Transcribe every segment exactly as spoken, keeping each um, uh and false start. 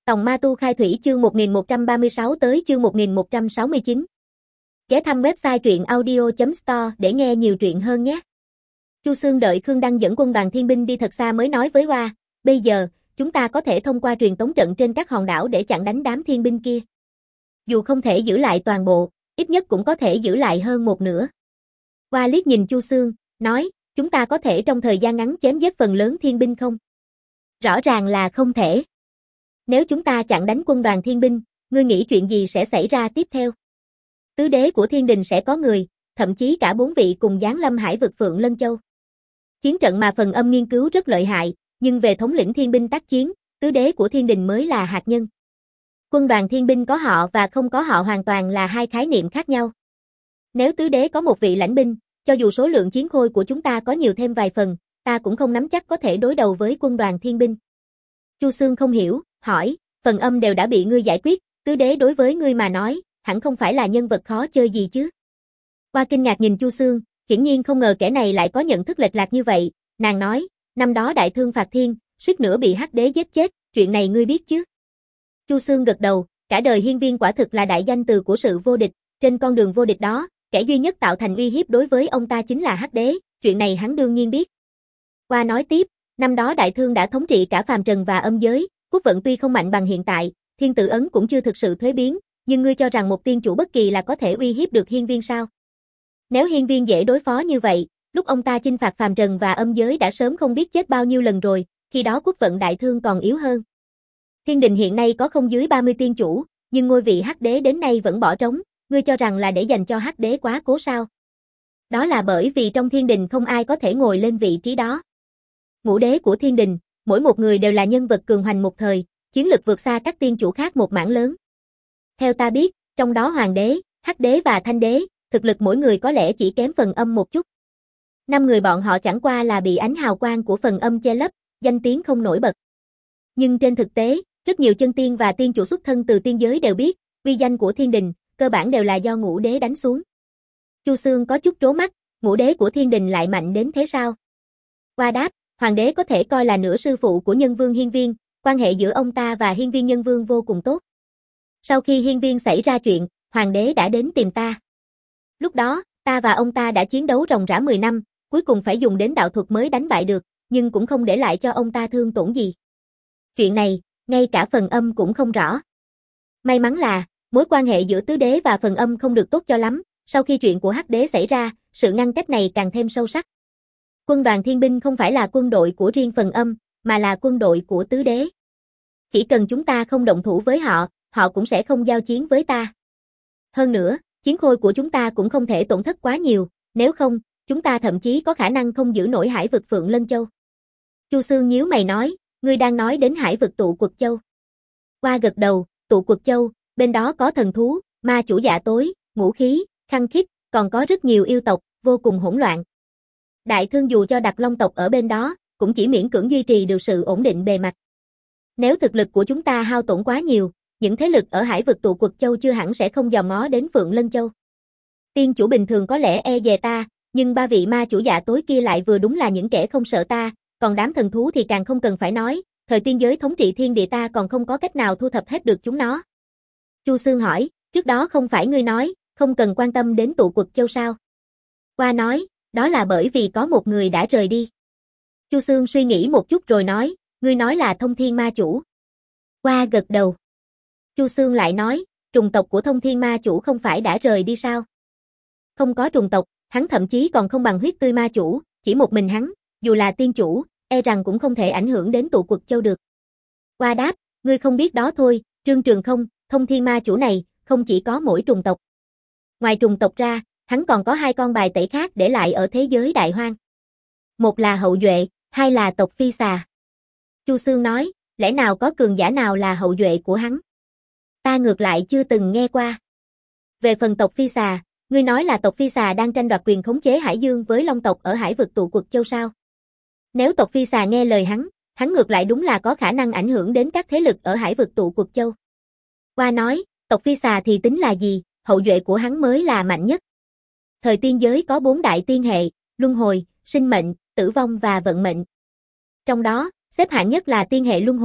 Tòng Ma Tu Khai Thủy chương một nghìn một trăm ba mươi sáu tới chương một nghìn một trăm sáu mươi chín. Ghé thăm website truyện audio chấm store để nghe nhiều truyện hơn nhé. Chu Xương đợi Khương Đăng dẫn quân đoàn thiên binh đi thật xa mới nói với Hoa, bây giờ, chúng ta có thể thông qua truyền tống trận trên các hòn đảo để chặn đánh đám thiên binh kia. Dù không thể giữ lại toàn bộ, ít nhất cũng có thể giữ lại hơn một nửa. Hoa liếc nhìn Chu Xương, nói, chúng ta có thể trong thời gian ngắn chém giết phần lớn thiên binh không? Rõ ràng là không thể. Nếu chúng ta chặn đánh quân đoàn thiên binh, ngươi nghĩ chuyện gì sẽ xảy ra tiếp theo? Tứ đế của thiên đình sẽ có người, thậm chí cả bốn vị cùng giáng lâm hải vực Phượng Lân Châu. Chiến trận mà phần âm nghiên cứu rất lợi hại, nhưng về thống lĩnh thiên binh tác chiến, tứ đế của thiên đình mới là hạt nhân. Quân đoàn thiên binh có họ và không có họ hoàn toàn là hai khái niệm khác nhau. Nếu tứ đế có một vị lãnh binh, cho dù số lượng chiến khôi của chúng ta có nhiều thêm vài phần, ta cũng không nắm chắc có thể đối đầu với quân đoàn thiên binh. Chu Xương không hiểu, hỏi, phần âm đều đã bị ngươi giải quyết, tứ đế đối với ngươi mà nói, hẳn không phải là nhân vật khó chơi gì chứ? Hoa kinh ngạc nhìn Chu Xương, hiển nhiên không ngờ kẻ này lại có nhận thức lệch lạc như vậy, nàng nói, năm đó đại thương phạt thiên, suýt nữa bị hắc đế giết chết, chuyện này ngươi biết chứ? Chu Xương gật đầu, cả đời hiên viên quả thực là đại danh từ của sự vô địch, trên con đường vô địch đó, kẻ duy nhất tạo thành uy hiếp đối với ông ta chính là hắc đế, chuyện này hắn đương nhiên biết. Hoa nói tiếp, năm đó đại thương đã thống trị cả phàm trần và âm giới, quốc vận tuy không mạnh bằng hiện tại, thiên tử ấn cũng chưa thực sự thuế biến, nhưng ngươi cho rằng một tiên chủ bất kỳ là có thể uy hiếp được hiên viên sao? Nếu hiên viên dễ đối phó như vậy, lúc ông ta chinh phạt phàm trần và âm giới đã sớm không biết chết bao nhiêu lần rồi, khi đó quốc vận đại thương còn yếu hơn. Thiên đình hiện nay có không dưới ba mươi tiên chủ, nhưng ngôi vị hắc đế đến nay vẫn bỏ trống, ngươi cho rằng là để dành cho hắc đế quá cố sao? Đó là bởi vì trong thiên đình không ai có thể ngồi lên vị trí đó. Ngũ đế của thiên đình, mỗi một người đều là nhân vật cường hoành một thời, chiến lực vượt xa các tiên chủ khác một mảng lớn. Theo ta biết, trong đó hoàng đế, hắc đế và thanh đế, thực lực mỗi người có lẽ chỉ kém phần âm một chút. Năm người bọn họ chẳng qua là bị ánh hào quang của phần âm che lấp, danh tiếng không nổi bật. Nhưng trên thực tế, rất nhiều chân tiên và tiên chủ xuất thân từ tiên giới đều biết, uy danh của thiên đình, cơ bản đều là do ngũ đế đánh xuống. Chu Xương có chút trố mắt, ngũ đế của thiên đình lại mạnh đến thế sao? Hoa đáp, hoàng đế có thể coi là nửa sư phụ của nhân vương hiên viên, quan hệ giữa ông ta và hiên viên nhân vương vô cùng tốt. Sau khi hiên viên xảy ra chuyện, hoàng đế đã đến tìm ta. Lúc đó, ta và ông ta đã chiến đấu ròng rã mười năm, cuối cùng phải dùng đến đạo thuật mới đánh bại được, nhưng cũng không để lại cho ông ta thương tổn gì. Chuyện này, ngay cả phần âm cũng không rõ. May mắn là, mối quan hệ giữa tứ đế và phần âm không được tốt cho lắm, sau khi chuyện của hắc đế xảy ra, sự ngăn cách này càng thêm sâu sắc. Quân đoàn thiên binh không phải là quân đội của riêng phần âm, mà là quân đội của tứ đế. Chỉ cần chúng ta không động thủ với họ, họ cũng sẽ không giao chiến với ta. Hơn nữa, chiến khôi của chúng ta cũng không thể tổn thất quá nhiều, nếu không, chúng ta thậm chí có khả năng không giữ nổi hải vực Phượng Lân Châu. Chu Xương nhíu mày nói, ngươi đang nói đến hải vực Tụ Quật Châu. Hoa gật đầu, Tụ Quật Châu, bên đó có thần thú, ma chủ dạ tối, ngũ khí, khăng khít, còn có rất nhiều yêu tộc, vô cùng hỗn loạn. Đại thương dù cho đặt long tộc ở bên đó, cũng chỉ miễn cưỡng duy trì được sự ổn định bề mặt. Nếu thực lực của chúng ta hao tổn quá nhiều, những thế lực ở hải vực Tụ Quật Châu chưa hẳn sẽ không dòm ngó đến Phượng Lân Châu. Tiên chủ bình thường có lẽ e dè ta, nhưng ba vị ma chủ dạ tối kia lại vừa đúng là những kẻ không sợ ta, còn đám thần thú thì càng không cần phải nói, thời tiên giới thống trị thiên địa ta còn không có cách nào thu thập hết được chúng nó. Chu Xương hỏi, trước đó không phải ngươi nói, không cần quan tâm đến Tụ Quật Châu sao? Hoa nói, đó là bởi vì có một người đã rời đi. Chu Xương suy nghĩ một chút rồi nói, ngươi nói là Thông Thiên ma chủ. Hoa gật đầu. Chu Xương lại nói, trùng tộc của Thông Thiên ma chủ không phải đã rời đi sao? Không có trùng tộc, hắn thậm chí còn không bằng huyết tươi ma chủ, chỉ một mình hắn, dù là tiên chủ, e rằng cũng không thể ảnh hưởng đến Tụ Quật Châu được. Hoa đáp, ngươi không biết đó thôi, Trương Trường không, Thông Thiên ma chủ này, không chỉ có mỗi trùng tộc. Ngoài trùng tộc ra, hắn còn có hai con bài tẩy khác để lại ở thế giới đại hoang. Một là hậu duệ, hai là tộc phi xà. Chu Xương nói, lẽ nào có cường giả nào là hậu duệ của hắn? Ta ngược lại chưa từng nghe qua. Về phần tộc phi xà, ngươi nói là tộc phi xà đang tranh đoạt quyền khống chế hải dương với long tộc ở hải vực Tụ Quật Châu sao? Nếu tộc phi xà nghe lời hắn, hắn ngược lại đúng là có khả năng ảnh hưởng đến các thế lực ở hải vực Tụ Quật Châu. Hoa nói, tộc phi xà thì tính là gì, hậu duệ của hắn mới là mạnh nhất. Thời tiên giới có bốn đại tiên hệ, luân hồi, sinh mệnh, tử vong và vận mệnh. Trong đó, xếp hạng nhất là tiên hệ luân hồi,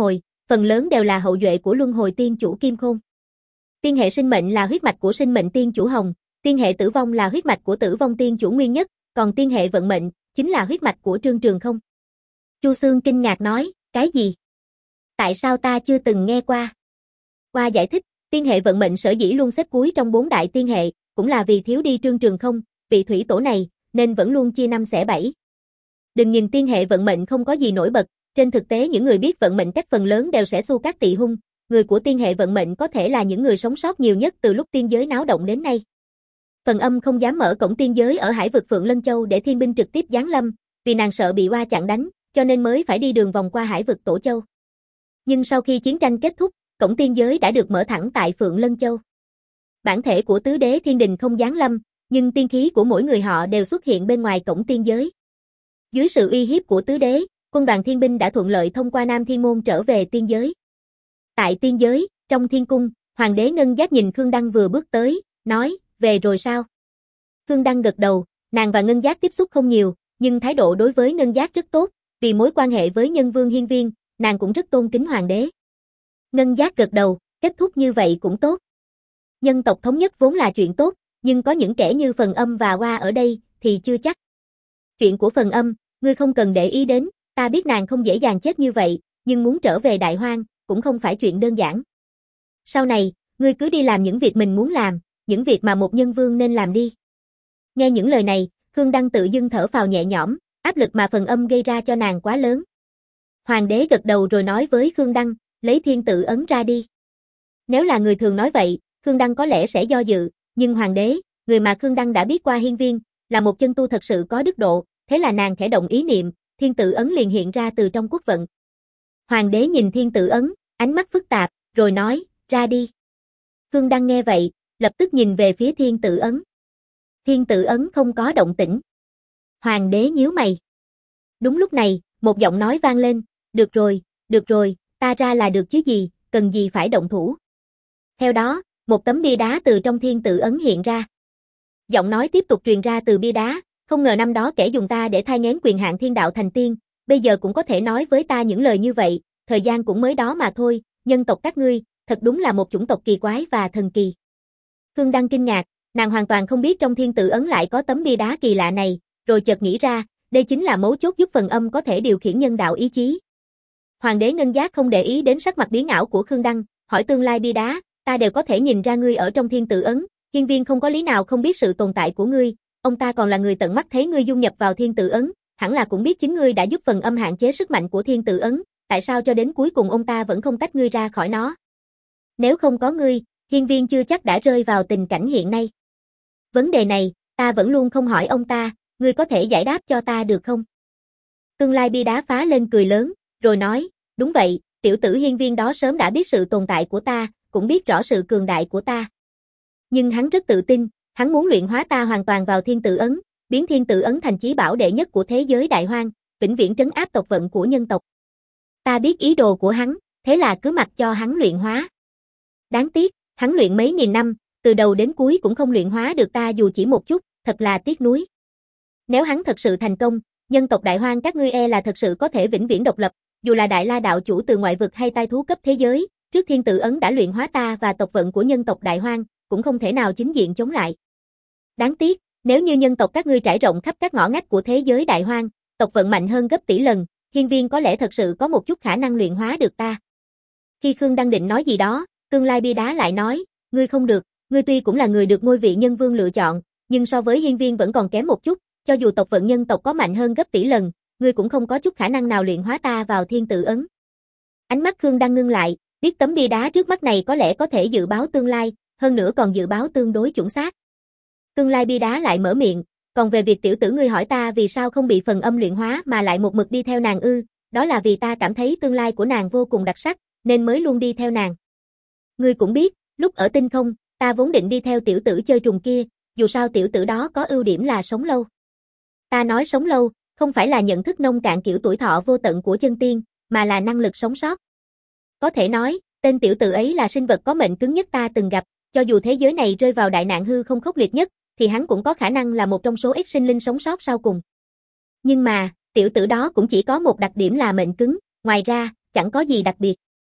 phần lớn đều là hậu duệ của luân hồi tiên chủ Kim Khôn. Tiên hệ sinh mệnh là huyết mạch của sinh mệnh tiên chủ Hồng, tiên hệ tử vong là huyết mạch của tử vong tiên chủ Nguyên Nhất, còn tiên hệ vận mệnh chính là huyết mạch của Trương Trường Không. Chu Xương kinh ngạc nói, cái gì? Tại sao ta chưa từng nghe qua? Qua giải thích, tiên hệ vận mệnh sở dĩ luôn xếp cuối trong bốn đại tiên hệ, cũng là vì thiếu đi Trương Trường Không, vị thủy tổ này, nên vẫn luôn chia năm xẻ bảy. Đừng nhìn tiên hệ vận mệnh không có gì nổi bật, trên thực tế những người biết vận mệnh cách phần lớn đều sẽ xu các tỵ hung, người của tiên hệ vận mệnh có thể là những người sống sót nhiều nhất từ lúc tiên giới náo động đến nay. Phần Âm không dám mở cổng tiên giới ở hải vực Phượng Lân Châu để thiên binh trực tiếp giáng lâm, vì nàng sợ bị oa chặn đánh, cho nên mới phải đi đường vòng qua hải vực Tổ Châu. Nhưng sau khi chiến tranh kết thúc, cổng tiên giới đã được mở thẳng tại Phượng Lân Châu. Bản thể của tứ đế thiên đình không giáng lâm, nhưng tiên khí của mỗi người họ đều xuất hiện bên ngoài cổng tiên giới. Dưới sự uy hiếp của tứ đế, quân đoàn thiên binh đã thuận lợi thông qua Nam Thiên Môn trở về tiên giới. Tại tiên giới, trong thiên cung, Hoàng đế Ngân Giác nhìn Khương Đăng vừa bước tới, nói, về rồi sao? Khương Đăng gật đầu, nàng và Ngân Giác tiếp xúc không nhiều, nhưng thái độ đối với Ngân Giác rất tốt, vì mối quan hệ với Nhân Vương Hiên Viên, nàng cũng rất tôn kính Hoàng đế. Ngân Giác gật đầu, kết thúc như vậy cũng tốt. Nhân tộc thống nhất vốn là chuyện tốt, nhưng có những kẻ như Phần Âm và Oa ở đây, thì chưa chắc. Chuyện của Phần Âm, ngươi không cần để ý đến, ta biết nàng không dễ dàng chết như vậy, nhưng muốn trở về Đại Hoang, cũng không phải chuyện đơn giản. Sau này, ngươi cứ đi làm những việc mình muốn làm, những việc mà một nhân vương nên làm đi. Nghe những lời này, Khương Đăng tự dưng thở phào nhẹ nhõm, áp lực mà Phần Âm gây ra cho nàng quá lớn. Hoàng đế gật đầu rồi nói với Khương Đăng, lấy thiên tự ấn ra đi. Nếu là người thường nói vậy, Khương Đăng có lẽ sẽ do dự, nhưng Hoàng đế, người mà Khương Đăng đã biết qua Hiên Viên, là một chân tu thật sự có đức độ, thế là nàng khẽ động ý niệm, thiên tự ấn liền hiện ra từ trong quốc vận. Hoàng đế nhìn thiên tự ấn, ánh mắt phức tạp, rồi nói, ra đi. Khương Đăng nghe vậy, lập tức nhìn về phía thiên tự ấn. Thiên tự ấn không có động tĩnh. Hoàng đế nhíu mày. Đúng lúc này, một giọng nói vang lên, được rồi, được rồi, ta ra là được chứ gì, cần gì phải động thủ. Theo đó, một tấm bia đá từ trong thiên tự ấn hiện ra. Giọng nói tiếp tục truyền ra từ bia đá, không ngờ năm đó kẻ dùng ta để thai nghén quyền hạn thiên đạo thành tiên, bây giờ cũng có thể nói với ta những lời như vậy, thời gian cũng mới đó mà thôi, nhân tộc các ngươi, thật đúng là một chủng tộc kỳ quái và thần kỳ. Khương Đăng kinh ngạc, nàng hoàn toàn không biết trong thiên tự ấn lại có tấm bia đá kỳ lạ này, rồi chợt nghĩ ra, đây chính là mấu chốt giúp Phần Âm có thể điều khiển nhân đạo ý chí. Hoàng đế Ngân Giác không để ý đến sắc mặt biến ảo của Khương Đăng, hỏi tương lai bia đá, ta đều có thể nhìn ra ngươi ở trong thiên tự ấn, Hiên Viên không có lý nào không biết sự tồn tại của ngươi, ông ta còn là người tận mắt thấy ngươi dung nhập vào thiên tự ấn, hẳn là cũng biết chính ngươi đã giúp Phần Âm hạn chế sức mạnh của thiên tự ấn, tại sao cho đến cuối cùng ông ta vẫn không tách ngươi ra khỏi nó? Nếu không có ngươi, Hiên Viên chưa chắc đã rơi vào tình cảnh hiện nay. Vấn đề này, ta vẫn luôn không hỏi ông ta, ngươi có thể giải đáp cho ta được không? Tương lai bia đá phá lên cười lớn, rồi nói, đúng vậy, tiểu tử Hiên Viên đó sớm đã biết sự tồn tại của ta, cũng biết rõ sự cường đại của ta. Nhưng hắn rất tự tin, hắn muốn luyện hóa ta hoàn toàn vào thiên tự ấn, biến thiên tự ấn thành chí bảo đệ nhất của thế giới Đại Hoang, vĩnh viễn trấn áp tộc vận của nhân tộc. Ta biết ý đồ của hắn, thế là cứ mặc cho hắn luyện hóa. Đáng tiếc, hắn luyện mấy nghìn năm, từ đầu đến cuối cũng không luyện hóa được ta dù chỉ một chút, thật là tiếc nuối. Nếu hắn thật sự thành công, nhân tộc Đại Hoang các ngươi e là thật sự có thể vĩnh viễn độc lập, dù là Đại La đạo chủ từ ngoại vực hay tai thú cấp thế giới, trước thiên tự ấn đã luyện hóa ta và tộc vận của nhân tộc Đại Hoang, cũng không thể nào chính diện chống lại. Đáng tiếc, nếu như nhân tộc các ngươi trải rộng khắp các ngõ ngách của thế giới Đại Hoang, tộc vận mạnh hơn gấp tỷ lần, Hiên Viên có lẽ thật sự có một chút khả năng luyện hóa được ta. Khi Khương Đăng định nói gì đó, tương lai bia đá lại nói, ngươi không được, ngươi tuy cũng là người được ngôi vị nhân vương lựa chọn, nhưng so với Hiên Viên vẫn còn kém một chút, cho dù tộc vận nhân tộc có mạnh hơn gấp tỷ lần, ngươi cũng không có chút khả năng nào luyện hóa ta vào thiên tự ấn. Ánh mắt Khương Đăng ngưng lại, biết tấm bia đá trước mắt này có lẽ có thể dự báo tương lai, hơn nữa còn dự báo tương đối chuẩn xác. Tương lai bia đá lại mở miệng, còn về việc tiểu tử ngươi hỏi ta vì sao không bị Phần Âm luyện hóa mà lại một mực đi theo nàng ư, đó là vì ta cảm thấy tương lai của nàng vô cùng đặc sắc, nên mới luôn đi theo nàng. Ngươi cũng biết, lúc ở tinh không, ta vốn định đi theo tiểu tử chơi trùng kia, dù sao tiểu tử đó có ưu điểm là sống lâu. Ta nói sống lâu, không phải là nhận thức nông cạn kiểu tuổi thọ vô tận của chân tiên, mà là năng lực sống sót. Có thể nói, tên tiểu tử ấy là sinh vật có mệnh cứng nhất ta từng gặp, cho dù thế giới này rơi vào đại nạn hư không khốc liệt nhất, thì hắn cũng có khả năng là một trong số ít sinh linh sống sót sau cùng. Nhưng mà, tiểu tử đó cũng chỉ có một đặc điểm là mệnh cứng, ngoài ra, chẳng có gì đặc biệt.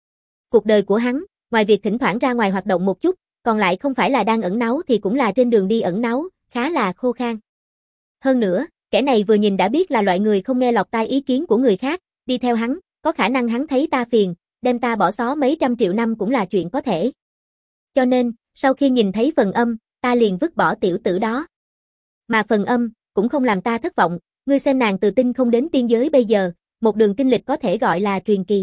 Cuộc đời của hắn, ngoài việc thỉnh thoảng ra ngoài hoạt động một chút, còn lại không phải là đang ẩn náu thì cũng là trên đường đi ẩn náu, khá là khô khan. Hơn nữa, kẻ này vừa nhìn đã biết là loại người không nghe lọt tai ý kiến của người khác, đi theo hắn, có khả năng hắn thấy ta phiền, đem ta bỏ xó mấy trăm triệu năm cũng là chuyện có thể. Cho nên, sau khi nhìn thấy Phần Âm, ta liền vứt bỏ tiểu tử đó. Mà Phần Âm, cũng không làm ta thất vọng, ngươi xem nàng từ tinh không đến tiên giới bây giờ, một đường kinh lịch có thể gọi là truyền kỳ.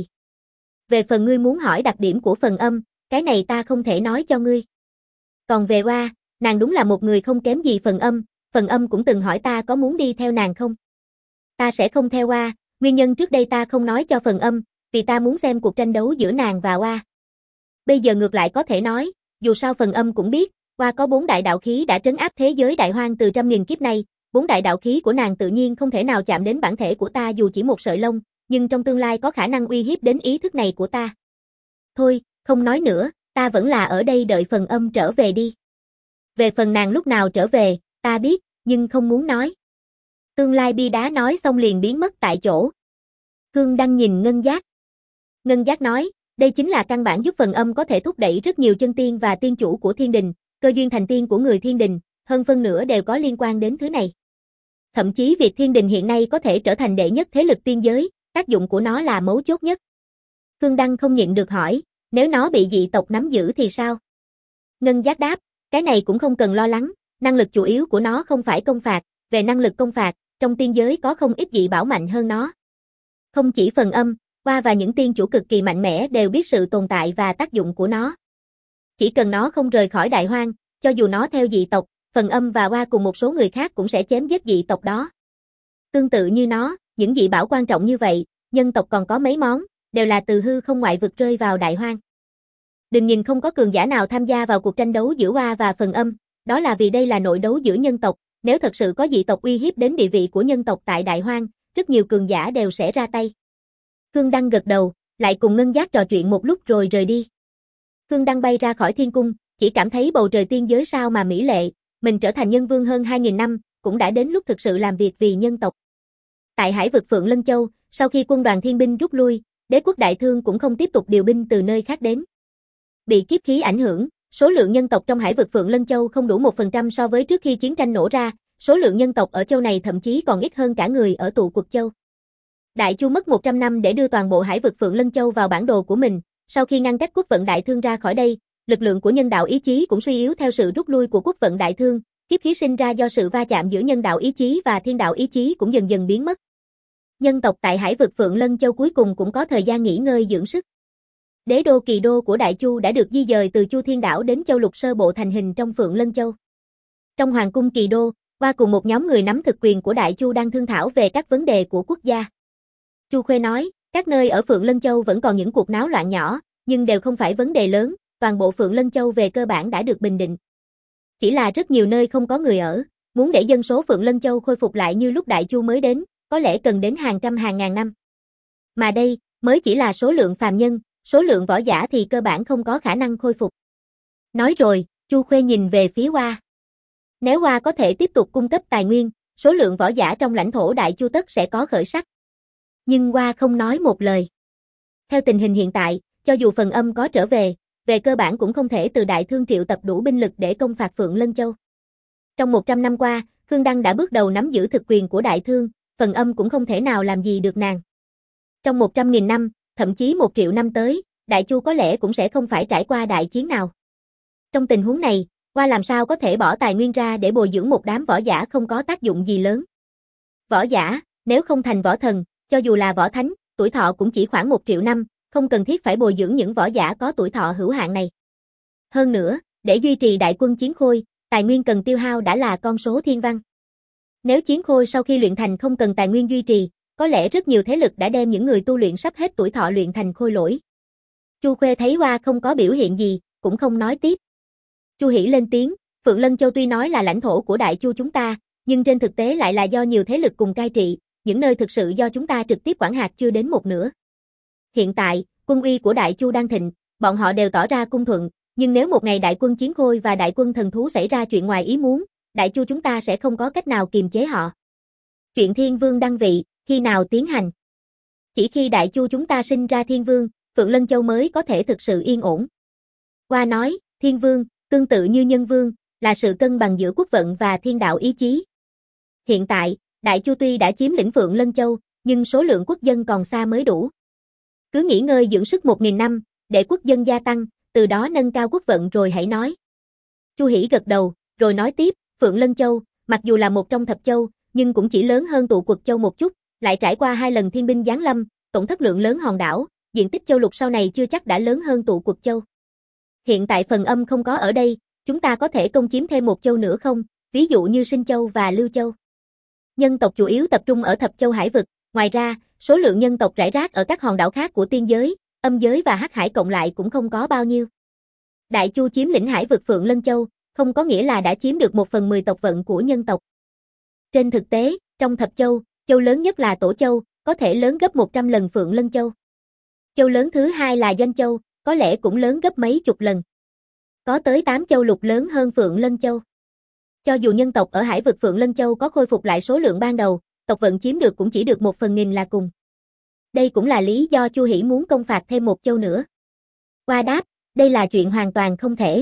Về phần ngươi muốn hỏi đặc điểm của Phần Âm, cái này ta không thể nói cho ngươi. Còn về Oa, nàng đúng là một người không kém gì Phần Âm, Phần Âm cũng từng hỏi ta có muốn đi theo nàng không. Ta sẽ không theo Oa, nguyên nhân trước đây ta không nói cho Phần Âm, vì ta muốn xem cuộc tranh đấu giữa nàng và Oa. Bây giờ ngược lại có thể nói, dù sao Phần Âm cũng biết, Oa có bốn đại đạo khí đã trấn áp thế giới đại hoang từ trăm nghìn kiếp nay, bốn đại đạo khí của nàng tự nhiên không thể nào chạm đến bản thể của ta dù chỉ một sợi lông, nhưng trong tương lai có khả năng uy hiếp đến ý thức này của ta. Thôi, không nói nữa, ta vẫn là ở đây đợi Phần Âm trở về đi. Về phần nàng lúc nào trở về, ta biết, nhưng không muốn nói. Tương lai Bi Đá nói xong liền biến mất tại chỗ. Khương Đăng nhìn Ngân Giác. Ngân Giác nói, đây chính là căn bản giúp Phần Âm có thể thúc đẩy rất nhiều chân tiên và tiên chủ của thiên đình, cơ duyên thành tiên của người thiên đình, hơn phân nửa đều có liên quan đến thứ này. Thậm chí việc thiên đình hiện nay có thể trở thành đệ nhất thế lực tiên giới, tác dụng của nó là mấu chốt nhất. Khương Đăng không nhịn được hỏi, nếu nó bị dị tộc nắm giữ thì sao? Ngân Giác đáp, cái này cũng không cần lo lắng, năng lực chủ yếu của nó không phải công phạt, về năng lực công phạt, trong tiên giới có không ít dị bảo mạnh hơn nó. Không chỉ Phần Âm, Oa và những tiên chủ cực kỳ mạnh mẽ đều biết sự tồn tại và tác dụng của nó. Chỉ cần nó không rời khỏi đại hoang, cho dù nó theo dị tộc, Phần Âm và Oa cùng một số người khác cũng sẽ chém giết dị tộc đó. Tương tự như nó, những dị bảo quan trọng như vậy, nhân tộc còn có mấy món, đều là từ hư không ngoại vực rơi vào đại hoang. Đừng nhìn không có cường giả nào tham gia vào cuộc tranh đấu giữa Oa và Phần Âm, đó là vì đây là nội đấu giữa nhân tộc, nếu thật sự có dị tộc uy hiếp đến địa vị của nhân tộc tại đại hoang, rất nhiều cường giả đều sẽ ra tay. Khương Đăng gật đầu, lại cùng Ngân Giác trò chuyện một lúc rồi rời đi. Khương Đăng bay ra khỏi thiên cung, chỉ cảm thấy bầu trời tiên giới sao mà mỹ lệ, mình trở thành nhân vương hơn hai nghìn năm, cũng đã đến lúc thực sự làm việc vì nhân tộc. Tại hải vực Phượng Lân Châu, sau khi quân đoàn thiên binh rút lui, đế quốc Đại Thương cũng không tiếp tục điều binh từ nơi khác đến. Bị kiếp khí ảnh hưởng, số lượng nhân tộc trong hải vực Phượng Lân Châu không đủ một phần trăm so với trước khi chiến tranh nổ ra, số lượng nhân tộc ở châu này thậm chí còn ít hơn cả người ở Tụ Quật Châu. Đại Chu mất một trăm năm để đưa toàn bộ hải vực Phượng Lân Châu vào bản đồ của mình, sau khi ngăn cách quốc vận Đại Thương ra khỏi đây, lực lượng của nhân đạo ý chí cũng suy yếu theo sự rút lui của quốc vận Đại Thương, kiếp khí sinh ra do sự va chạm giữa nhân đạo ý chí và thiên đạo ý chí cũng dần dần biến mất. Nhân tộc tại hải vực Phượng Lân Châu cuối cùng cũng có thời gian nghỉ ngơi dưỡng sức. Đế đô Kỳ Đô của Đại Chu đã được di dời từ Chu Thiên Đảo đến Châu Lục sơ bộ thành hình trong Phượng Lân Châu. Trong Hoàng cung Kỳ Đô, Oa cùng một nhóm người nắm thực quyền của Đại Chu đang thương thảo về các vấn đề của quốc gia. Chu Khuê nói, các nơi ở Phượng Lân Châu vẫn còn những cuộc náo loạn nhỏ, nhưng đều không phải vấn đề lớn, toàn bộ Phượng Lân Châu về cơ bản đã được bình định. Chỉ là rất nhiều nơi không có người ở, muốn để dân số Phượng Lân Châu khôi phục lại như lúc Đại Chu mới đến, có lẽ cần đến hàng trăm hàng ngàn năm. Mà đây, mới chỉ là số lượng phàm nhân, số lượng võ giả thì cơ bản không có khả năng khôi phục. Nói rồi, Chu Khuê nhìn về phía Oa. Nếu Oa có thể tiếp tục cung cấp tài nguyên, số lượng võ giả trong lãnh thổ Đại Chu tất sẽ có khởi sắc. Nhưng Oa không nói một lời. Theo tình hình hiện tại, cho dù Phần Âm có trở về, về cơ bản cũng không thể từ Đại Thương triệu tập đủ binh lực để công phạt Phượng Lân Châu. Trong một trăm năm qua, Khương Đăng đã bước đầu nắm giữ thực quyền của Đại Thương, Phần Âm cũng không thể nào làm gì được nàng. Trong một trăm nghìn năm, thậm chí một triệu năm tới, Đại Chu có lẽ cũng sẽ không phải trải qua đại chiến nào. Trong tình huống này, Oa làm sao có thể bỏ tài nguyên ra để bồi dưỡng một đám võ giả không có tác dụng gì lớn. Võ giả, nếu không thành võ thần, cho dù là võ thánh, tuổi thọ cũng chỉ khoảng một triệu năm, không cần thiết phải bồi dưỡng những võ giả có tuổi thọ hữu hạn này. Hơn nữa, để duy trì đại quân chiến khôi, tài nguyên cần tiêu hao đã là con số thiên văn. Nếu chiến khôi sau khi luyện thành không cần tài nguyên duy trì, có lẽ rất nhiều thế lực đã đem những người tu luyện sắp hết tuổi thọ luyện thành khôi lỗi. Chu Khuê thấy Oa không có biểu hiện gì, cũng không nói tiếp. Chu Hỷ lên tiếng, Phượng Lân Châu tuy nói là lãnh thổ của Đại Chu chúng ta, nhưng trên thực tế lại là do nhiều thế lực cùng cai trị, những nơi thực sự do chúng ta trực tiếp quản hạt chưa đến một nửa. Hiện tại, quân uy của Đại Chu đang thịnh, bọn họ đều tỏ ra cung thuận, nhưng nếu một ngày đại quân chiến khôi và đại quân thần thú xảy ra chuyện ngoài ý muốn, Đại Chu chúng ta sẽ không có cách nào kiềm chế họ. Chuyện Thiên Vương đăng vị, khi nào tiến hành? Chỉ khi Đại Chu chúng ta sinh ra Thiên Vương, Phượng Lân Châu mới có thể thực sự yên ổn. Hoa nói, Thiên Vương, tương tự như Nhân Vương, là sự cân bằng giữa quốc vận và thiên đạo ý chí. Hiện tại, Đại Chu tuy đã chiếm lĩnh Phượng Lân Châu, nhưng số lượng quốc dân còn xa mới đủ. Cứ nghỉ ngơi dưỡng sức một nghìn năm, để quốc dân gia tăng, từ đó nâng cao quốc vận rồi hãy nói. Chu Hỷ gật đầu, rồi nói tiếp, Phượng Lân Châu, mặc dù là một trong thập châu, nhưng cũng chỉ lớn hơn Tụ Quật Châu một chút, lại trải qua hai lần thiên binh giáng lâm, tổng thất lượng lớn hòn đảo, diện tích châu lục sau này chưa chắc đã lớn hơn Tụ Quật Châu. Hiện tại Phần Âm không có ở đây, chúng ta có thể công chiếm thêm một châu nữa không, ví dụ như Sinh Châu và Lưu Châu. Nhân tộc chủ yếu tập trung ở thập châu hải vực, ngoài ra, số lượng nhân tộc rải rác ở các hòn đảo khác của tiên giới, âm giới và hắc hải cộng lại cũng không có bao nhiêu. Đại Chu chiếm lĩnh hải vực Phượng Lân Châu, không có nghĩa là đã chiếm được một phần mười tộc vận của nhân tộc. Trên thực tế, trong thập châu, châu lớn nhất là Tổ Châu, có thể lớn gấp một trăm lần Phượng Lân Châu. Châu lớn thứ hai là Doanh Châu, có lẽ cũng lớn gấp mấy chục lần. Có tới tám châu lục lớn hơn Phượng Lân Châu. Cho dù nhân tộc ở hải vực Phượng Lân Châu có khôi phục lại số lượng ban đầu, tộc vận chiếm được cũng chỉ được một phần nghìn là cùng. Đây cũng là lý do Chu Hỷ muốn công phạt thêm một châu nữa. Hoa đáp, đây là chuyện hoàn toàn không thể.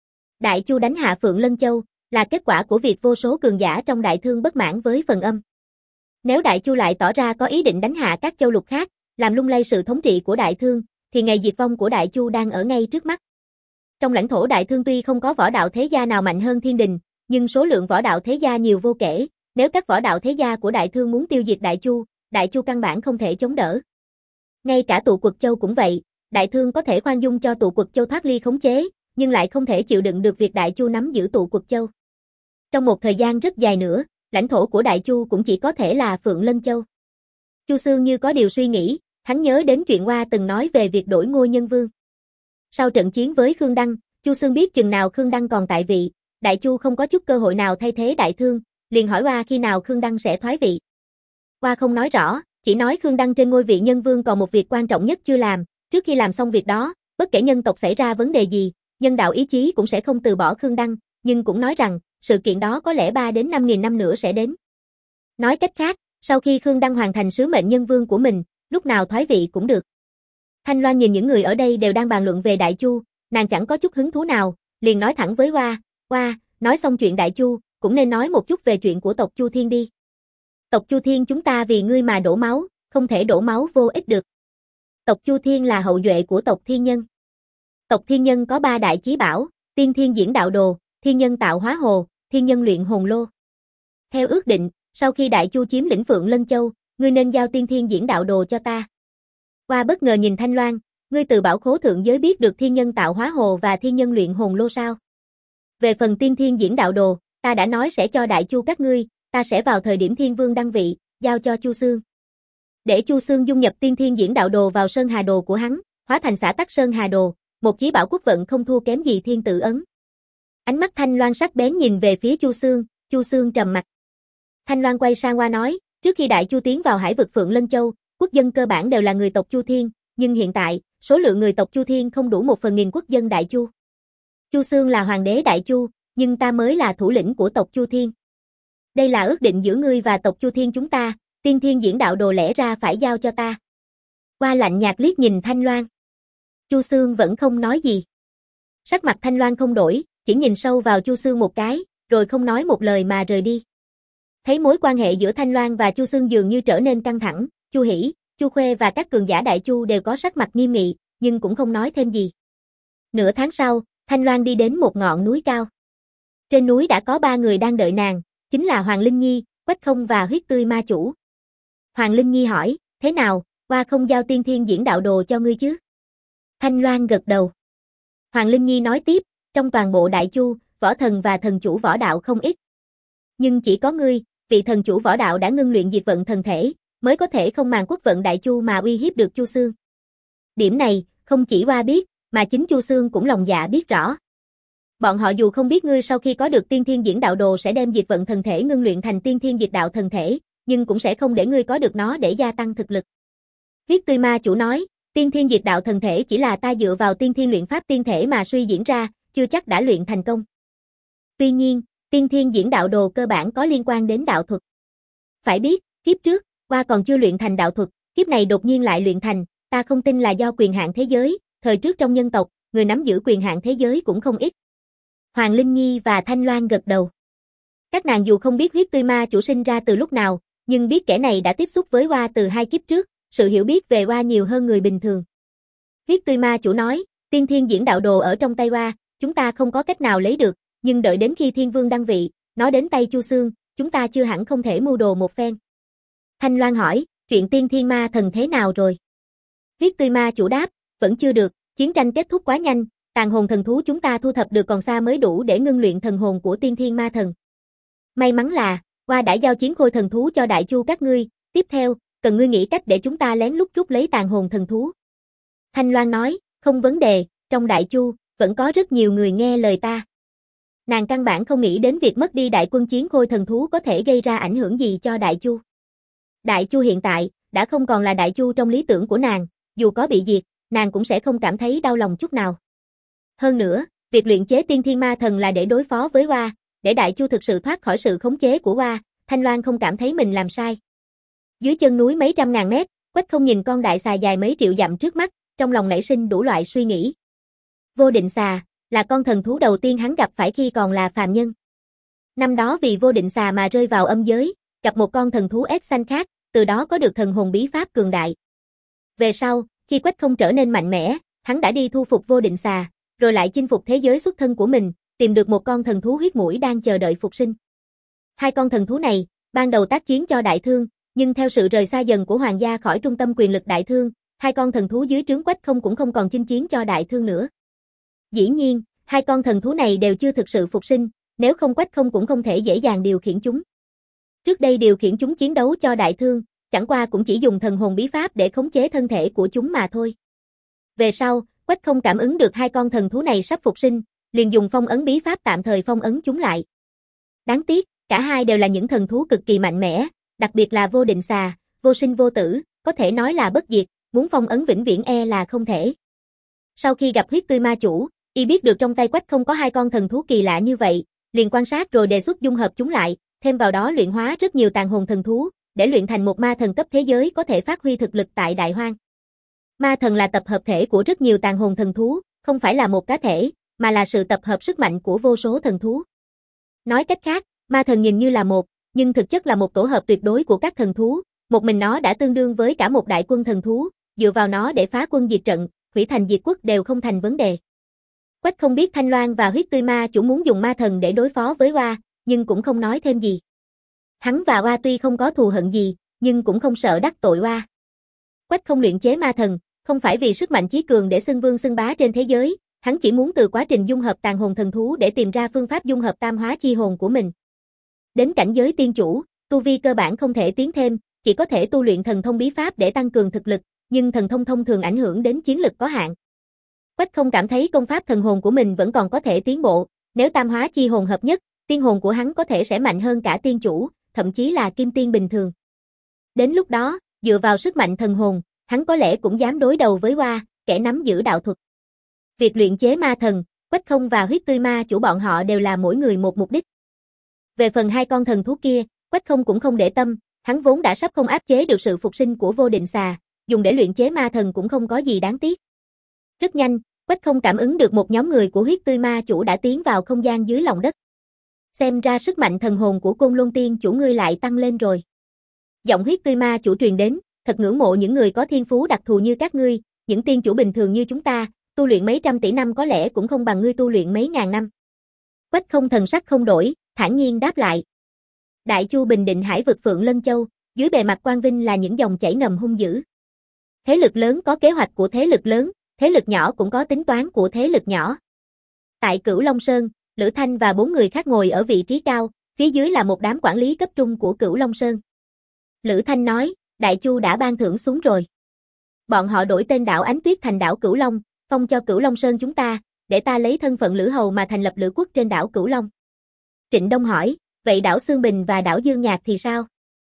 Đại Chu đánh hạ Phượng Lân Châu, là kết quả của việc vô số cường giả trong Đại Thương bất mãn với Phần Âm. Nếu Đại Chu lại tỏ ra có ý định đánh hạ các châu lục khác, làm lung lay sự thống trị của Đại Thương, thì ngày diệt vong của Đại Chu đang ở ngay trước mắt. Trong lãnh thổ Đại Thương tuy không có võ đạo thế gia nào mạnh hơn Thiên Đình, nhưng số lượng võ đạo thế gia nhiều vô kể, nếu các võ đạo thế gia của Đại Thương muốn tiêu diệt Đại Chu, Đại Chu căn bản không thể chống đỡ. Ngay cả Tụ Quật Châu cũng vậy, Đại Thương có thể khoan dung cho Tụ Quật Châu thoát ly khống chế, nhưng lại không thể chịu đựng được việc Đại Chu nắm giữ Tụ Quật Châu. Trong một thời gian rất dài nữa, lãnh thổ của Đại Chu cũng chỉ có thể là Phượng Lân Châu. Chu Xương như có điều suy nghĩ, hắn nhớ đến chuyện Hoa từng nói về việc đổi ngôi Nhân Vương. Sau trận chiến với Khương Đăng, Chu Xương biết chừng nào Khương Đăng còn tại vị, Đại Chu không có chút cơ hội nào thay thế Đại Thương, liền hỏi Hoa khi nào Khương Đăng sẽ thoái vị. Hoa không nói rõ, chỉ nói Khương Đăng trên ngôi vị Nhân Vương còn một việc quan trọng nhất chưa làm, trước khi làm xong việc đó, bất kể nhân tộc xảy ra vấn đề gì, nhân đạo ý chí cũng sẽ không từ bỏ Khương Đăng, nhưng cũng nói rằng, sự kiện đó có lẽ ba đến năm nghìn năm nữa sẽ đến. Nói cách khác, sau khi Khương Đăng hoàn thành sứ mệnh Nhân Vương của mình, lúc nào thoái vị cũng được. Thanh Loan nhìn những người ở đây đều đang bàn luận về Đại Chu, nàng chẳng có chút hứng thú nào, liền nói thẳng với Hoa, Hoa, nói xong chuyện Đại Chu, cũng nên nói một chút về chuyện của tộc Chu Thiên đi. Tộc Chu Thiên chúng ta vì ngươi mà đổ máu, không thể đổ máu vô ích được. Tộc Chu Thiên là hậu duệ của tộc Thiên Nhân. Tộc Thiên Nhân có ba đại chí bảo, Tiên Thiên Diễn Đạo Đồ, Thiên Nhân Tạo Hóa Hồ, Thiên Nhân Luyện Hồn Lô. Theo ước định, sau khi Đại Chu chiếm lĩnh Phượng Lân Châu, ngươi nên giao Tiên Thiên Diễn Đạo Đồ cho ta. Hoa bất ngờ nhìn Thanh Loan, ngươi từ bảo khố thượng giới biết được Thiên Nhân Tạo Hóa Hồ và Thiên Nhân Luyện Hồn Lô sao? Về phần Tiên Thiên Diễn Đạo Đồ, ta đã nói sẽ cho Đại Chu các ngươi, ta sẽ vào thời điểm Thiên Vương đăng vị, giao cho Chu Xương. Để Chu Xương dung nhập Tiên Thiên Diễn Đạo Đồ vào Sơn Hà Đồ của hắn, hóa thành xã tắc Sơn Hà Đồ, một chí bảo quốc vận không thua kém gì Thiên Tử Ấn. Ánh mắt Thanh Loan sắc bén nhìn về phía Chu Xương, Chu Xương trầm mặt. Thanh Loan quay sang Hoa nói, trước khi Đại Chu tiến vào hải vực Phượng Lân Châu, quốc dân cơ bản đều là người tộc Chu Thiên, nhưng hiện tại, số lượng người tộc Chu Thiên không đủ một phần nghìn quốc dân Đại Chu. Chu Xương là hoàng đế Đại Chu, nhưng ta mới là thủ lĩnh của tộc Chu Thiên. Đây là ước định giữa ngươi và tộc Chu Thiên chúng ta, Tiên Thiên Diễn Đạo Đồ lẽ ra phải giao cho ta. Hoa lạnh nhạt liếc nhìn Thanh Loan. Chu Xương vẫn không nói gì. Sắc mặt Thanh Loan không đổi, chỉ nhìn sâu vào Chu Xương một cái, rồi không nói một lời mà rời đi. Thấy mối quan hệ giữa Thanh Loan và Chu Xương dường như trở nên căng thẳng, Chu Hỷ, Chu Khuê và các cường giả Đại Chu đều có sắc mặt nghiêm nghị, nhưng cũng không nói thêm gì. Nửa tháng sau, Thanh Loan đi đến một ngọn núi cao. Trên núi đã có ba người đang đợi nàng, chính là Hoàng Linh Nhi, Quách Không và Huyết Tươi Ma Chủ. Hoàng Linh Nhi hỏi, thế nào, Hoa không giao Tiên Thiên Diễn Đạo Đồ cho ngươi chứ? Thanh Loan gật đầu. Hoàng Linh Nhi nói tiếp, trong toàn bộ Đại Chu, võ thần và thần chủ võ đạo không ít. Nhưng chỉ có ngươi, vị thần chủ võ đạo đã ngưng luyện diệt vận thần thể, mới có thể không màng quốc vận Đại Chu mà uy hiếp được Chu Xương. Điểm này, không chỉ Hoa biết, mà chính Chu Xương cũng lòng dạ biết rõ. Bọn họ dù không biết ngươi sau khi có được Tiên Thiên Diễn Đạo Đồ sẽ đem diệt vận thần thể ngưng luyện thành Tiên Thiên Diệt Đạo thần thể, nhưng cũng sẽ không để ngươi có được nó để gia tăng thực lực. Huyết Tươi Ma Chủ nói, Tiên Thiên Diệt Đạo thần thể chỉ là ta dựa vào Tiên Thiên luyện pháp tiên thể mà suy diễn ra, chưa chắc đã luyện thành công. Tuy nhiên, Tiên Thiên Diễn Đạo Đồ cơ bản có liên quan đến đạo thuật. Phải biết, kiếp trước, Hoa còn chưa luyện thành đạo thuật, kiếp này đột nhiên lại luyện thành, Ta không tin là do quyền hạn thế giới, thời trước trong nhân tộc, người nắm giữ quyền hạn thế giới cũng không ít. Hoàng Linh Nhi và Thanh Loan gật đầu. Các nàng dù không biết huyết tươi ma chủ sinh ra từ lúc nào, nhưng biết kẻ này đã tiếp xúc với Oa từ hai kiếp trước, sự hiểu biết về Oa nhiều hơn người bình thường. Huyết tươi ma chủ nói, tiên thiên diễn đạo đồ ở trong tay Oa, chúng ta không có cách nào lấy được, nhưng đợi đến khi thiên vương đăng vị, nó đến tay Chu Xương, chúng ta chưa hẳn không thể mưu đồ một phen. Thanh Loan hỏi, chuyện tiên thiên ma thần thế nào rồi? Huyết tươi ma chủ đáp, vẫn chưa được, chiến tranh kết thúc quá nhanh, tàn hồn thần thú chúng ta thu thập được còn xa mới đủ để ngưng luyện thần hồn của tiên thiên ma thần. May mắn là, Oa đã giao chiến khôi thần thú cho Đại Chu các ngươi, tiếp theo, cần ngươi nghĩ cách để chúng ta lén lút rút lấy tàn hồn thần thú. Thanh Loan nói, không vấn đề, trong Đại Chu, vẫn có rất nhiều người nghe lời ta. Nàng căn bản không nghĩ đến việc mất đi đại quân chiến khôi thần thú có thể gây ra ảnh hưởng gì cho Đại Chu. Đại Chu hiện tại, đã không còn là Đại Chu trong lý tưởng của nàng, dù có bị diệt, nàng cũng sẽ không cảm thấy đau lòng chút nào. Hơn nữa, việc luyện chế tiên thiên ma thần là để đối phó với Oa, để Đại Chu thực sự thoát khỏi sự khống chế của Oa, Thanh Loan không cảm thấy mình làm sai. Dưới chân núi mấy trăm ngàn mét, Quách Không nhìn con đại xà dài mấy triệu dặm trước mắt, trong lòng nảy sinh đủ loại suy nghĩ. Vô Định Xà là con thần thú đầu tiên hắn gặp phải khi còn là phàm nhân. Năm đó vì Vô Định Xà mà rơi vào âm giới, gặp một con thần thú ếch xanh khác, từ đó có được thần hồn bí pháp cường đại. Về sau, khi Quách Không trở nên mạnh mẽ, hắn đã đi thu phục Vô Định Xà, rồi lại chinh phục thế giới xuất thân của mình, tìm được một con thần thú huyết mũi đang chờ đợi phục sinh. Hai con thần thú này, ban đầu tác chiến cho Đại Thương, nhưng theo sự rời xa dần của hoàng gia khỏi trung tâm quyền lực Đại Thương, hai con thần thú dưới trướng Quách Không cũng không còn chinh chiến cho Đại Thương nữa. Dĩ nhiên, hai con thần thú này đều chưa thực sự phục sinh, nếu không Quách Không cũng không thể dễ dàng điều khiển chúng. Trước đây điều khiển chúng chiến đấu cho Đại Thương, chẳng qua cũng chỉ dùng thần hồn bí pháp để khống chế thân thể của chúng mà thôi. Về sau, Quách Không cảm ứng được hai con thần thú này sắp phục sinh, liền dùng phong ấn bí pháp tạm thời phong ấn chúng lại. Đáng tiếc, cả hai đều là những thần thú cực kỳ mạnh mẽ, đặc biệt là Vô Định Xà, vô sinh vô tử, có thể nói là bất diệt, muốn phong ấn vĩnh viễn e là không thể. Sau khi gặp huyết tươi ma chủ, y biết được trong tay Quách Không có hai con thần thú kỳ lạ như vậy, liền quan sát rồi đề xuất dung hợp chúng lại, thêm vào đó luyện hóa rất nhiều tàn hồn thần thú, để luyện thành một ma thần cấp thế giới có thể phát huy thực lực tại Đại Hoang. Ma thần là tập hợp thể của rất nhiều tàn hồn thần thú, không phải là một cá thể, mà là sự tập hợp sức mạnh của vô số thần thú. Nói cách khác, ma thần nhìn như là một, nhưng thực chất là một tổ hợp tuyệt đối của các thần thú, một mình nó đã tương đương với cả một đại quân thần thú, dựa vào nó để phá quân diệt trận, hủy thành diệt quốc đều không thành vấn đề. Quách Không biết Thanh Loan và huyết tươi ma chủ muốn dùng ma thần để đối phó với Oa, nhưng cũng không nói thêm gì. Hắn và Oa tuy không có thù hận gì, nhưng cũng không sợ đắc tội Oa. Quách Không luyện chế ma thần, không phải vì sức mạnh chí cường để xưng vương xưng bá trên thế giới, hắn chỉ muốn từ quá trình dung hợp tàn hồn thần thú để tìm ra phương pháp dung hợp tam hóa chi hồn của mình. Đến cảnh giới tiên chủ, tu vi cơ bản không thể tiến thêm, chỉ có thể tu luyện thần thông bí pháp để tăng cường thực lực, nhưng thần thông thông thường ảnh hưởng đến chiến lực có hạn. Quách Không cảm thấy công pháp thần hồn của mình vẫn còn có thể tiến bộ, nếu tam hóa chi hồn hợp nhất, tiên hồn của hắn có thể sẽ mạnh hơn cả tiên chủ, thậm chí là kim tiên bình thường. Đến lúc đó, dựa vào sức mạnh thần hồn, hắn có lẽ cũng dám đối đầu với Oa, kẻ nắm giữ đạo thuật. Việc luyện chế ma thần, Quách Không và huyết tươi ma chủ bọn họ đều là mỗi người một mục đích. Về phần hai con thần thú kia, Quách Không cũng không để tâm, hắn vốn đã sắp không áp chế được sự phục sinh của Vô Định Xà, dùng để luyện chế ma thần cũng không có gì đáng tiếc. Rất nhanh, Quách Không cảm ứng được một nhóm người của huyết tươi ma chủ đã tiến vào không gian dưới lòng đất. Xem ra sức mạnh thần hồn của Côn Lôn Tiên chủ ngươi lại tăng lên rồi. Giọng huyết tươi ma chủ truyền đến, thật ngưỡng mộ những người có thiên phú đặc thù như các ngươi, những tiên chủ bình thường như chúng ta, tu luyện mấy trăm tỷ năm có lẽ cũng không bằng ngươi tu luyện mấy ngàn năm. Quách Không thần sắc không đổi, thản nhiên đáp lại. Đại Chu Bình Định Hải vực Phượng Lân Châu, dưới bề mặt quang vinh là những dòng chảy ngầm hung dữ. Thế lực lớn có kế hoạch của thế lực lớn, thế lực nhỏ cũng có tính toán của thế lực nhỏ. Tại Cửu Long Sơn, Lữ Thanh và bốn người khác ngồi ở vị trí cao, phía dưới là một đám quản lý cấp trung của Cửu Long Sơn. Lữ Thanh nói, Đại Chu đã ban thưởng xuống rồi. Bọn họ đổi tên đảo Ánh Tuyết thành đảo Cửu Long, phong cho Cửu Long Sơn chúng ta, để ta lấy thân phận Lữ Hầu mà thành lập Lữ quốc trên đảo Cửu Long. Trịnh Đông hỏi, vậy đảo Xương Bình và đảo Dương Nhạc thì sao?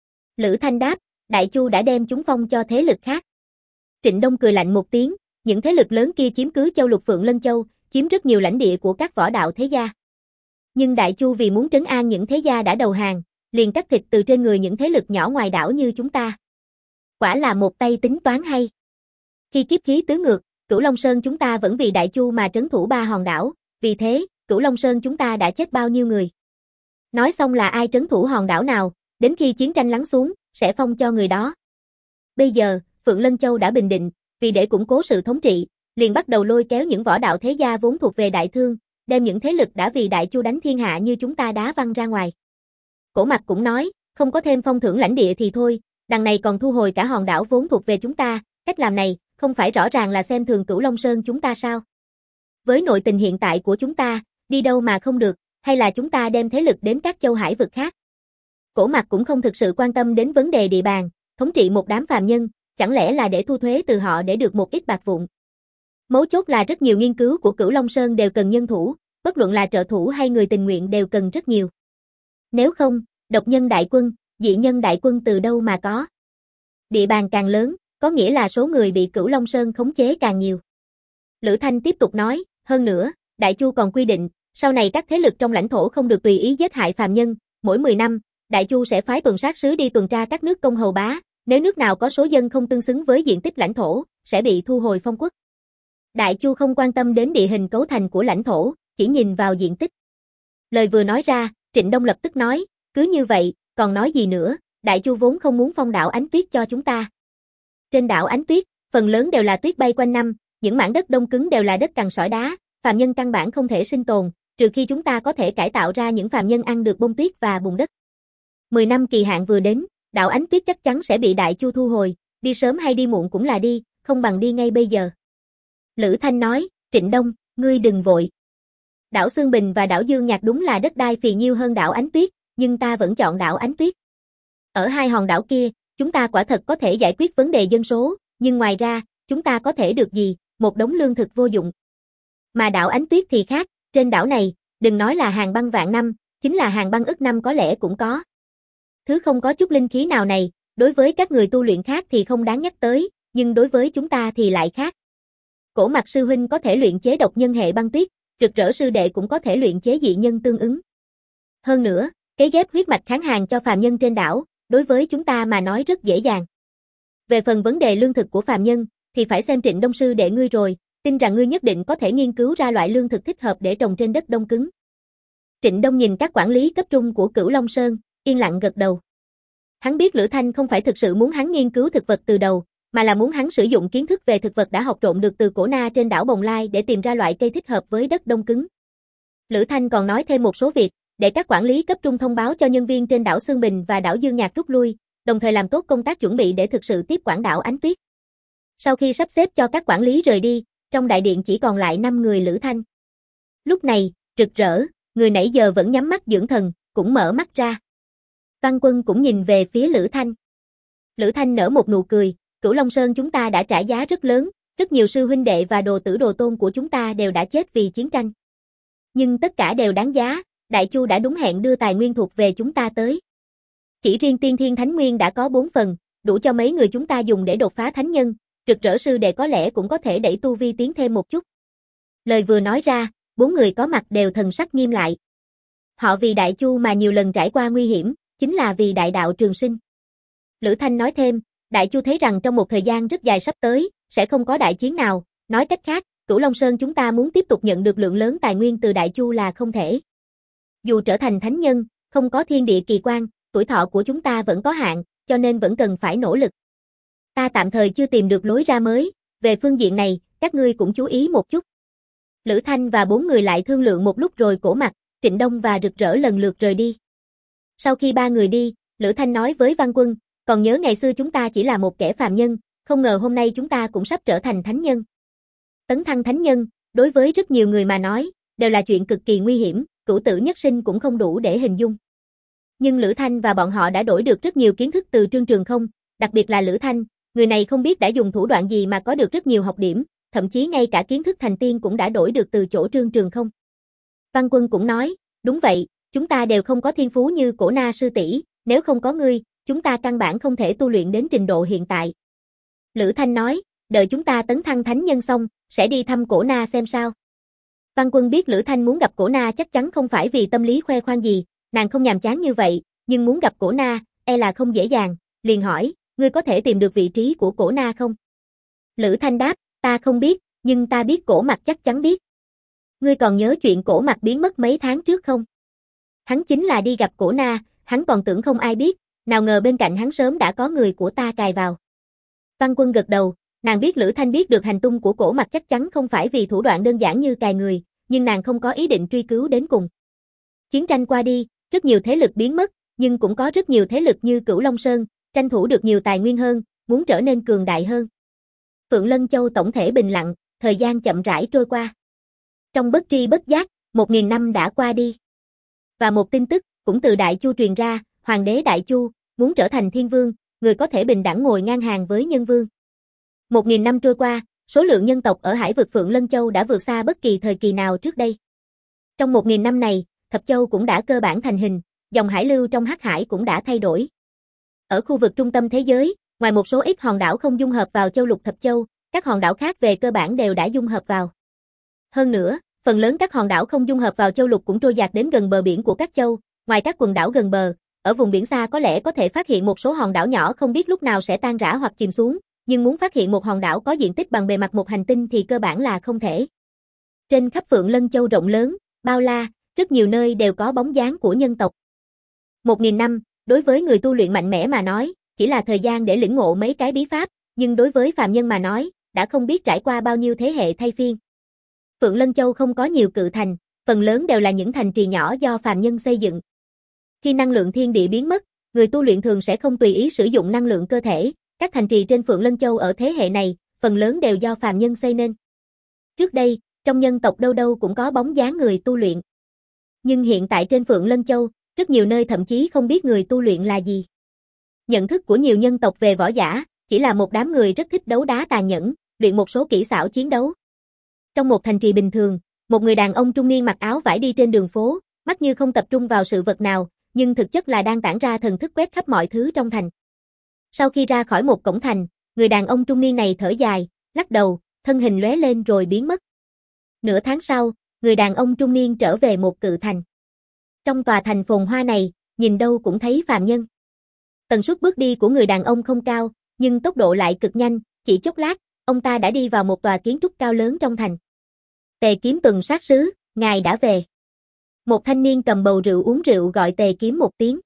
Lữ Thanh đáp, Đại Chu đã đem chúng phong cho thế lực khác. Trịnh Đông cười lạnh một tiếng, những thế lực lớn kia chiếm cứ châu lục Phượng Lân Châu, chiếm rất nhiều lãnh địa của các võ đạo thế gia. Nhưng Đại Chu vì muốn trấn an những thế gia đã đầu hàng, liền cắt thịt từ trên người những thế lực nhỏ ngoài đảo như chúng ta. Quả là một tay tính toán hay. Khi kiếp khí tứ ngược, Cửu Long Sơn chúng ta vẫn vì Đại Chu mà trấn thủ ba hòn đảo, vì thế, Cửu Long Sơn chúng ta đã chết bao nhiêu người. Nói xong là ai trấn thủ hòn đảo nào, đến khi chiến tranh lắng xuống, sẽ phong cho người đó. Bây giờ, Phượng Lân Châu đã bình định, vì để củng cố sự thống trị, liền bắt đầu lôi kéo những võ đạo thế gia vốn thuộc về Đại Thương, đem những thế lực đã vì Đại Chu đánh thiên hạ như chúng ta đá văng ra ngoài. Cổ Mặc cũng nói, không có thêm phong thưởng lãnh địa thì thôi, đằng này còn thu hồi cả hòn đảo vốn thuộc về chúng ta, cách làm này, không phải rõ ràng là xem thường Cửu Long Sơn chúng ta sao? Với nội tình hiện tại của chúng ta, đi đâu mà không được, hay là chúng ta đem thế lực đến các châu hải vực khác? Cổ Mặc cũng không thực sự quan tâm đến vấn đề địa bàn, thống trị một đám phàm nhân, chẳng lẽ là để thu thuế từ họ để được một ít bạc vụn. Mấu chốt là rất nhiều nghiên cứu của Cửu Long Sơn đều cần nhân thủ, bất luận là trợ thủ hay người tình nguyện đều cần rất nhiều. Nếu không, độc nhân đại quân, dị nhân đại quân từ đâu mà có? Địa bàn càng lớn, có nghĩa là số người bị Cửu Long Sơn khống chế càng nhiều. Lữ Thanh tiếp tục nói, hơn nữa, Đại Chu còn quy định, sau này các thế lực trong lãnh thổ không được tùy ý giết hại phàm nhân, mỗi mười năm, Đại Chu sẽ phái tuần sát sứ đi tuần tra các nước công hầu bá, nếu nước nào có số dân không tương xứng với diện tích lãnh thổ, sẽ bị thu hồi phong quốc. Đại Chu không quan tâm đến địa hình cấu thành của lãnh thổ, chỉ nhìn vào diện tích. Lời vừa nói ra, Trịnh Đông lập tức nói, cứ như vậy, còn nói gì nữa, Đại Chu vốn không muốn phong đảo Ánh Tuyết cho chúng ta. Trên đảo Ánh Tuyết, phần lớn đều là tuyết bay quanh năm, những mảng đất đông cứng đều là đất cằn sỏi đá, phàm nhân căn bản không thể sinh tồn, trừ khi chúng ta có thể cải tạo ra những phàm nhân ăn được bông tuyết và bùn đất. mười năm kỳ hạn vừa đến, đảo Ánh Tuyết chắc chắn sẽ bị Đại Chu thu hồi, đi sớm hay đi muộn cũng là đi, không bằng đi ngay bây giờ. Lữ Thanh nói, Trịnh Đông, ngươi đừng vội. Đảo Xương Bình và đảo Dương Nhạc đúng là đất đai phì nhiêu hơn đảo Ánh Tuyết, nhưng ta vẫn chọn đảo Ánh Tuyết. Ở hai hòn đảo kia, chúng ta quả thật có thể giải quyết vấn đề dân số, nhưng ngoài ra, chúng ta có thể được gì, một đống lương thực vô dụng. Mà đảo Ánh Tuyết thì khác, trên đảo này, đừng nói là hàng băng vạn năm, chính là hàng băng ức năm có lẽ cũng có. Thứ không có chút linh khí nào này, đối với các người tu luyện khác thì không đáng nhắc tới, nhưng đối với chúng ta thì lại khác. Cổ Mặc sư huynh có thể luyện chế độc nhân hệ băng tuyết, Rực Rỡ sư đệ cũng có thể luyện chế dị nhân tương ứng. Hơn nữa, cấy ghép huyết mạch kháng hàn cho phàm nhân trên đảo, đối với chúng ta mà nói rất dễ dàng. Về phần vấn đề lương thực của phàm nhân, thì phải xem Trịnh Đông sư đệ ngươi rồi, tin rằng ngươi nhất định có thể nghiên cứu ra loại lương thực thích hợp để trồng trên đất đông cứng. Trịnh Đông nhìn các quản lý cấp trung của Cửu Long Sơn, yên lặng gật đầu. Hắn biết Lữ Thanh không phải thực sự muốn hắn nghiên cứu thực vật từ đầu, mà là muốn hắn sử dụng kiến thức về thực vật đã học trộm được từ cổ na trên đảo Bồng Lai để tìm ra loại cây thích hợp với đất đông cứng. Lữ Thanh còn nói thêm một số việc, để các quản lý cấp trung thông báo cho nhân viên trên đảo Xương Bình và đảo Dương Nhạc rút lui, đồng thời làm tốt công tác chuẩn bị để thực sự tiếp quản đảo Ánh Tuyết. Sau khi sắp xếp cho các quản lý rời đi, trong đại điện chỉ còn lại năm người Lữ Thanh. Lúc này, Rực Rỡ, người nãy giờ vẫn nhắm mắt dưỡng thần, cũng mở mắt ra. Văn Quân cũng nhìn về phía Lữ Thanh. Lữ Thanh nở một nụ cười, Cửu Long Sơn chúng ta đã trả giá rất lớn, rất nhiều sư huynh đệ và đồ tử đồ tôn của chúng ta đều đã chết vì chiến tranh. Nhưng tất cả đều đáng giá, Đại Chu đã đúng hẹn đưa tài nguyên thuộc về chúng ta tới. Chỉ riêng tiên thiên thánh nguyên đã có bốn phần, đủ cho mấy người chúng ta dùng để đột phá thánh nhân, Rực Rỡ sư đệ có lẽ cũng có thể đẩy tu vi tiến thêm một chút. Lời vừa nói ra, bốn người có mặt đều thần sắc nghiêm lại. Họ vì Đại Chu mà nhiều lần trải qua nguy hiểm, chính là vì đại đạo trường sinh. Lữ Thanh nói thêm, Đại Chu thấy rằng trong một thời gian rất dài sắp tới, sẽ không có đại chiến nào, nói cách khác, Cửu Long Sơn chúng ta muốn tiếp tục nhận được lượng lớn tài nguyên từ Đại Chu là không thể. Dù trở thành thánh nhân, không có thiên địa kỳ quan, tuổi thọ của chúng ta vẫn có hạn, cho nên vẫn cần phải nỗ lực. Ta tạm thời chưa tìm được lối ra mới, về phương diện này, các ngươi cũng chú ý một chút. Lữ Thanh và bốn người lại thương lượng một lúc rồi Cổ Mặc, Trịnh Đông và Rực Rỡ lần lượt rời đi. Sau khi ba người đi, Lữ Thanh nói với Văn Quân, còn nhớ ngày xưa chúng ta chỉ là một kẻ phàm nhân, không ngờ hôm nay chúng ta cũng sắp trở thành thánh nhân. Tấn thăng thánh nhân, đối với rất nhiều người mà nói, đều là chuyện cực kỳ nguy hiểm, cửu tử nhất sinh cũng không đủ để hình dung. Nhưng Lữ Thanh và bọn họ đã đổi được rất nhiều kiến thức từ Trương Trường Không, đặc biệt là Lữ Thanh, người này không biết đã dùng thủ đoạn gì mà có được rất nhiều học điểm, thậm chí ngay cả kiến thức thành tiên cũng đã đổi được từ chỗ Trương Trường Không. Văn Quân cũng nói, đúng vậy, chúng ta đều không có thiên phú như Cổ Na sư tỷ, nếu không có ngươi, chúng ta căn bản không thể tu luyện đến trình độ hiện tại. Lữ Thanh nói, đợi chúng ta tấn thăng thánh nhân xong, sẽ đi thăm Cổ Na xem sao. Văn Quân biết Lữ Thanh muốn gặp Cổ Na chắc chắn không phải vì tâm lý khoe khoang gì, nàng không nhàm chán như vậy, nhưng muốn gặp Cổ Na, e là không dễ dàng, liền hỏi, ngươi có thể tìm được vị trí của Cổ Na không? Lữ Thanh đáp, ta không biết, nhưng ta biết Cổ Mặc chắc chắn biết. Ngươi còn nhớ chuyện Cổ Mặc biến mất mấy tháng trước không? Hắn chính là đi gặp Cổ Na, hắn còn tưởng không ai biết, nào ngờ bên cạnh hắn sớm đã có người của ta cài vào. Văn Quân gật đầu, nàng biết Lữ Thanh biết được hành tung của Cổ Mặc chắc chắn không phải vì thủ đoạn đơn giản như cài người, nhưng nàng không có ý định truy cứu đến cùng. Chiến tranh qua đi, rất nhiều thế lực biến mất, nhưng cũng có rất nhiều thế lực như Cửu Long Sơn, tranh thủ được nhiều tài nguyên hơn, muốn trở nên cường đại hơn. Phượng Lân Châu tổng thể bình lặng, thời gian chậm rãi trôi qua. Trong bất tri bất giác, một nghìn năm đã qua đi. Và một tin tức, cũng từ Đại Chu truyền ra, Hoàng đế Đại Chu, muốn trở thành thiên vương, người có thể bình đẳng ngồi ngang hàng với nhân vương. Một nghìn năm trôi qua, số lượng nhân tộc ở hải vực Phượng Lân Châu đã vượt xa bất kỳ thời kỳ nào trước đây. Trong một nghìn năm này, Thập Châu cũng đã cơ bản thành hình, dòng hải lưu trong Hắc Hải cũng đã thay đổi. Ở khu vực trung tâm thế giới, ngoài một số ít hòn đảo không dung hợp vào châu lục Thập Châu, các hòn đảo khác về cơ bản đều đã dung hợp vào. Hơn nữa, phần lớn các hòn đảo không dung hợp vào châu lục cũng trôi dạt đến gần bờ biển của các châu, ngoài các quần đảo gần bờ, ở vùng biển xa có lẽ có thể phát hiện một số hòn đảo nhỏ không biết lúc nào sẽ tan rã hoặc chìm xuống, nhưng muốn phát hiện một hòn đảo có diện tích bằng bề mặt một hành tinh thì cơ bản là không thể. Trên khắp Phượng Lân Châu rộng lớn, bao la, rất nhiều nơi đều có bóng dáng của nhân tộc. Một nghìn năm, đối với người tu luyện mạnh mẽ mà nói, chỉ là thời gian để lĩnh ngộ mấy cái bí pháp, nhưng đối với phàm nhân mà nói, đã không biết trải qua bao nhiêu thế hệ thay phiên. Phượng Lân Châu không có nhiều cự thành, phần lớn đều là những thành trì nhỏ do phàm nhân xây dựng. Khi năng lượng thiên địa biến mất, người tu luyện thường sẽ không tùy ý sử dụng năng lượng cơ thể, các thành trì trên Phượng Lân Châu ở thế hệ này, phần lớn đều do phàm nhân xây nên. Trước đây, trong nhân tộc đâu đâu cũng có bóng dáng người tu luyện. Nhưng hiện tại trên Phượng Lân Châu, rất nhiều nơi thậm chí không biết người tu luyện là gì. Nhận thức của nhiều nhân tộc về võ giả, chỉ là một đám người rất thích đấu đá tàn nhẫn, luyện một số kỹ xảo chiến đấu. Trong một thành trì bình thường, một người đàn ông trung niên mặc áo vải đi trên đường phố, mắt như không tập trung vào sự vật nào, nhưng thực chất là đang tản ra thần thức quét khắp mọi thứ trong thành. Sau khi ra khỏi một cổng thành, người đàn ông trung niên này thở dài, lắc đầu, thân hình lóe lên rồi biến mất. Nửa tháng sau, người đàn ông trung niên trở về một cự thành. Trong tòa thành phồn hoa này, nhìn đâu cũng thấy phàm nhân. Tần suất bước đi của người đàn ông không cao, nhưng tốc độ lại cực nhanh, chỉ chốc lát, ông ta đã đi vào một tòa kiến trúc cao lớn trong thành. Tề Kiếm Tuần sát sứ, ngài đã về. Một thanh niên cầm bầu rượu uống rượu gọi Tề Kiếm một tiếng.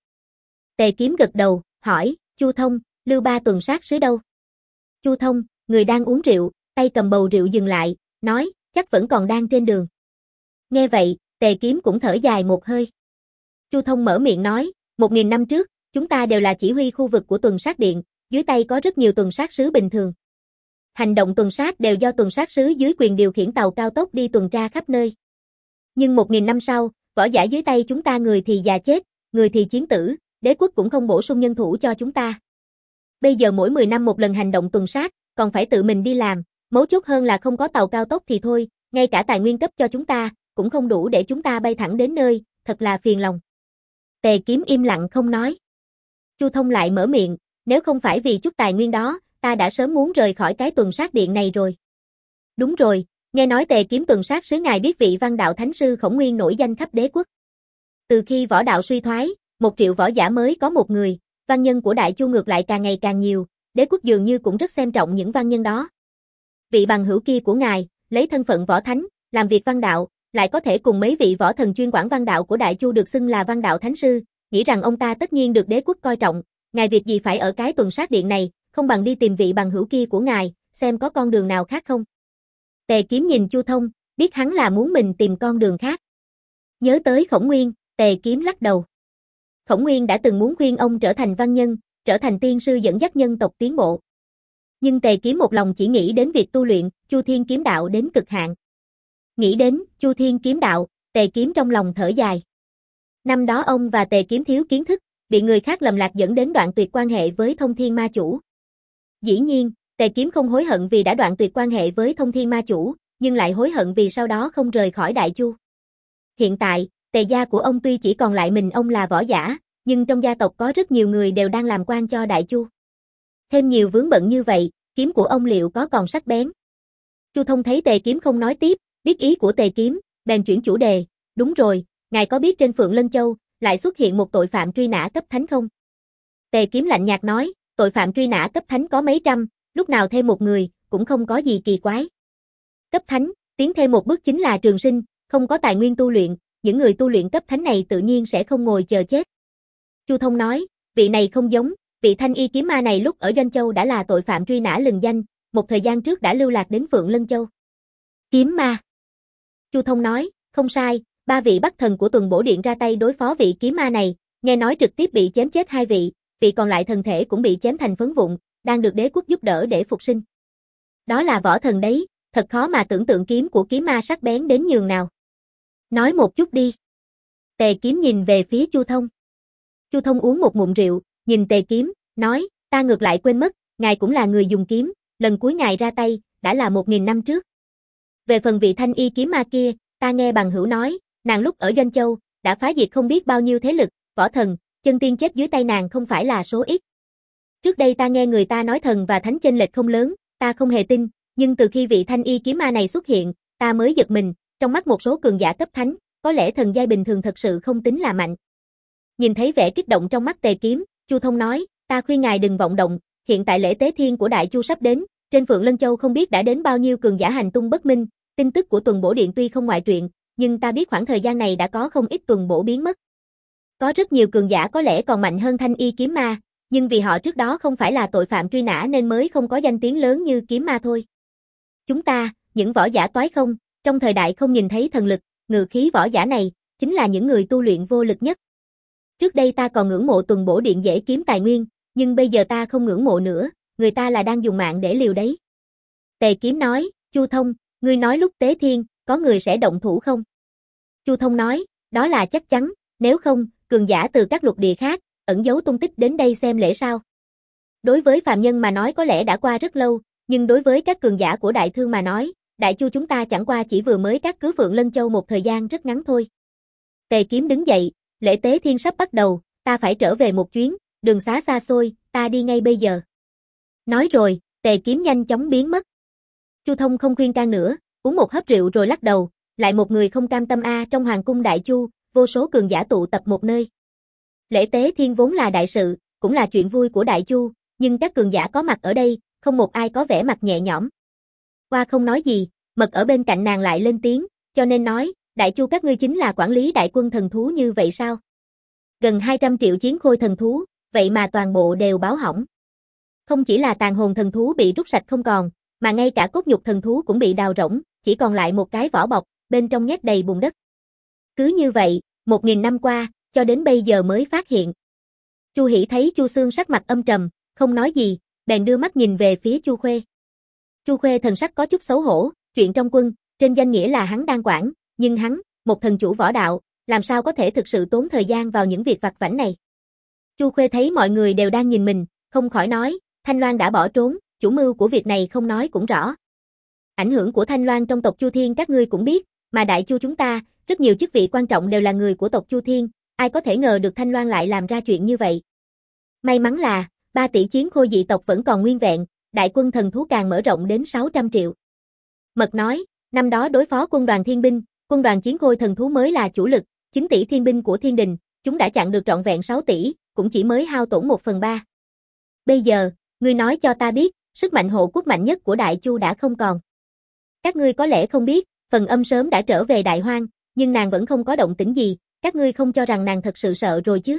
Tề Kiếm gật đầu, hỏi, Chu Thông, Lưu Ba tuần sát sứ đâu? Chu Thông, người đang uống rượu, tay cầm bầu rượu dừng lại, nói, chắc vẫn còn đang trên đường. Nghe vậy, Tề Kiếm cũng thở dài một hơi. Chu Thông mở miệng nói, một nghìn năm trước, chúng ta đều là chỉ huy khu vực của tuần sát điện, dưới tay có rất nhiều tuần sát sứ bình thường. Hành động tuần sát đều do tuần sát sứ dưới quyền điều khiển tàu cao tốc đi tuần tra khắp nơi. Nhưng một nghìn năm sau, võ giả dưới tay chúng ta người thì già chết, người thì chiến tử, đế quốc cũng không bổ sung nhân thủ cho chúng ta. Bây giờ mỗi mười năm một lần hành động tuần sát, còn phải tự mình đi làm, mấu chốt hơn là không có tàu cao tốc thì thôi, ngay cả tài nguyên cấp cho chúng ta, cũng không đủ để chúng ta bay thẳng đến nơi, thật là phiền lòng. Tề Kiếm im lặng không nói. Chu Thông lại mở miệng, nếu không phải vì chút tài nguyên đó, ta đã sớm muốn rời khỏi cái tuần sát điện này rồi. Đúng rồi, nghe nói Tề Kiếm tuần sát sứ ngài biết vị văn đạo thánh sư Khổng Nguyên nổi danh khắp đế quốc. Từ khi võ đạo suy thoái, một triệu võ giả mới có một người, văn nhân của Đại Chu ngược lại càng ngày càng nhiều, đế quốc dường như cũng rất xem trọng những văn nhân đó. Vị bằng hữu kia của ngài, lấy thân phận võ thánh, làm việc văn đạo, lại có thể cùng mấy vị võ thần chuyên quản văn đạo của Đại Chu được xưng là văn đạo thánh sư, nghĩ rằng ông ta tất nhiên được đế quốc coi trọng, ngài việc gì phải ở cái tuần sát điện này, không bằng đi tìm vị bằng hữu kia của ngài, xem có con đường nào khác không. Tề Kiếm nhìn Chu Thông, biết hắn là muốn mình tìm con đường khác. Nhớ tới Khổng Nguyên, Tề Kiếm lắc đầu. Khổng Nguyên đã từng muốn khuyên ông trở thành văn nhân, trở thành tiên sư dẫn dắt nhân tộc tiến bộ. Nhưng Tề Kiếm một lòng chỉ nghĩ đến việc tu luyện, Chu Thiên kiếm đạo đến cực hạn. Nghĩ đến Chu Thiên kiếm đạo, Tề Kiếm trong lòng thở dài. Năm đó ông và Tề Kiếm thiếu kiến thức, bị người khác lầm lạc dẫn đến đoạn tuyệt quan hệ với Thông Thiên Ma Chủ. Dĩ nhiên, Tề Kiếm không hối hận vì đã đoạn tuyệt quan hệ với Thông Thiên Ma Chủ, nhưng lại hối hận vì sau đó không rời khỏi Đại Chu. Hiện tại, Tề gia của ông tuy chỉ còn lại mình ông là võ giả, nhưng trong gia tộc có rất nhiều người đều đang làm quan cho Đại Chu. Thêm nhiều vướng bận như vậy, kiếm của ông liệu có còn sắc bén? Chu Thông thấy Tề Kiếm không nói tiếp, biết ý của Tề Kiếm, bèn chuyển chủ đề, đúng rồi, ngài có biết trên Phượng Lân Châu, lại xuất hiện một tội phạm truy nã cấp thánh không? Tề Kiếm lạnh nhạt nói, tội phạm truy nã cấp thánh có mấy trăm, lúc nào thêm một người, cũng không có gì kỳ quái. Cấp thánh, tiến thêm một bước chính là trường sinh, không có tài nguyên tu luyện, những người tu luyện cấp thánh này tự nhiên sẽ không ngồi chờ chết. Chu Thông nói, vị này không giống, vị thanh y kiếm ma này lúc ở Doanh Châu đã là tội phạm truy nã lừng danh, một thời gian trước đã lưu lạc đến Phượng Lân Châu. Kiếm ma. Chu Thông nói, không sai, ba vị bắc thần của Tuần Bổ Điện ra tay đối phó vị kiếm ma này, nghe nói trực tiếp bị chém chết hai vị, vị còn lại thần thể cũng bị chém thành phấn vụn, đang được đế quốc giúp đỡ để phục sinh. Đó là võ thần đấy, thật khó mà tưởng tượng kiếm của kiếm ma sắc bén đến nhường nào. Nói một chút đi. Tề Kiếm nhìn về phía Chu Thông. Chu Thông uống một ngụm rượu, nhìn Tề Kiếm, nói, ta ngược lại quên mất, ngài cũng là người dùng kiếm, lần cuối ngài ra tay, đã là một nghìn năm trước. Về phần vị thanh y kiếm ma kia, ta nghe bằng hữu nói, nàng lúc ở Doanh Châu, đã phá diệt không biết bao nhiêu thế lực, võ thần, chân tiên chết dưới tay nàng không phải là số ít. Trước đây ta nghe người ta nói thần và thánh chênh lệch không lớn, ta không hề tin, nhưng từ khi vị thanh y kiếm ma này xuất hiện, ta mới giật mình, trong mắt một số cường giả cấp thánh, có lẽ thần giai bình thường thật sự không tính là mạnh. Nhìn thấy vẻ kích động trong mắt Tề Kiếm, Chu Thông nói, ta khuyên ngài đừng vọng động, hiện tại lễ tế thiên của Đại Chu sắp đến, trên Phượng Lân Châu không biết đã đến bao nhiêu cường giả hành tung bất minh, tin tức của Tuần Bổ Điện tuy không ngoại truyện, nhưng ta biết khoảng thời gian này đã có không ít tuần bổ biến mất. Có rất nhiều cường giả có lẽ còn mạnh hơn thanh y kiếm ma, nhưng vì họ trước đó không phải là tội phạm truy nã nên mới không có danh tiếng lớn như kiếm ma thôi. Chúng ta, những võ giả toái không, trong thời đại không nhìn thấy thần lực, ngự khí võ giả này, chính là những người tu luyện vô lực nhất. Trước đây ta còn ngưỡng mộ Tuần Bổ Điện dễ kiếm tài nguyên, nhưng bây giờ ta không ngưỡng mộ nữa, người ta là đang dùng mạng để liều đấy. Tề Kiếm nói, Chu Thông, ngươi nói lúc tế thiên, có người sẽ động thủ không? Chu Thông nói, đó là chắc chắn, nếu không, cường giả từ các lục địa khác, ẩn giấu tung tích đến đây xem lễ sao. Đối với phàm nhân mà nói có lẽ đã qua rất lâu, nhưng đối với các cường giả của Đại Thương mà nói, Đại Chu chúng ta chẳng qua chỉ vừa mới cắt cứ Phượng Lân Châu một thời gian rất ngắn thôi. Tề Kiếm đứng dậy, lễ tế thiên sắp bắt đầu, ta phải trở về một chuyến, đường xá xa xôi, ta đi ngay bây giờ. Nói rồi, Tề Kiếm nhanh chóng biến mất. Chu Thông không khuyên can nữa, uống một hớp rượu rồi lắc đầu, lại một người không cam tâm a, trong hoàng cung Đại Chu, vô số cường giả tụ tập một nơi. Lễ tế thiên vốn là đại sự, cũng là chuyện vui của Đại Chu, nhưng các cường giả có mặt ở đây, không một ai có vẻ mặt nhẹ nhõm. Hoa không nói gì, Mật ở bên cạnh nàng lại lên tiếng, cho nên nói, Đại Chu các ngươi chính là quản lý đại quân thần thú như vậy sao? Gần hai trăm triệu chiến khôi thần thú, vậy mà toàn bộ đều báo hỏng. Không chỉ là tàn hồn thần thú bị rút sạch không còn, mà ngay cả cốt nhục thần thú cũng bị đào rỗng, chỉ còn lại một cái vỏ bọc, bên trong nhét đầy bùn đất. Cứ như vậy, một nghìn năm qua, cho đến bây giờ mới phát hiện. Chu Hỷ thấy Chu Xương sắc mặt âm trầm, không nói gì, bèn đưa mắt nhìn về phía Chu Khuê. Chu Khuê thần sắc có chút xấu hổ, chuyện trong quân, trên danh nghĩa là hắn đang quản, nhưng hắn, một thần chủ võ đạo, làm sao có thể thực sự tốn thời gian vào những việc vặt vãnh này. Chu Khuê thấy mọi người đều đang nhìn mình, không khỏi nói, Thanh Loan đã bỏ trốn, chủ mưu của việc này không nói cũng rõ. Ảnh hưởng của Thanh Loan trong tộc Chu Thiên các ngươi cũng biết, mà Đại Chu chúng ta, rất nhiều chức vị quan trọng đều là người của tộc Chu Thiên, ai có thể ngờ được Thanh Loan lại làm ra chuyện như vậy. May mắn là, ba tỷ chiến khôi dị tộc vẫn còn nguyên vẹn, đại quân thần thú càng mở rộng đến sáu trăm triệu. Mật nói, năm đó đối phó quân đoàn thiên binh, quân đoàn chiến khôi thần thú mới là chủ lực, chín tỷ thiên binh của thiên đình, chúng đã chặn được trọn vẹn sáu tỷ, cũng chỉ mới hao tổn một phần ba. Bây giờ, ngươi nói cho ta biết, sức mạnh hộ quốc mạnh nhất của Đại Chu đã không còn. Các ngươi có lẽ không biết, Phần Âm sớm đã trở về Đại Hoang, nhưng nàng vẫn không có động tĩnh gì, các ngươi không cho rằng nàng thật sự sợ rồi chứ.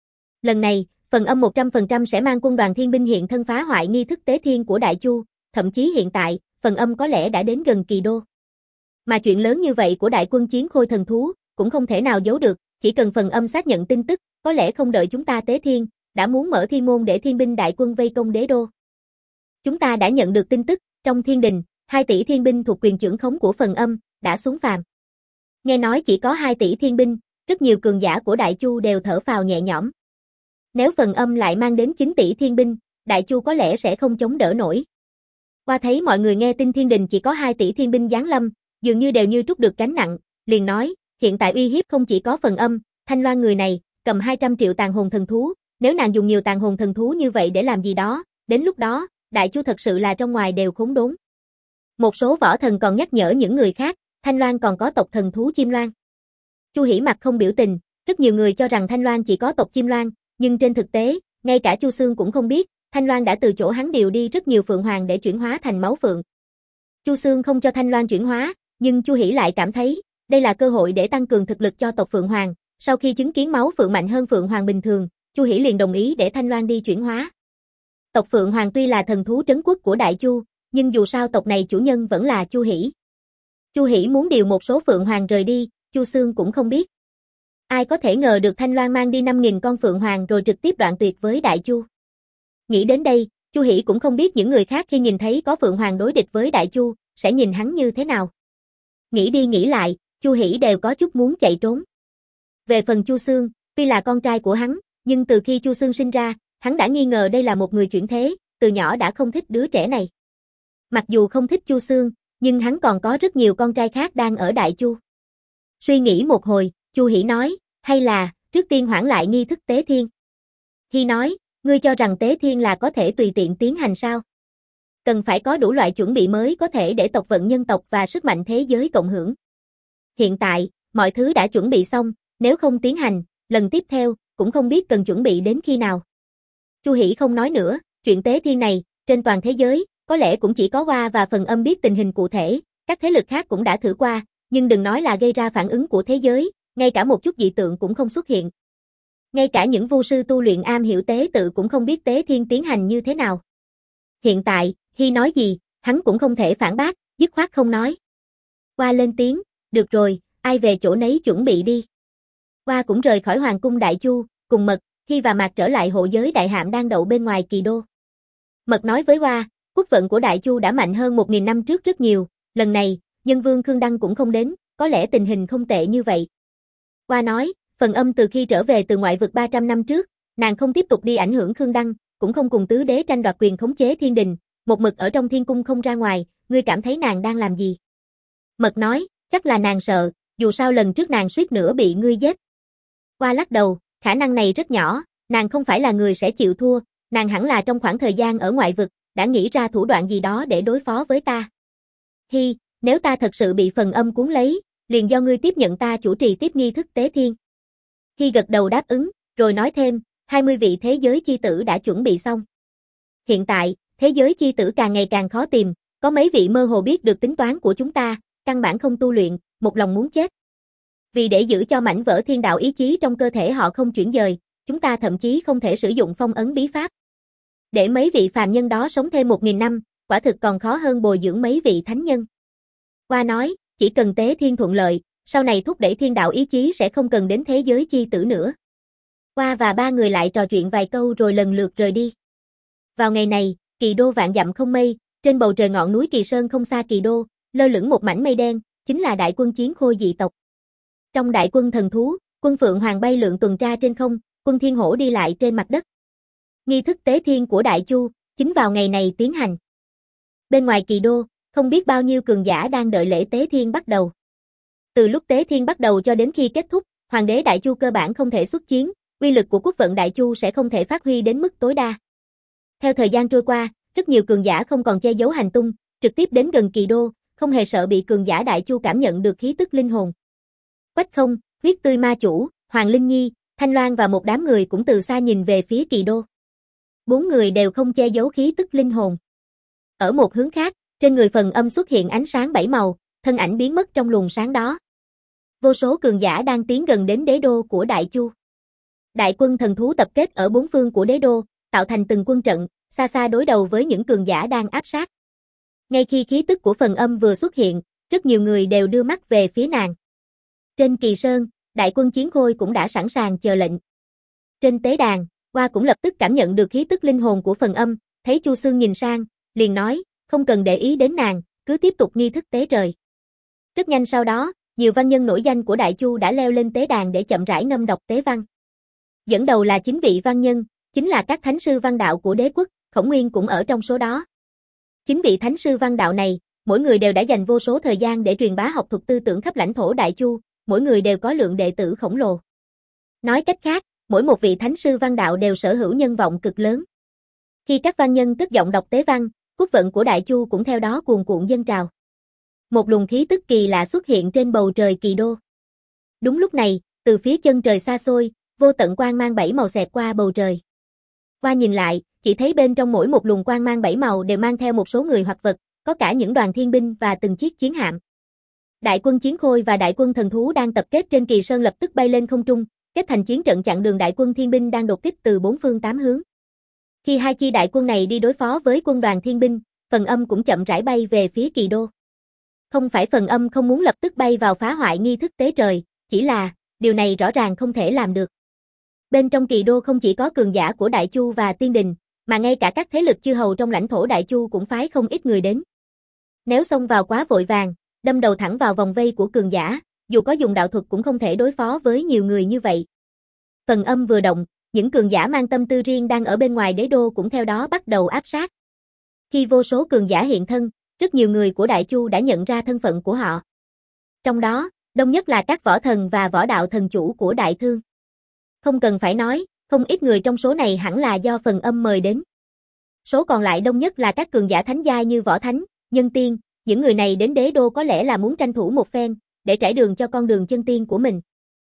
Lần này, Phần Âm một trăm phần trăm sẽ mang quân đoàn thiên binh hiện thân phá hoại nghi thức tế thiên của Đại Chu, thậm chí hiện tại, Phần Âm có lẽ đã đến gần Kỳ Đô. Mà chuyện lớn như vậy của đại quân chiến khôi thần thú, cũng không thể nào giấu được, chỉ cần Phần Âm xác nhận tin tức, có lẽ không đợi chúng ta tế thiên, đã muốn mở thiên môn để thiên binh đại quân vây công đế đô. Chúng ta đã nhận được tin tức, trong thiên đình, hai tỷ thiên binh thuộc quyền trưởng khống của Phần Âm, đã xuống phàm. Nghe nói chỉ có hai tỷ thiên binh, rất nhiều cường giả của Đại Chu đều thở phào nhẹ nhõm. Nếu Phần Âm lại mang đến chín tỷ thiên binh, Đại Chu có lẽ sẽ không chống đỡ nổi. Qua thấy mọi người nghe tin thiên đình chỉ có hai tỷ thiên binh giáng lâm, dường như đều như trút được gánh nặng, liền nói, hiện tại uy hiếp không chỉ có Phần Âm, Thanh Loan người này, cầm hai trăm triệu tàn hồn thần thú, nếu nàng dùng nhiều tàn hồn thần thú như vậy để làm gì đó, đến lúc đó, Đại Chu thật sự là trong ngoài đều khốn đốn. Một số võ thần còn nhắc nhở những người khác, Thanh Loan còn có tộc thần thú Chim Loan. Chu Hỷ mặt không biểu tình, rất nhiều người cho rằng Thanh Loan chỉ có tộc Chim Loan, nhưng trên thực tế, ngay cả Chu Xương cũng không biết, Thanh Loan đã từ chỗ hắn điều đi rất nhiều phượng hoàng để chuyển hóa thành máu phượng. Chu Xương không cho Thanh Loan chuyển hóa, nhưng Chu Hỷ lại cảm thấy, đây là cơ hội để tăng cường thực lực cho tộc Phượng Hoàng. Sau khi chứng kiến máu phượng mạnh hơn Phượng Hoàng bình thường, Chu Hỷ liền đồng ý để Thanh Loan đi chuyển hóa. Tộc Phượng Hoàng tuy là thần thú trấn quốc của Đại Chu, nhưng dù sao tộc này chủ nhân vẫn là Chu Hỷ. Chu Hỷ muốn điều một số Phượng Hoàng rời đi, Chu Xương cũng không biết. Ai có thể ngờ được Thanh Loan mang đi năm nghìn con Phượng Hoàng rồi trực tiếp đoạn tuyệt với Đại Chu. Nghĩ đến đây, Chu Hỷ cũng không biết những người khác khi nhìn thấy có Phượng Hoàng đối địch với Đại Chu, sẽ nhìn hắn như thế nào. Nghĩ đi nghĩ lại, Chu Hỷ đều có chút muốn chạy trốn. Về phần Chu Xương, tuy là con trai của hắn, nhưng từ khi Chu Xương sinh ra, hắn đã nghi ngờ đây là một người chuyển thế, từ nhỏ đã không thích đứa trẻ này. Mặc dù không thích Chu Xương, nhưng hắn còn có rất nhiều con trai khác đang ở Đại Chu. Suy nghĩ một hồi, Chu Hỷ nói, hay là, trước tiên hoãn lại nghi thức tế thiên. Hy nói, ngươi cho rằng tế thiên là có thể tùy tiện tiến hành sao? Cần phải có đủ loại chuẩn bị mới có thể để tộc vận nhân tộc và sức mạnh thế giới cộng hưởng. Hiện tại, mọi thứ đã chuẩn bị xong, nếu không tiến hành, lần tiếp theo, cũng không biết cần chuẩn bị đến khi nào. Chu Hỷ không nói nữa, chuyện tế thiên này, trên toàn thế giới, có lẽ cũng chỉ có Hoa và Phần Âm biết tình hình cụ thể, các thế lực khác cũng đã thử qua, nhưng đừng nói là gây ra phản ứng của thế giới, ngay cả một chút dị tượng cũng không xuất hiện. Ngay cả những vu sư tu luyện am hiểu tế tự cũng không biết tế thiên tiến hành như thế nào. Hiện tại, Hy nói gì, hắn cũng không thể phản bác, dứt khoát không nói. Hoa lên tiếng, được rồi, ai về chỗ nấy chuẩn bị đi. Hoa cũng rời khỏi Hoàng cung Đại Chu, cùng Mật, Hy và Mạc trở lại hộ giới đại hạm đang đậu bên ngoài kỳ đô. Mật nói với Hoa, quốc vận của Đại Chu đã mạnh hơn một nghìn năm trước rất nhiều, lần này, nhân vương Khương Đăng cũng không đến, có lẽ tình hình không tệ như vậy. Hoa nói, Phần Âm từ khi trở về từ ngoại vực ba trăm năm trước, nàng không tiếp tục đi ảnh hưởng Khương Đăng, cũng không cùng tứ đế tranh đoạt quyền khống chế thiên đình, một mực ở trong thiên cung không ra ngoài, ngươi cảm thấy nàng đang làm gì? Mật nói, chắc là nàng sợ, dù sao lần trước nàng suýt nữa bị ngươi giết. Hoa lắc đầu, khả năng này rất nhỏ, nàng không phải là người sẽ chịu thua, nàng hẳn là trong khoảng thời gian ở ngoại vực, đã nghĩ ra thủ đoạn gì đó để đối phó với ta. Hi, nếu ta thật sự bị Phần Âm cuốn lấy, liền do ngươi tiếp nhận ta chủ trì tiếp nghi thức tế thiên. Hi gật đầu đáp ứng, rồi nói thêm, hai mươi vị thế giới chi tử đã chuẩn bị xong. Hiện tại, thế giới chi tử càng ngày càng khó tìm, có mấy vị mơ hồ biết được tính toán của chúng ta, căn bản không tu luyện, một lòng muốn chết. Vì để giữ cho mảnh vỡ thiên đạo ý chí trong cơ thể họ không chuyển dời, chúng ta thậm chí không thể sử dụng phong ấn bí pháp. Để mấy vị phàm nhân đó sống thêm một nghìn năm, quả thực còn khó hơn bồi dưỡng mấy vị thánh nhân. Hoa nói, chỉ cần tế thiên thuận lợi, sau này thúc đẩy thiên đạo ý chí sẽ không cần đến thế giới chi tử nữa. Hoa và ba người lại trò chuyện vài câu rồi lần lượt rời đi. Vào ngày này, Kỳ Đô vạn dặm không mây, trên bầu trời ngọn núi Kỳ Sơn không xa Kỳ Đô, lơ lửng một mảnh mây đen, chính là đại quân chiến khôi dị tộc. Trong đại quân thần thú, quân Phượng Hoàng bay lượn tuần tra trên không, quân Thiên Hổ đi lại trên mặt đất. Nghi thức tế thiên của Đại Chu, chính vào ngày này tiến hành. Bên ngoài Kỳ Đô, không biết bao nhiêu cường giả đang đợi lễ tế thiên bắt đầu. Từ lúc tế thiên bắt đầu cho đến khi kết thúc, Hoàng đế Đại Chu cơ bản không thể xuất chiến, uy lực của quốc vận Đại Chu sẽ không thể phát huy đến mức tối đa. Theo thời gian trôi qua, rất nhiều cường giả không còn che giấu hành tung, trực tiếp đến gần Kỳ Đô, không hề sợ bị cường giả Đại Chu cảm nhận được khí tức linh hồn. Quách Không, Huyết Tươi Ma Chủ, Hoàng Linh Nhi, Thanh Loan và một đám người cũng từ xa nhìn về phía Kỳ Đô. Bốn người đều không che giấu khí tức linh hồn. Ở một hướng khác, trên người Phần Âm xuất hiện ánh sáng bảy màu, thân ảnh biến mất trong luồng sáng đó. Vô số cường giả đang tiến gần đến đế đô của Đại Chu. Đại quân thần thú tập kết ở bốn phương của đế đô, tạo thành từng quân trận, xa xa đối đầu với những cường giả đang áp sát. Ngay khi khí tức của Phần Âm vừa xuất hiện, rất nhiều người đều đưa mắt về phía nàng. Trên Kỳ Sơn, đại quân chiến khôi cũng đã sẵn sàng chờ lệnh. Trên tế đàn, Hoa cũng lập tức cảm nhận được khí tức linh hồn của Phần Âm, thấy Chu Xương nhìn sang, liền nói, không cần để ý đến nàng, cứ tiếp tục nghi thức tế trời. Rất nhanh sau đó, nhiều văn nhân nổi danh của Đại Chu đã leo lên tế đàn để chậm rãi ngâm đọc tế văn. Dẫn đầu là chín vị văn nhân, chính là các thánh sư văn đạo của đế quốc, Khổng Nguyên cũng ở trong số đó. Chín vị thánh sư văn đạo này, mỗi người đều đã dành vô số thời gian để truyền bá học thuật tư tưởng khắp lãnh thổ Đại Chu, mỗi người đều có lượng đệ tử khổng lồ. Nói cách khác, mỗi một vị thánh sư văn đạo đều sở hữu nhân vọng cực lớn. Khi các văn nhân cất giọng đọc tế văn, quốc vận của Đại Chu cũng theo đó cuồn cuộn dâng trào. Một luồng khí tức kỳ lạ xuất hiện trên bầu trời Kỳ Đô. Đúng lúc này, từ phía chân trời xa xôi, vô tận quang mang bảy màu xẹt qua bầu trời. Qua nhìn lại, chỉ thấy bên trong mỗi một luồng quang mang bảy màu đều mang theo một số người hoặc vật, có cả những đoàn thiên binh và từng chiếc chiến hạm. Đại quân chiến khôi và đại quân thần thú đang tập kết trên Kỳ Sơn lập tức bay lên không trung, kết thành chiến trận chặn đường đại quân thiên binh đang đột kích từ bốn phương tám hướng. Khi hai chi đại quân này đi đối phó với quân đoàn thiên binh, Phần Âm cũng chậm rãi bay về phía Kỳ Đô. Không phải Phần Âm không muốn lập tức bay vào phá hoại nghi thức tế trời, chỉ là, điều này rõ ràng không thể làm được. Bên trong Kỳ Đô không chỉ có cường giả của Đại Chu và Tiên Đình, mà ngay cả các thế lực chư hầu trong lãnh thổ Đại Chu cũng phái không ít người đến. Nếu xông vào quá vội vàng, đâm đầu thẳng vào vòng vây của cường giả, dù có dùng đạo thuật cũng không thể đối phó với nhiều người như vậy. Phần Âm vừa động, những cường giả mang tâm tư riêng đang ở bên ngoài đế đô cũng theo đó bắt đầu áp sát. Khi vô số cường giả hiện thân, rất nhiều người của Đại Chu đã nhận ra thân phận của họ. Trong đó, đông nhất là các võ thần và võ đạo thần chủ của Đại Thương. Không cần phải nói, không ít người trong số này hẳn là do Phần Âm mời đến. Số còn lại đông nhất là các cường giả thánh giai như Võ Thánh, Nhân Tiên, những người này đến đế đô có lẽ là muốn tranh thủ một phen, để trải đường cho con đường chân tiên của mình.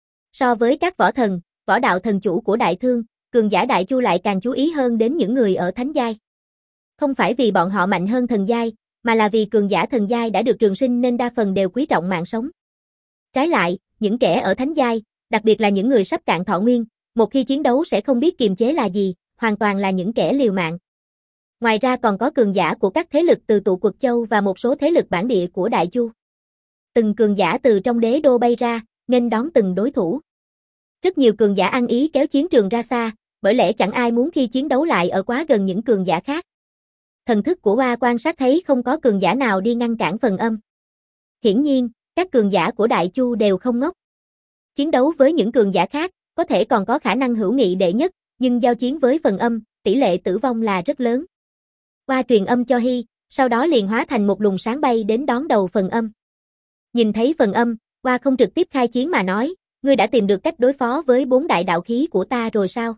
So với các võ thần, võ đạo thần chủ của Đại Thương, cường giả Đại Chu lại càng chú ý hơn đến những người ở thánh giai. Không phải vì bọn họ mạnh hơn thần giai, mà là vì cường giả thần giai đã được trường sinh nên đa phần đều quý trọng mạng sống. Trái lại, những kẻ ở thánh giai, đặc biệt là những người sắp cạn thọ nguyên, một khi chiến đấu sẽ không biết kiềm chế là gì, hoàn toàn là những kẻ liều mạng. Ngoài ra còn có cường giả của các thế lực từ Tụ Quật Châu và một số thế lực bản địa của Đại Chu. Từng cường giả từ trong đế đô bay ra, nghênh đón từng đối thủ. Rất nhiều cường giả ăn ý kéo chiến trường ra xa, bởi lẽ chẳng ai muốn khi chiến đấu lại ở quá gần những cường giả khác. Thần thức của Hoa quan sát thấy không có cường giả nào đi ngăn cản Phần Âm. Hiển nhiên, các cường giả của Đại Chu đều không ngốc. Chiến đấu với những cường giả khác, có thể còn có khả năng hữu nghị đệ nhất, nhưng giao chiến với Phần Âm, tỷ lệ tử vong là rất lớn. Hoa truyền âm cho Hy, sau đó liền hóa thành một luồng sáng bay đến đón đầu Phần Âm. Nhìn thấy Phần Âm, Hoa không trực tiếp khai chiến mà nói, ngươi đã tìm được cách đối phó với bốn đại đạo khí của ta rồi sao?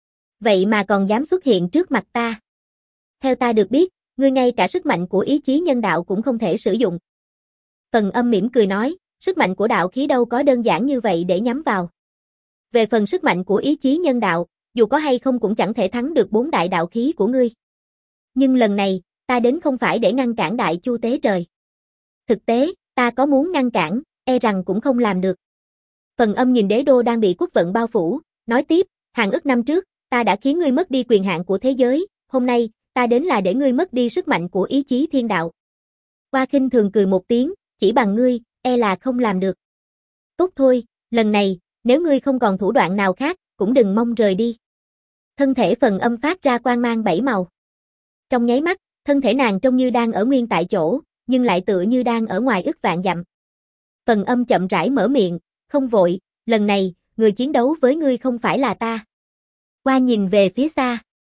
Vậy mà còn dám xuất hiện trước mặt ta. Theo ta được biết, ngươi ngay cả sức mạnh của ý chí nhân đạo cũng không thể sử dụng. Phần Âm mỉm cười nói, sức mạnh của đạo khí đâu có đơn giản như vậy để nhắm vào. Về phần sức mạnh của ý chí nhân đạo, dù có hay không cũng chẳng thể thắng được bốn đại đạo khí của ngươi. Nhưng lần này, ta đến không phải để ngăn cản Đại Chu tế trời. Thực tế, ta có muốn ngăn cản, e rằng cũng không làm được. Phần Âm nhìn đế đô đang bị quốc vận bao phủ, nói tiếp, hàng ức năm trước, ta đã khiến ngươi mất đi quyền hạn của thế giới, hôm nay, ta đến là để ngươi mất đi sức mạnh của ý chí thiên đạo. Hoa khinh thường cười một tiếng, chỉ bằng ngươi, e là không làm được. Tốt thôi, lần này, nếu ngươi không còn thủ đoạn nào khác, cũng đừng mong rời đi. Thân thể Phần Âm phát ra quang mang bảy màu. Trong nháy mắt, thân thể nàng trông như đang ở nguyên tại chỗ, nhưng lại tựa như đang ở ngoài ức vạn dặm. Phần Âm chậm rãi mở miệng, không vội, lần này, người chiến đấu với ngươi không phải là ta. Hoa nhìn về phía xa.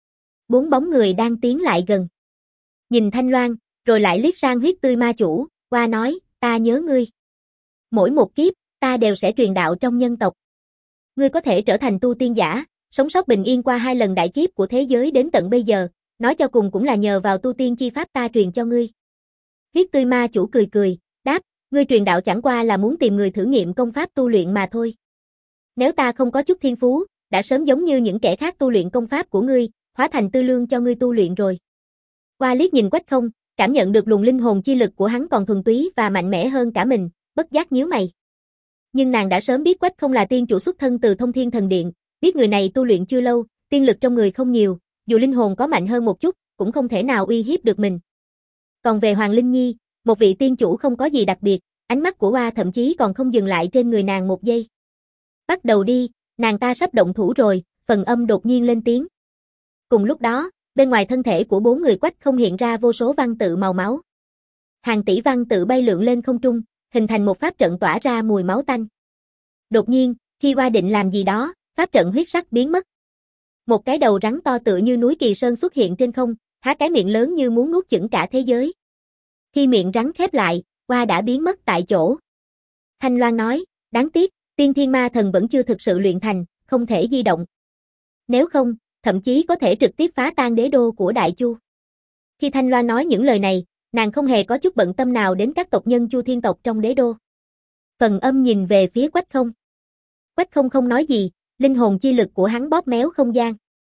Bốn bóng người đang tiến lại gần. Nhìn Thanh Loan, rồi lại liếc sang Huyết Tươi Ma Chủ, Hoa nói, ta nhớ ngươi. Mỗi một kiếp, ta đều sẽ truyền đạo trong nhân tộc. Ngươi có thể trở thành tu tiên giả, sống sót bình yên qua hai lần đại kiếp của thế giới đến tận bây giờ, nói cho cùng cũng là nhờ vào tu tiên chi pháp ta truyền cho ngươi. Huyết Tươi Ma Chủ cười cười, đáp, ngươi truyền đạo chẳng qua là muốn tìm người thử nghiệm công pháp tu luyện mà thôi. Nếu ta không có chút thiên phú, đã sớm giống như những kẻ khác tu luyện công pháp của ngươi, hóa thành tư lương cho ngươi tu luyện rồi. Hoa liếc nhìn Quách Không, cảm nhận được luồng linh hồn chi lực của hắn còn thuần túy và mạnh mẽ hơn cả mình, bất giác nhíu mày. Nhưng nàng đã sớm biết Quách Không là tiên chủ xuất thân từ Thông Thiên Thần Điện, biết người này tu luyện chưa lâu, tiên lực trong người không nhiều, dù linh hồn có mạnh hơn một chút, cũng không thể nào uy hiếp được mình. Còn về Hoàng Linh Nhi, một vị tiên chủ không có gì đặc biệt, ánh mắt của Hoa thậm chí còn không dừng lại trên người nàng một giây. Bắt đầu đi, nàng ta sắp động thủ rồi, Phần Âm đột nhiên lên tiếng. Cùng lúc đó, bên ngoài thân thể của bốn người Quách Không hiện ra vô số văn tự màu máu. Hàng tỷ văn tự bay lượn lên không trung, hình thành một pháp trận tỏa ra mùi máu tanh. Đột nhiên, khi Hoa định làm gì đó, pháp trận huyết sắc biến mất. Một cái đầu rắn to tựa như núi Kỳ Sơn xuất hiện trên không, há cái miệng lớn như muốn nuốt chửng cả thế giới. Khi miệng rắn khép lại, Hoa đã biến mất tại chỗ. Thanh Loan nói, đáng tiếc, Tiên Thiên Ma Thần vẫn chưa thực sự luyện thành, không thể di động. Nếu không, thậm chí có thể trực tiếp phá tan đế đô của Đại Chu. Khi Thanh Loan nói những lời này, nàng không hề có chút bận tâm nào đến các tộc nhân Chu Thiên tộc trong đế đô. Phần Âm nhìn về phía Quách Không. Quách Không không nói gì, linh hồn chi lực của hắn bóp méo không gian.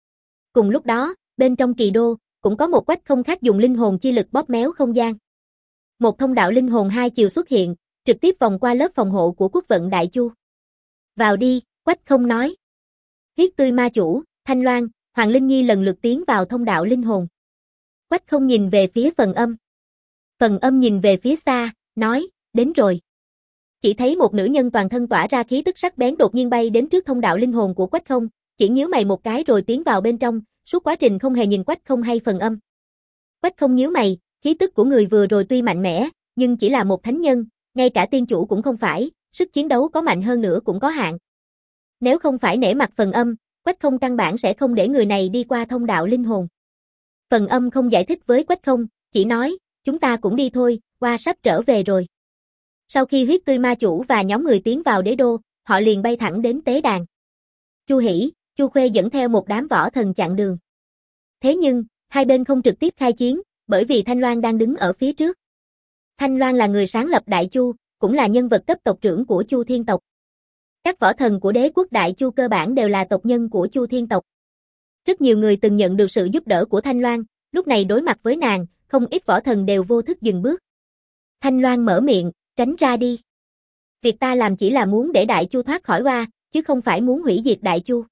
Cùng lúc đó, bên trong kỳ đô, cũng có một Quách Không khác dùng linh hồn chi lực bóp méo không gian. Một thông đạo linh hồn hai chiều xuất hiện, trực tiếp vòng qua lớp phòng hộ của quốc vận Đại Chu. Vào đi, Quách Không nói. Huyết Tươi Ma Chủ, Thanh Loan, Hoàng Linh Nhi lần lượt tiến vào thông đạo linh hồn. Quách Không nhìn về phía Phần Âm. Phần Âm nhìn về phía xa, nói, đến rồi. Chỉ thấy một nữ nhân toàn thân tỏa ra khí tức sắc bén đột nhiên bay đến trước thông đạo linh hồn của Quách Không, chỉ nhíu mày một cái rồi tiến vào bên trong, suốt quá trình không hề nhìn Quách Không hay Phần Âm. Quách Không nhíu mày, khí tức của người vừa rồi tuy mạnh mẽ, nhưng chỉ là một thánh nhân, ngay cả tiên chủ cũng không phải, sức chiến đấu có mạnh hơn nữa cũng có hạn. Nếu không phải nể mặt Phần Âm, Quách Không căn bản sẽ không để người này đi qua thông đạo linh hồn. Phần Âm không giải thích với Quách Không, chỉ nói, chúng ta cũng đi thôi, Oa sắp trở về rồi. Sau khi Huyết Tươi Ma Chủ và nhóm người tiến vào đế đô, họ liền bay thẳng đến tế đàn. Chu Hỷ, Chu Khuê dẫn theo một đám võ thần chặn đường. Thế nhưng, hai bên không trực tiếp khai chiến, bởi vì Thanh Loan đang đứng ở phía trước. Thanh Loan là người sáng lập Đại Chu, cũng là nhân vật cấp tộc trưởng của Chu Thiên tộc. Các võ thần của đế quốc Đại Chu cơ bản đều là tộc nhân của Chu Thiên tộc. Rất nhiều người từng nhận được sự giúp đỡ của Thanh Loan, lúc này đối mặt với nàng, không ít võ thần đều vô thức dừng bước. Thanh Loan mở miệng, tránh ra đi. Việc ta làm chỉ là muốn để Đại Chu thoát khỏi Oa, chứ không phải muốn hủy diệt Đại Chu.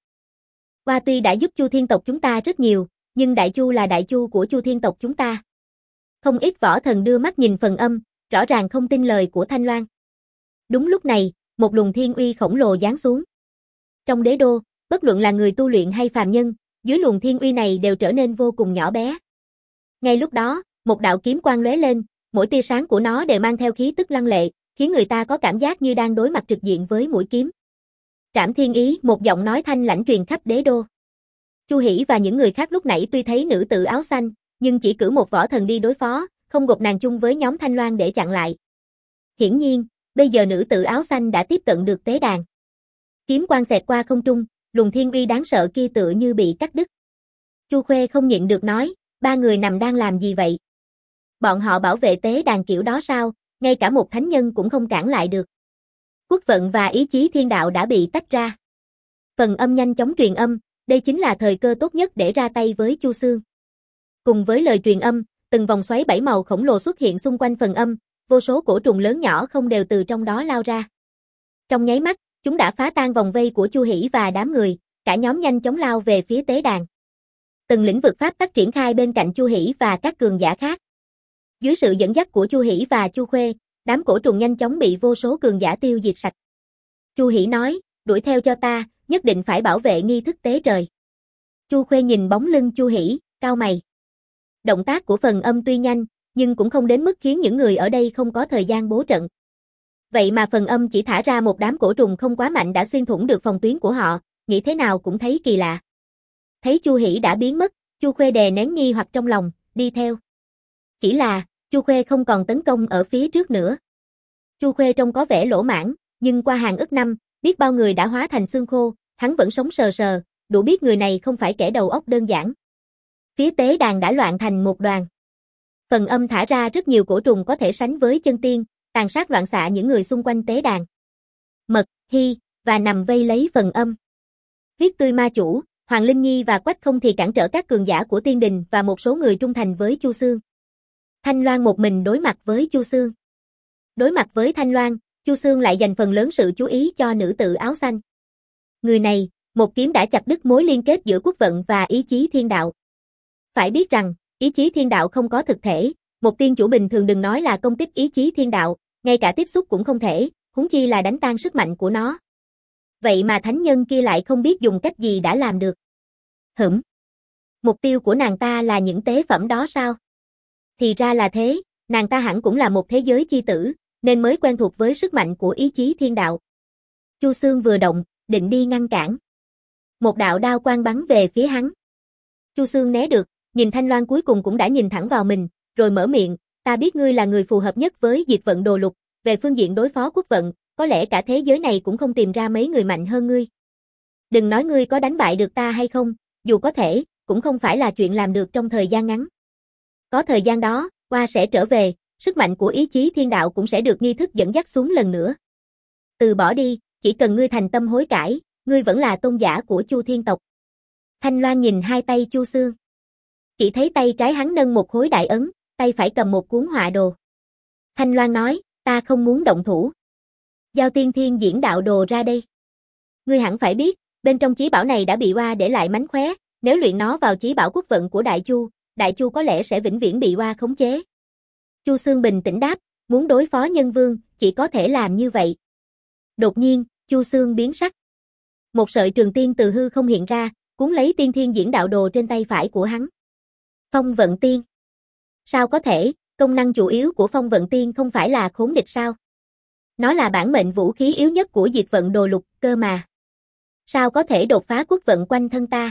Oa tuy đã giúp Chu Thiên tộc chúng ta rất nhiều, nhưng Đại Chu là Đại Chu của Chu Thiên tộc chúng ta. Không ít võ thần đưa mắt nhìn Phần Âm, rõ ràng không tin lời của Thanh Loan. Đúng lúc này, một luồng thiên uy khổng lồ giáng xuống. Trong đế đô, bất luận là người tu luyện hay phàm nhân, dưới luồng thiên uy này đều trở nên vô cùng nhỏ bé. Ngay lúc đó, một đạo kiếm quang lóe lên, mỗi tia sáng của nó đều mang theo khí tức lăng lệ, khiến người ta có cảm giác như đang đối mặt trực diện với mũi kiếm. Trảm Thiên Ý, một giọng nói thanh lãnh truyền khắp đế đô. Chu Hỷ và những người khác lúc nãy tuy thấy nữ tử áo xanh, nhưng chỉ cử một võ thần đi đối phó, không gộp nàng chung với nhóm Thanh Loan để chặn lại. Hiển nhiên, bây giờ nữ tử áo xanh đã tiếp cận được tế đàn. Kiếm quang xẹt qua không trung, luồng thiên uy đáng sợ kia tựa như bị cắt đứt. Chu Khuê không nhịn được nói, ba người nằm đang làm gì vậy? Bọn họ bảo vệ tế đàn kiểu đó sao, ngay cả một thánh nhân cũng không cản lại được. Quốc vận và ý chí thiên đạo đã bị tách ra. Phần Âm nhanh chóng truyền âm, đây chính là thời cơ tốt nhất để ra tay với Chu Xương. Cùng với lời truyền âm, từng vòng xoáy bảy màu khổng lồ xuất hiện xung quanh Phần Âm, vô số cổ trùng lớn nhỏ không đều từ trong đó lao ra. Trong nháy mắt, chúng đã phá tan vòng vây của Chu Hỷ và đám người, cả nhóm nhanh chóng lao về phía tế đàn. Từng lĩnh vực pháp tắc triển khai bên cạnh Chu Hỷ và các cường giả khác. Dưới sự dẫn dắt của Chu Hỷ và Chu Khuê, đám cổ trùng nhanh chóng bị vô số cường giả tiêu diệt sạch. Chu Hỷ nói, đuổi theo cho ta, nhất định phải bảo vệ nghi thức tế trời. Chu Khuê nhìn bóng lưng Chu Hỷ, cau mày. Động tác của Phần Âm tuy nhanh, nhưng cũng không đến mức khiến những người ở đây không có thời gian bố trận. Vậy mà Phần Âm chỉ thả ra một đám cổ trùng không quá mạnh đã xuyên thủng được phòng tuyến của họ, nghĩ thế nào cũng thấy kỳ lạ. Thấy Chu Hỷ đã biến mất, Chu Khuê đè nén nghi hoặc trong lòng, đi theo. Chỉ là, Chu Khuê không còn tấn công ở phía trước nữa. Chu Khuê trông có vẻ lỗ mãn, nhưng qua hàng ức năm, biết bao người đã hóa thành xương khô, hắn vẫn sống sờ sờ, đủ biết người này không phải kẻ đầu óc đơn giản. Phía tế đàn đã loạn thành một đoàn. Phần Âm thả ra rất nhiều cổ trùng có thể sánh với chân tiên, tàn sát loạn xạ những người xung quanh tế đàn. Mật, Hy, và nằm vây lấy Phần Âm. Huyết Tươi Ma Chủ, Hoàng Linh Nhi và Quách Không thì cản trở các cường giả của tiên đình và một số người trung thành với Chu Xương. Thanh Loan một mình đối mặt với Chu Xương. Đối mặt với Thanh Loan, Chu Xương lại dành phần lớn sự chú ý cho nữ tử áo xanh. Người này, một kiếm đã chặt đứt mối liên kết giữa quốc vận và ý chí thiên đạo. Phải biết rằng, ý chí thiên đạo không có thực thể, một tiên chủ bình thường đừng nói là công kích ý chí thiên đạo, ngay cả tiếp xúc cũng không thể, huống chi là đánh tan sức mạnh của nó. Vậy mà thánh nhân kia lại không biết dùng cách gì đã làm được. Hửm. Mục tiêu của nàng ta là những tế phẩm đó sao? Thì ra là thế, nàng ta hẳn cũng là một thế giới chi tử, nên mới quen thuộc với sức mạnh của ý chí thiên đạo. Chu Xương vừa động, định đi ngăn cản. Một đạo đao quang bắn về phía hắn. Chu Xương né được, nhìn Thanh Loan cuối cùng cũng đã nhìn thẳng vào mình, rồi mở miệng, ta biết ngươi là người phù hợp nhất với diệt vận đồ lục, về phương diện đối phó quốc vận, có lẽ cả thế giới này cũng không tìm ra mấy người mạnh hơn ngươi. Đừng nói ngươi có đánh bại được ta hay không, dù có thể, cũng không phải là chuyện làm được trong thời gian ngắn. Có thời gian đó, Oa sẽ trở về, sức mạnh của ý chí thiên đạo cũng sẽ được nghi thức dẫn dắt xuống lần nữa. Từ bỏ đi, chỉ cần ngươi thành tâm hối cải, ngươi vẫn là tôn giả của Chu Thiên tộc. Thanh Loan nhìn hai tay Chu Xương. Chỉ thấy tay trái hắn nâng một khối đại ấn, tay phải cầm một cuốn họa đồ. Thanh Loan nói, ta không muốn động thủ. Giao tiên thiên diễn đạo đồ ra đây. Ngươi hẳn phải biết, bên trong chí bảo này đã bị oa để lại mánh khóe, nếu luyện nó vào chí bảo quốc vận của Đại Chu, Đại Chu có lẽ sẽ vĩnh viễn bị oa khống chế. Chu Xương bình tĩnh đáp, muốn đối phó nhân vương, chỉ có thể làm như vậy. Đột nhiên, Chu Xương biến sắc. Một sợi trường tiên từ hư không hiện ra, cuốn lấy tiên thiên diễn đạo đồ trên tay phải của hắn. Phong vận tiên. Sao có thể, công năng chủ yếu của phong vận tiên không phải là khốn địch sao? Nó là bản mệnh vũ khí yếu nhất của diệt vận đồ lục, cơ mà. Sao có thể đột phá quốc vận quanh thân ta?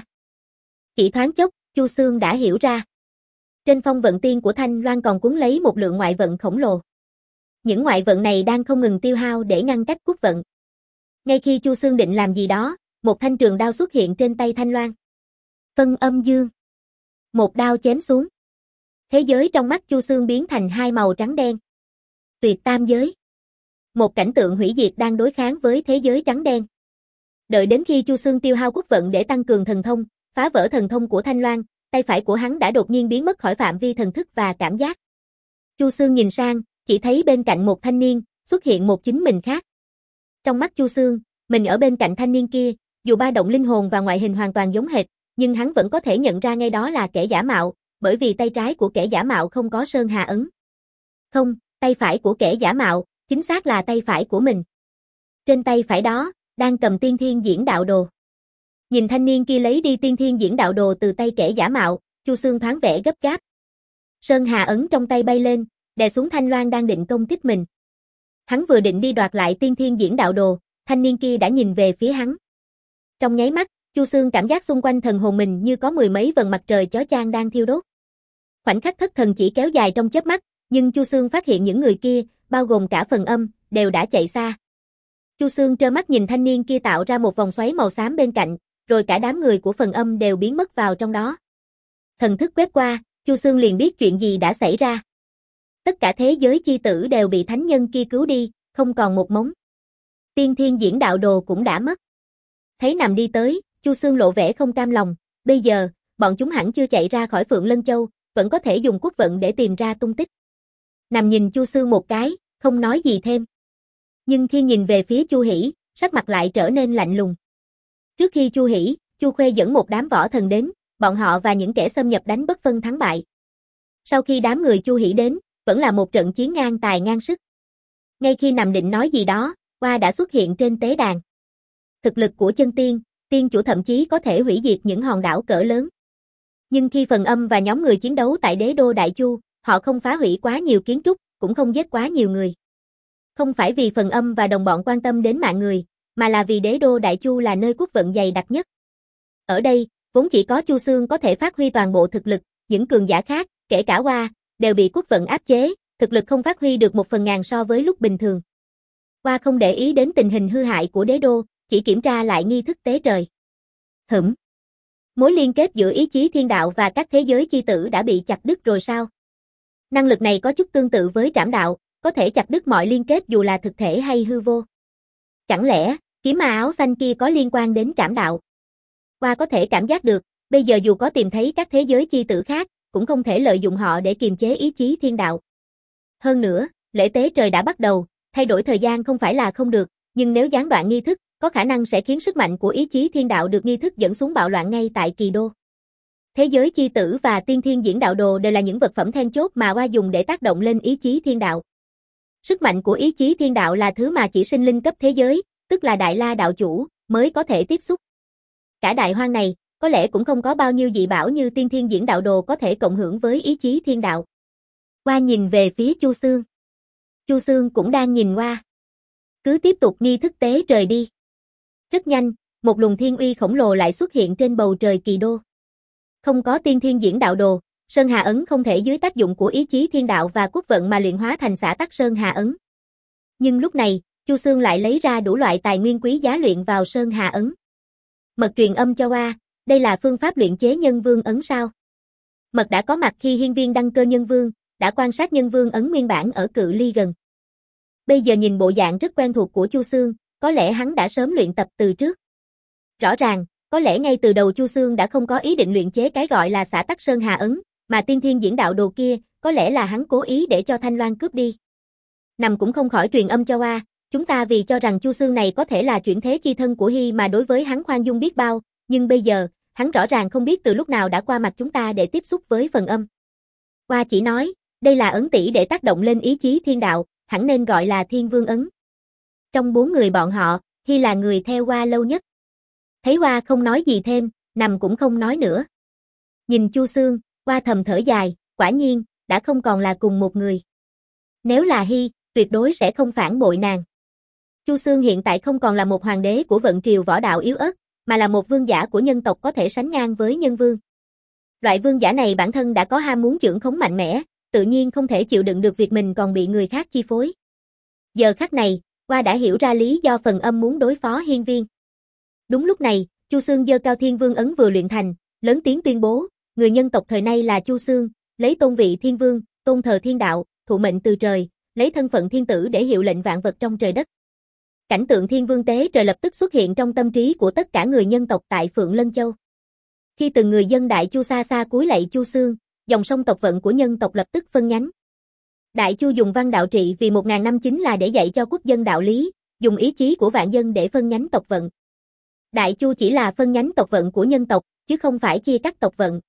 Chỉ thoáng chốc, Chu Xương đã hiểu ra. Trên phong vận tiên của Thanh Loan còn cuốn lấy một lượng ngoại vận khổng lồ. Những ngoại vận này đang không ngừng tiêu hao để ngăn cách quốc vận. Ngay khi Chu Xương định làm gì đó, một thanh trường đao xuất hiện trên tay Thanh Loan. Phân âm dương. Một đao chém xuống. Thế giới trong mắt Chu Xương biến thành hai màu trắng đen. Tuyệt tam giới. Một cảnh tượng hủy diệt đang đối kháng với thế giới trắng đen. Đợi đến khi Chu Xương tiêu hao quốc vận để tăng cường thần thông, phá vỡ thần thông của Thanh Loan, tay phải của hắn đã đột nhiên biến mất khỏi phạm vi thần thức và cảm giác. Chu Xương nhìn sang, chỉ thấy bên cạnh một thanh niên, xuất hiện một chính mình khác. Trong mắt Chu Xương, mình ở bên cạnh thanh niên kia, dù ba động linh hồn và ngoại hình hoàn toàn giống hệt, nhưng hắn vẫn có thể nhận ra ngay đó là kẻ giả mạo, bởi vì tay trái của kẻ giả mạo không có sơn hà ấn. Không, tay phải của kẻ giả mạo, chính xác là tay phải của mình. Trên tay phải đó, đang cầm tiên thiên diễn đạo đồ. Nhìn thanh niên kia lấy đi tiên thiên diễn đạo đồ từ tay kẻ giả mạo, Chu Xương thoáng vẻ gấp gáp. Sơn hà ấn trong tay bay lên, đè xuống Thanh Loan đang định công kích mình. Hắn vừa định đi đoạt lại tiên thiên diễn đạo đồ, thanh niên kia đã nhìn về phía hắn. Trong nháy mắt, Chu Xương cảm giác xung quanh thần hồn mình như có mười mấy vầng mặt trời chói chang đang thiêu đốt. Khoảnh khắc thất thần chỉ kéo dài trong chớp mắt, nhưng Chu Xương phát hiện những người kia, bao gồm cả phần âm, đều đã chạy xa. Chu Xương trơ mắt nhìn thanh niên kia tạo ra một vòng xoáy màu xám bên cạnh, rồi cả đám người của phần âm đều biến mất vào trong đó. Thần thức quét qua, Chu Xương liền biết chuyện gì đã xảy ra. Tất cả thế giới chi tử đều bị thánh nhân kia cứu đi, không còn một mống. Tiên thiên diễn đạo đồ cũng đã mất. Thấy nằm đi tới, Chu Xương lộ vẻ không cam lòng, bây giờ, bọn chúng hẳn chưa chạy ra khỏi Phượng Lân Châu, vẫn có thể dùng quốc vận để tìm ra tung tích. Nằm nhìn Chu Xương một cái, không nói gì thêm. Nhưng khi nhìn về phía Chu Hỷ, sắc mặt lại trở nên lạnh lùng. Trước khi Chu Hỷ, Chu Khuê dẫn một đám võ thần đến, bọn họ và những kẻ xâm nhập đánh bất phân thắng bại. Sau khi đám người Chu Hỷ đến, vẫn là một trận chiến ngang tài ngang sức. Ngay khi nằm định nói gì đó, oa đã xuất hiện trên tế đàn. Thực lực của chân tiên, tiên chủ thậm chí có thể hủy diệt những hòn đảo cỡ lớn. Nhưng khi phần âm và nhóm người chiến đấu tại đế đô Đại Chu, họ không phá hủy quá nhiều kiến trúc, cũng không giết quá nhiều người. Không phải vì phần âm và đồng bọn quan tâm đến mạng người, mà là vì đế đô Đại Chu là nơi quốc vận dày đặc nhất. Ở đây, vốn chỉ có Chu Xương có thể phát huy toàn bộ thực lực, những cường giả khác, kể cả oa, đều bị quốc vận áp chế, thực lực không phát huy được một phần ngàn so với lúc bình thường. Oa không để ý đến tình hình hư hại của đế đô, chỉ kiểm tra lại nghi thức tế trời. Hửm. Mối liên kết giữa ý chí thiên đạo và các thế giới chi tử đã bị chặt đứt rồi sao? Năng lực này có chút tương tự với trảm đạo, có thể chặt đứt mọi liên kết dù là thực thể hay hư vô. Chẳng lẽ, kiếm ma áo xanh kia có liên quan đến trảm đạo? Oa có thể cảm giác được, bây giờ dù có tìm thấy các thế giới chi tử khác, cũng không thể lợi dụng họ để kiềm chế ý chí thiên đạo. Hơn nữa, lễ tế trời đã bắt đầu, thay đổi thời gian không phải là không được, nhưng nếu gián đoạn nghi thức, có khả năng sẽ khiến sức mạnh của ý chí thiên đạo được nghi thức dẫn xuống bạo loạn ngay tại kỳ đô. Thế giới chi tử và tiên thiên diễn đạo đồ đều là những vật phẩm then chốt mà oa dùng để tác động lên ý chí thiên đạo. Sức mạnh của ý chí thiên đạo là thứ mà chỉ sinh linh cấp thế giới, tức là Đại La đạo chủ, mới có thể tiếp xúc. Cả đại hoang này, có lẽ cũng không có bao nhiêu dị bảo như tiên thiên diễn đạo đồ có thể cộng hưởng với ý chí thiên đạo. Oa nhìn về phía Chu Xương. Chu Xương cũng đang nhìn Oa. Cứ tiếp tục nghi thức tế trời đi. Rất nhanh, một luồng thiên uy khổng lồ lại xuất hiện trên bầu trời kỳ đô. Không có tiên thiên diễn đạo đồ, Sơn Hà Ấn không thể dưới tác dụng của ý chí thiên đạo và quốc vận mà luyện hóa thành xả tắc Sơn Hà Ấn. Nhưng lúc này, Chu Xương lại lấy ra đủ loại tài nguyên quý giá luyện vào Sơn Hà Ấn. Mật truyền âm cho Oa, đây là phương pháp luyện chế nhân vương ấn sao? Mật đã có mặt khi hiên viên đăng cơ nhân vương, đã quan sát nhân vương ấn nguyên bản ở cự ly gần. Bây giờ nhìn bộ dạng rất quen thuộc của Chu Xương, có lẽ hắn đã sớm luyện tập từ trước. Rõ ràng, có lẽ ngay từ đầu Chu Xương đã không có ý định luyện chế cái gọi là Xả Tắc Sơn Hà ấn, mà tiên thiên diễn đạo đồ kia, có lẽ là hắn cố ý để cho Thanh Loan cướp đi. Nằm cũng không khỏi truyền âm cho Oa, chúng ta vì cho rằng Chu Xương này có thể là chuyển thế chi thân của Hy mà đối với hắn khoan dung biết bao, nhưng bây giờ, hắn rõ ràng không biết từ lúc nào đã qua mặt chúng ta để tiếp xúc với phần âm. Oa chỉ nói, đây là ấn tỷ để tác động lên ý chí thiên đạo, hẳn nên gọi là Thiên Vương ấn. Trong bốn người bọn họ, Hy là người theo Oa lâu nhất. Thấy Oa không nói gì thêm, Nằm cũng không nói nữa. Nhìn Chu Xương, Oa thầm thở dài, quả nhiên, đã không còn là cùng một người. Nếu là Hy, tuyệt đối sẽ không phản bội nàng. Chu Xương hiện tại không còn là một hoàng đế của vận triều võ đạo yếu ớt, mà là một vương giả của nhân tộc có thể sánh ngang với nhân vương. Loại vương giả này bản thân đã có ham muốn trưởng khống mạnh mẽ, tự nhiên không thể chịu đựng được việc mình còn bị người khác chi phối. Giờ khắc này, Oa đã hiểu ra lý do phần âm muốn đối phó hiên viên. Đúng lúc này, Chu Xương giơ cao Thiên Vương ấn vừa luyện thành, lớn tiếng tuyên bố, người nhân tộc thời nay là Chu Xương, lấy tôn vị thiên vương, tôn thờ thiên đạo, thụ mệnh từ trời, lấy thân phận thiên tử để hiệu lệnh vạn vật trong trời đất. Cảnh tượng thiên vương tế trời lập tức xuất hiện trong tâm trí của tất cả người nhân tộc tại Phượng Lân Châu. Khi từng người dân Đại Chu xa xa cúi lạy Chu Xương, dòng sông tộc vận của nhân tộc lập tức phân nhánh. Đại Chu dùng văn đạo trị vì một ngàn năm chính là để dạy cho quốc dân đạo lý, dùng ý chí của vạn dân để phân nhánh tộc vận. Đại Chu chỉ là phân nhánh tộc vận của nhân tộc, chứ không phải chia cắt tộc vận.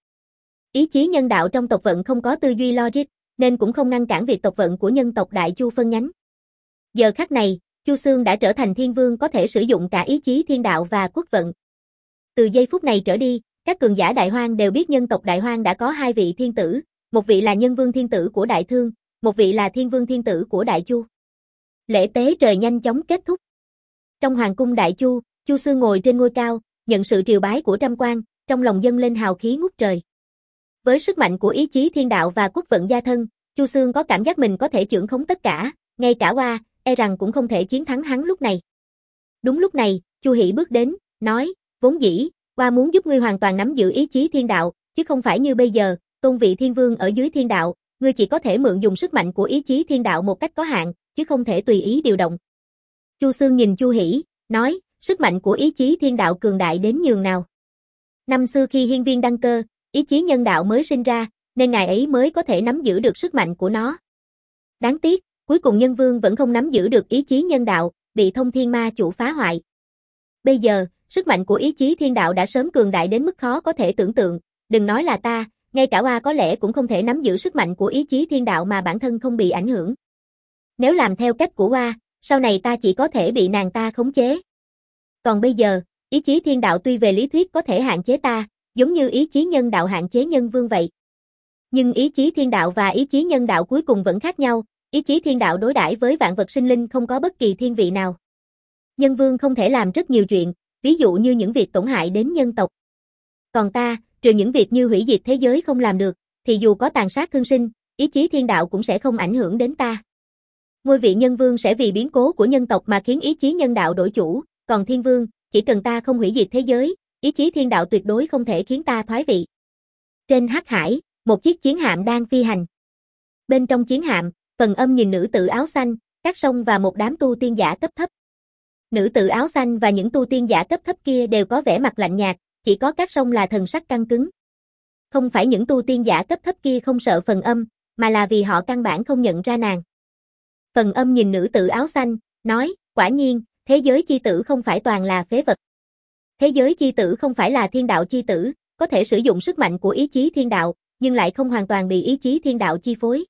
Ý chí nhân đạo trong tộc vận không có tư duy logic, nên cũng không ngăn cản việc tộc vận của nhân tộc Đại Chu phân nhánh. Giờ khắc này, Chu Xương đã trở thành thiên vương có thể sử dụng cả ý chí thiên đạo và quốc vận. Từ giây phút này trở đi, các cường giả Đại Hoang đều biết nhân tộc Đại Hoang đã có hai vị thiên tử, một vị là nhân vương thiên tử của Đại Thương, một vị là thiên vương thiên tử của Đại Chu. Lễ tế trời nhanh chóng kết thúc. Trong hoàng cung Đại Chu, Chu Xương ngồi trên ngôi cao, nhận sự triều bái của trăm quan, trong lòng dâng lên hào khí ngút trời. Với sức mạnh của ý chí thiên đạo và quốc vận gia thân, Chu Xương có cảm giác mình có thể trưởng khống tất cả, ngay cả Oa, e rằng cũng không thể chiến thắng hắn lúc này. Đúng lúc này, Chu Hỷ bước đến, nói, vốn dĩ, Oa muốn giúp ngươi hoàn toàn nắm giữ ý chí thiên đạo, chứ không phải như bây giờ, tôn vị thiên vương ở dưới thiên đạo, ngươi chỉ có thể mượn dùng sức mạnh của ý chí thiên đạo một cách có hạn, chứ không thể tùy ý điều động. Chu Xương nhìn Chu Hỷ, nói, sức mạnh của ý chí thiên đạo cường đại đến nhường nào. Năm xưa khi hiên viên đăng cơ, ý chí nhân đạo mới sinh ra, nên ngài ấy mới có thể nắm giữ được sức mạnh của nó. Đáng tiếc, cuối cùng nhân vương vẫn không nắm giữ được ý chí nhân đạo, bị thông thiên ma chủ phá hoại. Bây giờ, sức mạnh của ý chí thiên đạo đã sớm cường đại đến mức khó có thể tưởng tượng, đừng nói là ta, ngay cả Oa có lẽ cũng không thể nắm giữ sức mạnh của ý chí thiên đạo mà bản thân không bị ảnh hưởng. Nếu làm theo cách của Oa, sau này ta chỉ có thể bị nàng ta khống chế. Còn bây giờ, ý chí thiên đạo tuy về lý thuyết có thể hạn chế ta, giống như ý chí nhân đạo hạn chế nhân vương vậy. Nhưng ý chí thiên đạo và ý chí nhân đạo cuối cùng vẫn khác nhau, ý chí thiên đạo đối đãi với vạn vật sinh linh không có bất kỳ thiên vị nào. Nhân vương không thể làm rất nhiều chuyện, ví dụ như những việc tổn hại đến nhân tộc. Còn ta, trừ những việc như hủy diệt thế giới không làm được, thì dù có tàn sát thương sinh, ý chí thiên đạo cũng sẽ không ảnh hưởng đến ta. Ngôi vị nhân vương sẽ vì biến cố của nhân tộc mà khiến ý chí nhân đạo đổi chủ, còn thiên vương, chỉ cần ta không hủy diệt thế giới, ý chí thiên đạo tuyệt đối không thể khiến ta thoái vị. Trên Hắc Hải, một chiếc chiến hạm đang phi hành. Bên trong chiến hạm, Phần Âm nhìn nữ tử áo xanh, Cát Sông và một đám tu tiên giả cấp thấp. Nữ tử áo xanh và những tu tiên giả cấp thấp kia đều có vẻ mặt lạnh nhạt, chỉ có Cát Sông là thần sắc căng cứng. Không phải những tu tiên giả cấp thấp kia không sợ Phần Âm, mà là vì họ căn bản không nhận ra nàng. Phần Âm nhìn nữ tử áo xanh, nói, quả nhiên, thế giới chi tử không phải toàn là phế vật. Thế giới chi tử không phải là thiên đạo chi tử, có thể sử dụng sức mạnh của ý chí thiên đạo, nhưng lại không hoàn toàn bị ý chí thiên đạo chi phối.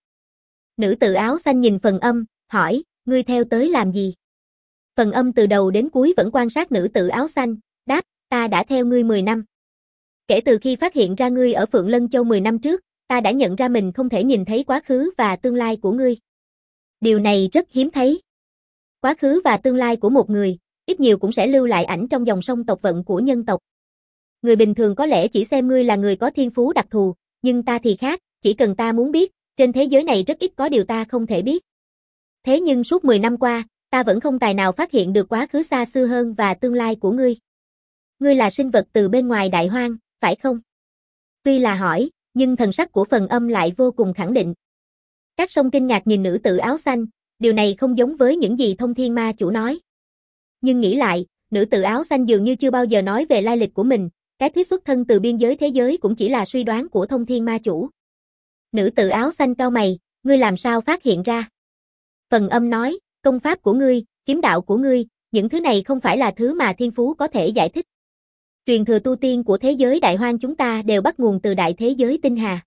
Nữ tử áo xanh nhìn Phần Âm, hỏi, ngươi theo tới làm gì? Phần Âm từ đầu đến cuối vẫn quan sát nữ tử áo xanh, đáp, ta đã theo ngươi mười năm. Kể từ khi phát hiện ra ngươi ở Phượng Lân Châu mười năm trước, ta đã nhận ra mình không thể nhìn thấy quá khứ và tương lai của ngươi. Điều này rất hiếm thấy. Quá khứ và tương lai của một người, ít nhiều cũng sẽ lưu lại ảnh trong dòng sông tộc vận của nhân tộc. Người bình thường có lẽ chỉ xem ngươi là người có thiên phú đặc thù, nhưng ta thì khác, chỉ cần ta muốn biết, trên thế giới này rất ít có điều ta không thể biết. Thế nhưng suốt mười năm qua, ta vẫn không tài nào phát hiện được quá khứ xa xưa hơn và tương lai của ngươi. Ngươi là sinh vật từ bên ngoài Đại Hoang, phải không? Tuy là hỏi, nhưng thần sắc của Phần Âm lại vô cùng khẳng định. Cát Sông kinh ngạc nhìn nữ tử áo xanh, điều này không giống với những gì Thông Thiên Ma chủ nói. Nhưng nghĩ lại, nữ tử áo xanh dường như chưa bao giờ nói về lai lịch của mình, cái thuyết xuất thân từ biên giới thế giới cũng chỉ là suy đoán của Thông Thiên Ma Chủ. Nữ tử áo xanh cau mày, ngươi làm sao phát hiện ra? Phần Âm nói, công pháp của ngươi, kiếm đạo của ngươi, những thứ này không phải là thứ mà thiên phú có thể giải thích. Truyền thừa tu tiên của thế giới đại hoang chúng ta đều bắt nguồn từ đại thế giới tinh hà.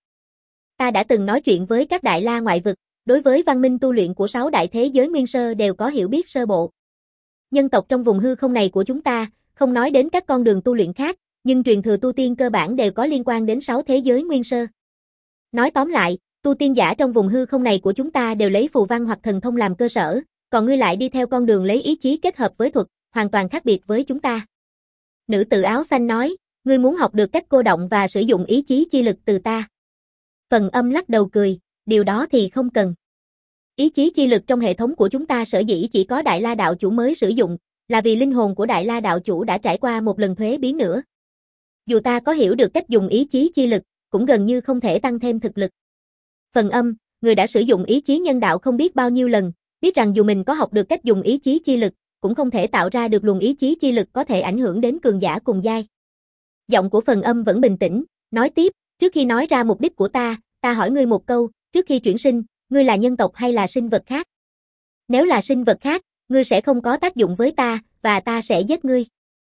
Ta đã từng nói chuyện với các đại la ngoại vực, đối với văn minh tu luyện của sáu đại thế giới nguyên sơ đều có hiểu biết sơ bộ. Nhân tộc trong vùng hư không này của chúng ta, không nói đến các con đường tu luyện khác, nhưng truyền thừa tu tiên cơ bản đều có liên quan đến sáu thế giới nguyên sơ. Nói tóm lại, tu tiên giả trong vùng hư không này của chúng ta đều lấy phù văn hoặc thần thông làm cơ sở, còn ngươi lại đi theo con đường lấy ý chí kết hợp với thuật, hoàn toàn khác biệt với chúng ta. Nữ tử áo xanh nói, ngươi muốn học được cách cô động và sử dụng ý chí chi lực từ ta. Phần Âm lắc đầu cười, điều đó thì không cần. Ý chí chi lực trong hệ thống của chúng ta sở dĩ chỉ có Đại La Đạo Chủ mới sử dụng, là vì linh hồn của Đại La Đạo Chủ đã trải qua một lần thuế biến nữa. Dù ta có hiểu được cách dùng ý chí chi lực, cũng gần như không thể tăng thêm thực lực. Phần Âm, người đã sử dụng ý chí nhân đạo không biết bao nhiêu lần, biết rằng dù mình có học được cách dùng ý chí chi lực, cũng không thể tạo ra được luồng ý chí chi lực có thể ảnh hưởng đến cường giả cùng giai. Giọng của Phần Âm vẫn bình tĩnh, nói tiếp, trước khi nói ra mục đích của ta, ta hỏi ngươi một câu, trước khi chuyển sinh, ngươi là nhân tộc hay là sinh vật khác? Nếu là sinh vật khác, ngươi sẽ không có tác dụng với ta, và ta sẽ giết ngươi.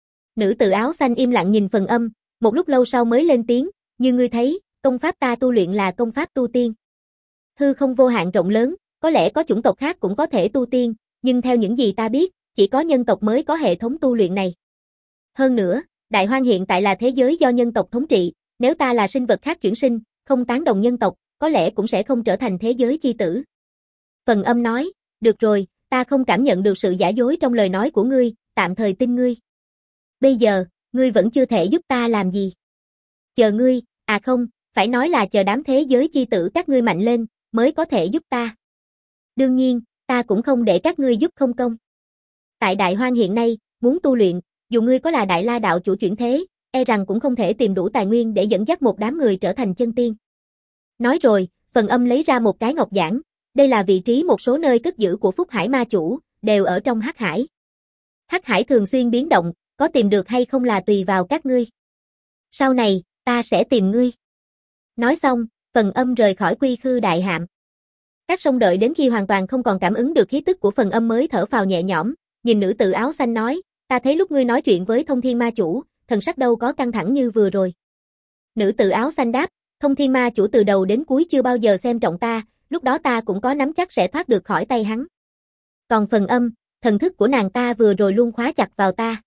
Nữ tử áo xanh im lặng nhìn Phần Âm, một lúc lâu sau mới lên tiếng, như ngươi thấy, công pháp ta tu luyện là công pháp tu tiên. Hư không vô hạn rộng lớn, có lẽ có chủng tộc khác cũng có thể tu tiên, nhưng theo những gì ta biết, chỉ có nhân tộc mới có hệ thống tu luyện này. Hơn nữa, Đại Hoang hiện tại là thế giới do nhân tộc thống trị, nếu ta là sinh vật khác chuyển sinh, không tán đồng nhân tộc, có lẽ cũng sẽ không trở thành thế giới chi tử. Phần Âm nói, được rồi, ta không cảm nhận được sự giả dối trong lời nói của ngươi, tạm thời tin ngươi. Bây giờ, ngươi vẫn chưa thể giúp ta làm gì. Chờ ngươi, à không, phải nói là chờ đám thế giới chi tử các ngươi mạnh lên, mới có thể giúp ta. Đương nhiên, ta cũng không để các ngươi giúp không công. Tại Đại Hoang hiện nay, muốn tu luyện, dù ngươi có là Đại La Đạo Chủ chuyển thế, e rằng cũng không thể tìm đủ tài nguyên để dẫn dắt một đám người trở thành chân tiên. Nói rồi, Phần Âm lấy ra một cái ngọc giản, đây là vị trí một số nơi cất giữ của Phúc Hải Ma Chủ, đều ở trong Hắc Hải. Hắc Hải thường xuyên biến động, có tìm được hay không là tùy vào các ngươi. Sau này, ta sẽ tìm ngươi. Nói xong, Phần Âm rời khỏi Quy Khư Đại Hạm. Các sông đợi đến khi hoàn toàn không còn cảm ứng được khí tức của Phần Âm mới thở phào nhẹ nhõm, nhìn nữ tử áo xanh nói, ta thấy lúc ngươi nói chuyện với Thông Thiên Ma Chủ, thần sắc đâu có căng thẳng như vừa rồi. Nữ tử áo xanh đáp, Thông Thiên Ma Chủ từ đầu đến cuối chưa bao giờ xem trọng ta, lúc đó ta cũng có nắm chắc sẽ thoát được khỏi tay hắn. Còn Phần Âm, thần thức của nàng ta vừa rồi luôn khóa chặt vào ta.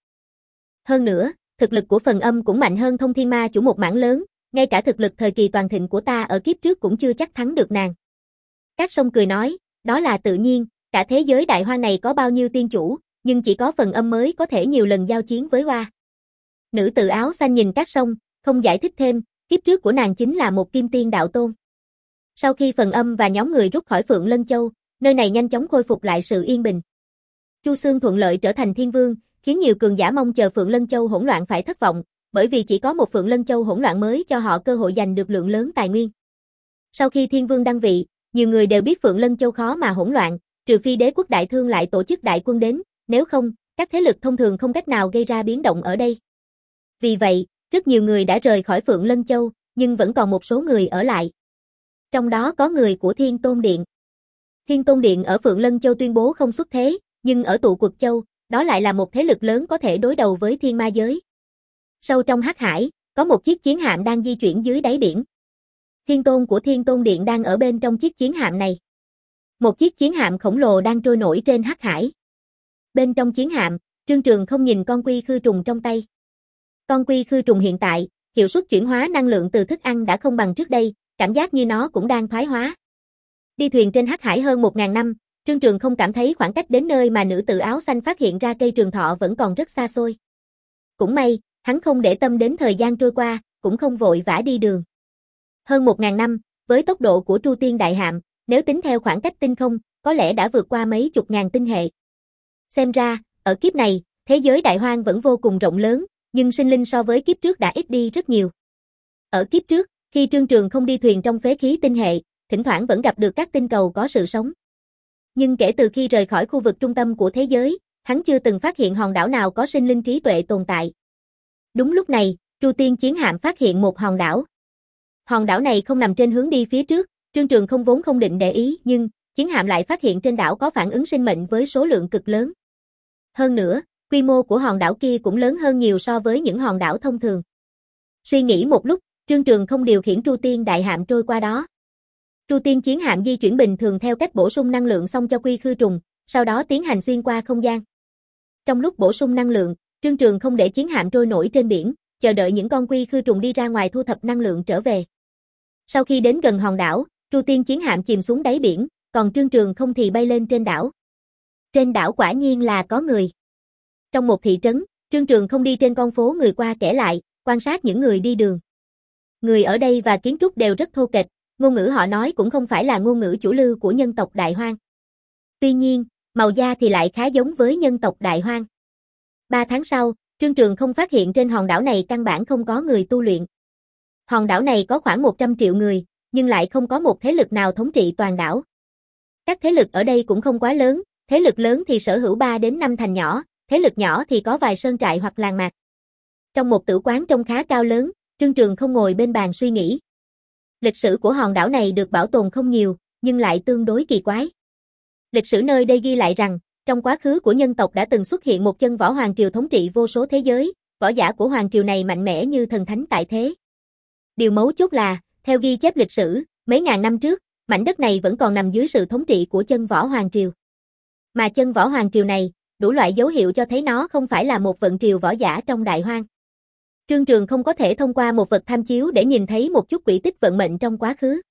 Hơn nữa, thực lực của Phần Âm cũng mạnh hơn Thông Thiên Ma Chủ một mảng lớn, ngay cả thực lực thời kỳ toàn thịnh của ta ở kiếp trước cũng chưa chắc thắng được nàng. Các sông cười nói, đó là tự nhiên, cả thế giới Đại Hoang này có bao nhiêu tiên chủ, nhưng chỉ có Phần Âm mới có thể nhiều lần giao chiến với Hoa. Nữ tử áo xanh nhìn các sông, không giải thích thêm, kiếp trước của nàng chính là một kim tiên đạo tôn. Sau khi Phần Âm và nhóm người rút khỏi Phượng Lân Châu, nơi này nhanh chóng khôi phục lại sự yên bình. Chu Xương thuận lợi trở thành thiên vương, khiến nhiều cường giả mong chờ Phượng Lân Châu hỗn loạn phải thất vọng, bởi vì chỉ có một Phượng Lân Châu hỗn loạn mới cho họ cơ hội giành được lượng lớn tài nguyên. Sau khi thiên vương đăng vị, nhiều người đều biết Phượng Lân Châu khó mà hỗn loạn, trừ phi Đế quốc Đại Thương lại tổ chức đại quân đến, nếu không, các thế lực thông thường không cách nào gây ra biến động ở đây. Vì vậy, rất nhiều người đã rời khỏi Phượng Lân Châu, nhưng vẫn còn một số người ở lại. Trong đó có người của Thiên Tôn Điện. Thiên Tôn Điện ở Phượng Lân Châu tuyên bố không xuất thế, nhưng ở Tụ Quật Châu, đó lại là một thế lực lớn có thể đối đầu với thiên ma giới. Sâu trong Hắc Hải, có một chiếc chiến hạm đang di chuyển dưới đáy biển. Thiên Tôn của Thiên Tôn Điện đang ở bên trong chiếc chiến hạm này. Một chiếc chiến hạm khổng lồ đang trôi nổi trên Hắc Hải. Bên trong chiến hạm, Trương Trường không nhìn con quy khư trùng trong tay. Con quy khư trùng hiện tại, hiệu suất chuyển hóa năng lượng từ thức ăn đã không bằng trước đây, cảm giác như nó cũng đang thoái hóa. Đi thuyền trên Hắc Hải hơn một ngàn năm, Trương Trường không cảm thấy khoảng cách đến nơi mà nữ tử áo xanh phát hiện ra cây trường thọ vẫn còn rất xa xôi. Cũng may, hắn không để tâm đến thời gian trôi qua, cũng không vội vã đi đường. Hơn một ngàn năm, với tốc độ của Tru Tiên Đại Hạm, nếu tính theo khoảng cách tinh không, có lẽ đã vượt qua mấy chục ngàn tinh hệ. Xem ra, ở kiếp này, thế giới Đại Hoang vẫn vô cùng rộng lớn, nhưng sinh linh so với kiếp trước đã ít đi rất nhiều. Ở kiếp trước, khi Trương Trường không đi thuyền trong phế khí tinh hệ, thỉnh thoảng vẫn gặp được các tinh cầu có sự sống. Nhưng kể từ khi rời khỏi khu vực trung tâm của thế giới, hắn chưa từng phát hiện hòn đảo nào có sinh linh trí tuệ tồn tại. Đúng lúc này, Tru Tiên chiến hạm phát hiện một hòn đảo. Hòn đảo này không nằm trên hướng đi phía trước, Trương Trường không vốn không định để ý, nhưng chiến hạm lại phát hiện trên đảo có phản ứng sinh mệnh với số lượng cực lớn. Hơn nữa, quy mô của hòn đảo kia cũng lớn hơn nhiều so với những hòn đảo thông thường. Suy nghĩ một lúc, Trương Trường không điều khiển Tru Tiên đại hạm trôi qua đó. Tru Tiên chiến hạm di chuyển bình thường theo cách bổ sung năng lượng xong cho quy khư trùng, sau đó tiến hành xuyên qua không gian. Trong lúc bổ sung năng lượng, Trương Trường không để chiến hạm trôi nổi trên biển, chờ đợi những con quy khư trùng đi ra ngoài thu thập năng lượng trở về. Sau khi đến gần hòn đảo, Tru Tiên chiến hạm chìm xuống đáy biển, còn Trương Trường không thì bay lên trên đảo. Trên đảo quả nhiên là có người. Trong một thị trấn, Trương Trường không đi trên con phố người qua kẻ lại, quan sát những người đi đường. Người ở đây và kiến trúc đều rất thô kệch, ngôn ngữ họ nói cũng không phải là ngôn ngữ chủ lưu của nhân tộc Đại Hoang. Tuy nhiên, màu da thì lại khá giống với nhân tộc Đại Hoang. Ba tháng sau, Trương Trường không phát hiện trên hòn đảo này căn bản không có người tu luyện. Hòn đảo này có khoảng một trăm triệu người, nhưng lại không có một thế lực nào thống trị toàn đảo. Các thế lực ở đây cũng không quá lớn, thế lực lớn thì sở hữu ba đến năm thành nhỏ, thế lực nhỏ thì có vài sơn trại hoặc làng mạc. Trong một tử quán trông khá cao lớn, Trương Trường không ngồi bên bàn suy nghĩ. Lịch sử của hòn đảo này được bảo tồn không nhiều, nhưng lại tương đối kỳ quái. Lịch sử nơi đây ghi lại rằng, trong quá khứ của nhân tộc đã từng xuất hiện một chân võ hoàng triều thống trị vô số thế giới, võ giả của hoàng triều này mạnh mẽ như thần thánh tại thế. Điều mấu chốt là, theo ghi chép lịch sử, mấy ngàn năm trước, mảnh đất này vẫn còn nằm dưới sự thống trị của chân võ hoàng triều. Mà chân võ hoàng triều này, đủ loại dấu hiệu cho thấy nó không phải là một vận triều võ giả trong Đại Hoang. Trương Trường không có thể thông qua một vật tham chiếu để nhìn thấy một chút quỹ tích vận mệnh trong quá khứ.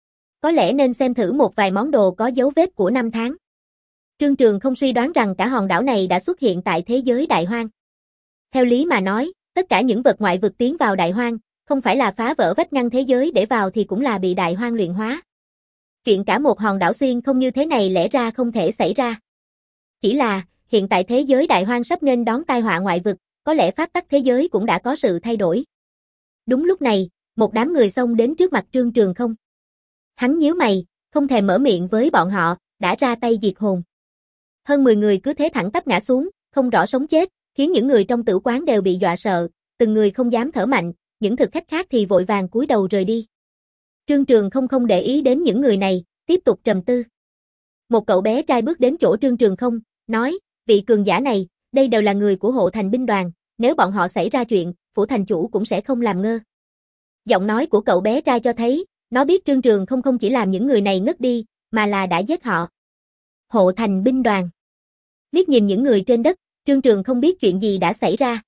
Có lẽ nên xem thử một vài món đồ có dấu vết của năm tháng. Trương Trường không suy đoán rằng cả hòn đảo này đã xuất hiện tại thế giới Đại Hoang. Theo lý mà nói, tất cả những vật ngoại vực tiến vào Đại Hoang, không phải là phá vỡ vách ngăn thế giới để vào thì cũng là bị Đại Hoang luyện hóa. Chuyện cả một hòn đảo xuyên không như thế này lẽ ra không thể xảy ra. Chỉ là, hiện tại thế giới Đại Hoang sắp nghênh đón tai họa ngoại vực, có lẽ pháp tắc thế giới cũng đã có sự thay đổi. Đúng lúc này, một đám người xông đến trước mặt Trương Trường không. Hắn nhíu mày, không thèm mở miệng với bọn họ, đã ra tay diệt hồn. Hơn mười người cứ thế thẳng tắp ngã xuống, không rõ sống chết, khiến những người trong tử quán đều bị dọa sợ, từng người không dám thở mạnh, những thực khách khác thì vội vàng cúi đầu rời đi. Trương Trường không không để ý đến những người này, tiếp tục trầm tư. Một cậu bé trai bước đến chỗ Trương Trường không, nói, vị cường giả này, đây đều là người của hộ thành binh đoàn, nếu bọn họ xảy ra chuyện, phủ thành chủ cũng sẽ không làm ngơ. Giọng nói của cậu bé trai cho thấy, nó biết Trương Trường không không chỉ làm những người này ngất đi, mà là đã giết họ. Hộ thành binh đoàn. Liếc nhìn những người trên đất, Trương Trường không biết chuyện gì đã xảy ra.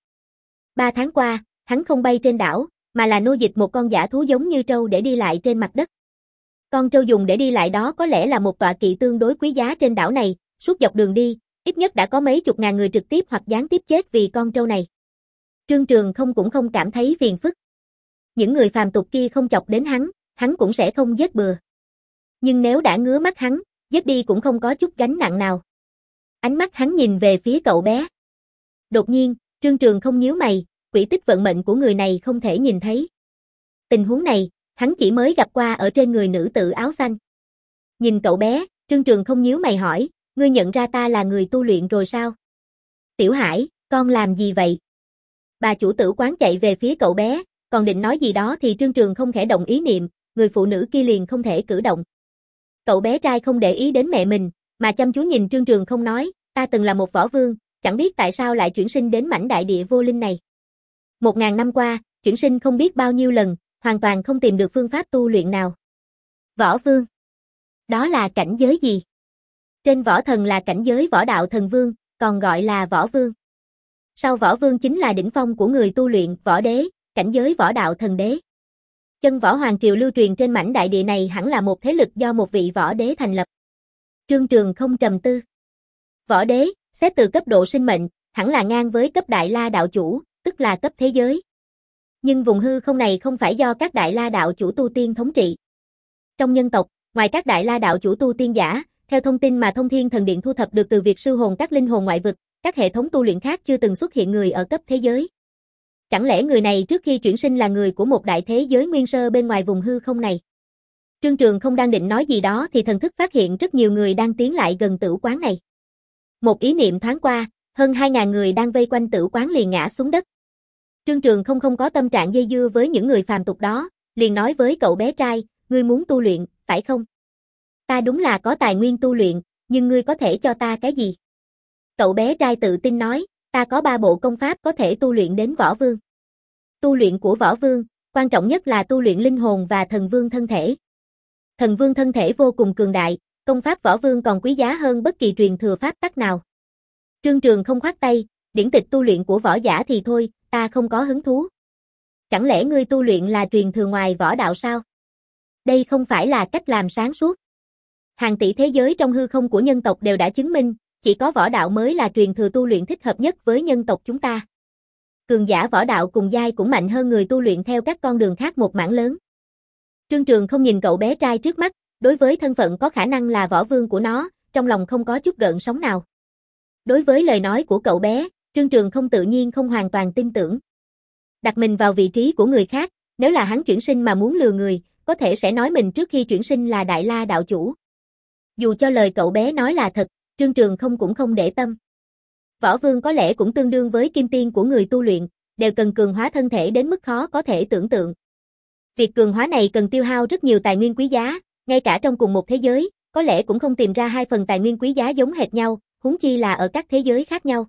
Ba tháng qua, hắn không bay trên đảo, mà là nô dịch một con dã thú giống như trâu để đi lại trên mặt đất. Con trâu dùng để đi lại đó có lẽ là một tọa kỵ tương đối quý giá trên đảo này, suốt dọc đường đi, ít nhất đã có mấy chục ngàn người trực tiếp hoặc gián tiếp chết vì con trâu này. Trương Trường không cũng không cảm thấy phiền phức. Những người phàm tục kia không chọc đến hắn, hắn cũng sẽ không giết bừa. Nhưng nếu đã ngứa mắt hắn, giết đi cũng không có chút gánh nặng nào. Ánh mắt hắn nhìn về phía cậu bé. Đột nhiên, Trương Trường không nhíu mày, quỹ tích vận mệnh của người này không thể nhìn thấy. Tình huống này, hắn chỉ mới gặp qua ở trên người nữ tử áo xanh. Nhìn cậu bé, Trương Trường không nhíu mày hỏi, ngươi nhận ra ta là người tu luyện rồi sao? Tiểu Hải, con làm gì vậy? Bà chủ tử quán chạy về phía cậu bé, còn định nói gì đó thì Trương Trường không khẽ động ý niệm, người phụ nữ kia liền không thể cử động. Cậu bé trai không để ý đến mẹ mình, mà chăm chú nhìn Trương Trường không nói, ta từng là một võ vương, chẳng biết tại sao lại chuyển sinh đến mảnh đại địa vô linh này. Một ngàn năm qua, chuyển sinh không biết bao nhiêu lần, hoàn toàn không tìm được phương pháp tu luyện nào. Võ vương. Đó là cảnh giới gì? Trên võ thần là cảnh giới võ đạo thần vương, còn gọi là võ vương. Sau võ vương chính là đỉnh phong của người tu luyện võ đế, cảnh giới võ đạo thần đế. Chân võ hoàng triều lưu truyền trên mảnh đại địa này hẳn là một thế lực do một vị võ đế thành lập. Trương Trường không trầm tư. Võ đế, xét từ cấp độ sinh mệnh, hẳn là ngang với cấp đại la đạo chủ, tức là cấp thế giới. Nhưng vùng hư không này không phải do các đại la đạo chủ tu tiên thống trị. Trong nhân tộc, ngoài các đại la đạo chủ tu tiên giả, theo thông tin mà Thông Thiên Thần Điện thu thập được từ việc sư hồn các linh hồn ngoại vực, các hệ thống tu luyện khác chưa từng xuất hiện người ở cấp thế giới. Chẳng lẽ người này trước khi chuyển sinh là người của một đại thế giới nguyên sơ bên ngoài vùng hư không này? Trương Trường không đang định nói gì đó thì thần thức phát hiện rất nhiều người đang tiến lại gần tử quán này. Một ý niệm thoáng qua, hơn hai ngàn người đang vây quanh tử quán liền ngã xuống đất. Trương Trường không không có tâm trạng dây dưa với những người phàm tục đó, liền nói với cậu bé trai, ngươi muốn tu luyện, phải không? Ta đúng là có tài nguyên tu luyện, nhưng ngươi có thể cho ta cái gì? Cậu bé trai tự tin nói, ta có ba bộ công pháp có thể tu luyện đến võ vương. Tu luyện của võ vương, quan trọng nhất là tu luyện linh hồn và thần vương thân thể. Thần vương thân thể vô cùng cường đại, công pháp võ vương còn quý giá hơn bất kỳ truyền thừa pháp tắc nào. Trương Trường không khoát tay, điển tịch tu luyện của võ giả thì thôi, ta không có hứng thú. Chẳng lẽ ngươi tu luyện là truyền thừa ngoài võ đạo sao? Đây không phải là cách làm sáng suốt. Hàng tỷ thế giới trong hư không của nhân tộc đều đã chứng minh, chỉ có võ đạo mới là truyền thừa tu luyện thích hợp nhất với nhân tộc chúng ta. Cường giả võ đạo cùng giai cũng mạnh hơn người tu luyện theo các con đường khác một mảng lớn. Trương Trường không nhìn cậu bé trai trước mắt, đối với thân phận có khả năng là võ vương của nó, trong lòng không có chút gợn sóng nào. Đối với lời nói của cậu bé, Trương Trường không tự nhiên không hoàn toàn tin tưởng. Đặt mình vào vị trí của người khác, nếu là hắn chuyển sinh mà muốn lừa người, có thể sẽ nói mình trước khi chuyển sinh là Đại La đạo chủ. Dù cho lời cậu bé nói là thật, Trương Trường không cũng không để tâm. Võ vương có lẽ cũng tương đương với kim tiên của người tu luyện, đều cần cường hóa thân thể đến mức khó có thể tưởng tượng. Việc cường hóa này cần tiêu hao rất nhiều tài nguyên quý giá, ngay cả trong cùng một thế giới, có lẽ cũng không tìm ra hai phần tài nguyên quý giá giống hệt nhau, huống chi là ở các thế giới khác nhau.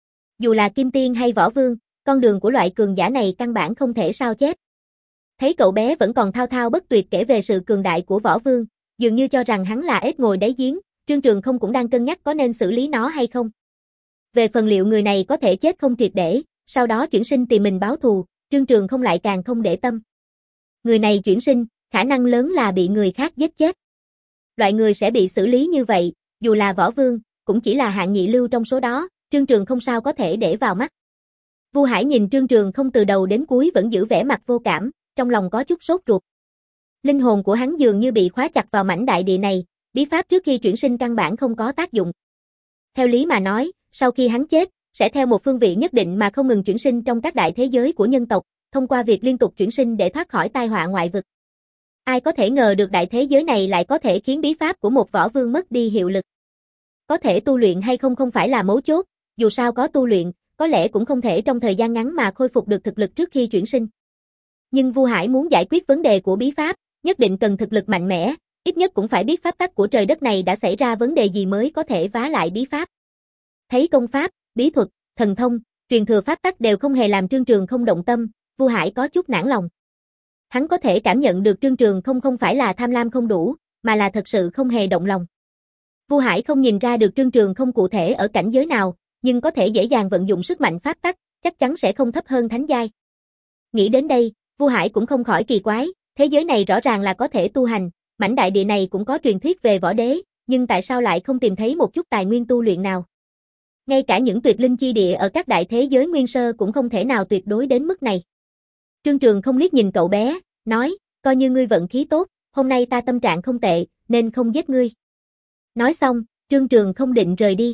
Dù là kim tiên hay võ vương, con đường của loại cường giả này căn bản không thể sao chép. Thấy cậu bé vẫn còn thao thao bất tuyệt kể về sự cường đại của võ vương, dường như cho rằng hắn là ếch ngồi đáy giếng, Trương Trường không cũng đang cân nhắc có nên xử lý nó hay không. Về phần liệu người này có thể chết không triệt để, sau đó chuyển sinh tìm mình báo thù, Trương Trường không lại càng không để tâm. Người này chuyển sinh, khả năng lớn là bị người khác giết chết. Loại người sẽ bị xử lý như vậy, dù là võ vương, cũng chỉ là hạng nhị lưu trong số đó, Trương Trường không sao có thể để vào mắt. Vu Hải nhìn Trương Trường không từ đầu đến cuối vẫn giữ vẻ mặt vô cảm, trong lòng có chút sốt ruột. Linh hồn của hắn dường như bị khóa chặt vào mảnh đại địa này, bí pháp trước khi chuyển sinh căn bản không có tác dụng. Theo lý mà nói, sau khi hắn chết, sẽ theo một phương vị nhất định mà không ngừng chuyển sinh trong các đại thế giới của nhân tộc, thông qua việc liên tục chuyển sinh để thoát khỏi tai họa ngoại vực. Ai có thể ngờ được đại thế giới này lại có thể khiến bí pháp của một võ vương mất đi hiệu lực. Có thể tu luyện hay không không phải là mấu chốt, dù sao có tu luyện, có lẽ cũng không thể trong thời gian ngắn mà khôi phục được thực lực trước khi chuyển sinh. Nhưng Vu Hải muốn giải quyết vấn đề của bí pháp, nhất định cần thực lực mạnh mẽ, ít nhất cũng phải biết pháp tắc của trời đất này đã xảy ra vấn đề gì mới có thể vá lại bí pháp. Thấy công pháp, bí thuật, thần thông, truyền thừa pháp tắc đều không hề làm Trương Trường không động tâm, Vu Hải có chút nản lòng. Hắn có thể cảm nhận được Trương Trường không không phải là tham lam không đủ, mà là thật sự không hề động lòng. Vu Hải không nhìn ra được Trương Trường không cụ thể ở cảnh giới nào, nhưng có thể dễ dàng vận dụng sức mạnh pháp tắc, chắc chắn sẽ không thấp hơn thánh giai. Nghĩ đến đây, Vu Hải cũng không khỏi kỳ quái, thế giới này rõ ràng là có thể tu hành, mảnh đại địa này cũng có truyền thuyết về võ đế, nhưng tại sao lại không tìm thấy một chút tài nguyên tu luyện nào? Ngay cả những tuyệt linh chi địa ở các đại thế giới nguyên sơ cũng không thể nào tuyệt đối đến mức này. Trương Trường không liếc nhìn cậu bé, nói, coi như ngươi vận khí tốt, hôm nay ta tâm trạng không tệ, nên không giết ngươi. Nói xong, Trương Trường không định rời đi.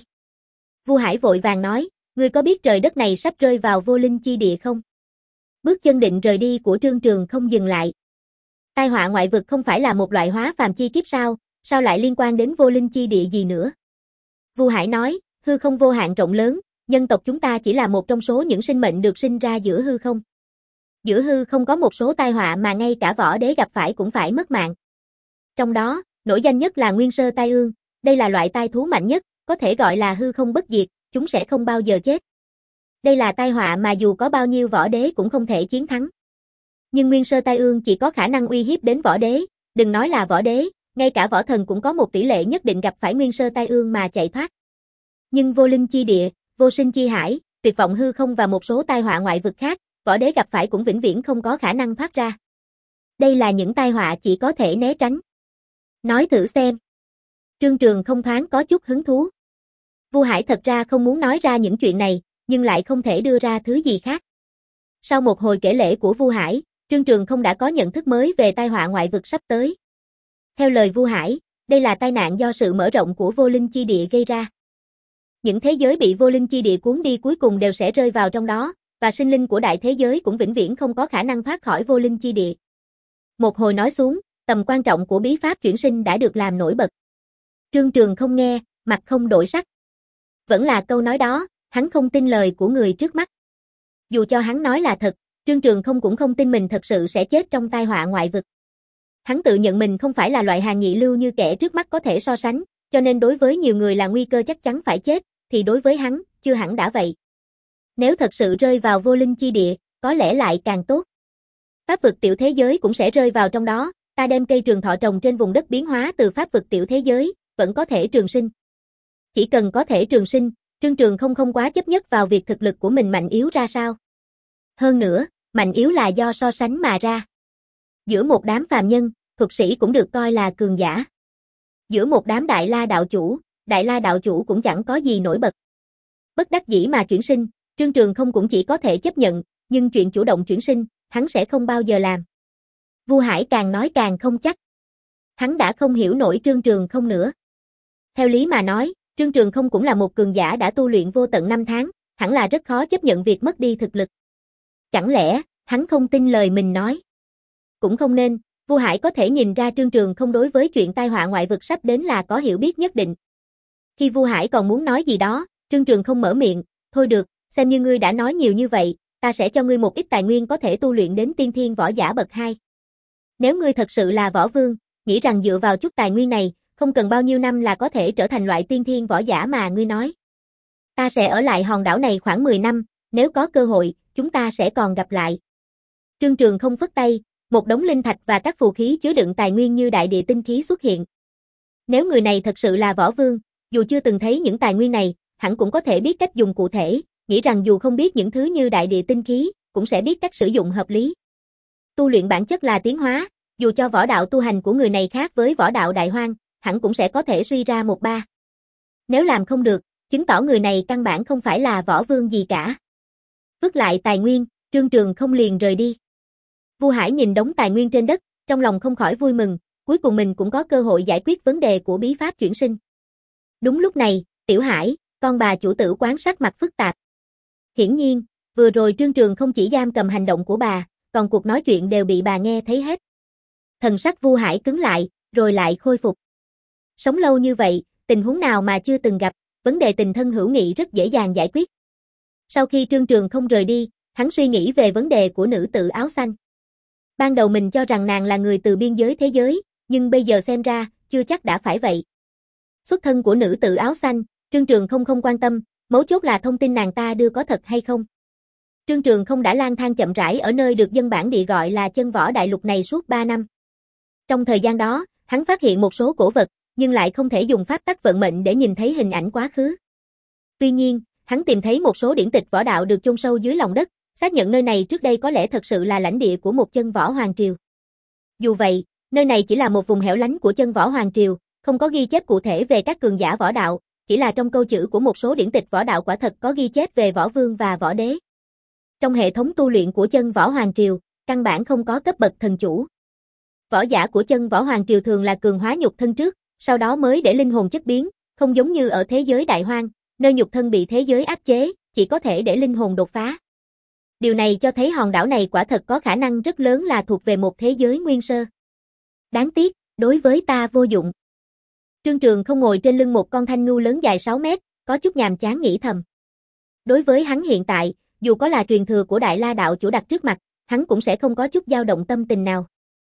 Vu Hải vội vàng nói, ngươi có biết trời đất này sắp rơi vào vô linh chi địa không? Bước chân định rời đi của Trương Trường không dừng lại. Tai họa ngoại vực không phải là một loại hóa phàm chi kiếp sao, sao lại liên quan đến vô linh chi địa gì nữa? Vu Hải nói, hư không vô hạn rộng lớn, nhân tộc chúng ta chỉ là một trong số những sinh mệnh được sinh ra giữa hư không. Giữa hư không có một số tai họa mà ngay cả võ đế gặp phải cũng phải mất mạng. Trong đó, nổi danh nhất là Nguyên Sơ Tai Ương, đây là loại tai thú mạnh nhất, có thể gọi là hư không bất diệt, chúng sẽ không bao giờ chết. Đây là tai họa mà dù có bao nhiêu võ đế cũng không thể chiến thắng. Nhưng Nguyên Sơ Tai Ương chỉ có khả năng uy hiếp đến võ đế, đừng nói là võ đế, ngay cả võ thần cũng có một tỷ lệ nhất định gặp phải Nguyên Sơ Tai Ương mà chạy thoát. Nhưng vô linh chi địa, vô sinh chi hải, tuyệt vọng hư không và một số tai họa ngoại vực khác, võ đế gặp phải cũng vĩnh viễn không có khả năng thoát ra. Đây là những tai họa chỉ có thể né tránh. Nói thử xem. Trương Trường không thoáng có chút hứng thú. Vu Hải thật ra không muốn nói ra những chuyện này, nhưng lại không thể đưa ra thứ gì khác. Sau một hồi kể lể của Vu Hải, Trương Trường không đã có nhận thức mới về tai họa ngoại vực sắp tới. Theo lời Vu Hải, đây là tai nạn do sự mở rộng của vô linh chi địa gây ra. Những thế giới bị vô linh chi địa cuốn đi cuối cùng đều sẽ rơi vào trong đó, và sinh linh của đại thế giới cũng vĩnh viễn không có khả năng thoát khỏi vô linh chi địa. Một hồi nói xuống, tầm quan trọng của bí pháp chuyển sinh đã được làm nổi bật. Trương Trường không nghe, mặt không đổi sắc. Vẫn là câu nói đó, hắn không tin lời của người trước mắt. Dù cho hắn nói là thật, Trương Trường không cũng không tin mình thật sự sẽ chết trong tai họa ngoại vực. Hắn tự nhận mình không phải là loại hàng nhị lưu như kẻ trước mắt có thể so sánh, cho nên đối với nhiều người là nguy cơ chắc chắn phải chết, thì đối với hắn, chưa hẳn đã vậy. Nếu thật sự rơi vào vô linh chi địa, có lẽ lại càng tốt. Pháp vực tiểu thế giới cũng sẽ rơi vào trong đó, ta đem cây trường thọ trồng trên vùng đất biến hóa từ pháp vực tiểu thế giới, vẫn có thể trường sinh. Chỉ cần có thể trường sinh, Trương Trường không không quá chấp nhất vào việc thực lực của mình mạnh yếu ra sao. Hơn nữa, mạnh yếu là do so sánh mà ra. Giữa một đám phàm nhân, thuật sĩ cũng được coi là cường giả. Giữa một đám đại la đạo chủ, đại la đạo chủ cũng chẳng có gì nổi bật. Bất đắc dĩ mà chuyển sinh, Trương Trường không cũng chỉ có thể chấp nhận, nhưng chuyện chủ động chuyển sinh, hắn sẽ không bao giờ làm. Vu Hải càng nói càng không chắc. Hắn đã không hiểu nổi Trương Trường không nữa. Theo lý mà nói, Trương Trường không cũng là một cường giả đã tu luyện vô tận năm tháng, hẳn là rất khó chấp nhận việc mất đi thực lực. Chẳng lẽ, hắn không tin lời mình nói? Cũng không nên, Vu Hải có thể nhìn ra Trương Trường không đối với chuyện tai họa ngoại vực sắp đến là có hiểu biết nhất định. Khi Vu Hải còn muốn nói gì đó, Trương Trường không mở miệng, thôi được, xem như ngươi đã nói nhiều như vậy, ta sẽ cho ngươi một ít tài nguyên có thể tu luyện đến tiên thiên võ giả bậc hai. Nếu ngươi thật sự là võ vương, nghĩ rằng dựa vào chút tài nguyên này, không cần bao nhiêu năm là có thể trở thành loại tiên thiên võ giả mà ngươi nói. Ta sẽ ở lại hòn đảo này khoảng mười năm, nếu có cơ hội, chúng ta sẽ còn gặp lại. Trương Trường không phất tay, một đống linh thạch và các phù khí chứa đựng tài nguyên như đại địa tinh khí xuất hiện. Nếu người này thật sự là võ vương, dù chưa từng thấy những tài nguyên này, hẳn cũng có thể biết cách dùng cụ thể, nghĩ rằng dù không biết những thứ như đại địa tinh khí, cũng sẽ biết cách sử dụng hợp lý. Tu luyện bản chất là tiến hóa, dù cho võ đạo tu hành của người này khác với võ đạo đại hoang, hẳn cũng sẽ có thể suy ra một ba. Nếu làm không được, chứng tỏ người này căn bản không phải là võ vương gì cả. Vứt lại tài nguyên, Trương Trường không liền rời đi. Vu Hải nhìn đống tài nguyên trên đất, trong lòng không khỏi vui mừng, cuối cùng mình cũng có cơ hội giải quyết vấn đề của bí pháp chuyển sinh. Đúng lúc này, Tiểu Hải, con bà chủ tử quán sắc mặt phức tạp. Hiển nhiên, vừa rồi Trương Trường không chỉ giam cầm hành động của bà, còn cuộc nói chuyện đều bị bà nghe thấy hết. Thần sắc Vu Hải cứng lại, rồi lại khôi phục. Sống lâu như vậy, tình huống nào mà chưa từng gặp, vấn đề tình thân hữu nghị rất dễ dàng giải quyết. Sau khi Trương Trường không rời đi, hắn suy nghĩ về vấn đề của nữ tử áo xanh. Ban đầu mình cho rằng nàng là người từ biên giới thế giới, nhưng bây giờ xem ra, chưa chắc đã phải vậy. Xuất thân của nữ tử áo xanh, Trương Trường không không quan tâm, mấu chốt là thông tin nàng ta đưa có thật hay không. Trương Trường không đã lang thang chậm rãi ở nơi được dân bản địa gọi là chân võ đại lục này suốt ba năm. Trong thời gian đó, hắn phát hiện một số cổ vật, nhưng lại không thể dùng pháp tắc vận mệnh để nhìn thấy hình ảnh quá khứ. Tuy nhiên, hắn tìm thấy một số điển tịch võ đạo được chôn sâu dưới lòng đất, xác nhận nơi này trước đây có lẽ thật sự là lãnh địa của một chân võ hoàng triều. Dù vậy, nơi này chỉ là một vùng hẻo lánh của chân võ hoàng triều, không có ghi chép cụ thể về các cường giả võ đạo, chỉ là trong câu chữ của một số điển tịch võ đạo quả thật có ghi chép về võ vương và võ đế. Trong hệ thống tu luyện của chân võ hoàng triều, căn bản không có cấp bậc thần chủ. Võ giả của chân võ hoàng triều thường là cường hóa nhục thân trước, sau đó mới để linh hồn chất biến, không giống như ở thế giới đại hoang, nơi nhục thân bị thế giới áp chế, chỉ có thể để linh hồn đột phá. Điều này cho thấy hòn đảo này quả thật có khả năng rất lớn là thuộc về một thế giới nguyên sơ. Đáng tiếc, đối với ta vô dụng. Trương Trường không ngồi trên lưng một con thanh ngưu lớn dài sáu mét, có chút nhàm chán nghĩ thầm. Đối với hắn hiện tại, dù có là truyền thừa của Đại La đạo chủ đặt trước mặt, hắn cũng sẽ không có chút dao động tâm tình nào.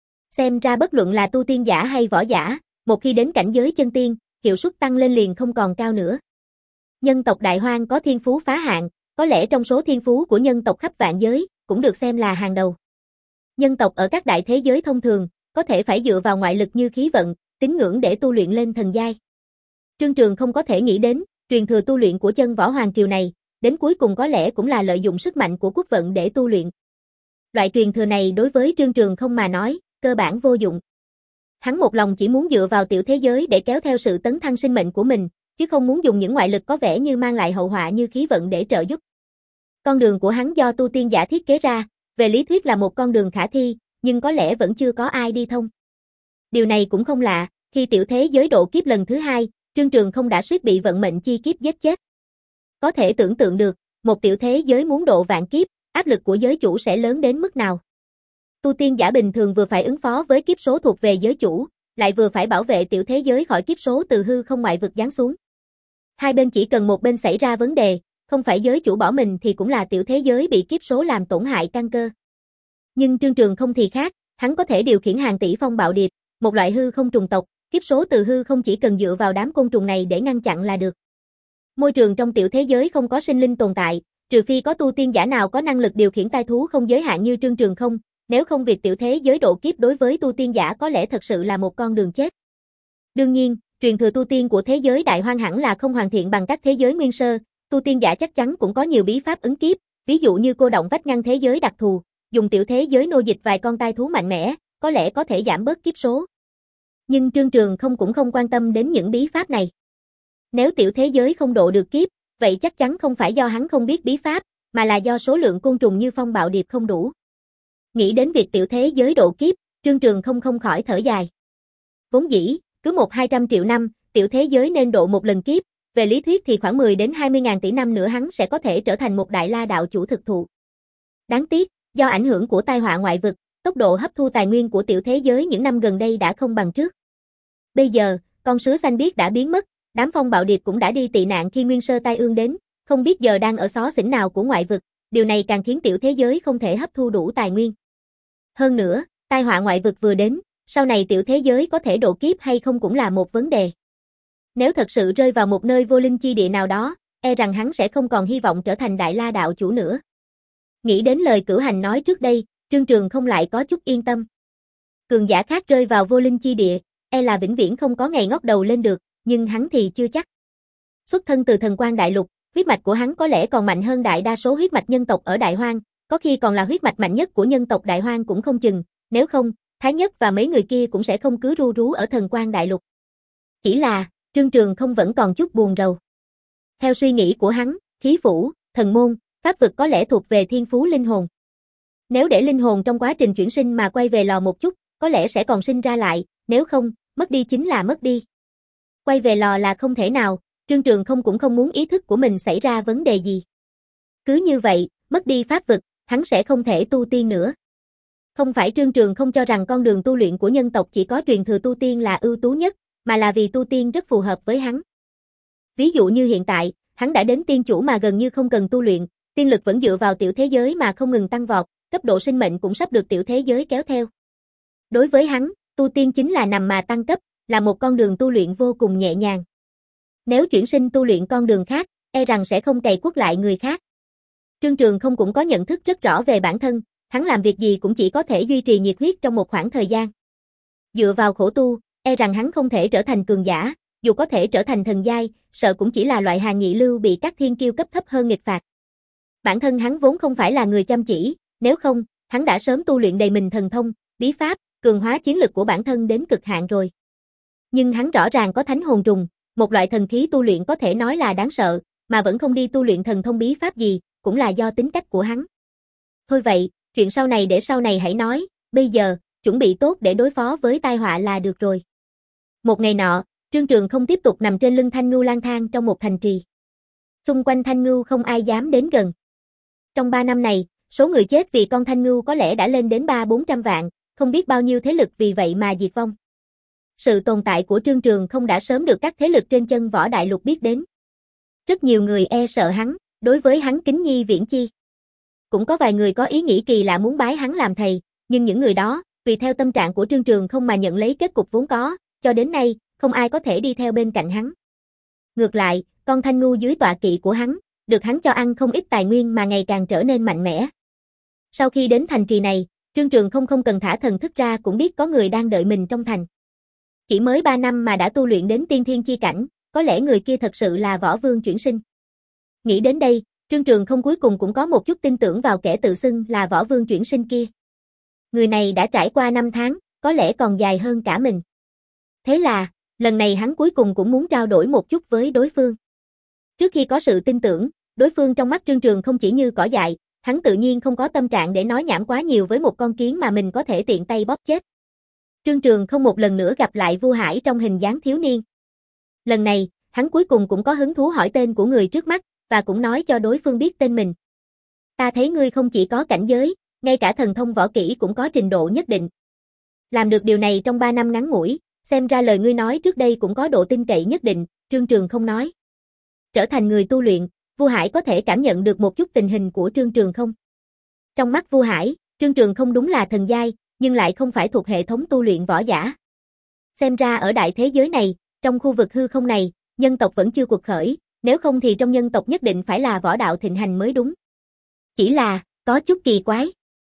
Xem ra bất luận là tu tiên giả hay võ giả, một khi đến cảnh giới chân tiên, hiệu suất tăng lên liền không còn cao nữa. Nhân tộc Đại Hoang có thiên phú phá hạn, có lẽ trong số thiên phú của nhân tộc khắp vạn giới, cũng được xem là hàng đầu. Nhân tộc ở các đại thế giới thông thường, có thể phải dựa vào ngoại lực như khí vận, tín ngưỡng để tu luyện lên thần giai. Trương Trường không có thể nghĩ đến, truyền thừa tu luyện của chân võ hoàng triều này, đến cuối cùng có lẽ cũng là lợi dụng sức mạnh của quốc vận để tu luyện. Loại truyền thừa này đối với Trương Trường không mà nói, cơ bản vô dụng. Hắn một lòng chỉ muốn dựa vào tiểu thế giới để kéo theo sự tấn thăng sinh mệnh của mình, chứ không muốn dùng những ngoại lực có vẻ như mang lại hậu họa như khí vận để trợ giúp. Con đường của hắn do tu tiên giả thiết kế ra, về lý thuyết là một con đường khả thi, nhưng có lẽ vẫn chưa có ai đi thông. Điều này cũng không lạ, khi tiểu thế giới độ kiếp lần thứ hai, Trương Trường không đã suýt bị vận mệnh chi kiếp giết chết. Có thể tưởng tượng được, một tiểu thế giới muốn độ vạn kiếp, áp lực của giới chủ sẽ lớn đến mức nào. Tu tiên giả bình thường vừa phải ứng phó với kiếp số thuộc về giới chủ, lại vừa phải bảo vệ tiểu thế giới khỏi kiếp số từ hư không ngoại vực giáng xuống. Hai bên chỉ cần một bên xảy ra vấn đề, không phải giới chủ bỏ mình thì cũng là tiểu thế giới bị kiếp số làm tổn hại căn cơ. Nhưng Trương Trường không thì khác, hắn có thể điều khiển hàng tỷ phong bạo điệp, một loại hư không trùng tộc, kiếp số từ hư không chỉ cần dựa vào đám côn trùng này để ngăn chặn là được. Môi trường trong tiểu thế giới không có sinh linh tồn tại, trừ phi có tu tiên giả nào có năng lực điều khiển tai thú không giới hạn như Trương Trường không, nếu không việc tiểu thế giới độ kiếp đối với tu tiên giả có lẽ thật sự là một con đường chết. Đương nhiên, truyền thừa tu tiên của thế giới đại hoang hẳn là không hoàn thiện bằng các thế giới nguyên sơ, tu tiên giả chắc chắn cũng có nhiều bí pháp ứng kiếp, ví dụ như cô động vách ngăn thế giới đặc thù, dùng tiểu thế giới nô dịch vài con tai thú mạnh mẽ, có lẽ có thể giảm bớt kiếp số. Nhưng Trương Trường không cũng không quan tâm đến những bí pháp này. Nếu tiểu thế giới không độ được kiếp, vậy chắc chắn không phải do hắn không biết bí pháp, mà là do số lượng côn trùng như phong bạo điệp không đủ. Nghĩ đến việc tiểu thế giới độ kiếp, Trương Trường không không khỏi thở dài. Vốn dĩ, cứ một hai trăm triệu năm, tiểu thế giới nên độ một lần kiếp, về lý thuyết thì khoảng mười đến hai mươi ngàn tỷ năm nữa hắn sẽ có thể trở thành một đại la đạo chủ thực thụ. Đáng tiếc, do ảnh hưởng của tai họa ngoại vực, tốc độ hấp thu tài nguyên của tiểu thế giới những năm gần đây đã không bằng trước. Bây giờ, con sứa xanh biếc đã biến mất, đám phong bạo điệp cũng đã đi tị nạn khi nguyên sơ tai ương đến, không biết giờ đang ở xó xỉnh nào của ngoại vực, điều này càng khiến tiểu thế giới không thể hấp thu đủ tài nguyên. Hơn nữa, tai họa ngoại vực vừa đến, sau này tiểu thế giới có thể độ kiếp hay không cũng là một vấn đề. Nếu thật sự rơi vào một nơi vô linh chi địa nào đó, e rằng hắn sẽ không còn hy vọng trở thành đại la đạo chủ nữa. Nghĩ đến lời Cửu Hành nói trước đây, Trương Trường không lại có chút yên tâm. Cường giả khác rơi vào vô linh chi địa, e là vĩnh viễn không có ngày ngóc đầu lên được, nhưng hắn thì chưa chắc. Xuất thân từ thần quan đại lục, huyết mạch của hắn có lẽ còn mạnh hơn đại đa số huyết mạch nhân tộc ở Đại Hoang, có khi còn là huyết mạch mạnh nhất của nhân tộc Đại Hoang cũng không chừng, nếu không, Thái Nhất và mấy người kia cũng sẽ không cứ ru rú ở thần quan đại lục. Chỉ là, Trương Trường không vẫn còn chút buồn rầu. Theo suy nghĩ của hắn, khí phủ, thần môn, pháp vực có lẽ thuộc về thiên phú linh hồn. Nếu để linh hồn trong quá trình chuyển sinh mà quay về lò một chút, có lẽ sẽ còn sinh ra lại, nếu không, mất đi chính là mất đi. Quay về lò là không thể nào, Trương Trường không cũng không muốn ý thức của mình xảy ra vấn đề gì. Cứ như vậy, mất đi pháp vực, hắn sẽ không thể tu tiên nữa. Không phải Trương Trường không cho rằng con đường tu luyện của nhân tộc chỉ có truyền thừa tu tiên là ưu tú nhất, mà là vì tu tiên rất phù hợp với hắn. Ví dụ như hiện tại, hắn đã đến tiên chủ mà gần như không cần tu luyện, tiên lực vẫn dựa vào tiểu thế giới mà không ngừng tăng vọt, cấp độ sinh mệnh cũng sắp được tiểu thế giới kéo theo. Đối với hắn, tu tiên chính là nằm mà tăng cấp, là một con đường tu luyện vô cùng nhẹ nhàng. Nếu chuyển sinh tu luyện con đường khác, e rằng sẽ không cày quất lại người khác. Trương Trường không cũng có nhận thức rất rõ về bản thân, hắn làm việc gì cũng chỉ có thể duy trì nhiệt huyết trong một khoảng thời gian. Dựa vào khổ tu, e rằng hắn không thể trở thành cường giả, dù có thể trở thành thần giai, sợ cũng chỉ là loại hàng nhị lưu bị các thiên kiêu cấp thấp hơn nghịch phạt. Bản thân hắn vốn không phải là người chăm chỉ, nếu không, hắn đã sớm tu luyện đầy mình thần thông, bí pháp, cường hóa chiến lực của bản thân đến cực hạn rồi. Nhưng hắn rõ ràng có thánh hồn trùng, một loại thần khí tu luyện có thể nói là đáng sợ, mà vẫn không đi tu luyện thần thông bí pháp gì, cũng là do tính cách của hắn. Thôi vậy, chuyện sau này để sau này hãy nói, bây giờ, chuẩn bị tốt để đối phó với tai họa là được rồi. Một ngày nọ, Trương Trường không tiếp tục nằm trên lưng thanh ngưu lang thang trong một thành trì. Xung quanh thanh ngưu không ai dám đến gần. Trong ba năm này, số người chết vì con thanh ngưu có lẽ đã lên đến ba bốn trăm vạn, không biết bao nhiêu thế lực vì vậy mà diệt vong. Sự tồn tại của Trương Trường không đã sớm được các thế lực trên chân võ đại lục biết đến. Rất nhiều người e sợ hắn, đối với hắn kính nhi viễn chi. Cũng có vài người có ý nghĩ kỳ lạ muốn bái hắn làm thầy, nhưng những người đó, tùy theo tâm trạng của Trương Trường không mà nhận lấy kết cục vốn có, cho đến nay, không ai có thể đi theo bên cạnh hắn. Ngược lại, con thanh ngu dưới tọa kỵ của hắn, được hắn cho ăn không ít tài nguyên mà ngày càng trở nên mạnh mẽ. Sau khi đến thành trì này, Trương Trường không không cần thả thần thức ra cũng biết có người đang đợi mình trong thành. Chỉ mới ba năm mà đã tu luyện đến tiên thiên chi cảnh, có lẽ người kia thật sự là võ vương chuyển sinh. Nghĩ đến đây, Trương Trường không cuối cùng cũng có một chút tin tưởng vào kẻ tự xưng là võ vương chuyển sinh kia. Người này đã trải qua năm tháng, có lẽ còn dài hơn cả mình. Thế là, lần này hắn cuối cùng cũng muốn trao đổi một chút với đối phương. Trước khi có sự tin tưởng, đối phương trong mắt Trương Trường không chỉ như cỏ dại, hắn tự nhiên không có tâm trạng để nói nhảm quá nhiều với một con kiến mà mình có thể tiện tay bóp chết. Trương Trường không một lần nữa gặp lại Vu Hải trong hình dáng thiếu niên. Lần này, hắn cuối cùng cũng có hứng thú hỏi tên của người trước mắt, và cũng nói cho đối phương biết tên mình. Ta thấy ngươi không chỉ có cảnh giới, ngay cả thần thông võ kỹ cũng có trình độ nhất định. Làm được điều này trong ba năm ngắn ngủi, xem ra lời ngươi nói trước đây cũng có độ tin cậy nhất định, Trương Trường không nói. Trở thành người tu luyện, Vu Hải có thể cảm nhận được một chút tình hình của Trương Trường Không. Trong mắt Vu Hải, Trương Trường Không đúng là thần giai, nhưng lại không phải thuộc hệ thống tu luyện võ giả. Xem ra ở đại thế giới này, trong khu vực hư không này, nhân tộc vẫn chưa cuộc khởi, nếu không thì trong nhân tộc nhất định phải là võ đạo thịnh hành mới đúng. Chỉ là, có chút kỳ quái.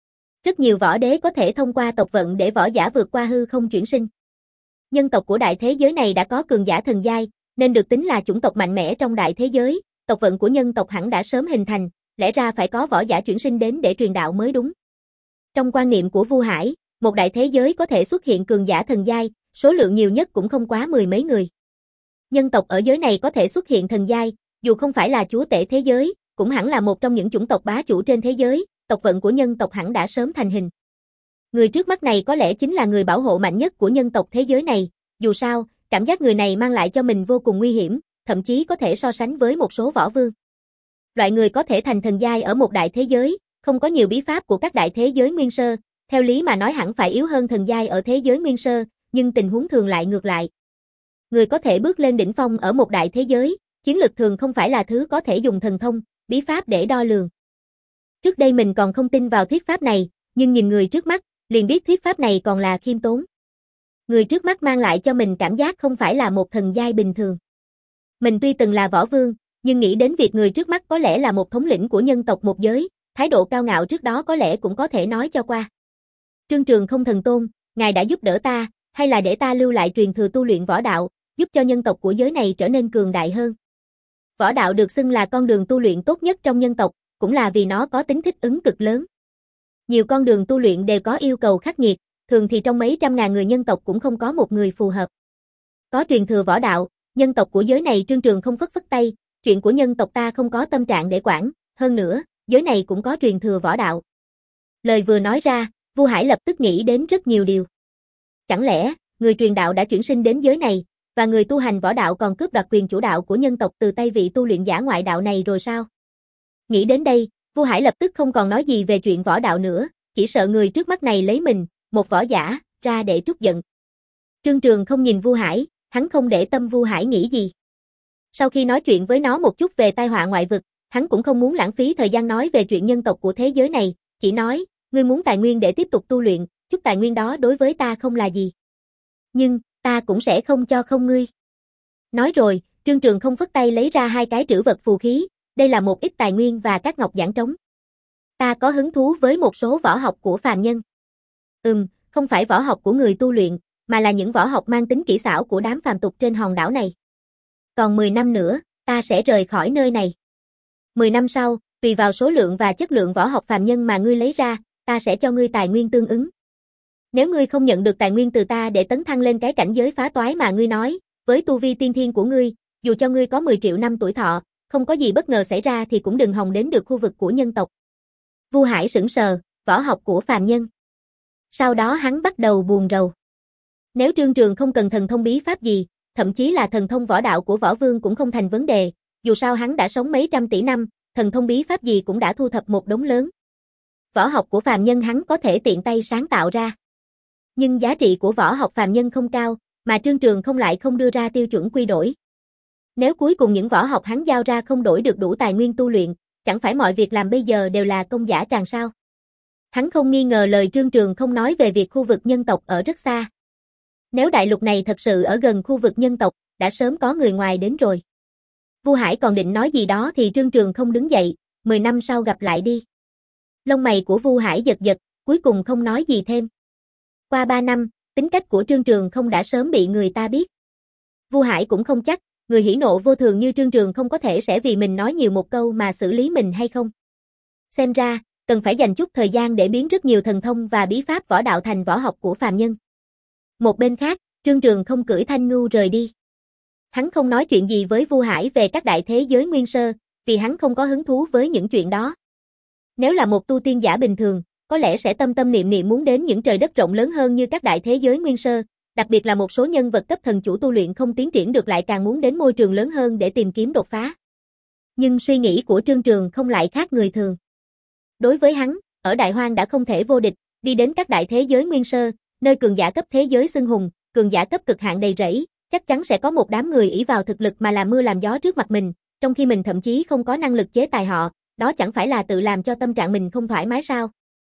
Rất nhiều võ đế có thể thông qua tộc vận để võ giả vượt qua hư không chuyển sinh. Nhân tộc của đại thế giới này đã có cường giả thần giai, nên được tính là chủng tộc mạnh mẽ trong đại thế giới, tộc vận của nhân tộc hẳn đã sớm hình thành, lẽ ra phải có võ giả chuyển sinh đến để truyền đạo mới đúng. Trong quan niệm của Vu Hải, một đại thế giới có thể xuất hiện cường giả thần giai, số lượng nhiều nhất cũng không quá mười mấy người. Nhân tộc ở giới này có thể xuất hiện thần giai, dù không phải là chúa tể thế giới, cũng hẳn là một trong những chủng tộc bá chủ trên thế giới, tộc vận của nhân tộc hẳn đã sớm thành hình. Người trước mắt này có lẽ chính là người bảo hộ mạnh nhất của nhân tộc thế giới này, dù sao, cảm giác người này mang lại cho mình vô cùng nguy hiểm, thậm chí có thể so sánh với một số võ vương. Loại người có thể thành thần giai ở một đại thế giới, không có nhiều bí pháp của các đại thế giới nguyên sơ, theo lý mà nói hẳn phải yếu hơn thần giai ở thế giới nguyên sơ, nhưng tình huống thường lại ngược lại. Người có thể bước lên đỉnh phong ở một đại thế giới, chiến lực thường không phải là thứ có thể dùng thần thông, bí pháp để đo lường. Trước đây mình còn không tin vào thuyết pháp này, nhưng nhìn người trước mắt, liền biết thuyết pháp này còn là khiêm tốn. Người trước mắt mang lại cho mình cảm giác không phải là một thần giai bình thường. Mình tuy từng là võ vương, nhưng nghĩ đến việc người trước mắt có lẽ là một thống lĩnh của nhân tộc một giới, thái độ cao ngạo trước đó có lẽ cũng có thể nói cho qua. Trương Trường Không thần tôn, ngài đã giúp đỡ ta, hay là để ta lưu lại truyền thừa tu luyện võ đạo, giúp cho nhân tộc của giới này trở nên cường đại hơn. Võ đạo được xưng là con đường tu luyện tốt nhất trong nhân tộc, cũng là vì nó có tính thích ứng cực lớn. Nhiều con đường tu luyện đều có yêu cầu khắc nghiệt, thường thì trong mấy trăm ngàn người nhân tộc cũng không có một người phù hợp. Có truyền thừa võ đạo, nhân tộc của giới này Trương Trường Không phất phất tay, chuyện của nhân tộc ta không có tâm trạng để quản, hơn nữa, giới này cũng có truyền thừa võ đạo. Lời vừa nói ra, Vu Hải lập tức nghĩ đến rất nhiều điều. Chẳng lẽ, người truyền đạo đã chuyển sinh đến giới này, và người tu hành võ đạo còn cướp đoạt quyền chủ đạo của nhân tộc từ tay vị tu luyện giả ngoại đạo này rồi sao? Nghĩ đến đây, Vu Hải lập tức không còn nói gì về chuyện võ đạo nữa, chỉ sợ người trước mắt này lấy mình, một võ giả, ra để trút giận. Trương Trường Không nhìn Vu Hải, hắn không để tâm Vu Hải nghĩ gì. Sau khi nói chuyện với nó một chút về tai họa ngoại vực, hắn cũng không muốn lãng phí thời gian nói về chuyện nhân tộc của thế giới này, chỉ nói, ngươi muốn tài nguyên để tiếp tục tu luyện, chút tài nguyên đó đối với ta không là gì. Nhưng, ta cũng sẽ không cho không ngươi. Nói rồi, Trương Trường Không phất tay lấy ra hai cái trữ vật phù khí, đây là một ít tài nguyên và các ngọc giản trống. Ta có hứng thú với một số võ học của phàm nhân. Ừm, không phải võ học của người tu luyện, mà là những võ học mang tính kỹ xảo của đám phàm tục trên hòn đảo này. Còn mười năm nữa, ta sẽ rời khỏi nơi này. mười năm sau, tùy vào số lượng và chất lượng võ học phàm nhân mà ngươi lấy ra, ta sẽ cho ngươi tài nguyên tương ứng. Nếu ngươi không nhận được tài nguyên từ ta để tấn thăng lên cái cảnh giới phá toái mà ngươi nói, với tu vi tiên thiên của ngươi, dù cho ngươi có mười triệu năm tuổi thọ, không có gì bất ngờ xảy ra thì cũng đừng hòng đến được khu vực của nhân tộc. Vu Hải sững sờ, võ học của phàm nhân. Sau đó hắn bắt đầu buồn rầu. Nếu Trương Trường không cần thần thông bí pháp gì, thậm chí là thần thông võ đạo của võ vương cũng không thành vấn đề, dù sao hắn đã sống mấy trăm tỷ năm, thần thông bí pháp gì cũng đã thu thập một đống lớn. Võ học của phàm nhân hắn có thể tiện tay sáng tạo ra. Nhưng giá trị của võ học phàm nhân không cao, mà Trương Trường không lại không đưa ra tiêu chuẩn quy đổi. Nếu cuối cùng những võ học hắn giao ra không đổi được đủ tài nguyên tu luyện, chẳng phải mọi việc làm bây giờ đều là công giả tràng sao? Hắn không nghi ngờ lời Trương Trường không nói về việc khu vực nhân tộc ở rất xa. Nếu đại lục này thật sự ở gần khu vực nhân tộc, đã sớm có người ngoài đến rồi. Vu Hải còn định nói gì đó thì Trương Trường không đứng dậy, mười năm sau gặp lại đi. Lông mày của Vu Hải giật giật, cuối cùng không nói gì thêm. Qua ba năm, tính cách của Trương Trường không đã sớm bị người ta biết. Vu Hải cũng không chắc, người hỉ nộ vô thường như Trương Trường không có thể sẽ vì mình nói nhiều một câu mà xử lý mình hay không. Xem ra, cần phải dành chút thời gian để biến rất nhiều thần thông và bí pháp võ đạo thành võ học của phàm nhân. Một bên khác, Trương Trường không cưỡi thanh ngưu rời đi. Hắn không nói chuyện gì với Vu Hải về các đại thế giới nguyên sơ, vì hắn không có hứng thú với những chuyện đó. Nếu là một tu tiên giả bình thường, có lẽ sẽ tâm tâm niệm niệm muốn đến những trời đất rộng lớn hơn như các đại thế giới nguyên sơ, đặc biệt là một số nhân vật cấp thần chủ tu luyện không tiến triển được lại càng muốn đến môi trường lớn hơn để tìm kiếm đột phá. Nhưng suy nghĩ của Trương Trường không lại khác người thường. Đối với hắn, ở Đại Hoang đã không thể vô địch, đi đến các đại thế giới nguyên sơ, nơi cường giả cấp thế giới xưng hùng, cường giả cấp cực hạn đầy rẫy, chắc chắn sẽ có một đám người ỷ vào thực lực mà làm mưa làm gió trước mặt mình, trong khi mình thậm chí không có năng lực chế tài họ, đó chẳng phải là tự làm cho tâm trạng mình không thoải mái sao?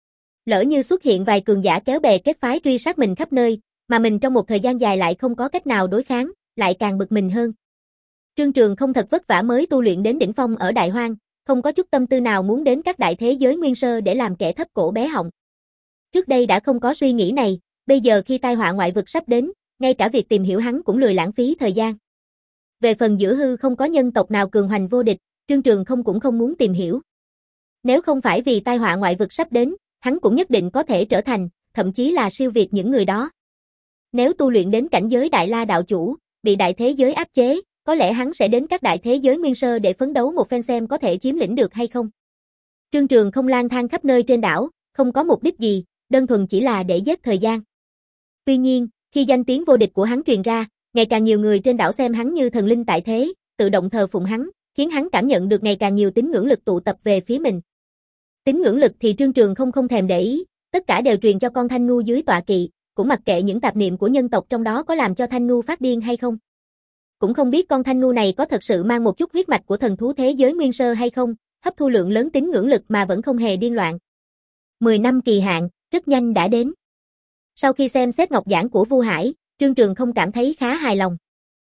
Lỡ như xuất hiện vài cường giả kéo bè kết phái truy sát mình khắp nơi, mà mình trong một thời gian dài lại không có cách nào đối kháng, lại càng bực mình hơn. Trương Trường không thật vất vả mới tu luyện đến đỉnh phong ở Đại Hoang, không có chút tâm tư nào muốn đến các đại thế giới nguyên sơ để làm kẻ thấp cổ bé họng. Trước đây đã không có suy nghĩ này, bây giờ khi tai họa ngoại vực sắp đến, ngay cả việc tìm hiểu hắn cũng lười lãng phí thời gian. Về phần giữa hư không có nhân tộc nào cường hoành vô địch, Trương Trường không cũng không muốn tìm hiểu. Nếu không phải vì tai họa ngoại vực sắp đến, hắn cũng nhất định có thể trở thành, thậm chí là siêu việt những người đó. Nếu tu luyện đến cảnh giới Đại La đạo chủ, bị đại thế giới áp chế, có lẽ hắn sẽ đến các đại thế giới nguyên sơ để phấn đấu một phen xem có thể chiếm lĩnh được hay không. Trương Trường không lang thang khắp nơi trên đảo, không có mục đích gì, đơn thuần chỉ là để giết thời gian. Tuy nhiên, khi danh tiếng vô địch của hắn truyền ra, ngày càng nhiều người trên đảo xem hắn như thần linh tại thế, tự động thờ phụng hắn, khiến hắn cảm nhận được ngày càng nhiều tín ngưỡng lực tụ tập về phía mình. Tín ngưỡng lực thì Trương Trường không không thèm để ý, tất cả đều truyền cho con Thanh Ngu dưới tọa kỵ, cũng mặc kệ những tạp niệm của nhân tộc trong đó có làm cho Thanh Ngu phát điên hay không. Cũng không biết con Thanh Ngu này có thật sự mang một chút huyết mạch của thần thú thế giới nguyên sơ hay không, hấp thu lượng lớn tín ngưỡng lực mà vẫn không hề điên loạn. mười năm kỳ hạn, rất nhanh đã đến. Sau khi xem xét ngọc giảng của Vu Hải, Trương Trường không cảm thấy khá hài lòng.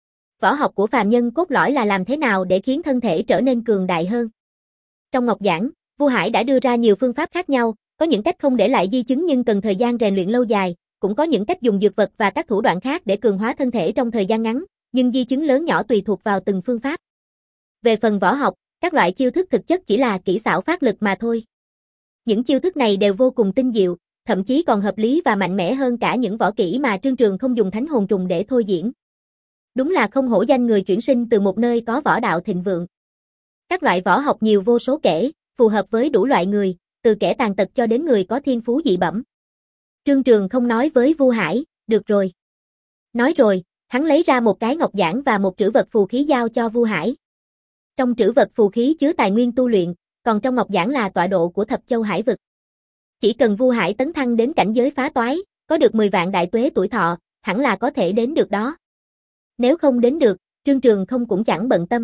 Võ học của phàm nhân cốt lõi là làm thế nào để khiến thân thể trở nên cường đại hơn. Trong ngọc giảng, Vu Hải đã đưa ra nhiều phương pháp khác nhau, có những cách không để lại di chứng nhưng cần thời gian rèn luyện lâu dài, cũng có những cách dùng dược vật và các thủ đoạn khác để cường hóa thân thể trong thời gian ngắn, nhưng di chứng lớn nhỏ tùy thuộc vào từng phương pháp. Về phần võ học, các loại chiêu thức thực chất chỉ là kỹ xảo phát lực mà thôi. Những chiêu thức này đều vô cùng tinh diệu, thậm chí còn hợp lý và mạnh mẽ hơn cả những võ kỹ mà Trương Trường không dùng thánh hồn trùng để thôi diễn. Đúng là không hổ danh người chuyển sinh từ một nơi có võ đạo thịnh vượng. Các loại võ học nhiều vô số kể, phù hợp với đủ loại người, từ kẻ tàn tật cho đến người có thiên phú dị bẩm. Trương Trường không nói với Vu Hải, được rồi. Nói rồi, hắn lấy ra một cái ngọc giản và một trữ vật phù khí giao cho Vu Hải. Trong trữ vật phù khí chứa tài nguyên tu luyện, còn trong ngọc giản là tọa độ của Thập Châu Hải vực. Chỉ cần Vu Hải tấn thăng đến cảnh giới phá toái, có được mười vạn đại tuế tuổi thọ, hẳn là có thể đến được đó. Nếu không đến được, Trương Trường không cũng chẳng bận tâm.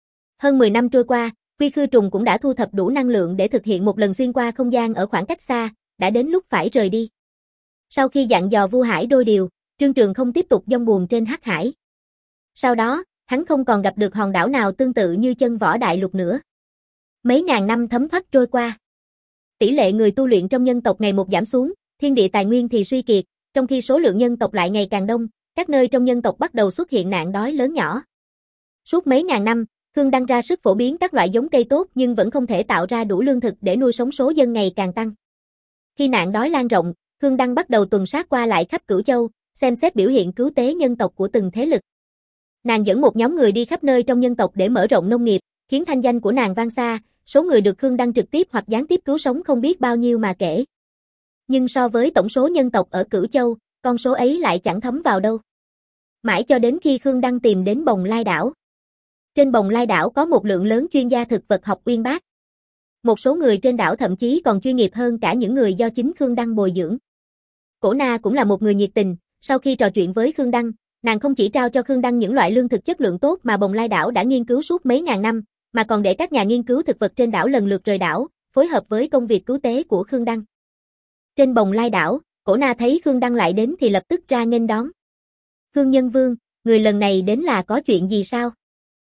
Hơn mười năm trôi qua, Quy Khư Trùng cũng đã thu thập đủ năng lượng để thực hiện một lần xuyên qua không gian ở khoảng cách xa, đã đến lúc phải rời đi. Sau khi dặn dò Vu Hải đôi điều, Trương Trường không tiếp tục dông buồn trên Hắc Hải. Sau đó, hắn không còn gặp được hòn đảo nào tương tự như Chân Võ Đại Lục nữa. Mấy ngàn năm thấm thoát trôi qua. Tỷ lệ người tu luyện trong nhân tộc ngày một giảm xuống, thiên địa tài nguyên thì suy kiệt, trong khi số lượng nhân tộc lại ngày càng đông, các nơi trong nhân tộc bắt đầu xuất hiện nạn đói lớn nhỏ. Suốt mấy ngàn năm, Khương Đăng ra sức phổ biến các loại giống cây tốt nhưng vẫn không thể tạo ra đủ lương thực để nuôi sống số dân ngày càng tăng. Khi nạn đói lan rộng, Khương Đăng bắt đầu tuần sát qua lại khắp Cửu Châu, xem xét biểu hiện cứu tế nhân tộc của từng thế lực. Nàng dẫn một nhóm người đi khắp nơi trong nhân tộc để mở rộng nông nghiệp, khiến thanh danh của nàng vang xa, số người được Khương Đăng trực tiếp hoặc gián tiếp cứu sống không biết bao nhiêu mà kể. Nhưng so với tổng số nhân tộc ở Cửu Châu, con số ấy lại chẳng thấm vào đâu. Mãi cho đến khi Khương Đăng tìm đến Bồng Lai đảo. Trên Bồng Lai đảo có một lượng lớn chuyên gia thực vật học uyên bác. Một số người trên đảo thậm chí còn chuyên nghiệp hơn cả những người do chính Khương Đăng bồi dưỡng. Cổ Na cũng là một người nhiệt tình, sau khi trò chuyện với Khương Đăng, nàng không chỉ trao cho Khương Đăng những loại lương thực chất lượng tốt mà Bồng Lai đảo đã nghiên cứu suốt mấy ngàn năm, mà còn để các nhà nghiên cứu thực vật trên đảo lần lượt rời đảo, phối hợp với công việc cứu tế của Khương Đăng. Trên Bồng Lai đảo, Cổ Na thấy Khương Đăng lại đến thì lập tức ra nghênh đón. Khương Nhân Vương, người lần này đến là có chuyện gì sao?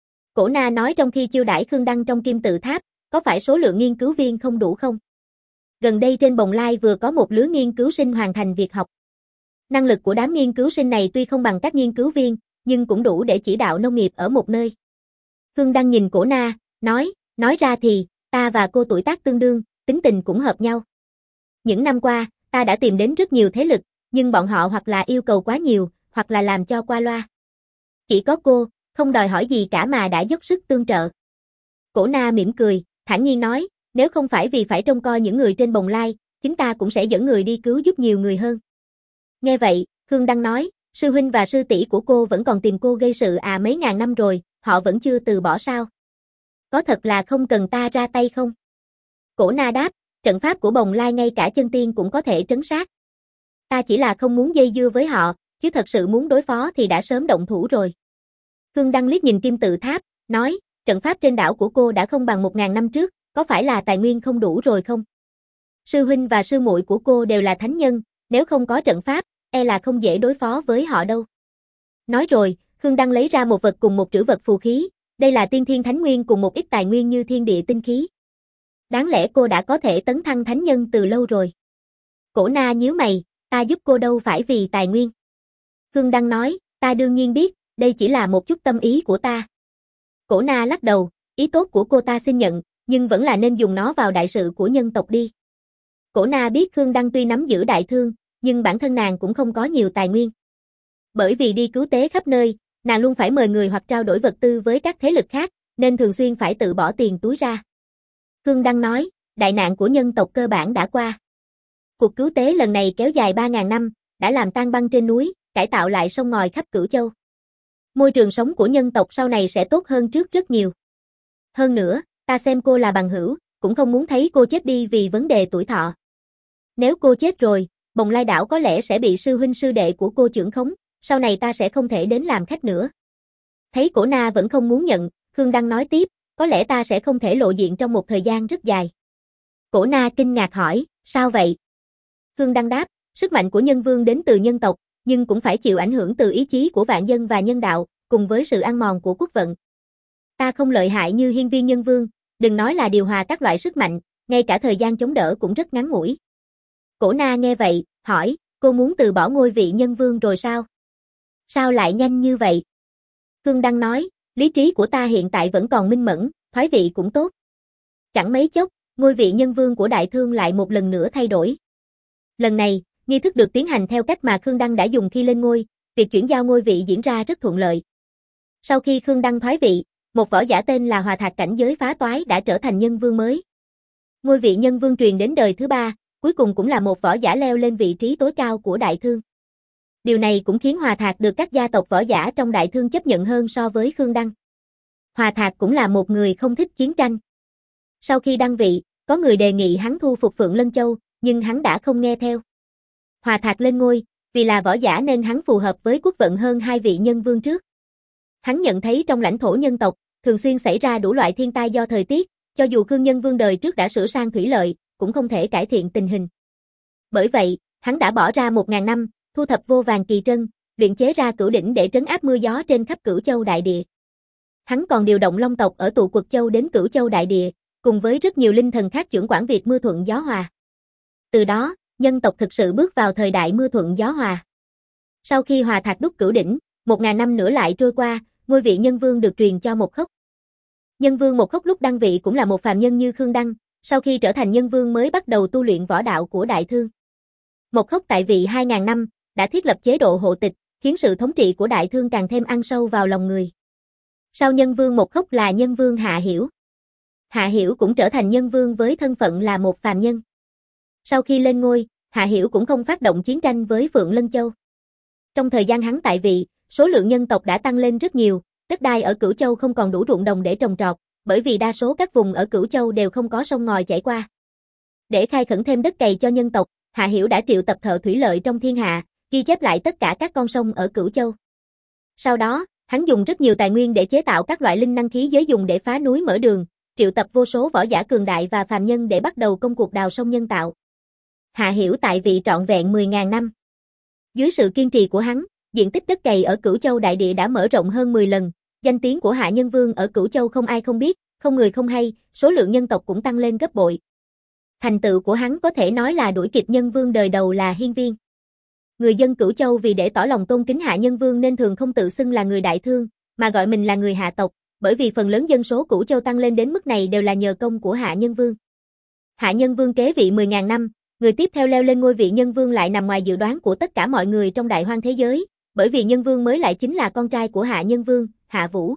Cổ Na nói trong khi chiêu đãi Khương Đăng trong Kim Tự Tháp, có phải số lượng nghiên cứu viên không đủ không? Gần đây trên Bồng Lai vừa có một lứa nghiên cứu sinh hoàn thành việc học. Năng lực của đám nghiên cứu sinh này tuy không bằng các nghiên cứu viên, nhưng cũng đủ để chỉ đạo nông nghiệp ở một nơi. Khương Đăng nhìn Cổ Na, nói, nói ra thì, ta và cô tuổi tác tương đương, tính tình cũng hợp nhau. Những năm qua, ta đã tìm đến rất nhiều thế lực, nhưng bọn họ hoặc là yêu cầu quá nhiều, hoặc là làm cho qua loa. Chỉ có cô, không đòi hỏi gì cả mà đã dốc sức tương trợ. Cổ Na mỉm cười, thản nhiên nói, nếu không phải vì phải trông coi những người trên Bồng Lai, chúng ta cũng sẽ dẫn người đi cứu giúp nhiều người hơn. Nghe vậy, Khương Đăng nói, sư huynh và sư tỷ của cô vẫn còn tìm cô gây sự à mấy ngàn năm rồi, họ vẫn chưa từ bỏ sao? Có thật là không cần ta ra tay không? Cổ Na đáp, trận pháp của Bồng Lai ngay cả chân tiên cũng có thể trấn sát. Ta chỉ là không muốn dây dưa với họ, chứ thật sự muốn đối phó thì đã sớm động thủ rồi. Khương Đăng liếc nhìn Kim Tự Tháp, nói, trận pháp trên đảo của cô đã không bằng một ngàn năm trước, có phải là tài nguyên không đủ rồi không? Sư huynh và sư muội của cô đều là thánh nhân, nếu không có trận pháp, e là không dễ đối phó với họ đâu. Nói rồi, Khương Đăng lấy ra một vật cùng một trữ vật phù khí, đây là tiên thiên thánh nguyên cùng một ít tài nguyên như thiên địa tinh khí. Đáng lẽ cô đã có thể tấn thăng thánh nhân từ lâu rồi. Cổ Na nhíu mày, ta giúp cô đâu phải vì tài nguyên. Khương Đăng nói, ta đương nhiên biết, đây chỉ là một chút tâm ý của ta. Cổ Na lắc đầu, ý tốt của cô ta xin nhận, nhưng vẫn là nên dùng nó vào đại sự của nhân tộc đi. Cổ Na biết Khương Đăng tuy nắm giữ đại thương, nhưng bản thân nàng cũng không có nhiều tài nguyên. Bởi vì đi cứu tế khắp nơi, nàng luôn phải mời người hoặc trao đổi vật tư với các thế lực khác, nên thường xuyên phải tự bỏ tiền túi ra. Khương Đăng nói, đại nạn của nhân tộc cơ bản đã qua. Cuộc cứu tế lần này kéo dài ba ngàn năm, đã làm tan băng trên núi, cải tạo lại sông ngòi khắp Cửu Châu. Môi trường sống của nhân tộc sau này sẽ tốt hơn trước rất nhiều. Hơn nữa, ta xem cô là bằng hữu, cũng không muốn thấy cô chết đi vì vấn đề tuổi thọ. Nếu cô chết rồi, Bồng Lai đảo có lẽ sẽ bị sư huynh sư đệ của cô chưởng khống, sau này ta sẽ không thể đến làm khách nữa. Thấy Cổ Na vẫn không muốn nhận, Khương Đăng nói tiếp, có lẽ ta sẽ không thể lộ diện trong một thời gian rất dài. Cổ Na kinh ngạc hỏi, sao vậy? Khương Đăng đáp, sức mạnh của nhân vương đến từ nhân tộc, nhưng cũng phải chịu ảnh hưởng từ ý chí của vạn dân và nhân đạo, cùng với sự ăn mòn của quốc vận. Ta không lợi hại như hiên viên nhân vương, đừng nói là điều hòa các loại sức mạnh, ngay cả thời gian chống đỡ cũng rất ngắn ngủi. Cổ Na nghe vậy, hỏi, cô muốn từ bỏ ngôi vị nhân vương rồi sao? Sao lại nhanh như vậy? Khương Đăng nói, lý trí của ta hiện tại vẫn còn minh mẫn, thoái vị cũng tốt. Chẳng mấy chốc, ngôi vị nhân vương của đại thương lại một lần nữa thay đổi. Lần này, nghi thức được tiến hành theo cách mà Khương Đăng đã dùng khi lên ngôi, việc chuyển giao ngôi vị diễn ra rất thuận lợi. Sau khi Khương Đăng thoái vị, một võ giả tên là Hòa Thạc cảnh giới phá toái đã trở thành nhân vương mới. Ngôi vị nhân vương truyền đến đời thứ ba, cuối cùng cũng là một võ giả leo lên vị trí tối cao của đại thương. Điều này cũng khiến Hòa Thạc được các gia tộc võ giả trong đại thương chấp nhận hơn so với Khương Đăng. Hòa Thạc cũng là một người không thích chiến tranh. Sau khi đăng vị, có người đề nghị hắn thu phục Phượng Lân Châu, nhưng hắn đã không nghe theo. Hòa Thạc lên ngôi, vì là võ giả nên hắn phù hợp với quốc vận hơn hai vị nhân vương trước. Hắn nhận thấy trong lãnh thổ nhân tộc, thường xuyên xảy ra đủ loại thiên tai do thời tiết, cho dù Khương nhân vương đời trước đã sửa sang thủy lợi, cũng không thể cải thiện tình hình. Bởi vậy, hắn đã bỏ ra một ngàn năm, thu thập vô vàng kỳ trân, luyện chế ra cửu đỉnh để trấn áp mưa gió trên khắp Cửu Châu đại địa. Hắn còn điều động Long tộc ở Tụ Quật Châu đến Cửu Châu đại địa, cùng với rất nhiều linh thần khác chưởng quản việc mưa thuận gió hòa. Từ đó, nhân tộc thực sự bước vào thời đại mưa thuận gió hòa. Sau khi Hòa Thạc đúc cửu đỉnh, một ngàn năm nữa lại trôi qua, ngôi vị nhân vương được truyền cho Một Khốc. Nhân vương Một Khốc lúc đăng vị cũng là một phàm nhân như Khương Đăng, sau khi trở thành nhân vương mới bắt đầu tu luyện võ đạo của đại thương. Một Khốc tại vị hai ngàn năm, đã thiết lập chế độ hộ tịch, khiến sự thống trị của đại thương càng thêm ăn sâu vào lòng người. Sau nhân vương Một Khốc là nhân vương Hạ Hiểu. Hạ Hiểu cũng trở thành nhân vương với thân phận là một phàm nhân. Sau khi lên ngôi, Hạ Hiểu cũng không phát động chiến tranh với Phượng Lân Châu. Trong thời gian hắn tại vị, số lượng nhân tộc đã tăng lên rất nhiều, đất đai ở Cửu Châu không còn đủ ruộng đồng để trồng trọt, bởi vì đa số các vùng ở Cửu Châu đều không có sông ngòi chảy qua. Để khai khẩn thêm đất cày cho nhân tộc, Hạ Hiểu đã triệu tập thợ thủy lợi trong thiên hạ, ghi chép lại tất cả các con sông ở Cửu Châu. Sau đó, hắn dùng rất nhiều tài nguyên để chế tạo các loại linh năng khí giới dùng để phá núi mở đường, triệu tập vô số võ giả cường đại và phàm nhân để bắt đầu công cuộc đào sông nhân tạo. Hạ Hiểu tại vị trọn vẹn mười nghìn năm. Dưới sự kiên trì của hắn, diện tích đất cày ở Cửu Châu đại địa đã mở rộng hơn mười lần, danh tiếng của Hạ Nhân Vương ở Cửu Châu không ai không biết, không người không hay, số lượng nhân tộc cũng tăng lên gấp bội. Thành tựu của hắn có thể nói là đuổi kịp Nhân Vương đời đầu là Hiên Viên. Người dân Cửu Châu vì để tỏ lòng tôn kính Hạ Nhân Vương nên thường không tự xưng là người đại thương, mà gọi mình là người hạ tộc, bởi vì phần lớn dân số Cửu Châu tăng lên đến mức này đều là nhờ công của Hạ Nhân Vương. Hạ Nhân Vương kế vị mười nghìn năm, người tiếp theo leo lên ngôi vị Nhân Vương lại nằm ngoài dự đoán của tất cả mọi người trong đại hoang thế giới, bởi vì Nhân Vương mới lại chính là con trai của Hạ Nhân Vương, Hạ Vũ.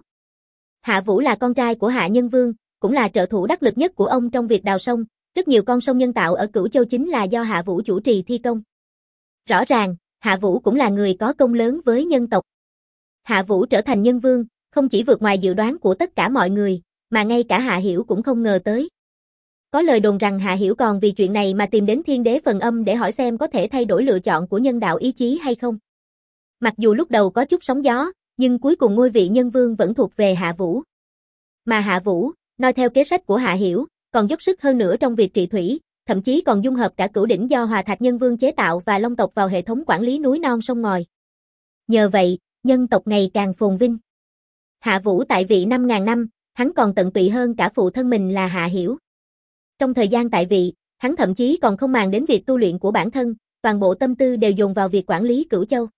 Hạ Vũ là con trai của Hạ Nhân Vương, cũng là trợ thủ đắc lực nhất của ông trong việc đào sông, rất nhiều con sông nhân tạo ở Cửu Châu chính là do Hạ Vũ chủ trì thi công. Rõ ràng, Hạ Vũ cũng là người có công lớn với nhân tộc. Hạ Vũ trở thành Nhân Vương, không chỉ vượt ngoài dự đoán của tất cả mọi người, mà ngay cả Hạ Hiểu cũng không ngờ tới. Có lời đồn rằng Hạ Hiểu còn vì chuyện này mà tìm đến Thiên Đế Phần Âm để hỏi xem có thể thay đổi lựa chọn của nhân đạo ý chí hay không. Mặc dù lúc đầu có chút sóng gió, nhưng cuối cùng ngôi vị Nhân Vương vẫn thuộc về Hạ Vũ. Mà Hạ Vũ, noi theo kế sách của Hạ Hiểu, còn dốc sức hơn nữa trong việc trị thủy, thậm chí còn dung hợp cả cửu đỉnh do Hòa Thạch Nhân Vương chế tạo và Long tộc vào hệ thống quản lý núi non sông ngòi. Nhờ vậy, nhân tộc ngày càng phồn vinh. Hạ Vũ tại vị năm ngàn năm, hắn còn tận tụy hơn cả phụ thân mình là Hạ Hiểu. Trong thời gian tại vị, hắn thậm chí còn không màng đến việc tu luyện của bản thân, toàn bộ tâm tư đều dồn vào việc quản lý Cửu Châu.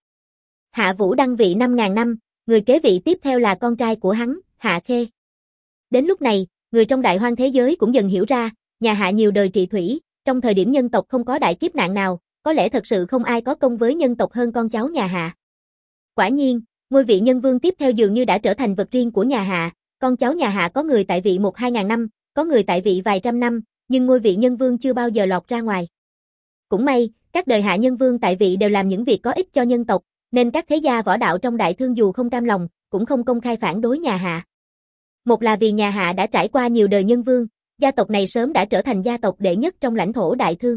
Hạ Vũ đăng vị năm ngàn năm, người kế vị tiếp theo là con trai của hắn, Hạ Khê. Đến lúc này, người trong đại hoang thế giới cũng dần hiểu ra, nhà Hạ nhiều đời trị thủy, trong thời điểm nhân tộc không có đại kiếp nạn nào, có lẽ thật sự không ai có công với nhân tộc hơn con cháu nhà Hạ. Quả nhiên, ngôi vị nhân vương tiếp theo dường như đã trở thành vật riêng của nhà Hạ, con cháu nhà Hạ có người tại vị một hai ngàn năm, có người tại vị vài trăm năm, nhưng ngôi vị nhân vương chưa bao giờ lọt ra ngoài. Cũng may, các đời Hạ nhân vương tại vị đều làm những việc có ích cho nhân tộc, nên các thế gia võ đạo trong đại thương dù không cam lòng, cũng không công khai phản đối nhà Hạ. Một là vì nhà Hạ đã trải qua nhiều đời nhân vương, gia tộc này sớm đã trở thành gia tộc đệ nhất trong lãnh thổ đại thương.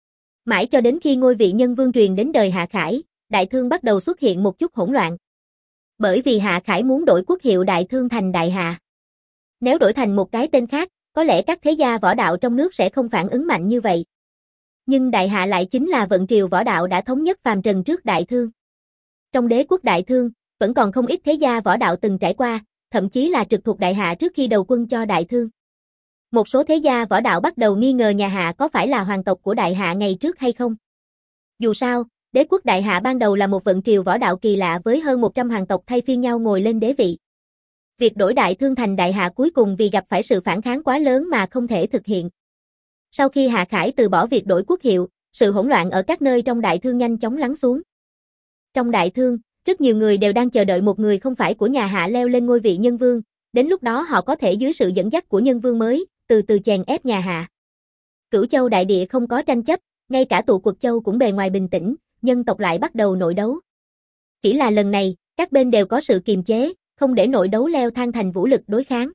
Mãi cho đến khi ngôi vị nhân vương truyền đến đời Hạ Khải, đại thương bắt đầu xuất hiện một chút hỗn loạn. Bởi vì Hạ Khải muốn đổi quốc hiệu đại thương thành Đại Hạ. Nếu đổi thành một cái tên khác, có lẽ các thế gia võ đạo trong nước sẽ không phản ứng mạnh như vậy. Nhưng Đại Hạ lại chính là vận triều võ đạo đã thống nhất phàm trần trước đại thương. Trong đế quốc đại thương, vẫn còn không ít thế gia võ đạo từng trải qua, thậm chí là trực thuộc Đại Hạ trước khi đầu quân cho đại thương. Một số thế gia võ đạo bắt đầu nghi ngờ nhà Hạ có phải là hoàng tộc của Đại Hạ ngày trước hay không. Dù sao, đế quốc Đại Hạ ban đầu là một vận triều võ đạo kỳ lạ với hơn một trăm hoàng tộc thay phiên nhau ngồi lên đế vị. Việc đổi đại thương thành Đại Hạ cuối cùng vì gặp phải sự phản kháng quá lớn mà không thể thực hiện. Sau khi Hạ Khải từ bỏ việc đổi quốc hiệu, sự hỗn loạn ở các nơi trong đại thương nhanh chóng lắng xuống. Trong đại thương, rất nhiều người đều đang chờ đợi một người không phải của nhà Hạ leo lên ngôi vị nhân vương, đến lúc đó họ có thể dưới sự dẫn dắt của nhân vương mới, từ từ chèn ép nhà Hạ. Cửu Châu đại địa không có tranh chấp, ngay cả tụ Quật Châu cũng bề ngoài bình tĩnh, nhân tộc lại bắt đầu nội đấu. Chỉ là lần này, các bên đều có sự kiềm chế, không để nội đấu leo thang thành vũ lực đối kháng.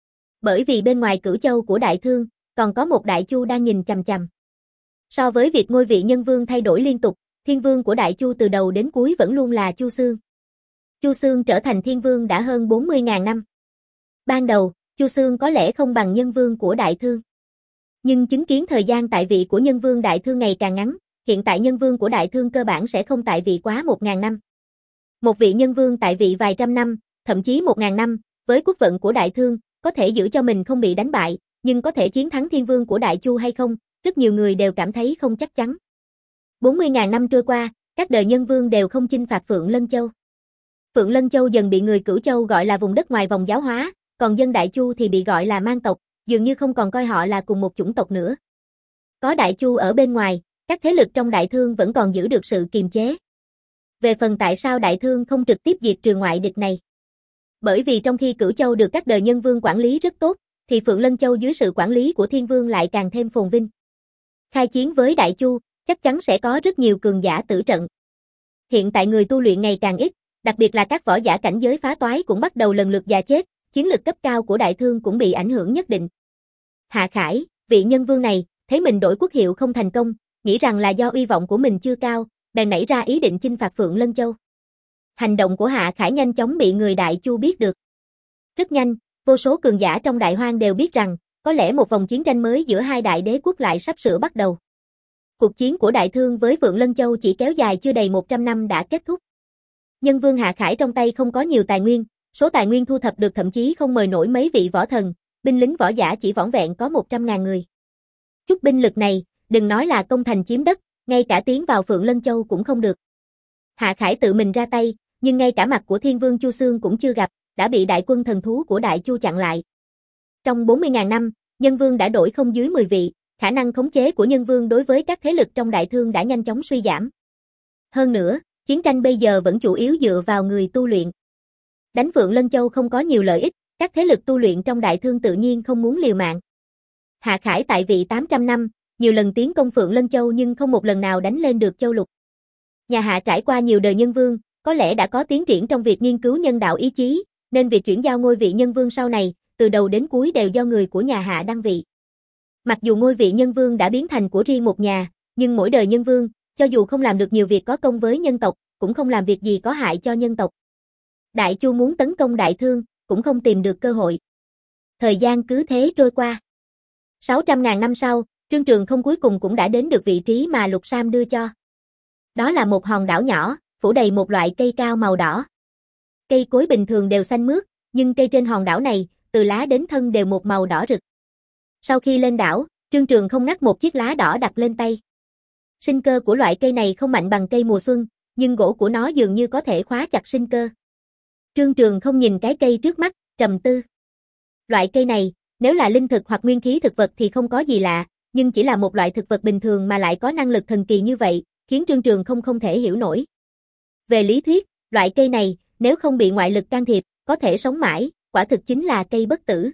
Bởi vì bên ngoài Cửu Châu của đại thương, còn có một đại chu đang nhìn chằm chằm. So với việc ngôi vị nhân vương thay đổi liên tục, thiên vương của đại chu từ đầu đến cuối vẫn luôn là Chu Xương. Chu Xương trở thành thiên vương đã hơn bốn mươi nghìn năm. Ban đầu, Chu Xương có lẽ không bằng nhân vương của đại thương. Nhưng chứng kiến thời gian tại vị của nhân vương đại thương ngày càng ngắn, hiện tại nhân vương của đại thương cơ bản sẽ không tại vị quá một nghìn năm. Một vị nhân vương tại vị vài trăm năm, thậm chí một nghìn năm, với quốc vận của đại thương, có thể giữ cho mình không bị đánh bại, nhưng có thể chiến thắng thiên vương của đại chu hay không, rất nhiều người đều cảm thấy không chắc chắn. bốn mươi nghìn năm trôi qua, các đời nhân vương đều không chinh phạt Phượng Lân Châu. Phượng Lân Châu dần bị người Cửu Châu gọi là vùng đất ngoài vòng giáo hóa, còn dân đại chu thì bị gọi là mang tộc, dường như không còn coi họ là cùng một chủng tộc nữa. Có đại chu ở bên ngoài, các thế lực trong đại thương vẫn còn giữ được sự kiềm chế. Về phần tại sao đại thương không trực tiếp diệt trừ ngoại địch này? Bởi vì trong khi Cửu Châu được các đời nhân vương quản lý rất tốt, thì Phượng Lân Châu dưới sự quản lý của thiên vương lại càng thêm phồn vinh. Khai chiến với đại chu, chắc chắn sẽ có rất nhiều cường giả tử trận. Hiện tại người tu luyện ngày càng ít, đặc biệt là các võ giả cảnh giới phá toái cũng bắt đầu lần lượt già chết, chiến lực cấp cao của đại thương cũng bị ảnh hưởng nhất định. Hạ Khải, vị nhân vương này, thấy mình đổi quốc hiệu không thành công, nghĩ rằng là do uy vọng của mình chưa cao, bèn nảy ra ý định chinh phạt Phượng Lân Châu. Hành động của Hạ Khải nhanh chóng bị người đại chu biết được. Rất nhanh, vô số cường giả trong đại hoang đều biết rằng, có lẽ một vòng chiến tranh mới giữa hai đại đế quốc lại sắp sửa bắt đầu. Cuộc chiến của đại thương với Phượng Lân Châu chỉ kéo dài chưa đầy một trăm năm đã kết thúc. Nhân vương Hạ Khải trong tay không có nhiều tài nguyên, số tài nguyên thu thập được thậm chí không mời nổi mấy vị võ thần, binh lính võ giả chỉ vỏn vẹn có một trăm nghìn người. Chút binh lực này, đừng nói là công thành chiếm đất, ngay cả tiến vào Phượng Lân Châu cũng không được. Hạ Khải tự mình ra tay, nhưng ngay cả mặt của thiên vương Chu Xương cũng chưa gặp, đã bị đại quân thần thú của đại chu chặn lại. Trong bốn mươi nghìn năm, nhân vương đã đổi không dưới mười vị, khả năng khống chế của nhân vương đối với các thế lực trong đại thương đã nhanh chóng suy giảm. Hơn nữa, chiến tranh bây giờ vẫn chủ yếu dựa vào người tu luyện. Đánh Phượng Lân Châu không có nhiều lợi ích, các thế lực tu luyện trong đại thương tự nhiên không muốn liều mạng. Hạ Khải tại vị tám trăm năm, nhiều lần tiến công Phượng Lân Châu nhưng không một lần nào đánh lên được châu lục. Nhà Hạ trải qua nhiều đời nhân vương, có lẽ đã có tiến triển trong việc nghiên cứu nhân đạo ý chí, nên việc chuyển giao ngôi vị nhân vương sau này, từ đầu đến cuối đều do người của nhà Hạ đăng vị. Mặc dù ngôi vị nhân vương đã biến thành của riêng một nhà, nhưng mỗi đời nhân vương, cho dù không làm được nhiều việc có công với nhân tộc, cũng không làm việc gì có hại cho nhân tộc. Đại chu muốn tấn công đại thương, cũng không tìm được cơ hội. Thời gian cứ thế trôi qua. sáu trăm ngàn năm sau, Trương Trường Không cuối cùng cũng đã đến được vị trí mà Lục Sam đưa cho. Đó là một hòn đảo nhỏ, phủ đầy một loại cây cao màu đỏ. Cây cối bình thường đều xanh mướt, nhưng cây trên hòn đảo này, từ lá đến thân đều một màu đỏ rực. Sau khi lên đảo, Trương Trường Không ngắt một chiếc lá đỏ đặt lên tay. Sinh cơ của loại cây này không mạnh bằng cây mùa xuân, nhưng gỗ của nó dường như có thể khóa chặt sinh cơ. Trương Trường Không nhìn cái cây trước mắt, trầm tư. Loại cây này, nếu là linh thực hoặc nguyên khí thực vật thì không có gì lạ, nhưng chỉ là một loại thực vật bình thường mà lại có năng lực thần kỳ như vậy, khiến Trương Trường Không không thể hiểu nổi. Về lý thuyết, loại cây này, nếu không bị ngoại lực can thiệp, có thể sống mãi, quả thực chính là cây bất tử.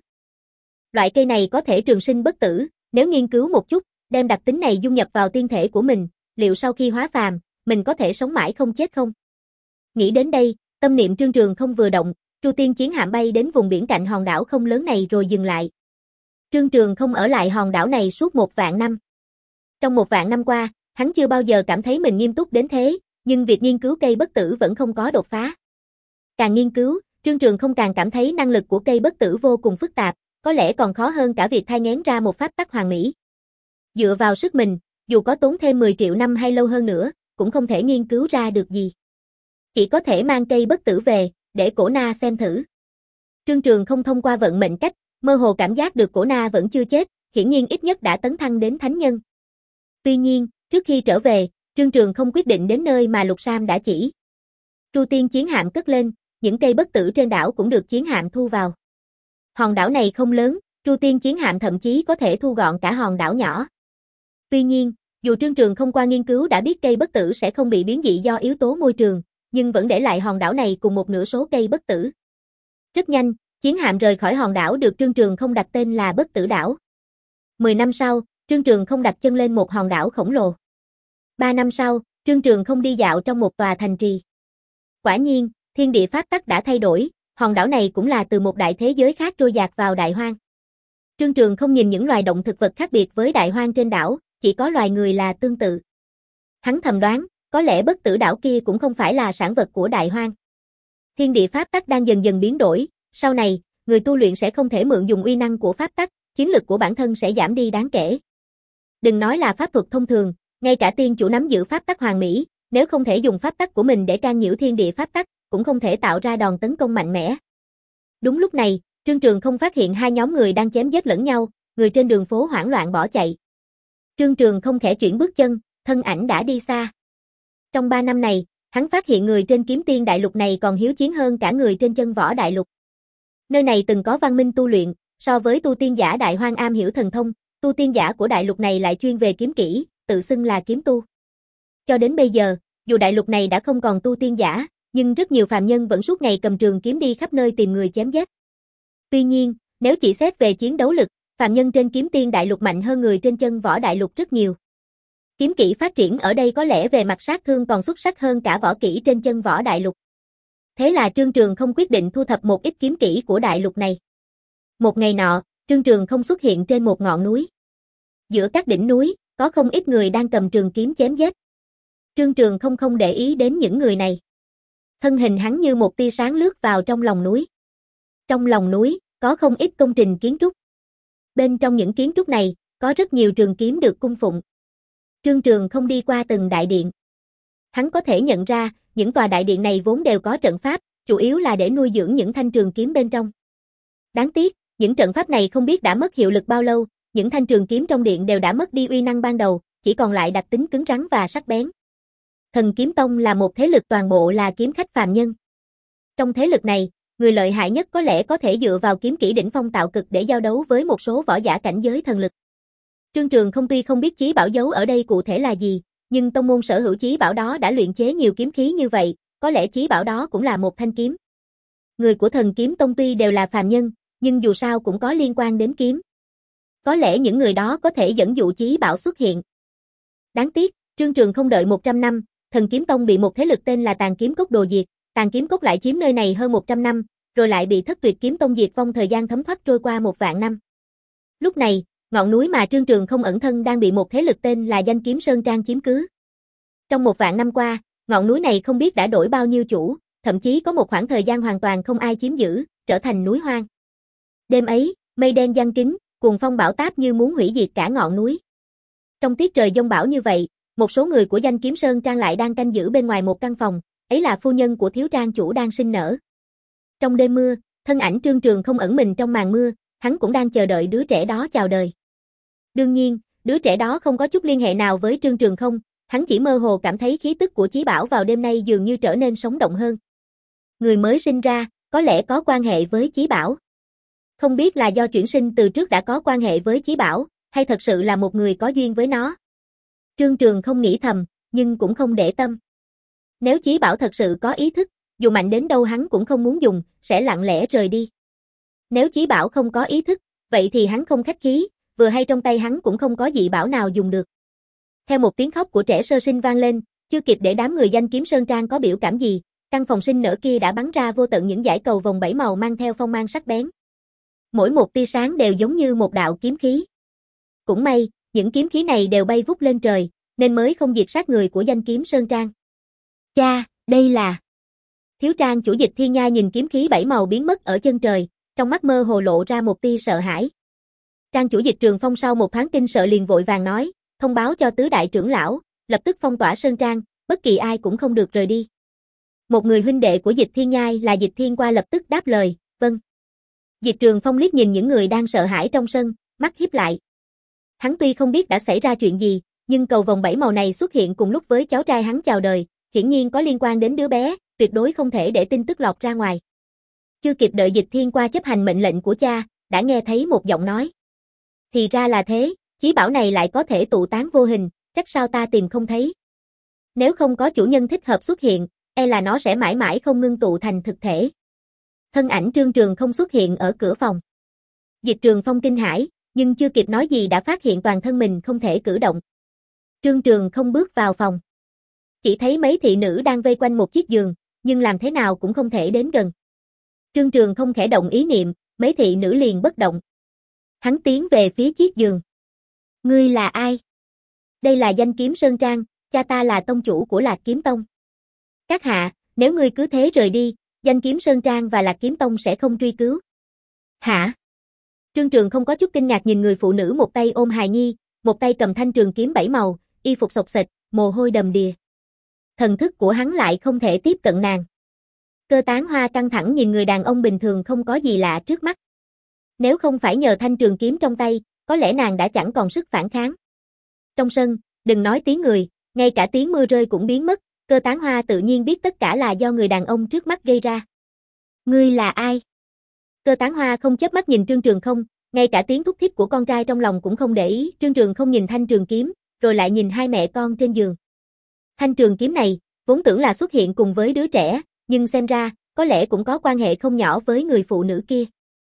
Loại cây này có thể trường sinh bất tử, nếu nghiên cứu một chút, đem đặc tính này dung nhập vào tiên thể của mình, liệu sau khi hóa phàm, mình có thể sống mãi không chết không? Nghĩ đến đây, tâm niệm Trương Trường Không vừa động, Chu Tiên chiến hạm bay đến vùng biển cạnh hòn đảo không lớn này rồi dừng lại. Trương Trường Không ở lại hòn đảo này suốt một vạn năm. Trong một vạn năm qua, hắn chưa bao giờ cảm thấy mình nghiêm túc đến thế, nhưng việc nghiên cứu cây bất tử vẫn không có đột phá. Càng nghiên cứu, Trương Trường Không càng cảm thấy năng lực của cây bất tử vô cùng phức tạp, có lẽ còn khó hơn cả việc thai nghén ra một pháp tắc hoàn mỹ. Dựa vào sức mình, dù có tốn thêm mười triệu năm hay lâu hơn nữa, cũng không thể nghiên cứu ra được gì. Chỉ có thể mang cây bất tử về, để cổ na xem thử. Trương Trường Không thông qua vận mệnh cách, mơ hồ cảm giác được cổ na vẫn chưa chết, hiển nhiên ít nhất đã tấn thăng đến thánh nhân. Tuy nhiên, trước khi trở về, Trương Trường Không quyết định đến nơi mà Lục Sam đã chỉ. Chu Tiên chiến hạm cất lên, những cây bất tử trên đảo cũng được chiến hạm thu vào. Hòn đảo này không lớn, Chu Tiên chiến hạm thậm chí có thể thu gọn cả hòn đảo nhỏ. Tuy nhiên, dù Trương Trường Không qua nghiên cứu đã biết cây bất tử sẽ không bị biến dị do yếu tố môi trường, nhưng vẫn để lại hòn đảo này cùng một nửa số cây bất tử. Rất nhanh, chiến hạm rời khỏi hòn đảo được Trương Trường Không đặt tên là Bất Tử Đảo. Mười năm sau, Trương Trường Không đặt chân lên một hòn đảo khổng lồ. Ba năm sau, Trương Trường Không đi dạo trong một tòa thành trì. Quả nhiên, thiên địa pháp tắc đã thay đổi, hòn đảo này cũng là từ một đại thế giới khác trôi dạt vào đại hoang. Trương Trường Không nhìn những loài động thực vật khác biệt với đại hoang trên đảo, chỉ có loài người là tương tự. Hắn thầm đoán, có lẽ Bất Tử Đảo kia cũng không phải là sản vật của đại hoang. Thiên địa pháp tắc đang dần dần biến đổi, sau này, người tu luyện sẽ không thể mượn dùng uy năng của pháp tắc, chiến lực của bản thân sẽ giảm đi đáng kể. Đừng nói là pháp thuật thông thường, ngay cả tiên chủ nắm giữ pháp tắc hoàn mỹ, nếu không thể dùng pháp tắc của mình để can nhiễu thiên địa pháp tắc, cũng không thể tạo ra đòn tấn công mạnh mẽ. Đúng lúc này, Trương Trường Không phát hiện hai nhóm người đang chém giết lẫn nhau, người trên đường phố hoảng loạn bỏ chạy. Trương Trường Không khẽ chuyển bước chân, thân ảnh đã đi xa. Trong ba năm này, hắn phát hiện người trên Kiếm Tiên Đại Lục này còn hiếu chiến hơn cả người trên Chân Võ Đại Lục. Nơi này từng có văn minh tu luyện, so với tu tiên giả Đại Hoang am hiểu thần thông, tu tiên giả của đại lục này lại chuyên về kiếm kỹ, tự xưng là kiếm tu. Cho đến bây giờ, dù đại lục này đã không còn tu tiên giả, nhưng rất nhiều phàm nhân vẫn suốt ngày cầm trường kiếm đi khắp nơi tìm người chém giết. Tuy nhiên, nếu chỉ xét về chiến đấu lực, phàm nhân trên Kiếm Tiên Đại Lục mạnh hơn người trên Chân Võ Đại Lục rất nhiều. Kiếm kỹ phát triển ở đây có lẽ về mặt sát thương còn xuất sắc hơn cả võ kỹ trên Chân Võ Đại Lục. Thế là Trương Trường Không quyết định thu thập một ít kiếm kỹ của đại lục này. Một ngày nọ, Trương Trường Không xuất hiện trên một ngọn núi. Giữa các đỉnh núi, có không ít người đang cầm trường kiếm chém giết. Trương Trường Không không để ý đến những người này. Thân hình hắn như một tia sáng lướt vào trong lòng núi. Trong lòng núi, có không ít công trình kiến trúc. Bên trong những kiến trúc này, có rất nhiều trường kiếm được cung phụng. Trương Trường Không đi qua từng đại điện. Hắn có thể nhận ra, những tòa đại điện này vốn đều có trận pháp, chủ yếu là để nuôi dưỡng những thanh trường kiếm bên trong. Đáng tiếc, những trận pháp này không biết đã mất hiệu lực bao lâu, những thanh trường kiếm trong điện đều đã mất đi uy năng ban đầu, chỉ còn lại đặc tính cứng rắn và sắc bén. Thần Kiếm Tông là một thế lực toàn bộ là kiếm khách phàm nhân. Trong thế lực này, người lợi hại nhất có lẽ có thể dựa vào kiếm kỹ đỉnh phong tạo cực để giao đấu với một số võ giả cảnh giới thần lực. Trương Trường Không tuy không biết chí bảo giấu ở đây cụ thể là gì, nhưng tông môn sở hữu chí bảo đó đã luyện chế nhiều kiếm khí như vậy, có lẽ chí bảo đó cũng là một thanh kiếm. Người của Thần Kiếm Tông tuy đều là phàm nhân, nhưng dù sao cũng có liên quan đến kiếm. Có lẽ những người đó có thể dẫn dụ chí bảo xuất hiện. Đáng tiếc, Trương Trường không đợi một trăm năm, Thần Kiếm Tông bị một thế lực tên là Tàn Kiếm Cốc đồ diệt, Tàn Kiếm Cốc lại chiếm nơi này hơn một trăm năm, rồi lại bị Thất Tuyệt Kiếm Tông diệt vong, thời gian thấm thoát trôi qua một vạn năm. Lúc này, ngọn núi mà Trương Trường không ẩn thân đang bị một thế lực tên là Danh Kiếm Sơn Trang chiếm cứ. Trong một vạn năm qua, ngọn núi này không biết đã đổi bao nhiêu chủ, thậm chí có một khoảng thời gian hoàn toàn không ai chiếm giữ, trở thành núi hoang. Đêm ấy, Mây đen giăng kín, cuồng phong bão táp như muốn hủy diệt cả ngọn núi. Trong tiết trời giông bão như vậy, một số người của Danh Kiếm Sơn Trang lại đang canh giữ bên ngoài một căn phòng, ấy là phu nhân của thiếu trang chủ đang sinh nở. Trong đêm mưa, thân ảnh Trương Trường không ẩn mình trong màn mưa, hắn cũng đang chờ đợi đứa trẻ đó chào đời. Đương nhiên, đứa trẻ đó không có chút liên hệ nào với Trương Trường không, hắn chỉ mơ hồ cảm thấy khí tức của Chí Bảo vào đêm nay dường như trở nên sống động hơn. Người mới sinh ra, có lẽ có quan hệ với Chí Bảo. Không biết là do chuyển sinh từ trước đã có quan hệ với Chí Bảo, hay thật sự là một người có duyên với nó. Trương Trường không nghĩ thầm, nhưng cũng không để tâm. Nếu Chí Bảo thật sự có ý thức, dù mạnh đến đâu hắn cũng không muốn dùng, sẽ lặng lẽ rời đi. Nếu Chí Bảo không có ý thức, vậy thì hắn không khách khí, vừa hay trong tay hắn cũng không có dị bảo nào dùng được. Theo một tiếng khóc của trẻ sơ sinh vang lên, chưa kịp để đám người Danh Kiếm Sơn Trang có biểu cảm gì, căn phòng sinh nở kia đã bắn ra vô tận những dải cầu vòng bảy màu mang theo phong mang sắc bén. Mỗi một tia sáng đều giống như một đạo kiếm khí. Cũng may, những kiếm khí này đều bay vút lên trời, nên mới không diệt sát người của Danh Kiếm Sơn Trang. Cha, đây là... Thiếu trang chủ Dịch Thiên Nhai nhìn kiếm khí bảy màu biến mất ở chân trời, trong mắt mơ hồ lộ ra một tia sợ hãi. Trang chủ Dịch Trường Phong sau một thoáng kinh sợ liền vội vàng nói, thông báo cho tứ đại trưởng lão, lập tức phong tỏa Sơn Trang, bất kỳ ai cũng không được rời đi. Một người huynh đệ của Dịch Thiên Nhai là Dịch Thiên Qua lập tức đáp lời, vâng. Dịch Trường Phong liếc nhìn những người đang sợ hãi trong sân, mắt híp lại. Hắn tuy không biết đã xảy ra chuyện gì, nhưng cầu vòng bảy màu này xuất hiện cùng lúc với cháu trai hắn chào đời, hiển nhiên có liên quan đến đứa bé, tuyệt đối không thể để tin tức lọt ra ngoài. Chưa kịp đợi Dịch Thiên Qua chấp hành mệnh lệnh của cha, đã nghe thấy một giọng nói. Thì ra là thế, Chí Bảo này lại có thể tụ tán vô hình, trách sao ta tìm không thấy. Nếu không có chủ nhân thích hợp xuất hiện, e là nó sẽ mãi mãi không ngưng tụ thành thực thể. Thân ảnh Trương Trường không xuất hiện ở cửa phòng. Dịch Trường Phong kinh hãi, nhưng chưa kịp nói gì đã phát hiện toàn thân mình không thể cử động. Trương Trường không bước vào phòng. Chỉ thấy mấy thị nữ đang vây quanh một chiếc giường, nhưng làm thế nào cũng không thể đến gần. Trương Trường không khẽ động ý niệm, mấy thị nữ liền bất động. Hắn tiến về phía chiếc giường. Ngươi là ai? Đây là Danh Kiếm Sơn Trang, cha ta là tông chủ của Lạc Kiếm Tông. Các hạ, nếu ngươi cứ thế rời đi, Danh Kiếm Sơn Trang và Lạc Kiếm Tông sẽ không truy cứu. Hả? Trương Trường không có chút kinh ngạc nhìn người phụ nữ một tay ôm hài nhi, một tay cầm thanh trường kiếm bảy màu, y phục xộc xệch, mồ hôi đầm đìa. Thần thức của hắn lại không thể tiếp cận nàng. Cơ Tán Hoa căng thẳng nhìn người đàn ông bình thường không có gì lạ trước mắt. Nếu không phải nhờ thanh trường kiếm trong tay, có lẽ nàng đã chẳng còn sức phản kháng. Trong sân, đừng nói tiếng người, ngay cả tiếng mưa rơi cũng biến mất, Cơ Tán Hoa tự nhiên biết tất cả là do người đàn ông trước mắt gây ra. Ngươi là ai? Cơ Tán Hoa không chớp mắt nhìn Trương Trường không, ngay cả tiếng thúc thiết của con trai trong lòng cũng không để ý, Trương Trường không nhìn thanh trường kiếm, rồi lại nhìn hai mẹ con trên giường. Thanh trường kiếm này, vốn tưởng là xuất hiện cùng với đứa trẻ, nhưng xem ra, có lẽ cũng có quan hệ không nhỏ với người phụ nữ kia.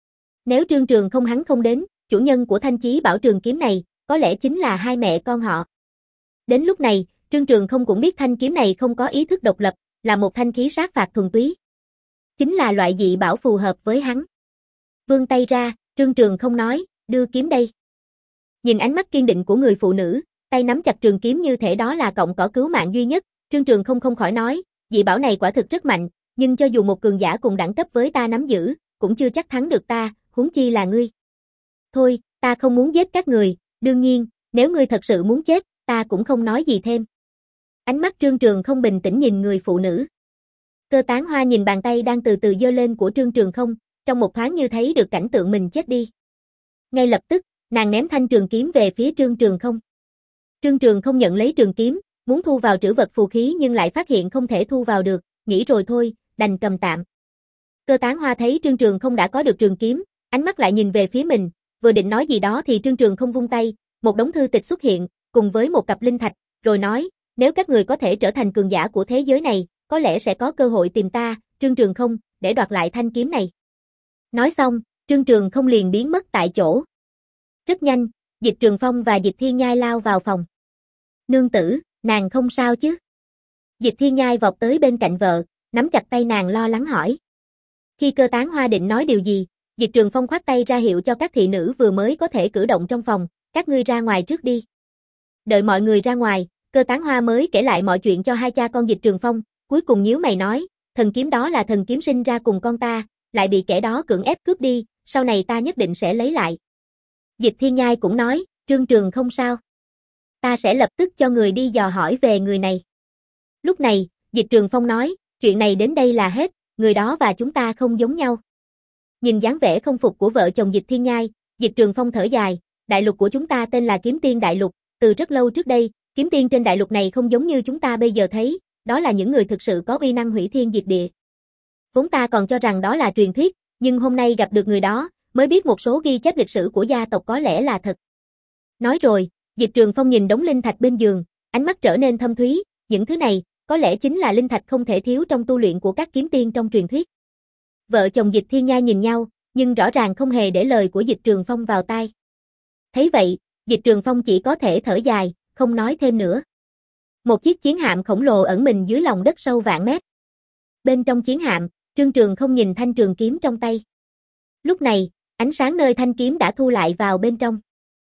Nếu Trương Trường không hắn không đến, chủ nhân của thanh chí bảo trường kiếm này, có lẽ chính là hai mẹ con họ. Đến lúc này, Trương Trường không cũng biết thanh kiếm này không có ý thức độc lập, là một thanh khí sát phạt thuần túy. Chính là loại dị bảo phù hợp với hắn. Vươn tay ra, Trương Trường không nói, đưa kiếm đây. Nhìn ánh mắt kiên định của người phụ nữ, tay nắm chặt trường kiếm như thể đó là cọng cỏ cứu mạng duy nhất, Trương Trường không không khỏi nói, dị bảo này quả thực rất mạnh, nhưng cho dù một cường giả cùng đẳng cấp với ta nắm giữ, cũng chưa chắc thắng được ta, huống chi là ngươi. Thôi, ta không muốn giết các người, đương nhiên, nếu ngươi thật sự muốn chết, ta cũng không nói gì thêm. Ánh mắt Trương Trường không bình tĩnh nhìn người phụ nữ. Cơ Tán Hoa nhìn bàn tay đang từ từ giơ lên của Trương Trường không, trong một thoáng như thấy được cảnh tượng mình chết đi. Ngay lập tức, nàng ném thanh trường kiếm về phía Trương Trường không. Trương Trường không nhận lấy trường kiếm, muốn thu vào trữ vật phù khí nhưng lại phát hiện không thể thu vào được, nghĩ rồi thôi, đành cầm tạm. Cơ Tán Hoa thấy Trương Trường không đã có được trường kiếm, ánh mắt lại nhìn về phía mình, vừa định nói gì đó thì Trương Trường không vung tay, một đống thư tịch xuất hiện, cùng với một cặp linh thạch, rồi nói, nếu các người có thể trở thành cường giả của thế giới này, có lẽ sẽ có cơ hội tìm ta, Trương Trường không, để đoạt lại thanh kiếm này. Nói xong, Trương Trường không liền biến mất tại chỗ. Rất nhanh, Dịch Trường Phong và Dịch Thiên Nhai lao vào phòng. Nương tử, nàng không sao chứ? Dịch Thiên Nhai vọt tới bên cạnh vợ, nắm chặt tay nàng lo lắng hỏi. Khi Cơ Tán Hoa định nói điều gì, Dịch Trường Phong khoát tay ra hiệu cho các thị nữ vừa mới có thể cử động trong phòng, các ngươi ra ngoài trước đi. Đợi mọi người ra ngoài, Cơ Tán Hoa mới kể lại mọi chuyện cho hai cha con Dịch Trường Phong, cuối cùng nhíu mày nói, thần kiếm đó là thần kiếm sinh ra cùng con ta, lại bị kẻ đó cưỡng ép cướp đi, sau này ta nhất định sẽ lấy lại. Dịch Thiên Nhai cũng nói, Trương Trường không sao. Ta sẽ lập tức cho người đi dò hỏi về người này. Lúc này, Dịch Trường Phong nói, chuyện này đến đây là hết, người đó và chúng ta không giống nhau. Nhìn dáng vẻ không phục của vợ chồng Dịch Thiên Nhai, Dịch Trường Phong thở dài, đại lục của chúng ta tên là Kiếm Tiên Đại Lục, từ rất lâu trước đây, kiếm tiên trên đại lục này không giống như chúng ta bây giờ thấy, đó là những người thực sự có uy năng hủy thiên diệt địa. Vốn ta còn cho rằng đó là truyền thuyết, nhưng hôm nay gặp được người đó, mới biết một số ghi chép lịch sử của gia tộc có lẽ là thật. Nói rồi, Dịch Trường Phong nhìn đống linh thạch bên giường, ánh mắt trở nên thâm thúy, những thứ này, có lẽ chính là linh thạch không thể thiếu trong tu luyện của các kiếm tiên trong truyền thuyết. Vợ chồng Dịch Thiên Nhai nhìn nhau, nhưng rõ ràng không hề để lời của Dịch Trường Phong vào tai. Thấy vậy, Dịch Trường Phong chỉ có thể thở dài, không nói thêm nữa. Một chiếc chiến hạm khổng lồ ẩn mình dưới lòng đất sâu vạn mét. Bên trong chiến hạm, Trương Trường không nhìn thanh trường kiếm trong tay. Lúc này, ánh sáng nơi thanh kiếm đã thu lại vào bên trong.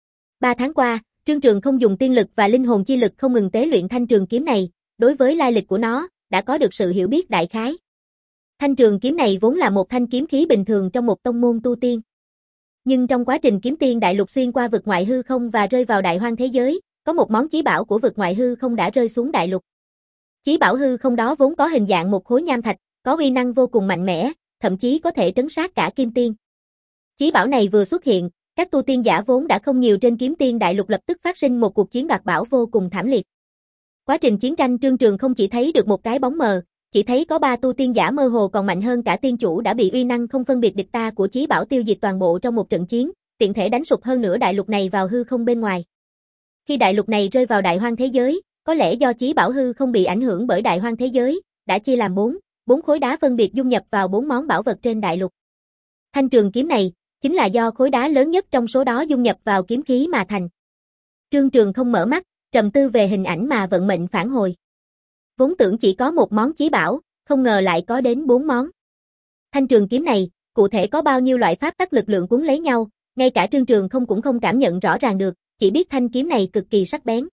Ba tháng qua, Trương Trường không dùng tiên lực và linh hồn chi lực không ngừng tế luyện thanh trường kiếm này, đối với lai lịch của nó, đã có được sự hiểu biết đại khái. Thanh trường kiếm này vốn là một thanh kiếm khí bình thường trong một tông môn tu tiên. Nhưng trong quá trình kiếm tiên đại lục xuyên qua vực ngoại hư không và rơi vào đại hoang thế giới, có một món chí bảo của vực ngoại hư không đã rơi xuống đại lục. Chí bảo hư không đó vốn có hình dạng một khối nham thạch, có uy năng vô cùng mạnh mẽ, thậm chí có thể trấn sát cả kim tiên. Chí bảo này vừa xuất hiện, các tu tiên giả vốn đã không nhiều trên kiếm tiên đại lục lập tức phát sinh một cuộc chiến đoạt bảo vô cùng thảm liệt. Quá trình chiến tranh Trương Trường không chỉ thấy được một cái bóng mờ, chỉ thấy có ba tu tiên giả mơ hồ còn mạnh hơn cả tiên chủ đã bị uy năng không phân biệt địch ta của chí bảo tiêu diệt toàn bộ trong một trận chiến, tiện thể đánh sụp hơn nửa đại lục này vào hư không bên ngoài. Khi đại lục này rơi vào đại hoang thế giới, có lẽ do chí bảo hư không bị ảnh hưởng bởi đại hoang thế giới, đã chia làm bốn, bốn khối đá phân biệt dung nhập vào bốn món bảo vật trên đại lục. Thanh trường kiếm này, chính là do khối đá lớn nhất trong số đó dung nhập vào kiếm khí mà thành. Trương Trường không mở mắt, trầm tư về hình ảnh mà vận mệnh phản hồi. Vốn tưởng chỉ có một món chí bảo, không ngờ lại có đến bốn món. Thanh trường kiếm này, cụ thể có bao nhiêu loại pháp tắc lực lượng cuốn lấy nhau, ngay cả Trương Trường không cũng không cảm nhận rõ ràng được, chỉ biết thanh kiếm này cực kỳ sắc bén.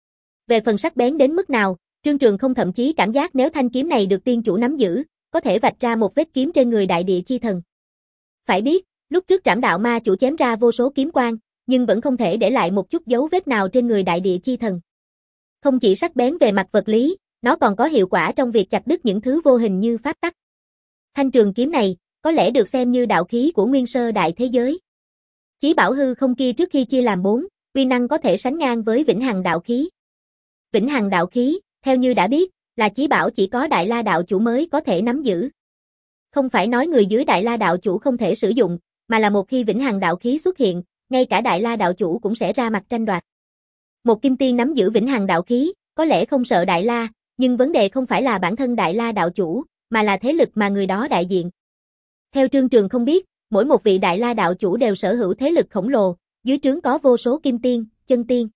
Về phần sắc bén đến mức nào, Trương Trường không thậm chí cảm giác nếu thanh kiếm này được tiên chủ nắm giữ, có thể vạch ra một vết kiếm trên người đại địa chi thần. Phải biết, lúc trước Trảm Đạo Ma chủ chém ra vô số kiếm quang, nhưng vẫn không thể để lại một chút dấu vết nào trên người đại địa chi thần. Không chỉ sắc bén về mặt vật lý, nó còn có hiệu quả trong việc chặt đứt những thứ vô hình như pháp tắc. Thanh trường kiếm này, có lẽ được xem như đạo khí của nguyên sơ đại thế giới. Chí bảo hư không kia trước khi chia làm bốn, uy năng có thể sánh ngang với vĩnh hằng đạo khí. Vĩnh hằng đạo khí, theo như đã biết, là chí bảo chỉ có Đại La đạo chủ mới có thể nắm giữ. Không phải nói người dưới Đại La đạo chủ không thể sử dụng, mà là một khi vĩnh hằng đạo khí xuất hiện, ngay cả Đại La đạo chủ cũng sẽ ra mặt tranh đoạt. Một kim tiên nắm giữ vĩnh hằng đạo khí, có lẽ không sợ Đại La, nhưng vấn đề không phải là bản thân Đại La đạo chủ, mà là thế lực mà người đó đại diện. Theo Trương Trường không biết, mỗi một vị Đại La đạo chủ đều sở hữu thế lực khổng lồ, dưới trướng có vô số kim tiên, chân tiên.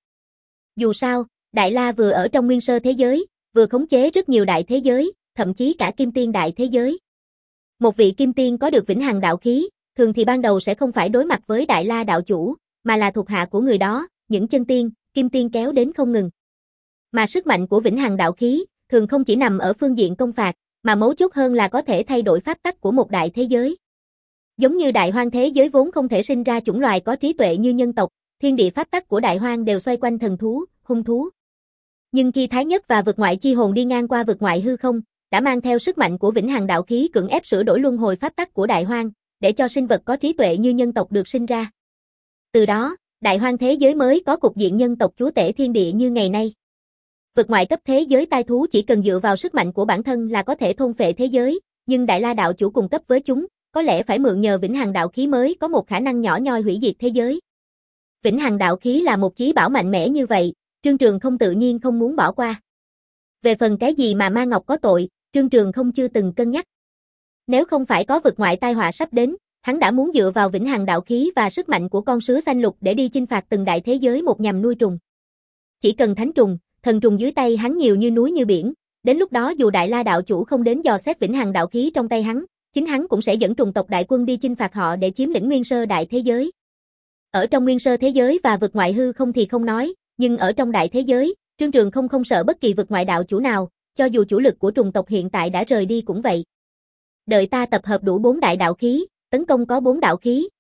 Dù sao, Đại La vừa ở trong nguyên sơ thế giới, vừa khống chế rất nhiều đại thế giới, thậm chí cả kim tiên đại thế giới. Một vị kim tiên có được vĩnh hằng đạo khí, thường thì ban đầu sẽ không phải đối mặt với Đại La đạo chủ, mà là thuộc hạ của người đó, những chân tiên, kim tiên kéo đến không ngừng. Mà sức mạnh của vĩnh hằng đạo khí, thường không chỉ nằm ở phương diện công phạt, mà mấu chốt hơn là có thể thay đổi pháp tắc của một đại thế giới. Giống như đại hoang thế giới vốn không thể sinh ra chủng loài có trí tuệ như nhân tộc, thiên địa pháp tắc của đại hoang đều xoay quanh thần thú, hung thú. Nhưng khi Thái Nhất và vực ngoại chi hồn đi ngang qua vực ngoại hư không, đã mang theo sức mạnh của vĩnh hằng đạo khí cưỡng ép sửa đổi luân hồi pháp tắc của đại hoang, để cho sinh vật có trí tuệ như nhân tộc được sinh ra. Từ đó, đại hoang thế giới mới có cục diện nhân tộc chúa tể thiên địa như ngày nay. Vực ngoại cấp thế giới tai thú chỉ cần dựa vào sức mạnh của bản thân là có thể thôn phệ thế giới, nhưng Đại La đạo chủ cung cấp với chúng, có lẽ phải mượn nhờ vĩnh hằng đạo khí mới có một khả năng nhỏ nhoi hủy diệt thế giới. Vĩnh hằng đạo khí là một chí bảo mạnh mẽ như vậy, Trương Trường không tự nhiên không muốn bỏ qua. Về phần cái gì mà Ma Ngọc có tội, Trương Trường không chưa từng cân nhắc. Nếu không phải có vực ngoại tai họa sắp đến, hắn đã muốn dựa vào vĩnh hằng đạo khí và sức mạnh của con sứa xanh lục để đi chinh phạt từng đại thế giới một nhằm nuôi trùng. Chỉ cần thánh trùng, thần trùng dưới tay hắn nhiều như núi như biển, đến lúc đó dù Đại La đạo chủ không đến dò xét vĩnh hằng đạo khí trong tay hắn, chính hắn cũng sẽ dẫn trùng tộc đại quân đi chinh phạt họ để chiếm lĩnh nguyên sơ đại thế giới. Ở trong nguyên sơ thế giới và vực ngoại hư không thì không nói, nhưng ở trong đại thế giới, Trương Trường không không sợ bất kỳ vực ngoại đạo chủ nào, cho dù chủ lực của trùng tộc hiện tại đã rời đi cũng vậy. Đợi ta tập hợp đủ bốn đại đạo khí, tấn công có bốn đạo khí,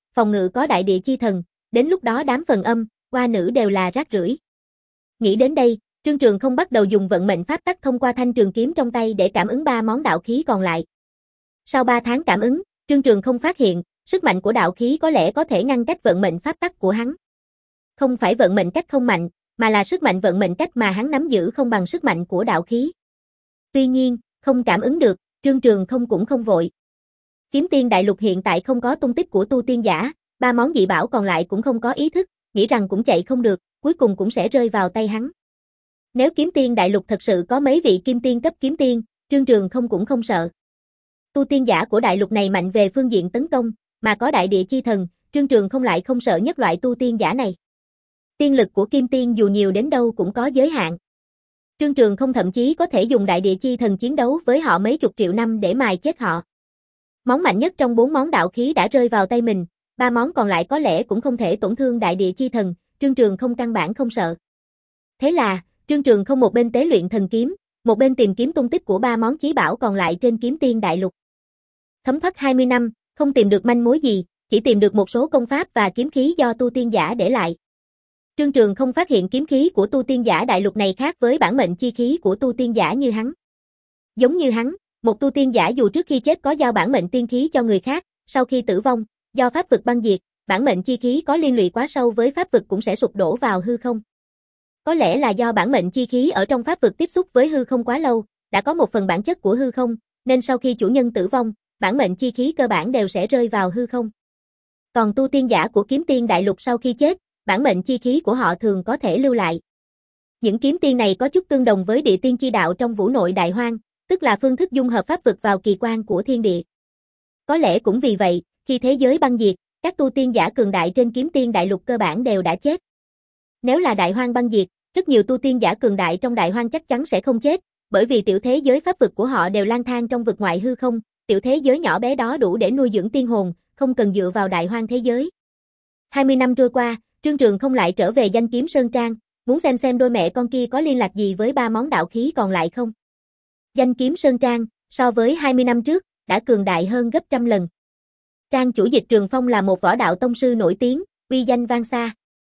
phòng ngự có đại địa chi thần, đến lúc đó đám phần âm, hoa nữ đều là rác rưởi. Nghĩ đến đây, Trương Trường không bắt đầu dùng vận mệnh pháp tắc thông qua thanh trường kiếm trong tay để cảm ứng ba món đạo khí còn lại. Sau ba tháng cảm ứng, Trương Trường không phát hiện, sức mạnh của đạo khí có lẽ có thể ngăn cách vận mệnh pháp tắc của hắn. Không phải vận mệnh cách không mạnh, mà là sức mạnh vận mệnh cách mà hắn nắm giữ không bằng sức mạnh của đạo khí. Tuy nhiên, không cảm ứng được, Trương Trường không cũng không vội. Kiếm Tiên Đại Lục hiện tại không có tung tích của tu tiên giả, ba món dị bảo còn lại cũng không có ý thức, nghĩ rằng cũng chạy không được, cuối cùng cũng sẽ rơi vào tay hắn. Nếu Kiếm Tiên Đại Lục thật sự có mấy vị kim tiên cấp kiếm tiên, Trương Trường không cũng không sợ. Tu tiên giả của đại lục này mạnh về phương diện tấn công, mà có đại địa chi thần, Trương Trường không lại không sợ nhất loại tu tiên giả này. Tiên lực của kim tiên dù nhiều đến đâu cũng có giới hạn. Trương Trường không thậm chí có thể dùng đại địa chi thần chiến đấu với họ mấy chục triệu năm để mài chết họ. Món mạnh nhất trong bốn món đạo khí đã rơi vào tay mình, ba món còn lại có lẽ cũng không thể tổn thương đại địa chi thần, Trương Trường không căn bản không sợ. Thế là, Trương Trường không một bên tế luyện thần kiếm, một bên tìm kiếm tung tích của ba món chí bảo còn lại trên Kiếm Tiên Đại Lục. Thấm thoát hai mươi năm, không tìm được manh mối gì, chỉ tìm được một số công pháp và kiếm khí do tu tiên giả để lại. Trương Trường không phát hiện kiếm khí của tu tiên giả đại lục này khác với bản mệnh chi khí của tu tiên giả như hắn. Giống như hắn, một tu tiên giả dù trước khi chết có giao bản mệnh tiên khí cho người khác, sau khi tử vong, do pháp vực băng diệt, bản mệnh chi khí có liên lụy quá sâu với pháp vực cũng sẽ sụp đổ vào hư không. Có lẽ là do bản mệnh chi khí ở trong pháp vực tiếp xúc với hư không quá lâu, đã có một phần bản chất của hư không, nên sau khi chủ nhân tử vong, bản mệnh chi khí cơ bản đều sẽ rơi vào hư không. Còn tu tiên giả của Kiếm Tiên Đại Lục sau khi chết, bản mệnh chi khí của họ thường có thể lưu lại. Những kiếm tiên này có chút tương đồng với địa tiên chi đạo trong vũ nội đại hoang, tức là phương thức dung hợp pháp vực vào kỳ quan của thiên địa. Có lẽ cũng vì vậy, khi thế giới băng diệt, các tu tiên giả cường đại trên Kiếm Tiên Đại Lục cơ bản đều đã chết. Nếu là đại hoang băng diệt, rất nhiều tu tiên giả cường đại trong đại hoang chắc chắn sẽ không chết, bởi vì tiểu thế giới pháp vực của họ đều lang thang trong vực ngoại hư không, tiểu thế giới nhỏ bé đó đủ để nuôi dưỡng tiên hồn, không cần dựa vào đại hoang thế giới. hai mươi năm trôi qua, Trương Trường không lại trở về Danh Kiếm Sơn Trang, muốn xem xem đôi mẹ con kia có liên lạc gì với ba món đạo khí còn lại không. Danh Kiếm Sơn Trang, so với hai mươi năm trước, đã cường đại hơn gấp trăm lần. Trang chủ Dịch Trường Phong là một võ đạo tông sư nổi tiếng, uy danh vang xa.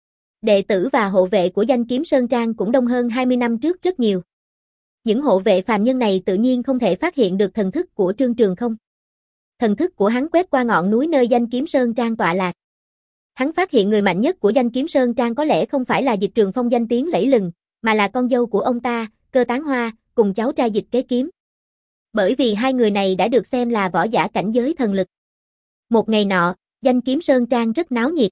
Đệ tử và hộ vệ của Danh Kiếm Sơn Trang cũng đông hơn hai mươi năm trước rất nhiều. Những hộ vệ phàm nhân này tự nhiên không thể phát hiện được thần thức của Trương Trường không. Thần thức của hắn quét qua ngọn núi nơi Danh Kiếm Sơn Trang tọa lạc. Hắn phát hiện người mạnh nhất của Danh Kiếm Sơn Trang có lẽ không phải là Dịch Trường Phong danh tiếng lẫy lừng, mà là con dâu của ông ta, Cơ Tán Hoa, cùng cháu trai Dịch Kế Kiếm. Bởi vì hai người này đã được xem là võ giả cảnh giới thần lực. Một ngày nọ, Danh Kiếm Sơn Trang rất náo nhiệt.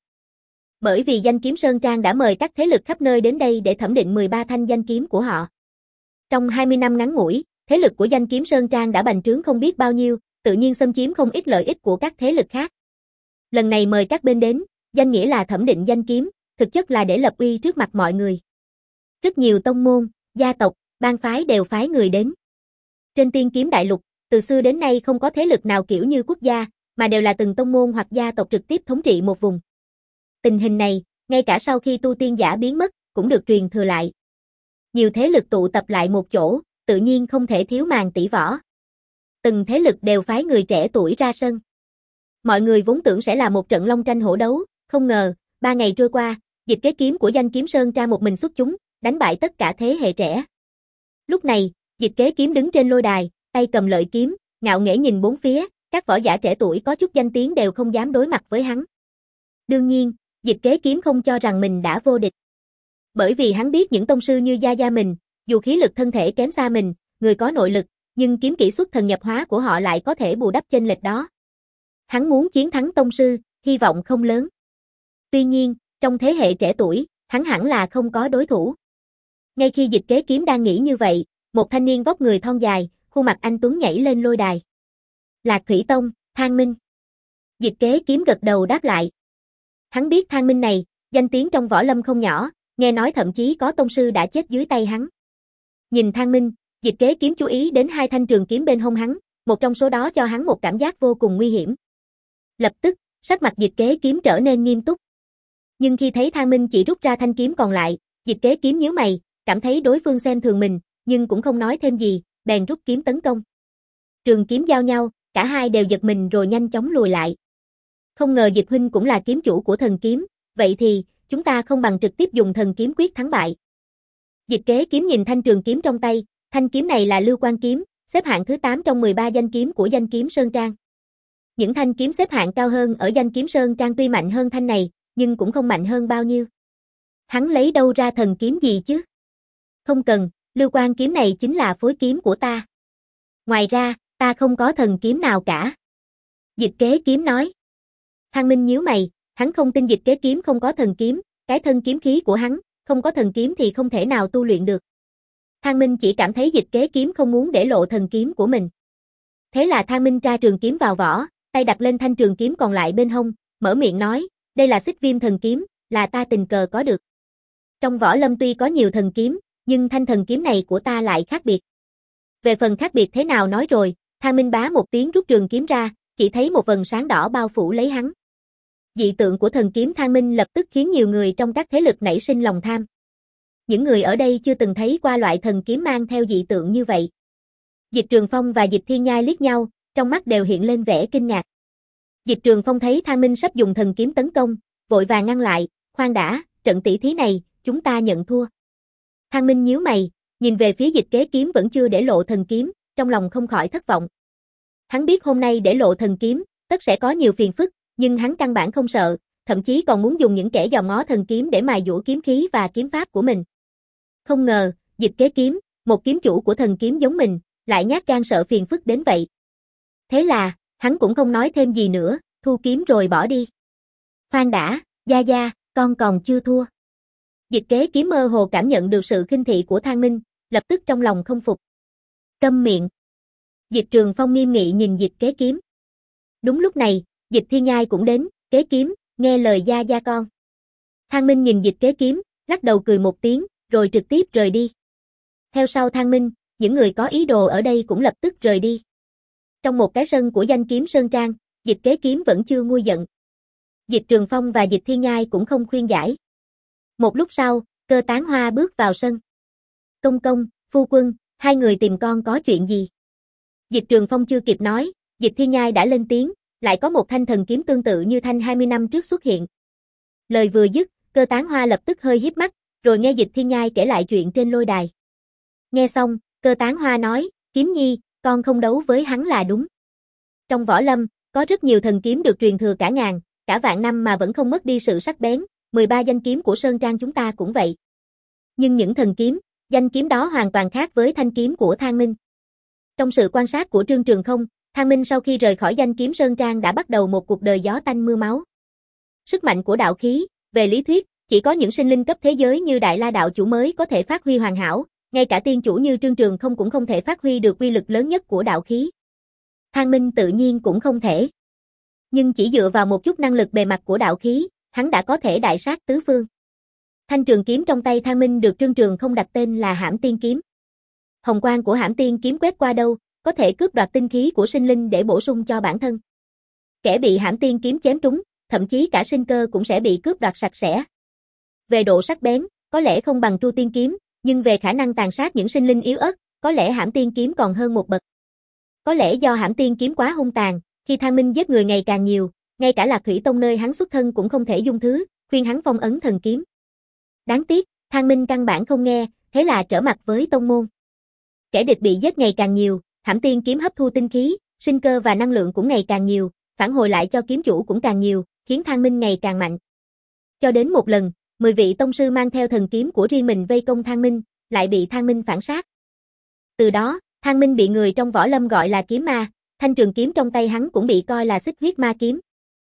Bởi vì Danh Kiếm Sơn Trang đã mời các thế lực khắp nơi đến đây để thẩm định mười ba thanh danh kiếm của họ. Trong hai mươi năm ngắn ngủi, thế lực của Danh Kiếm Sơn Trang đã bành trướng không biết bao nhiêu, tự nhiên xâm chiếm không ít lợi ích của các thế lực khác. Lần này mời các bên đến, danh nghĩa là thẩm định danh kiếm, thực chất là để lập uy trước mặt mọi người. Rất nhiều tông môn, gia tộc, bang phái đều phái người đến. Trên Tiên Kiếm Đại Lục, từ xưa đến nay không có thế lực nào kiểu như quốc gia, mà đều là từng tông môn hoặc gia tộc trực tiếp thống trị một vùng. Tình hình này, ngay cả sau khi tu tiên giả biến mất, cũng được truyền thừa lại. Nhiều thế lực tụ tập lại một chỗ, tự nhiên không thể thiếu màn tỷ võ. Từng thế lực đều phái người trẻ tuổi ra sân. Mọi người vốn tưởng sẽ là một trận long tranh hổ đấu, không ngờ, ba ngày trôi qua, Dịch Kế Kiếm của Danh Kiếm Sơn Trang một mình xuất chúng, đánh bại tất cả thế hệ trẻ. Lúc này, Dịch Kế Kiếm đứng trên lôi đài, tay cầm lợi kiếm, ngạo nghễ nhìn bốn phía, các võ giả trẻ tuổi có chút danh tiếng đều không dám đối mặt với hắn. Đương nhiên, Dịch Kế Kiếm không cho rằng mình đã vô địch. Bởi vì hắn biết những tông sư như Gia Gia mình, dù khí lực thân thể kém xa mình, người có nội lực, nhưng kiếm kỹ xuất thần nhập hóa của họ lại có thể bù đắp chênh lệch đó. Hắn muốn chiến thắng tông sư, hy vọng không lớn. Tuy nhiên, trong thế hệ trẻ tuổi, hắn hẳn là không có đối thủ. Ngay khi Dịch Kế Kiếm đang nghĩ như vậy, một thanh niên vóc người thon dài, khuôn mặt anh tuấn nhảy lên lôi đài. Lạc Thủy Tông, Thang Minh. Dịch Kế Kiếm gật đầu đáp lại. Hắn biết Thang Minh này, danh tiếng trong võ lâm không nhỏ, nghe nói thậm chí có tông sư đã chết dưới tay hắn. Nhìn Thang Minh, Dịch Kế Kiếm chú ý đến hai thanh trường kiếm bên hông hắn, một trong số đó cho hắn một cảm giác vô cùng nguy hiểm. Lập tức, sắc mặt Dịch Kế Kiếm trở nên nghiêm túc. Nhưng khi thấy Thang Minh chỉ rút ra thanh kiếm còn lại, Dịch Kế Kiếm nhíu mày, cảm thấy đối phương xem thường mình, nhưng cũng không nói thêm gì, bèn rút kiếm tấn công. Trường kiếm giao nhau, cả hai đều giật mình rồi nhanh chóng lùi lại. không ngờ Dịch huynh cũng là kiếm chủ của thần kiếm, vậy thì, chúng ta không bằng trực tiếp dùng thần kiếm quyết thắng bại. Dịch Kế Kiếm nhìn thanh trường kiếm trong tay, thanh kiếm này là Lưu Quan kiếm, xếp hạng thứ tám trong mười ba danh kiếm của danh kiếm Sơn Trang. Những thanh kiếm xếp hạng cao hơn ở danh kiếm Sơn Trang tuy mạnh hơn thanh này, nhưng cũng không mạnh hơn bao nhiêu. Hắn lấy đâu ra thần kiếm gì chứ? Không cần, Lưu Quan kiếm này chính là phối kiếm của ta. Ngoài ra, ta không có thần kiếm nào cả. Dịch Kế Kiếm nói. Thang Minh nhíu mày, hắn không tin Dịch Kế Kiếm không có thần kiếm, cái thân kiếm khí của hắn, không có thần kiếm thì không thể nào tu luyện được. Thang Minh chỉ cảm thấy Dịch Kế Kiếm không muốn để lộ thần kiếm của mình. Thế là Thang Minh tra trường kiếm vào vỏ, tay đặt lên thanh trường kiếm còn lại bên hông, mở miệng nói, đây là Xích Viêm thần kiếm, là ta tình cờ có được. Trong võ lâm tuy có nhiều thần kiếm, nhưng thanh thần kiếm này của ta lại khác biệt. Về phần khác biệt thế nào nói rồi, Thang Minh bá một tiếng rút trường kiếm ra, chỉ thấy một vầng sáng đỏ bao phủ lấy hắn. Dị tượng của thần kiếm Thang Minh lập tức khiến nhiều người trong các thế lực nảy sinh lòng tham. Những người ở đây chưa từng thấy qua loại thần kiếm mang theo dị tượng như vậy. Dịch Trường Phong và Dịch Thiên Nhai liếc nhau, trong mắt đều hiện lên vẻ kinh ngạc. Dịch Trường Phong thấy Thang Minh sắp dùng thần kiếm tấn công, vội vàng ngăn lại, khoan đã, trận tỷ thí này, chúng ta nhận thua. Thang Minh nhíu mày, nhìn về phía Dịch Kế Kiếm vẫn chưa để lộ thần kiếm, trong lòng không khỏi thất vọng. Hắn biết hôm nay để lộ thần kiếm, tất sẽ có nhiều phiền phức, nhưng hắn căn bản không sợ, thậm chí còn muốn dùng những kẻ dòm ngó thần kiếm để mài dũa kiếm khí và kiếm pháp của mình. Không ngờ, Dịch Kế Kiếm, một kiếm chủ của thần kiếm giống mình, lại nhát gan sợ phiền phức đến vậy. Thế là, hắn cũng không nói thêm gì nữa, thu kiếm rồi bỏ đi. Khoan đã, Gia Gia, con còn chưa thua. Dịch Kế Kiếm mơ hồ cảm nhận được sự khinh thị của Thang Minh, lập tức trong lòng không phục. Câm miệng. Dịch Trường Phong nghiêm nghị nhìn Dịch Kế Kiếm. Đúng lúc này, Dịch Thiên Nhai cũng đến, Kế Kiếm, nghe lời Gia Gia con. Thang Minh nhìn Dịch Kế Kiếm, lắc đầu cười một tiếng, rồi trực tiếp rời đi. Theo sau Thang Minh, những người có ý đồ ở đây cũng lập tức rời đi. Trong một cái sân của danh kiếm Sơn Trang, Dịch Kế Kiếm vẫn chưa nguôi giận. Dịch Trường Phong và Dịch Thiên Nhai cũng không khuyên giải. Một lúc sau, Cơ Tán Hoa bước vào sân. Công công, phu quân, hai người tìm con có chuyện gì? Dịch Trường Phong chưa kịp nói, Dịch Thiên Nhai đã lên tiếng, lại có một thanh thần kiếm tương tự như thanh hai mươi năm trước xuất hiện. Lời vừa dứt, Cơ Tán Hoa lập tức hơi híp mắt, rồi nghe Dịch Thiên Nhai kể lại chuyện trên lôi đài. Nghe xong, Cơ Tán Hoa nói, Kiếm Nhi, con không đấu với hắn là đúng. Trong võ lâm, có rất nhiều thần kiếm được truyền thừa cả ngàn, cả vạn năm mà vẫn không mất đi sự sắc bén, mười ba danh kiếm của Sơn Trang chúng ta cũng vậy. Nhưng những thần kiếm, danh kiếm đó hoàn toàn khác với thanh kiếm của Thang Minh. Trong sự quan sát của Trương Trường Không, Thang Minh sau khi rời khỏi danh kiếm Sơn Trang đã bắt đầu một cuộc đời gió tanh mưa máu. Sức mạnh của đạo khí, về lý thuyết, chỉ có những sinh linh cấp thế giới như Đại La đạo chủ mới có thể phát huy hoàn hảo, ngay cả tiên chủ như Trương Trường Không cũng không thể phát huy được uy lực lớn nhất của đạo khí. Thang Minh tự nhiên cũng không thể. Nhưng chỉ dựa vào một chút năng lực bề mặt của đạo khí, hắn đã có thể đại sát tứ phương. Thanh trường kiếm trong tay Thang Minh được Trương Trường Không đặt tên là Hãm Tiên kiếm. Hồng quang của Hãm Tiên kiếm quét qua đâu, có thể cướp đoạt tinh khí của sinh linh để bổ sung cho bản thân. Kẻ bị Hãm Tiên kiếm chém trúng, thậm chí cả sinh cơ cũng sẽ bị cướp đoạt sạch sẽ. Về độ sắc bén, có lẽ không bằng Tru Tiên kiếm, nhưng về khả năng tàn sát những sinh linh yếu ớt, có lẽ Hãm Tiên kiếm còn hơn một bậc. Có lẽ do Hãm Tiên kiếm quá hung tàn, khi Thang Minh giết người ngày càng nhiều, ngay cả Lạc Thủy Tông nơi hắn xuất thân cũng không thể dung thứ, khuyên hắn phong ấn thần kiếm. Đáng tiếc, Thang Minh căn bản không nghe, thế là trở mặt với tông môn. Kẻ địch bị giết ngày càng nhiều, Hãm Tiên kiếm hấp thu tinh khí, sinh cơ và năng lượng cũng ngày càng nhiều, phản hồi lại cho kiếm chủ cũng càng nhiều, khiến Thang Minh ngày càng mạnh. Cho đến một lần, mười vị tông sư mang theo thần kiếm của riêng mình vây công Thang Minh, lại bị Thang Minh phản sát. Từ đó, Thang Minh bị người trong võ lâm gọi là kiếm ma, thanh trường kiếm trong tay hắn cũng bị coi là Xích Huyết Ma kiếm.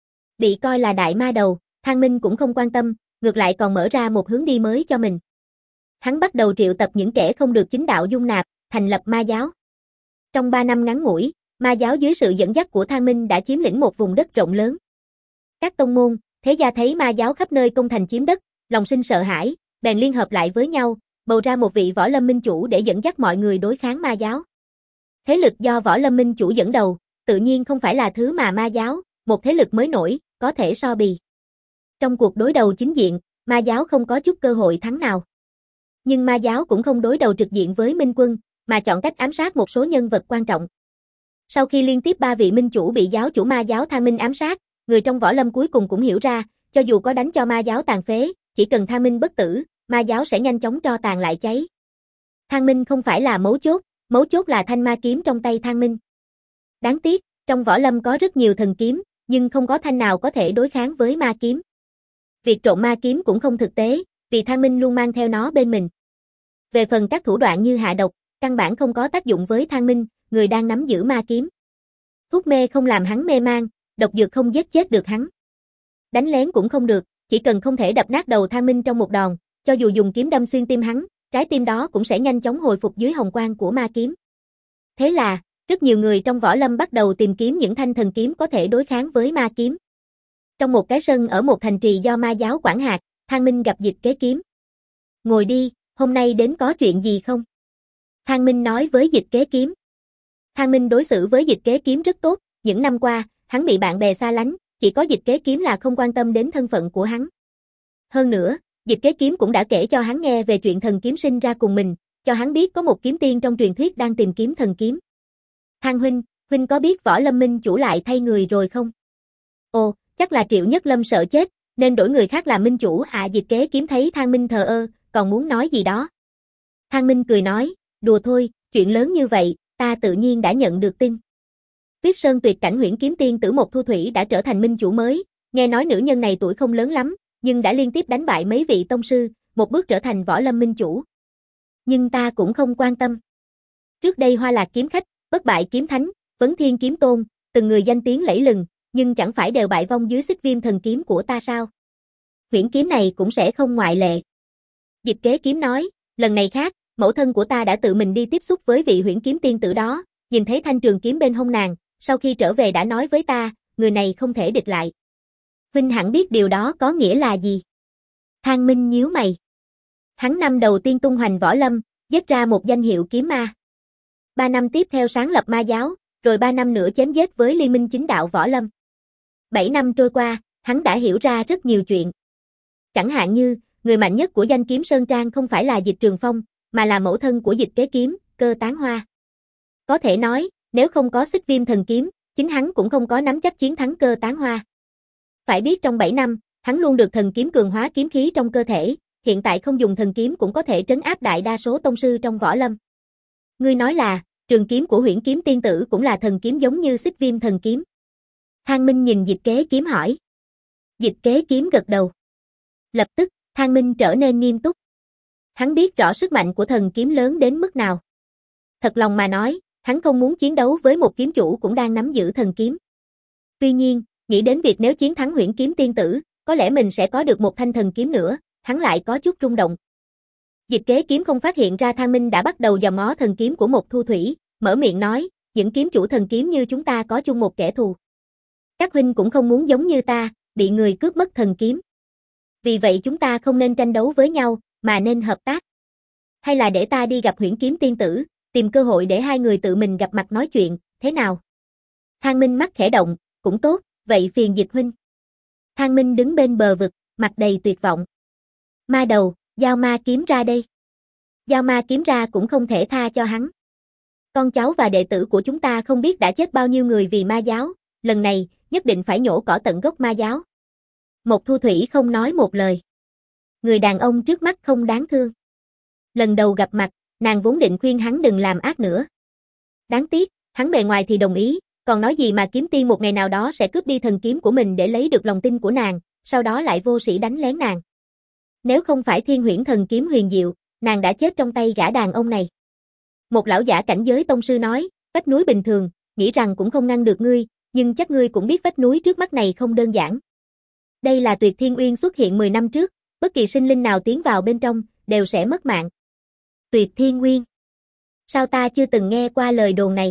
Bị coi là đại ma đầu, Thang Minh cũng không quan tâm, ngược lại còn mở ra một hướng đi mới cho mình. Hắn bắt đầu triệu tập những kẻ không được chính đạo dung nạp, thành lập ma giáo. Trong ba năm ngắn ngủi, ma giáo dưới sự dẫn dắt của Thang Minh đã chiếm lĩnh một vùng đất rộng lớn. Các tông môn, thế gia thấy ma giáo khắp nơi công thành chiếm đất, lòng sinh sợ hãi, bèn liên hợp lại với nhau, bầu ra một vị võ lâm minh chủ để dẫn dắt mọi người đối kháng ma giáo. Thế lực do võ lâm minh chủ dẫn đầu, tự nhiên không phải là thứ mà ma giáo, một thế lực mới nổi, có thể so bì. Trong cuộc đối đầu chính diện, ma giáo không có chút cơ hội thắng nào. Nhưng ma giáo cũng không đối đầu trực diện với minh quân, mà chọn cách ám sát một số nhân vật quan trọng. Sau khi liên tiếp ba vị minh chủ bị giáo chủ ma giáo Thang Minh ám sát, người trong võ lâm cuối cùng cũng hiểu ra, cho dù có đánh cho ma giáo tàn phế, chỉ cần Thang Minh bất tử, ma giáo sẽ nhanh chóng tro tàn lại cháy. Thang Minh không phải là mấu chốt, mấu chốt là thanh ma kiếm trong tay Thang Minh. Đáng tiếc, trong võ lâm có rất nhiều thần kiếm, nhưng không có thanh nào có thể đối kháng với ma kiếm. Việc trộn ma kiếm cũng không thực tế, vì Thang Minh luôn mang theo nó bên mình. Về phần các thủ đoạn như hạ độc, căn bản không có tác dụng với Thang Minh, người đang nắm giữ ma kiếm. Thuốc mê không làm hắn mê man, độc dược không giết chết được hắn. Đánh lén cũng không được, chỉ cần không thể đập nát đầu Thang Minh trong một đòn, cho dù dùng kiếm đâm xuyên tim hắn, trái tim đó cũng sẽ nhanh chóng hồi phục dưới hồng quang của ma kiếm. Thế là, rất nhiều người trong võ lâm bắt đầu tìm kiếm những thanh thần kiếm có thể đối kháng với ma kiếm. Trong một cái sân ở một thành trì do ma giáo quản hạt, Thang Minh gặp Dịch Kế Kiếm. Ngồi đi, hôm nay đến có chuyện gì không? Thang Minh nói với Dịch Kế Kiếm. Thang Minh đối xử với Dịch Kế Kiếm rất tốt, những năm qua, hắn bị bạn bè xa lánh, chỉ có Dịch Kế Kiếm là không quan tâm đến thân phận của hắn. Hơn nữa, Dịch Kế Kiếm cũng đã kể cho hắn nghe về chuyện thần kiếm sinh ra cùng mình, cho hắn biết có một kiếm tiên trong truyền thuyết đang tìm kiếm thần kiếm. Thang huynh, huynh có biết Võ Lâm Minh chủ lại thay người rồi không? Ồ, chắc là Triệu Nhất Lâm sợ chết, nên đổi người khác làm minh chủ à. Dịch Kế Kiếm thấy Thang Minh thờ ơ, còn muốn nói gì đó. Thang Minh cười nói, đùa thôi, chuyện lớn như vậy, ta tự nhiên đã nhận được tin. Tuyết Sơn tuyệt cảnh huyễn kiếm tiên tử Một Thu Thủy đã trở thành minh chủ mới, nghe nói nữ nhân này tuổi không lớn lắm, nhưng đã liên tiếp đánh bại mấy vị tông sư, một bước trở thành Võ Lâm minh chủ. Nhưng ta cũng không quan tâm. Trước đây Hoa Lạc kiếm khách, Bất Bại kiếm thánh, Vấn Thiên kiếm tôn, từng người danh tiếng lẫy lừng, nhưng chẳng phải đều bại vong dưới Xích Viêm thần kiếm của ta sao? Huyễn kiếm này cũng sẽ không ngoại lệ. Dịch Kế Kiếm nói, lần này khác, mẫu thân của ta đã tự mình đi tiếp xúc với vị huyễn kiếm tiên tử đó, nhìn thấy thanh trường kiếm bên hông nàng, sau khi trở về đã nói với ta, người này không thể địch lại. Huynh hẳn biết điều đó có nghĩa là gì? Thang Minh nhíu mày. Hắn năm đầu tiên tung hoành võ lâm, giết ra một danh hiệu kiếm ma. Ba năm tiếp theo sáng lập ma giáo, rồi ba năm nữa chém giết với liên minh chính đạo võ lâm. Bảy năm trôi qua, hắn đã hiểu ra rất nhiều chuyện. Chẳng hạn như, người mạnh nhất của danh kiếm Sơn Trang không phải là Dịch Trường Phong, mà là mẫu thân của Dịch Kế Kiếm, Cơ Tán Hoa. Có thể nói, nếu không có Xích Viêm thần kiếm, chính hắn cũng không có nắm chắc chiến thắng Cơ Tán Hoa. Phải biết trong bảy năm, hắn luôn được thần kiếm cường hóa kiếm khí trong cơ thể, hiện tại không dùng thần kiếm cũng có thể trấn áp đại đa số tông sư trong võ lâm. Ngươi nói là, trường kiếm của huyễn kiếm tiên tử cũng là thần kiếm giống như Xích Viêm thần kiếm. Thang Minh nhìn Dịch Kế Kiếm hỏi. Dịch Kế Kiếm gật đầu. Lập tức, Thang Minh trở nên nghiêm túc. Hắn biết rõ sức mạnh của thần kiếm lớn đến mức nào. Thật lòng mà nói, hắn không muốn chiến đấu với một kiếm chủ cũng đang nắm giữ thần kiếm. Tuy nhiên, nghĩ đến việc nếu chiến thắng huyễn kiếm tiên tử, có lẽ mình sẽ có được một thanh thần kiếm nữa, hắn lại có chút rung động. Dịch Kế Kiếm không phát hiện ra Thang Minh đã bắt đầu dòm ngó thần kiếm của Một Thu Thủy, mở miệng nói, những kiếm chủ thần kiếm như chúng ta có chung một kẻ thù. Các huynh cũng không muốn giống như ta, bị người cướp mất thần kiếm. Vì vậy chúng ta không nên tranh đấu với nhau, mà nên hợp tác. Hay là để ta đi gặp huyễn kiếm tiên tử, tìm cơ hội để hai người tự mình gặp mặt nói chuyện, thế nào? Thang Minh mắt khẽ động, cũng tốt, vậy phiền Dịch huynh. Thang Minh đứng bên bờ vực, mặt đầy tuyệt vọng. Ma đầu, giao ma kiếm ra đây. Giao ma kiếm ra cũng không thể tha cho hắn. Con cháu và đệ tử của chúng ta không biết đã chết bao nhiêu người vì ma giáo, lần này, nhất định phải nhổ cỏ tận gốc ma giáo. Một Thu Thủy không nói một lời. Người đàn ông trước mắt không đáng thương. Lần đầu gặp mặt, nàng vốn định khuyên hắn đừng làm ác nữa. Đáng tiếc, hắn bề ngoài thì đồng ý, còn nói gì mà kiếm tiên một ngày nào đó sẽ cướp đi thần kiếm của mình để lấy được lòng tin của nàng, sau đó lại vô sĩ đánh lén nàng. Nếu không phải Thiên Huyễn thần kiếm huyền diệu, nàng đã chết trong tay gã đàn ông này. Một lão giả cảnh giới tông sư nói, vách núi bình thường, nghĩ rằng cũng không ngăn được ngươi, nhưng chắc ngươi cũng biết vách núi trước mắt này không đơn giản. Đây là Tuyệt Thiên Uyên xuất hiện mười năm trước, bất kỳ sinh linh nào tiến vào bên trong, đều sẽ mất mạng. Tuyệt Thiên Uyên. Sao ta chưa từng nghe qua lời đồn này?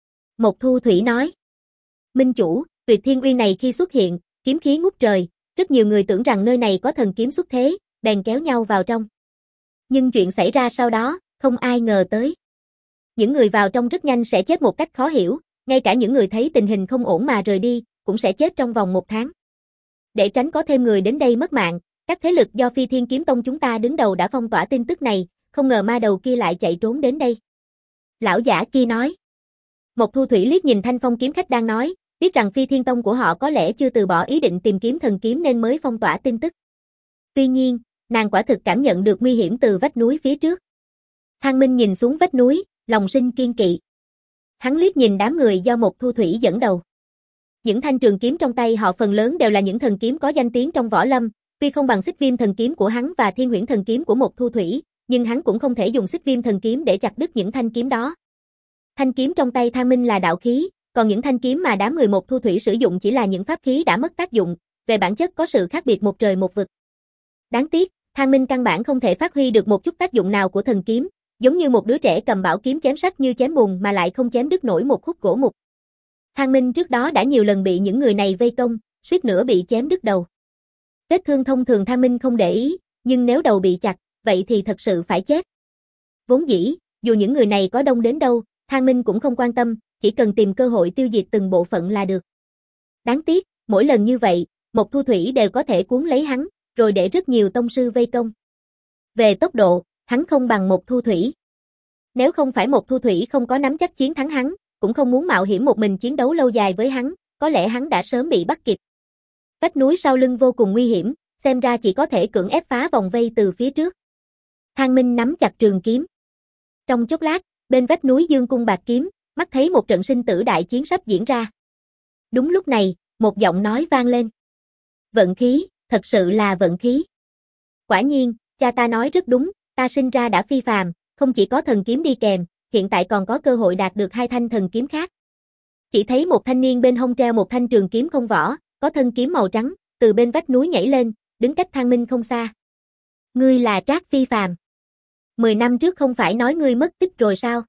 Một Thu Thủy nói. Minh chủ, Tuyệt Thiên Uyên này khi xuất hiện, kiếm khí ngút trời, rất nhiều người tưởng rằng nơi này có thần kiếm xuất thế, bèn kéo nhau vào trong. Nhưng chuyện xảy ra sau đó, không ai ngờ tới. Những người vào trong rất nhanh sẽ chết một cách khó hiểu, ngay cả những người thấy tình hình không ổn mà rời đi, cũng sẽ chết trong vòng một tháng. Để tránh có thêm người đến đây mất mạng, các thế lực do Phi Thiên Kiếm Tông chúng ta đứng đầu đã phong tỏa tin tức này, không ngờ ma đầu kia lại chạy trốn đến đây. Lão giả kia nói. Một Thu Thủy liếc nhìn Thanh Phong kiếm khách đang nói, biết rằng Phi Thiên Tông của họ có lẽ chưa từ bỏ ý định tìm kiếm thần kiếm nên mới phong tỏa tin tức. Tuy nhiên, nàng quả thực cảm nhận được nguy hiểm từ vách núi phía trước. Thang Minh nhìn xuống vách núi, lòng sinh kiên kỵ. Hắn liếc nhìn đám người do Mộc Thu Thủy dẫn đầu. Những thanh trường kiếm trong tay họ phần lớn đều là những thần kiếm có danh tiếng trong võ lâm, tuy không bằng Xích Viêm thần kiếm của hắn và Thiên Huyễn thần kiếm của Mộc Thu Thủy, nhưng hắn cũng không thể dùng Xích Viêm thần kiếm để chặt đứt những thanh kiếm đó. Thanh kiếm trong tay Thang Minh là đạo khí, còn những thanh kiếm mà đám người Mộc Thu Thủy sử dụng chỉ là những pháp khí đã mất tác dụng, về bản chất có sự khác biệt một trời một vực. Đáng tiếc, Thang Minh căn bản không thể phát huy được một chút tác dụng nào của thần kiếm, giống như một đứa trẻ cầm bảo kiếm chém sắt như chém bùn mà lại không chém đứt nổi một khúc gỗ mục. Thang Minh trước đó đã nhiều lần bị những người này vây công, suýt nữa bị chém đứt đầu. Vết thương thông thường Thang Minh không để ý, nhưng nếu đầu bị chặt, vậy thì thật sự phải chết. Vốn dĩ, dù những người này có đông đến đâu, Thang Minh cũng không quan tâm, chỉ cần tìm cơ hội tiêu diệt từng bộ phận là được. Đáng tiếc, mỗi lần như vậy, Mộc Thu Thủy đều có thể cuốn lấy hắn, rồi để rất nhiều tông sư vây công. Về tốc độ, hắn không bằng Mộc Thu Thủy. Nếu không phải Mộc Thu Thủy không có nắm chắc chiến thắng hắn, cũng không muốn mạo hiểm một mình chiến đấu lâu dài với hắn, có lẽ hắn đã sớm bị bắt kịp. Vách núi sau lưng vô cùng nguy hiểm, xem ra chỉ có thể cưỡng ép phá vòng vây từ phía trước. Thang Minh nắm chặt trường kiếm. Trong chốc lát, bên vách núi Dương Cung Bạc Kiếm, mắt thấy một trận sinh tử đại chiến sắp diễn ra. Đúng lúc này, một giọng nói vang lên. Vận khí, thật sự là vận khí. Quả nhiên, cha ta nói rất đúng, ta sinh ra đã phi phàm, không chỉ có thần kiếm đi kèm, hiện tại còn có cơ hội đạt được hai thanh thần kiếm khác. Chỉ thấy một thanh niên bên hông treo một thanh trường kiếm không vỏ, có thân kiếm màu trắng, từ bên vách núi nhảy lên, đứng cách Thang Minh không xa. Ngươi là Trác Phi Phàm. Mười năm trước không phải nói ngươi mất tích rồi sao?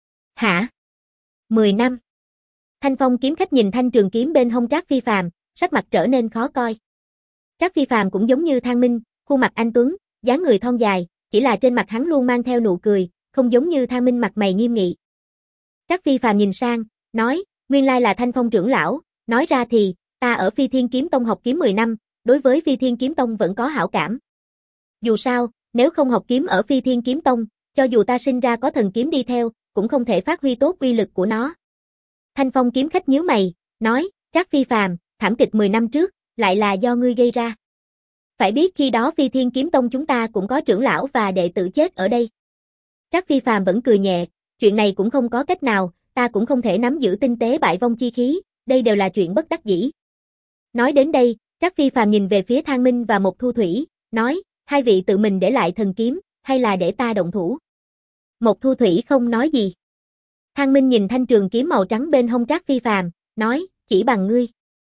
Hả? Mười năm. Thanh Phong kiếm khách nhìn thanh trường kiếm bên hông Trác Phi Phàm, sắc mặt trở nên khó coi. Trác Phi Phàm cũng giống như Thang Minh, khuôn mặt anh tuấn, dáng người thon dài, chỉ là trên mặt hắn luôn mang theo nụ cười, không giống như Thang Minh mặt mày nghiêm nghị. Trác Phi Phàm nhìn sang, nói, nguyên lai là Thanh Phong trưởng lão, nói ra thì, ta ở Phi Thiên Kiếm Tông học kiếm mười năm, đối với Phi Thiên Kiếm Tông vẫn có hảo cảm. Dù sao, nếu không học kiếm ở Phi Thiên Kiếm Tông, cho dù ta sinh ra có thần kiếm đi theo, cũng không thể phát huy tốt uy lực của nó. Thanh Phong kiếm khách nhíu mày, nói, Trác Phi Phàm, thảm kịch mười năm trước, lại là do ngươi gây ra. Phải biết khi đó Phi Thiên Kiếm Tông chúng ta cũng có trưởng lão và đệ tử chết ở đây. Trác Phi Phàm vẫn cười nhẹ, chuyện này cũng không có cách nào, ta cũng không thể nắm giữ tinh tế bại vong chi khí, đây đều là chuyện bất đắc dĩ. Nói đến đây, Trác Phi Phàm nhìn về phía Thang Minh và Mộc Thu Thủy, nói, hai vị tự mình để lại thần kiếm, hay là để ta động thủ? Mộc Thu Thủy không nói gì. Thang Minh nhìn thanh trường kiếm màu trắng bên hông Trác Phi Phàm, nói, chỉ bằng ngươi.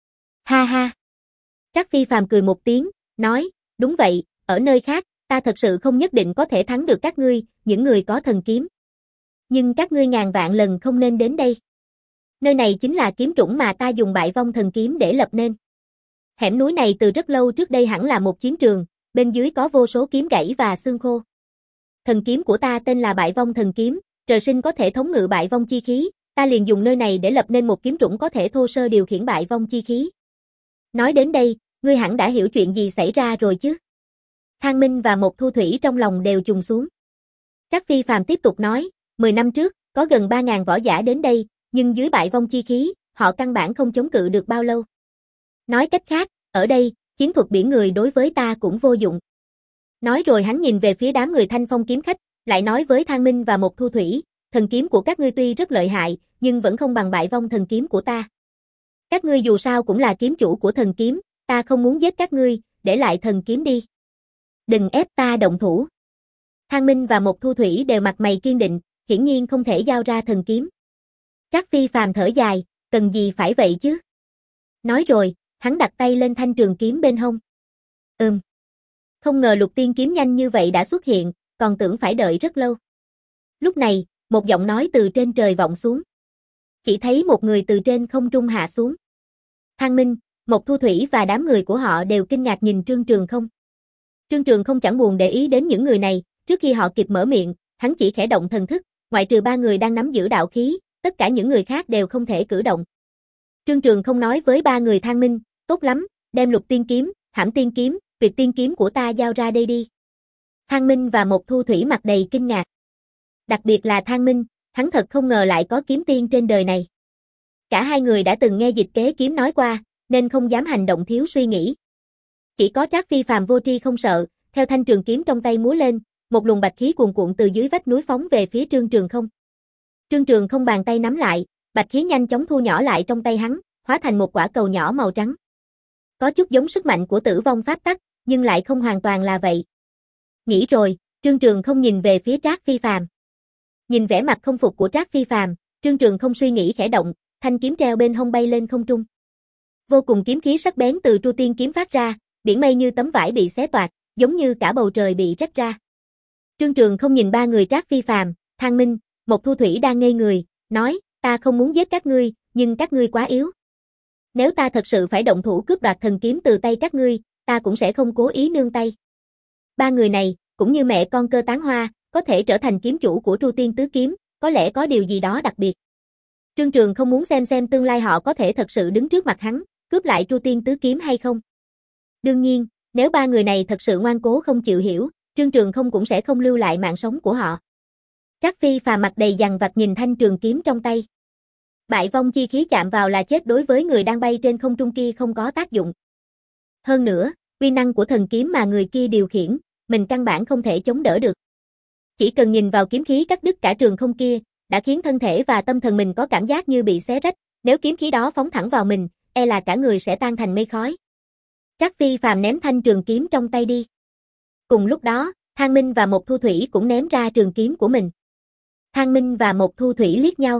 Ha ha. Trác Phi Phàm cười một tiếng, nói, đúng vậy, ở nơi khác, ta thật sự không nhất định có thể thắng được các ngươi, những người có thần kiếm. Nhưng các ngươi ngàn vạn lần không nên đến đây. Nơi này chính là kiếm trũng mà ta dùng bại vong thần kiếm để lập nên. Hẻm núi này từ rất lâu trước đây hẳn là một chiến trường, bên dưới có vô số kiếm gãy và xương khô. Thần kiếm của ta tên là bại vong thần kiếm, trời sinh có thể thống ngự bại vong chi khí, ta liền dùng nơi này để lập nên một kiếm trũng có thể thô sơ điều khiển bại vong chi khí. Nói đến đây, ngươi hẳn đã hiểu chuyện gì xảy ra rồi chứ? Thang Minh và Mộc Thu Thủy trong lòng đều trùng xuống. Trác Phi Phàm tiếp tục nói, mười năm trước, có gần ba ngàn võ giả đến đây, nhưng dưới bại vong chi khí, họ căn bản không chống cự được bao lâu. Nói cách khác, ở đây, chiến thuật biển người đối với ta cũng vô dụng. Nói rồi hắn nhìn về phía đám người Thanh Phong kiếm khách, lại nói với Thang Minh và Mộc Thu Thủy, thần kiếm của các ngươi tuy rất lợi hại, nhưng vẫn không bằng bại vong thần kiếm của ta. Các ngươi dù sao cũng là kiếm chủ của thần kiếm, ta không muốn giết các ngươi, để lại thần kiếm đi. Đừng ép ta động thủ. Thang Minh và Mộc Thu Thủy đều mặt mày kiên định, hiển nhiên không thể giao ra thần kiếm. Trác Phi Phàm thở dài, cần gì phải vậy chứ? Nói rồi, hắn đặt tay lên thanh trường kiếm bên hông. Ừm. Không ngờ Lục Tiên kiếm nhanh như vậy đã xuất hiện, còn tưởng phải đợi rất lâu. Lúc này, một giọng nói từ trên trời vọng xuống. Chỉ thấy một người từ trên không trung hạ xuống. Thang Minh, Mộc Thu Thủy và đám người của họ đều kinh ngạc nhìn Trương Trường Không. Trương Trường Không chẳng buồn để ý đến những người này, trước khi họ kịp mở miệng, hắn chỉ khẽ động thần thức, ngoại trừ ba người đang nắm giữ đạo khí, tất cả những người khác đều không thể cử động. Trương Trường Không nói với ba người Thang Minh, tốt lắm, đem Lục Tiên kiếm, Hãm Tiên kiếm, Tuyệt Tiên kiếm của ta giao ra đây đi. Thang Minh và Mộc Thu Thủy mặt đầy kinh ngạc. Đặc biệt là Thang Minh, hắn thật không ngờ lại có kiếm tiên trên đời này. Cả hai người đã từng nghe dịch kế kiếm nói qua, nên không dám hành động thiếu suy nghĩ. Chỉ có Trác Phi Phàm vô tri không sợ, theo thanh trường kiếm trong tay múa lên, một luồng bạch khí cuồn cuộn từ dưới vách núi phóng về phía Trương Trường Không. Trương Trường Không bàn tay nắm lại, bạch khí nhanh chóng thu nhỏ lại trong tay hắn, hóa thành một quả cầu nhỏ màu trắng. Có chút giống sức mạnh của tử vong pháp tắc, nhưng lại không hoàn toàn là vậy. Nghĩ rồi, Trương Trường Không nhìn về phía Trác Phi Phàm. Nhìn vẻ mặt không phục của Trác Phi Phàm, Trương Trường Không suy nghĩ khẽ động, thanh kiếm treo bên hông bay lên không trung. Vô cùng kiếm khí sắc bén từ Tru Tiên kiếm phát ra, biển mây như tấm vải bị xé toạc, giống như cả bầu trời bị rách ra. Trương Trường Không nhìn ba người Trác Phi Phàm, Thang Minh, Một Thu Thủy đang ngây người, nói, ta không muốn giết các ngươi, nhưng các ngươi quá yếu. Nếu ta thật sự phải động thủ cướp đoạt thần kiếm từ tay các ngươi, ta cũng sẽ không cố ý nương tay. Ba người này, cũng như mẹ con Cơ Tán Hoa, có thể trở thành kiếm chủ của Tru Tiên tứ kiếm, có lẽ có điều gì đó đặc biệt. Trương Trường không muốn xem xem tương lai họ có thể thật sự đứng trước mặt hắn, cướp lại Tru Tiên tứ kiếm hay không. Đương nhiên, nếu ba người này thật sự ngoan cố không chịu hiểu, Trương Trường không cũng sẽ không lưu lại mạng sống của họ. Trác Phi Phàm mặt đầy dằn vặt nhìn thanh trường kiếm trong tay. Bại vong chi khí chạm vào là chết đối với người đang bay trên không trung kia không có tác dụng. Hơn nữa, uy năng của thần kiếm mà người kia điều khiển, mình căn bản không thể chống đỡ được. Chỉ cần nhìn vào kiếm khí cắt đứt cả trường không kia, đã khiến thân thể và tâm thần mình có cảm giác như bị xé rách, nếu kiếm khí đó phóng thẳng vào mình, e là cả người sẽ tan thành mây khói. Trác Phi Phàm ném thanh trường kiếm trong tay đi. Cùng lúc đó, Thang Minh và Một Thu Thủy cũng ném ra trường kiếm của mình. Thang Minh và Một Thu Thủy liếc nhau.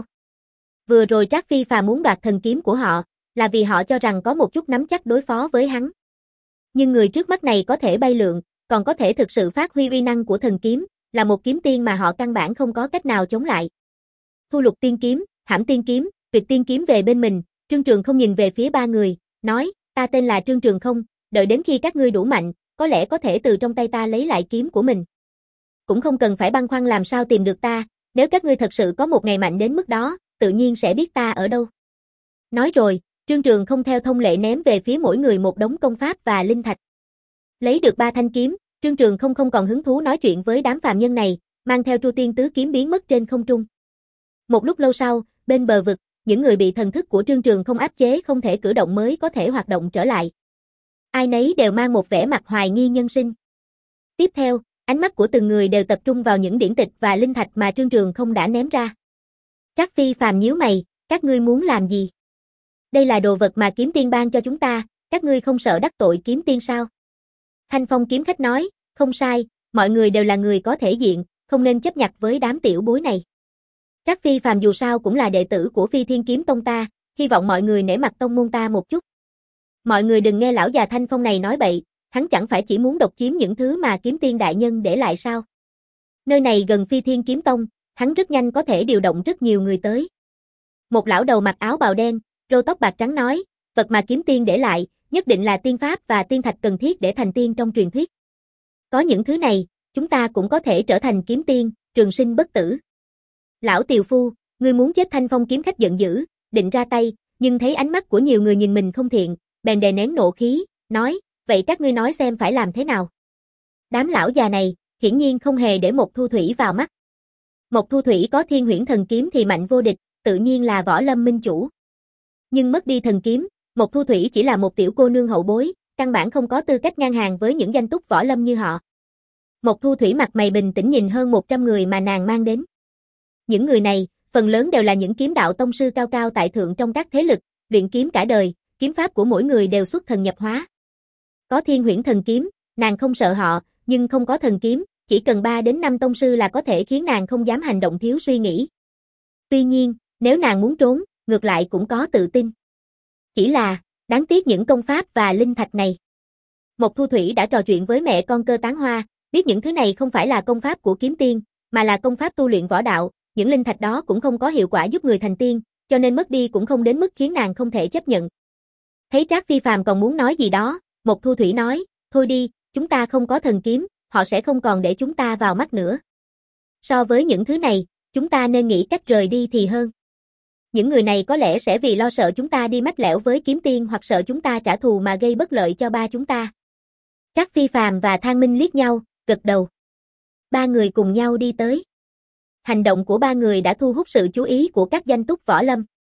Vừa rồi Trác Phi Phàm muốn đoạt thần kiếm của họ, là vì họ cho rằng có một chút nắm chắc đối phó với hắn. Nhưng người trước mắt này có thể bay lượn, còn có thể thực sự phát huy uy năng của thần kiếm, là một kiếm tiên mà họ căn bản không có cách nào chống lại. Thu Lục Tiên kiếm, Hãm Tiên kiếm, Tuyệt Tiên kiếm về bên mình, Trương Trường không nhìn về phía ba người, nói, ta tên là Trương Trường không, đợi đến khi các ngươi đủ mạnh, có lẽ có thể từ trong tay ta lấy lại kiếm của mình. Cũng không cần phải băn khoăn làm sao tìm được ta, nếu các ngươi thật sự có một ngày mạnh đến mức đó, tự nhiên sẽ biết ta ở đâu. Nói rồi, Trương Trường không theo thông lệ ném về phía mỗi người một đống công pháp và linh thạch. Lấy được ba thanh kiếm, Trương Trường không không còn hứng thú nói chuyện với đám phàm nhân này, mang theo Tru Tiên tứ kiếm biến mất trên không trung. Một lúc lâu sau, bên bờ vực, những người bị thần thức của Trương Trường không áp chế không thể cử động mới có thể hoạt động trở lại. Ai nấy đều mang một vẻ mặt hoài nghi nhân sinh. Tiếp theo, ánh mắt của từng người đều tập trung vào những điển tịch và linh thạch mà Trương Trường không đã ném ra. Trác Phi Phàm nhíu mày, các ngươi muốn làm gì? Đây là đồ vật mà kiếm tiên ban cho chúng ta, các ngươi không sợ đắc tội kiếm tiên sao? Thanh Phong kiếm khách nói, không sai, mọi người đều là người có thể diện, không nên chấp nhặt với đám tiểu bối này. Trác Phi Phàm dù sao cũng là đệ tử của Phi Thiên kiếm tông ta, hy vọng mọi người nể mặt tông môn ta một chút. Mọi người đừng nghe lão già Thanh Phong này nói bậy, hắn chẳng phải chỉ muốn độc chiếm những thứ mà kiếm tiên đại nhân để lại sao? Nơi này gần Phi Thiên kiếm tông, hắn rất nhanh có thể điều động rất nhiều người tới. Một lão đầu mặc áo bào đen, râu tóc bạc trắng nói, vật mà kiếm tiên để lại, nhất định là tiên pháp và tiên thạch cần thiết để thành tiên trong truyền thuyết. Có những thứ này, chúng ta cũng có thể trở thành kiếm tiên, trường sinh bất tử. Lão tiều phu, ngươi muốn chết? Thanh Phong kiếm khách giận dữ, định ra tay, nhưng thấy ánh mắt của nhiều người nhìn mình không thiện, bèn đè nén nộ khí, nói, vậy các ngươi nói xem phải làm thế nào? Đám lão già này, hiển nhiên không hề để Một Thu Thủy vào mắt. Một Thu Thủy có Thiên Huyễn thần kiếm thì mạnh vô địch, tự nhiên là võ lâm minh chủ. Nhưng mất đi thần kiếm, Một Thu Thủy chỉ là một tiểu cô nương hậu bối, căn bản không có tư cách ngang hàng với những danh túc võ lâm như họ. Một Thu Thủy mặt mày bình tĩnh nhìn hơn một trăm người mà nàng mang đến. Những người này, phần lớn đều là những kiếm đạo tông sư cao cao tại thượng trong các thế lực, luyện kiếm cả đời, kiếm pháp của mỗi người đều xuất thần nhập hóa. Có Thiên Huyễn thần kiếm, nàng không sợ họ, nhưng không có thần kiếm, chỉ cần ba đến năm tông sư là có thể khiến nàng không dám hành động thiếu suy nghĩ. Tuy nhiên, nếu nàng muốn trốn, ngược lại cũng có tự tin. Chỉ là, đáng tiếc những công pháp và linh thạch này. Một Thu Thủy đã trò chuyện với mẹ con Cơ Tán Hoa, biết những thứ này không phải là công pháp của kiếm tiên, mà là công pháp tu luyện võ đạo, những linh thạch đó cũng không có hiệu quả giúp người thành tiên, cho nên mất đi cũng không đến mức khiến nàng không thể chấp nhận. Thấy Trác Phi Phàm còn muốn nói gì đó, Một Thu Thủy nói, thôi đi, chúng ta không có thần kiếm, họ sẽ không còn để chúng ta vào mắt nữa. So với những thứ này, chúng ta nên nghĩ cách rời đi thì hơn. Những người này có lẽ sẽ vì lo sợ chúng ta đi mách lẻo với kiếm tiên hoặc sợ chúng ta trả thù mà gây bất lợi cho ba chúng ta. Trác Phi Phàm và Thang Minh liếc nhau, gật đầu. Ba người cùng nhau đi tới. Hành động của ba người đã thu hút sự chú ý của các danh túc võ lâm.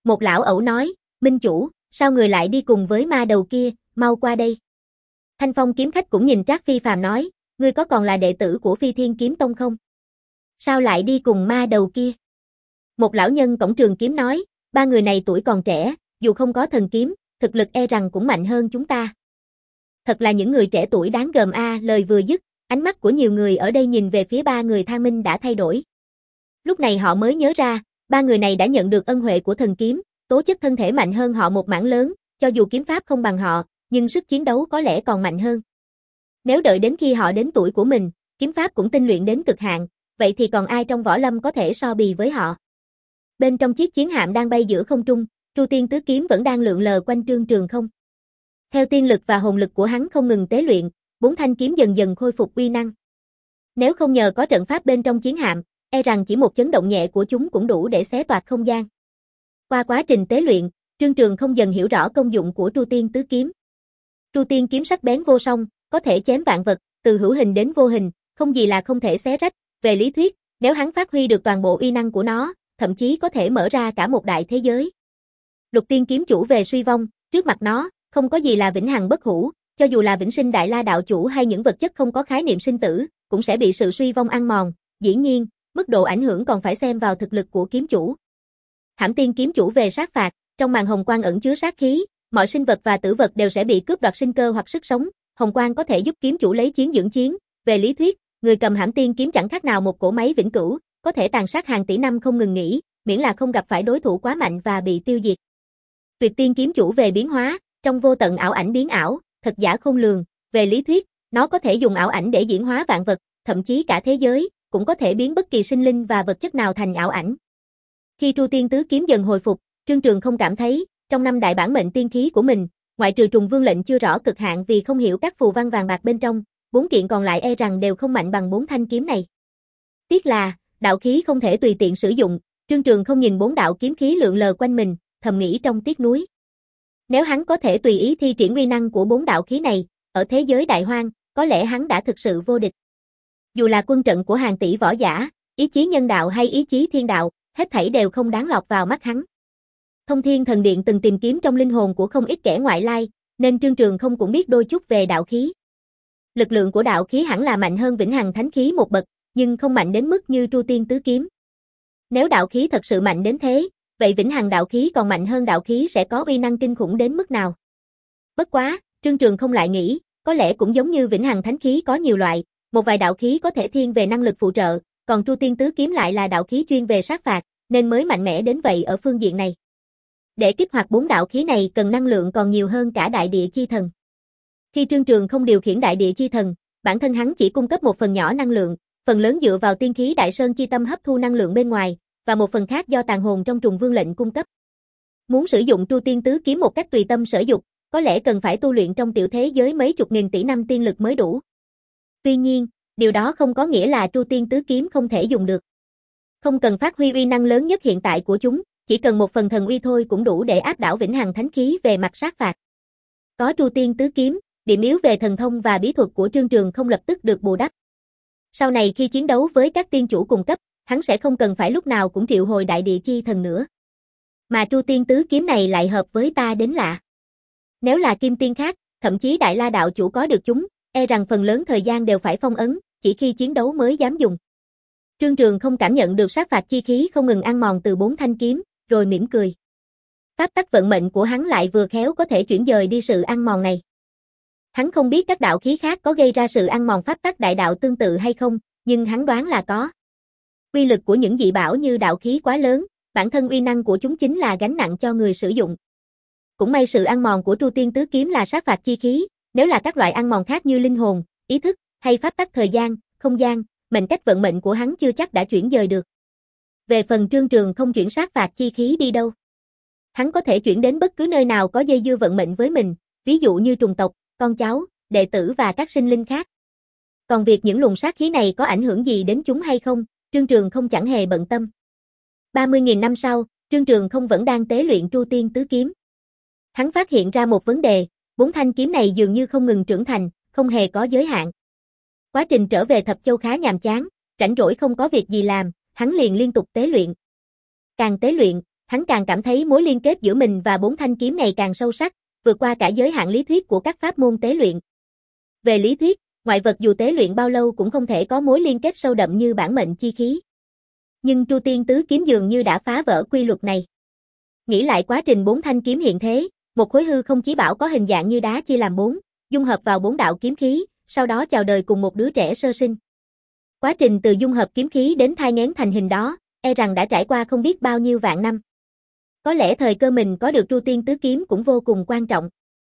Một lão ẩu nói, minh chủ, sao người lại đi cùng với ma đầu kia, mau qua đây. Thanh Phong kiếm khách cũng nhìn Trác Phi Phàm nói, ngươi có còn là đệ tử của Phi Thiên Kiếm Tông không? Sao lại đi cùng ma đầu kia? Một lão nhân cổng trường kiếm nói, ba người này tuổi còn trẻ, dù không có thần kiếm, thực lực e rằng cũng mạnh hơn chúng ta. Thật là những người trẻ tuổi đáng gờm a, lời vừa dứt, ánh mắt của nhiều người ở đây nhìn về phía ba người Thang Minh đã thay đổi. Lúc này họ mới nhớ ra, ba người này đã nhận được ân huệ của thần kiếm, tố chất thân thể mạnh hơn họ một mảng lớn, cho dù kiếm pháp không bằng họ, nhưng sức chiến đấu có lẽ còn mạnh hơn. Nếu đợi đến khi họ đến tuổi của mình, kiếm pháp cũng tinh luyện đến cực hạn, vậy thì còn ai trong võ lâm có thể so bì với họ? Bên trong chiếc chiến hạm đang bay giữa không trung, Tru Tiên Tứ Kiếm vẫn đang lượn lờ quanh Trương Trường Không. Theo tiên lực và hồn lực của hắn không ngừng tế luyện, bốn thanh kiếm dần dần khôi phục uy năng. Nếu không nhờ có trận pháp bên trong chiến hạm, e rằng chỉ một chấn động nhẹ của chúng cũng đủ để xé toạc không gian. Qua quá trình tế luyện, Trương Trường Không dần hiểu rõ công dụng của Tru Tiên Tứ Kiếm. Tru Tiên kiếm sắc bén vô song, có thể chém vạn vật, từ hữu hình đến vô hình, không gì là không thể xé rách. Về lý thuyết, nếu hắn phát huy được toàn bộ uy năng của nó, thậm chí có thể mở ra cả một đại thế giới. Lục Tiên kiếm chủ về suy vong, trước mặt nó, không có gì là vĩnh hằng bất hủ, cho dù là vĩnh sinh Đại La đạo chủ hay những vật chất không có khái niệm sinh tử, cũng sẽ bị sự suy vong ăn mòn. Dĩ nhiên, mức độ ảnh hưởng còn phải xem vào thực lực của kiếm chủ. Hãm Tiên kiếm chủ về sát phạt, trong màn hồng quang ẩn chứa sát khí, mọi sinh vật và tử vật đều sẽ bị cướp đoạt sinh cơ hoặc sức sống. Hồng quang có thể giúp kiếm chủ lấy chiến dưỡng chiến. Về lý thuyết, người cầm Hãm Tiên kiếm chẳng khác nào một cỗ máy vĩnh cửu, có thể tàn sát hàng tỷ năm không ngừng nghỉ, miễn là không gặp phải đối thủ quá mạnh và bị tiêu diệt. Tuyệt Tiên kiếm chủ về biến hóa, trong vô tận ảo ảnh biến ảo, thật giả khôn lường. Về lý thuyết, nó có thể dùng ảo ảnh để diễn hóa vạn vật, thậm chí cả thế giới, cũng có thể biến bất kỳ sinh linh và vật chất nào thành ảo ảnh. Khi Tru Tiên Tứ Kiếm dần hồi phục, Trương Trường không cảm thấy, trong năm đại bản mệnh tiên khí của mình, ngoại trừ Trùng Vương lệnh chưa rõ cực hạn vì không hiểu các phù văn vàng bạc bên trong, bốn kiện còn lại e rằng đều không mạnh bằng bốn thanh kiếm này. Tiếc là, đạo khí không thể tùy tiện sử dụng, Trương Trường không nhìn bốn đạo kiếm khí lượn lờ quanh mình, thầm nghĩ trong tiếc nuối. Nếu hắn có thể tùy ý thi triển uy năng của bốn đạo khí này, ở thế giới đại hoang, có lẽ hắn đã thực sự vô địch. Dù là quân trận của hàng tỷ võ giả, ý chí nhân đạo hay ý chí thiên đạo, hết thảy đều không đáng lọt vào mắt hắn. Thông Thiên Thần Điện từng tìm kiếm trong linh hồn của không ít kẻ ngoại lai, nên Trương Trường không cũng biết đôi chút về đạo khí. Lực lượng của đạo khí hẳn là mạnh hơn vĩnh hằng thánh khí một bậc, nhưng không mạnh đến mức như Tru Tiên Tứ Kiếm. Nếu đạo khí thật sự mạnh đến thế, vậy vĩnh hằng đạo khí còn mạnh hơn đạo khí sẽ có uy năng kinh khủng đến mức nào? Bất quá, Trương Trường không lại nghĩ, có lẽ cũng giống như vĩnh hằng thánh khí có nhiều loại, một vài đạo khí có thể thiên về năng lực phụ trợ, còn Tru Tiên Tứ Kiếm lại là đạo khí chuyên về sát phạt, nên mới mạnh mẽ đến vậy ở phương diện này. Để kích hoạt bốn đạo khí này cần năng lượng còn nhiều hơn cả đại địa chi thần. Khi Trương Trường không điều khiển đại địa chi thần, bản thân hắn chỉ cung cấp một phần nhỏ năng lượng, phần lớn dựa vào tiên khí Đại Sơn chi tâm hấp thu năng lượng bên ngoài, và một phần khác do tàn hồn trong Trùng Vương lệnh cung cấp. Muốn sử dụng Tru Tiên Tứ Kiếm một cách tùy tâm sở dục, có lẽ cần phải tu luyện trong tiểu thế giới mấy chục nghìn tỷ năm tiên lực mới đủ. Tuy nhiên, điều đó không có nghĩa là Tru Tiên Tứ Kiếm không thể dùng được. Không cần phát huy uy năng lớn nhất hiện tại của chúng, chỉ cần một phần thần uy thôi cũng đủ để áp đảo vĩnh hằng thánh khí về mặt sát phạt. Có Tru Tiên Tứ Kiếm, điểm yếu về thần thông và bí thuật của Trương Trường không lập tức được bù đắp. Sau này khi chiến đấu với các tiên chủ cùng cấp, hắn sẽ không cần phải lúc nào cũng triệu hồi đại địa chi thần nữa. Mà Tru Tiên Tứ Kiếm này lại hợp với ta đến lạ. Nếu là kim tiên khác, thậm chí Đại La đạo chủ có được chúng, e rằng phần lớn thời gian đều phải phong ấn, chỉ khi chiến đấu mới dám dùng. Trương Trường không cảm nhận được sát phạt chi khí không ngừng ăn mòn từ bốn thanh kiếm, rồi mỉm cười. Pháp tắc vận mệnh của hắn lại vừa khéo có thể chuyển dời đi sự ăn mòn này. Hắn không biết các đạo khí khác có gây ra sự ăn mòn pháp tắc đại đạo tương tự hay không, nhưng hắn đoán là có. Uy lực của những dị bảo như đạo khí quá lớn, bản thân uy năng của chúng chính là gánh nặng cho người sử dụng. Cũng may sự ăn mòn của Tru Tiên Tứ Kiếm là sát phạt chi khí, nếu là các loại ăn mòn khác như linh hồn, ý thức, hay pháp tắc thời gian, không gian, mệnh cách vận mệnh của hắn chưa chắc đã chuyển dời được. Về phần Trương Trường không chuyển sát phạt chi khí đi đâu. Hắn có thể chuyển đến bất cứ nơi nào có dây dưa vận mệnh với mình, ví dụ như trùng tộc, con cháu, đệ tử và các sinh linh khác. Còn việc những luồng sát khí này có ảnh hưởng gì đến chúng hay không, Trương Trường không chẳng hề bận tâm. ba mươi nghìn năm sau, Trương Trường không vẫn đang tế luyện Tru Tiên Tứ Kiếm. Hắn phát hiện ra một vấn đề, bốn thanh kiếm này dường như không ngừng trưởng thành, không hề có giới hạn. Quá trình trở về Thập Châu khá nhàm chán, rảnh rỗi không có việc gì làm, hắn liền liên tục tế luyện. Càng tế luyện, hắn càng cảm thấy mối liên kết giữa mình và bốn thanh kiếm ngày càng sâu sắc, vượt qua cả giới hạn lý thuyết của các pháp môn tế luyện. Về lý thuyết, ngoại vật dù tế luyện bao lâu cũng không thể có mối liên kết sâu đậm như bản mệnh chi khí. Nhưng Tru Tiên Tứ Kiếm dường như đã phá vỡ quy luật này. Nghĩ lại quá trình bốn thanh kiếm hiện thế, một khối hư không chí bảo có hình dạng như đá chia làm bốn, dung hợp vào bốn đạo kiếm khí, sau đó chào đời cùng một đứa trẻ sơ sinh. Quá trình từ dung hợp kiếm khí đến thai nghén thành hình đó, e rằng đã trải qua không biết bao nhiêu vạn năm. Có lẽ thời cơ mình có được Tru Tiên Tứ Kiếm cũng vô cùng quan trọng.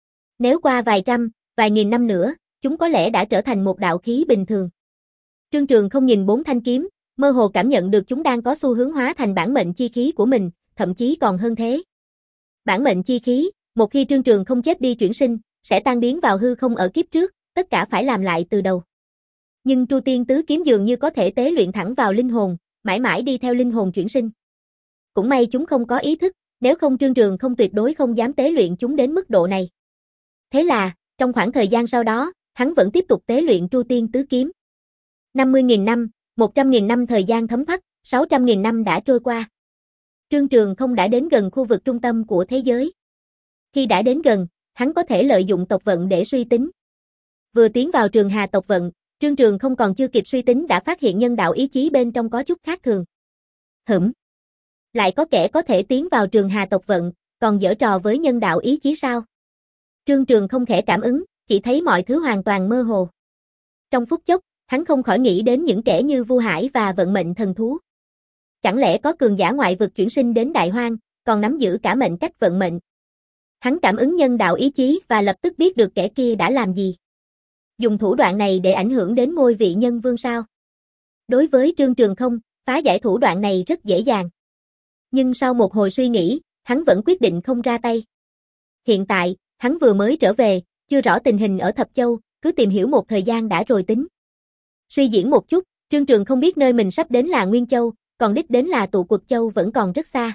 Nếu qua vài trăm, vài nghìn năm nữa, chúng có lẽ đã trở thành một đạo khí bình thường. Trương Trường không nhìn bốn thanh kiếm, mơ hồ cảm nhận được chúng đang có xu hướng hóa thành bản mệnh chi khí của mình, thậm chí còn hơn thế. Bản mệnh chi khí, một khi Trương Trường không chết đi chuyển sinh, sẽ tan biến vào hư không ở kiếp trước, tất cả phải làm lại từ đầu. Nhưng Tru Tiên Tứ Kiếm dường như có thể tế luyện thẳng vào linh hồn, mãi mãi đi theo linh hồn chuyển sinh. Cũng may chúng không có ý thức, nếu không Trương Trường không tuyệt đối không dám tế luyện chúng đến mức độ này. Thế là, trong khoảng thời gian sau đó, hắn vẫn tiếp tục tế luyện Tru Tiên Tứ Kiếm. năm mươi nghìn năm, một trăm nghìn năm thời gian thấm thoát, sáu trăm nghìn năm đã trôi qua. Trương Trường không đã đến gần khu vực trung tâm của thế giới. Khi đã đến gần, hắn có thể lợi dụng tộc vận để suy tính. Vừa tiến vào trường hà tộc vận, Trương Trường không còn chưa kịp suy tính đã phát hiện nhân đạo ý chí bên trong có chút khác thường. Hửm. Lại có kẻ có thể tiến vào trường hà tộc vận, còn giở trò với nhân đạo ý chí sao? Trương Trường không khẽ cảm ứng, chỉ thấy mọi thứ hoàn toàn mơ hồ. Trong phút chốc, hắn không khỏi nghĩ đến những kẻ như Vu Hải và vận mệnh thần thú. Chẳng lẽ có cường giả ngoại vực chuyển sinh đến Đại Hoang, còn nắm giữ cả mệnh cách vận mệnh? Hắn cảm ứng nhân đạo ý chí và lập tức biết được kẻ kia đã làm gì. Dùng thủ đoạn này để ảnh hưởng đến ngôi vị nhân vương sao? Đối với Trương Trường không, phá giải thủ đoạn này rất dễ dàng. Nhưng sau một hồi suy nghĩ, hắn vẫn quyết định không ra tay. Hiện tại, hắn vừa mới trở về, chưa rõ tình hình ở Thập Châu, cứ tìm hiểu một thời gian đã rồi tính. Suy diễn một chút, Trương Trường không biết nơi mình sắp đến là Nguyên Châu, còn đích đến là Tụ Quật Châu vẫn còn rất xa.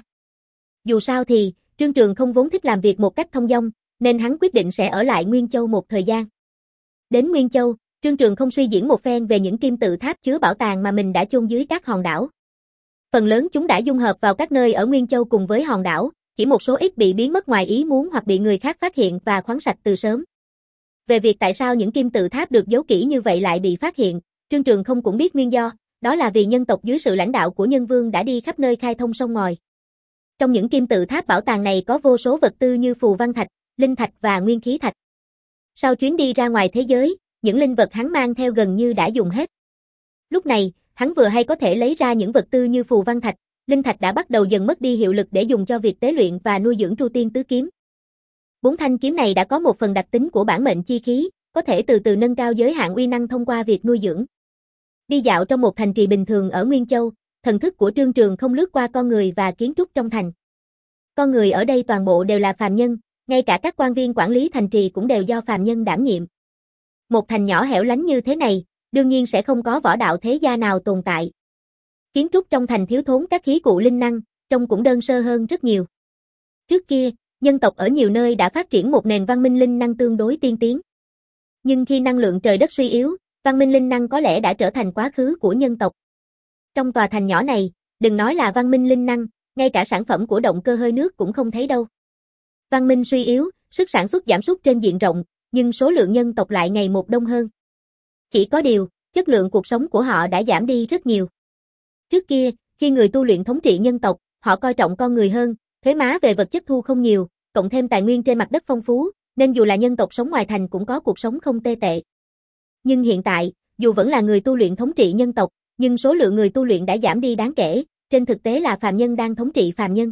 Dù sao thì, Trương Trường không vốn thích làm việc một cách thông dong, nên hắn quyết định sẽ ở lại Nguyên Châu một thời gian. Đến Nguyên Châu, Trương Trường không suy diễn một phen về những kim tự tháp chứa bảo tàng mà mình đã chôn dưới các hòn đảo. Phần lớn chúng đã dung hợp vào các nơi ở Nguyên Châu cùng với hòn đảo, chỉ một số ít bị biến mất ngoài ý muốn hoặc bị người khác phát hiện và khoáng sạch từ sớm. Về việc tại sao những kim tự tháp được giấu kỹ như vậy lại bị phát hiện, Trương Trường không cũng biết nguyên do, đó là vì nhân tộc dưới sự lãnh đạo của nhân vương đã đi khắp nơi khai thông sông ngòi. Trong những kim tự tháp bảo tàng này có vô số vật tư như phù văn thạch, linh thạch và nguyên khí thạch. Sau chuyến đi ra ngoài thế giới, những linh vật hắn mang theo gần như đã dùng hết. Lúc này, hắn vừa hay có thể lấy ra những vật tư như phù văn thạch, linh thạch đã bắt đầu dần mất đi hiệu lực để dùng cho việc tế luyện và nuôi dưỡng Tru Tiên Tứ Kiếm. Bốn thanh kiếm này đã có một phần đặc tính của bản mệnh chi khí, có thể từ từ nâng cao giới hạn uy năng thông qua việc nuôi dưỡng. Đi dạo trong một thành trì bình thường ở Nguyên Châu, thần thức của Trương Trường không lướt qua con người và kiến trúc trong thành. Con người ở đây toàn bộ đều là phàm nhân, ngay cả các quan viên quản lý thành trì cũng đều do phàm nhân đảm nhiệm. Một thành nhỏ hẻo lánh như thế này, đương nhiên sẽ không có võ đạo thế gia nào tồn tại. Kiến trúc trong thành thiếu thốn các khí cụ linh năng, trông cũng đơn sơ hơn rất nhiều. Trước kia, nhân tộc ở nhiều nơi đã phát triển một nền văn minh linh năng tương đối tiên tiến. Nhưng khi năng lượng trời đất suy yếu, văn minh linh năng có lẽ đã trở thành quá khứ của nhân tộc. Trong tòa thành nhỏ này, đừng nói là văn minh linh năng, ngay cả sản phẩm của động cơ hơi nước cũng không thấy đâu. Văn minh suy yếu, sức sản xuất giảm sút trên diện rộng, nhưng số lượng nhân tộc lại ngày một đông hơn. Chỉ có điều, chất lượng cuộc sống của họ đã giảm đi rất nhiều. Trước kia, khi người tu luyện thống trị nhân tộc, họ coi trọng con người hơn, thuế má về vật chất thu không nhiều, cộng thêm tài nguyên trên mặt đất phong phú, nên dù là nhân tộc sống ngoài thành cũng có cuộc sống không tệ tệ. Nhưng hiện tại, dù vẫn là người tu luyện thống trị nhân tộc, nhưng số lượng người tu luyện đã giảm đi đáng kể, trên thực tế là phàm nhân đang thống trị phàm nhân.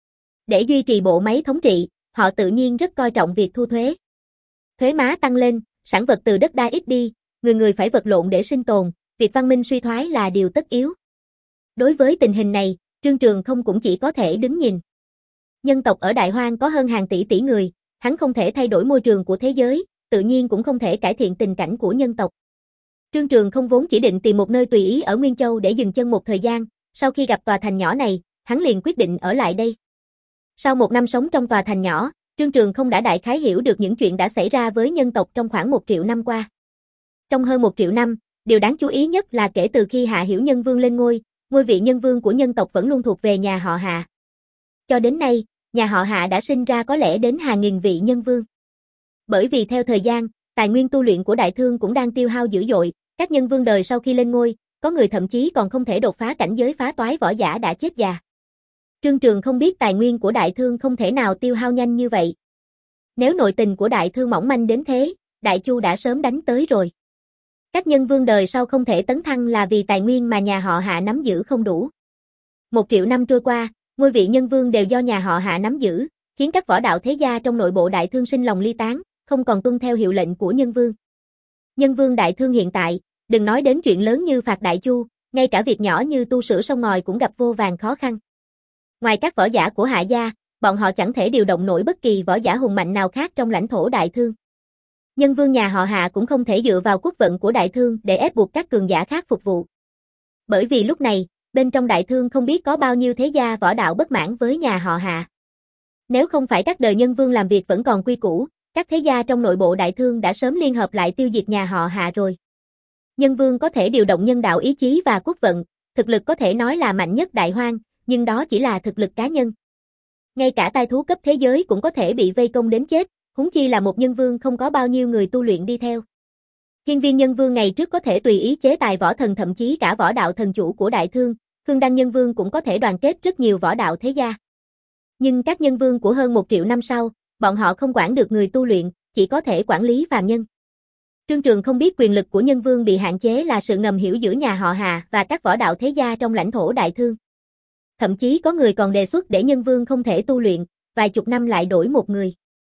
Để duy trì bộ máy thống trị, họ tự nhiên rất coi trọng việc thu thuế. Thuế má tăng lên, sản vật từ đất đai ít đi, người người phải vật lộn để sinh tồn, việc văn minh suy thoái là điều tất yếu. Đối với tình hình này, Trương Trường không cũng chỉ có thể đứng nhìn. Nhân tộc ở Đại Hoang có hơn hàng tỷ tỷ người, hắn không thể thay đổi môi trường của thế giới, tự nhiên cũng không thể cải thiện tình cảnh của nhân tộc. Trương Trường không vốn chỉ định tìm một nơi tùy ý ở Nguyên Châu để dừng chân một thời gian, sau khi gặp tòa thành nhỏ này, hắn liền quyết định ở lại đây. Sau một năm sống trong tòa thành nhỏ, Trương Trường không đã đại khái hiểu được những chuyện đã xảy ra với nhân tộc trong khoảng một triệu năm qua. Trong hơn một triệu năm, điều đáng chú ý nhất là kể từ khi Hạ Hiểu Nhân Vương lên ngôi, ngôi vị nhân vương của nhân tộc vẫn luôn thuộc về nhà họ Hạ. Cho đến nay, nhà họ Hạ đã sinh ra có lẽ đến hàng nghìn vị nhân vương. Bởi vì theo thời gian, tài nguyên tu luyện của Đại Thương cũng đang tiêu hao dữ dội, các nhân vương đời sau khi lên ngôi, có người thậm chí còn không thể đột phá cảnh giới phá toái võ giả đã chết già. Trương Trường không biết tài nguyên của Đại Thương không thể nào tiêu hao nhanh như vậy. Nếu nội tình của Đại Thương mỏng manh đến thế, Đại Chu đã sớm đánh tới rồi. Các nhân vương đời sau không thể tấn thăng là vì tài nguyên mà nhà họ Hạ nắm giữ không đủ. Một triệu năm trôi qua, ngôi vị nhân vương đều do nhà họ Hạ nắm giữ, khiến các võ đạo thế gia trong nội bộ Đại Thương sinh lòng ly tán, không còn tuân theo hiệu lệnh của nhân vương. Nhân vương Đại Thương hiện tại, đừng nói đến chuyện lớn như phạt Đại Chu, ngay cả việc nhỏ như tu sửa sông ngòi cũng gặp vô vàn khó khăn. Ngoài các võ giả của Hạ gia, bọn họ chẳng thể điều động nổi bất kỳ võ giả hùng mạnh nào khác trong lãnh thổ Đại Thương. Nhân vương nhà họ Hạ cũng không thể dựa vào quốc vận của Đại Thương để ép buộc các cường giả khác phục vụ. Bởi vì lúc này, bên trong Đại Thương không biết có bao nhiêu thế gia võ đạo bất mãn với nhà họ Hạ. Nếu không phải các đời nhân vương làm việc vẫn còn quy củ, các thế gia trong nội bộ Đại Thương đã sớm liên hợp lại tiêu diệt nhà họ Hạ rồi. Nhân vương có thể điều động nhân đạo ý chí và quốc vận, thực lực có thể nói là mạnh nhất Đại Hoang, nhưng đó chỉ là thực lực cá nhân. Ngay cả tai thú cấp thế giới cũng có thể bị vây công đến chết, huống chi là một nhân vương không có bao nhiêu người tu luyện đi theo. Hiên viên nhân vương ngày trước có thể tùy ý chế tài võ thần thậm chí cả võ đạo thần chủ của Đại Thương, Khương Đăng nhân vương cũng có thể đoàn kết rất nhiều võ đạo thế gia. Nhưng các nhân vương của hơn một triệu năm sau, bọn họ không quản được người tu luyện, chỉ có thể quản lý phàm nhân. Trương Trường không biết quyền lực của nhân vương bị hạn chế là sự ngầm hiểu giữa nhà họ Hà và các võ đạo thế gia trong lãnh thổ Đại Thương. Thậm chí có người còn đề xuất để nhân vương không thể tu luyện, vài chục năm lại đổi một người.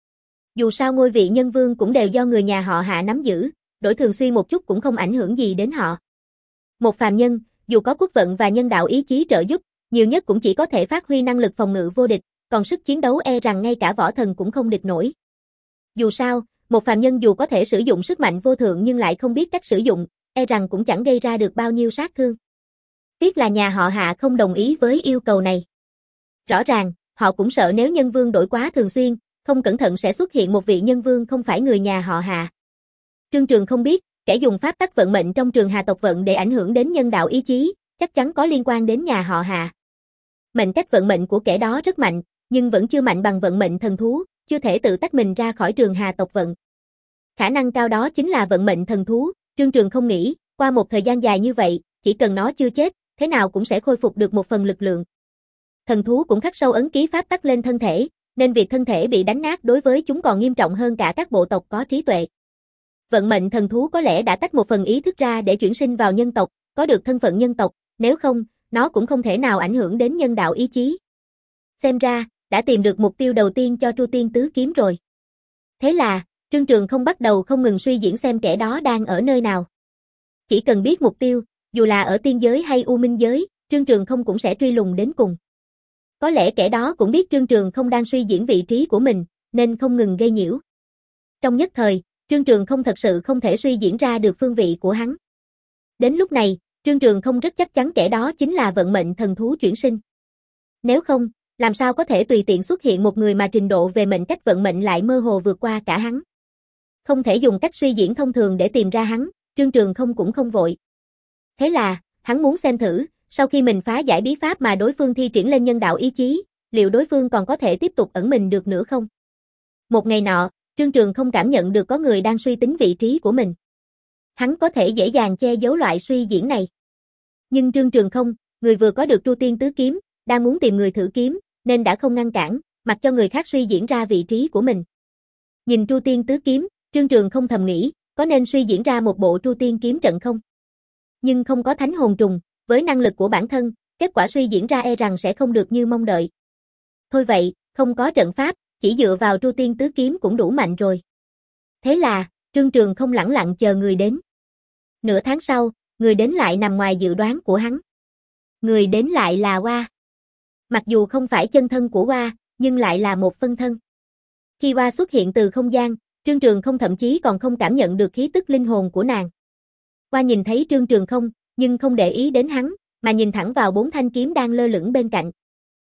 Dù sao ngôi vị nhân vương cũng đều do người nhà họ Hạ nắm giữ, đổi thường xuyên một chút cũng không ảnh hưởng gì đến họ. Một phàm nhân, dù có quốc vận và nhân đạo ý chí trợ giúp, nhiều nhất cũng chỉ có thể phát huy năng lực phòng ngự vô địch, còn sức chiến đấu e rằng ngay cả võ thần cũng không địch nổi. Dù sao, một phàm nhân dù có thể sử dụng sức mạnh vô thượng nhưng lại không biết cách sử dụng, e rằng cũng chẳng gây ra được bao nhiêu sát thương. Tiếc là nhà họ Hạ không đồng ý với yêu cầu này. Rõ ràng, họ cũng sợ nếu nhân vương đổi quá thường xuyên, không cẩn thận sẽ xuất hiện một vị nhân vương không phải người nhà họ Hạ. Trương Trường không biết, kẻ dùng pháp tắc vận mệnh trong trường Hà tộc vận để ảnh hưởng đến nhân đạo ý chí, chắc chắn có liên quan đến nhà họ Hạ. Mệnh cách vận mệnh của kẻ đó rất mạnh, nhưng vẫn chưa mạnh bằng vận mệnh thần thú, chưa thể tự tách mình ra khỏi trường Hà tộc vận. Khả năng cao đó chính là vận mệnh thần thú, Trương Trường không nghĩ, qua một thời gian dài như vậy, chỉ cần nó chưa chết, thế nào cũng sẽ khôi phục được một phần lực lượng. Thần thú cũng khắc sâu ấn ký pháp tắc lên thân thể, nên việc thân thể bị đánh nát đối với chúng còn nghiêm trọng hơn cả các bộ tộc có trí tuệ. Vận mệnh thần thú có lẽ đã tách một phần ý thức ra để chuyển sinh vào nhân tộc, có được thân phận nhân tộc, nếu không, nó cũng không thể nào ảnh hưởng đến nhân đạo ý chí. Xem ra, đã tìm được mục tiêu đầu tiên cho Tru Tiên Tứ Kiếm rồi. Thế là, Trương Trường không bắt đầu không ngừng suy diễn xem kẻ đó đang ở nơi nào. Chỉ cần biết mục tiêu, dù là ở tiên giới hay u minh giới, Trương Trường không cũng sẽ truy lùng đến cùng. Có lẽ kẻ đó cũng biết Trương Trường không đang suy diễn vị trí của mình, nên không ngừng gây nhiễu. Trong nhất thời, Trương Trường không thật sự không thể suy diễn ra được phương vị của hắn. Đến lúc này, Trương Trường không rất chắc chắn kẻ đó chính là vận mệnh thần thú chuyển sinh. Nếu không, làm sao có thể tùy tiện xuất hiện một người mà trình độ về mệnh cách vận mệnh lại mơ hồ vượt qua cả hắn. Không thể dùng cách suy diễn thông thường để tìm ra hắn, Trương Trường không cũng không vội. Thế là, hắn muốn xem thử, sau khi mình phá giải bí pháp mà đối phương thi triển lên nhân đạo ý chí, liệu đối phương còn có thể tiếp tục ẩn mình được nữa không? Một ngày nọ, Trương Trường không cảm nhận được có người đang suy tính vị trí của mình. Hắn có thể dễ dàng che giấu loại suy diễn này. Nhưng Trương Trường không, người vừa có được Tru Tiên Tứ Kiếm, đang muốn tìm người thử kiếm, nên đã không ngăn cản, mặc cho người khác suy diễn ra vị trí của mình. Nhìn Tru Tiên Tứ Kiếm, Trương Trường không thầm nghĩ, có nên suy diễn ra một bộ Tru Tiên kiếm trận không? Nhưng không có thánh hồn trùng, với năng lực của bản thân, kết quả suy diễn ra e rằng sẽ không được như mong đợi. Thôi vậy, không có trận pháp, chỉ dựa vào Tru Tiên Tứ Kiếm cũng đủ mạnh rồi. Thế là, Trương Trường không lẳng lặng chờ người đến. Nửa tháng sau, người đến lại nằm ngoài dự đoán của hắn. Người đến lại là Oa. Mặc dù không phải chân thân của Oa, nhưng lại là một phân thân. Khi Oa xuất hiện từ không gian, Trương Trường không thậm chí còn không cảm nhận được khí tức linh hồn của nàng. Oa nhìn thấy Trương Trường không, nhưng không để ý đến hắn, mà nhìn thẳng vào bốn thanh kiếm đang lơ lửng bên cạnh.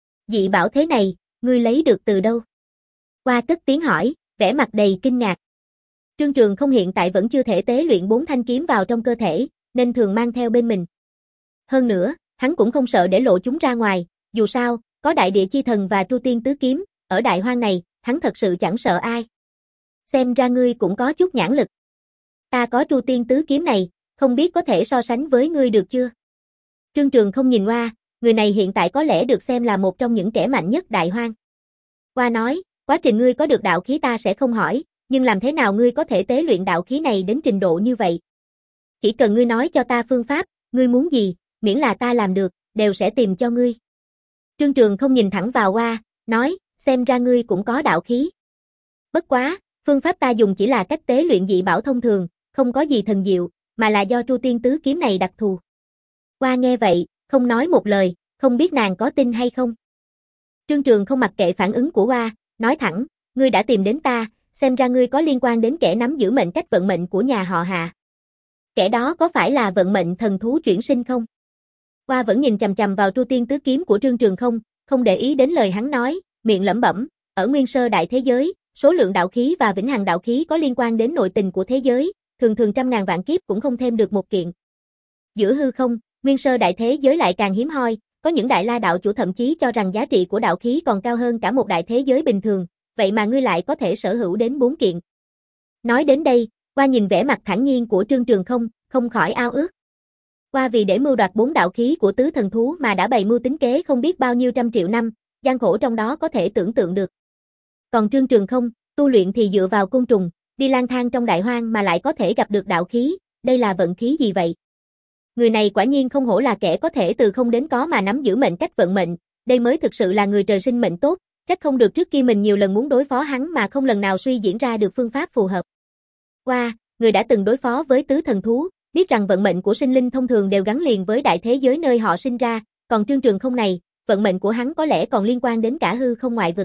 Dị bảo thế này, ngươi lấy được từ đâu? Oa cất tiếng hỏi, vẻ mặt đầy kinh ngạc. Trương Trường không hiện tại vẫn chưa thể tế luyện bốn thanh kiếm vào trong cơ thể, nên thường mang theo bên mình. Hơn nữa, hắn cũng không sợ để lộ chúng ra ngoài, dù sao, có đại địa chi thần và Tru Tiên Tứ Kiếm, ở đại hoang này, hắn thật sự chẳng sợ ai. Xem ra ngươi cũng có chút nhãn lực. Ta có Tru Tiên Tứ Kiếm này, không biết có thể so sánh với ngươi được chưa? Trương Trường không nhìn Oa, người này hiện tại có lẽ được xem là một trong những kẻ mạnh nhất đại hoang. Oa nói, quá trình ngươi có được đạo khí ta sẽ không hỏi, nhưng làm thế nào ngươi có thể tế luyện đạo khí này đến trình độ như vậy? Chỉ cần ngươi nói cho ta phương pháp, ngươi muốn gì, miễn là ta làm được, đều sẽ tìm cho ngươi. Trương Trường không nhìn thẳng vào Oa, nói, xem ra ngươi cũng có đạo khí. Bất quá, phương pháp ta dùng chỉ là cách tế luyện dị bảo thông thường, không có gì thần diệu, mà là do Tru Tiên Tứ Kiếm này đặc thù. Oa nghe vậy, không nói một lời, không biết nàng có tin hay không. Trương Trường không mặc kệ phản ứng của Oa, nói thẳng, ngươi đã tìm đến ta, xem ra ngươi có liên quan đến kẻ nắm giữ mệnh cách vận mệnh của nhà họ Hạ. Kẻ đó có phải là vận mệnh thần thú chuyển sinh không? Oa vẫn nhìn chằm chằm vào Tru Tiên Tứ Kiếm của Trương Trường không, không để ý đến lời hắn nói, miệng lẩm bẩm, ở nguyên sơ đại thế giới, số lượng đạo khí và vĩnh hằng đạo khí có liên quan đến nội tình của thế giới, thường thường trăm ngàn vạn kiếp cũng không thêm được một kiện. Giữa hư không, nguyên sơ đại thế giới lại càng hiếm hoi, có những đại la đạo chủ thậm chí cho rằng giá trị của đạo khí còn cao hơn cả một đại thế giới bình thường, vậy mà ngươi lại có thể sở hữu đến bốn kiện. Nói đến đây, Oa nhìn vẻ mặt thản nhiên của Trương Trường không, không khỏi ao ước. Oa vì để mưu đoạt bốn đạo khí của tứ thần thú mà đã bày mưu tính kế không biết bao nhiêu trăm triệu năm, gian khổ trong đó có thể tưởng tượng được. Còn Trương Trường không, tu luyện thì dựa vào côn trùng, đi lang thang trong đại hoang mà lại có thể gặp được đạo khí, đây là vận khí gì vậy? Người này quả nhiên không hổ là kẻ có thể từ không đến có mà nắm giữ mệnh cách vận mệnh, đây mới thực sự là người trời sinh mệnh tốt, trách không được trước kia mình nhiều lần muốn đối phó hắn mà không lần nào suy diễn ra được phương pháp phù hợp. Qua, người đã từng đối phó với tứ thần thú, biết rằng vận mệnh của sinh linh thông thường đều gắn liền với đại thế giới nơi họ sinh ra, còn Trương Trường không này, vận mệnh của hắn có lẽ còn liên quan đến cả hư không ngoại vực.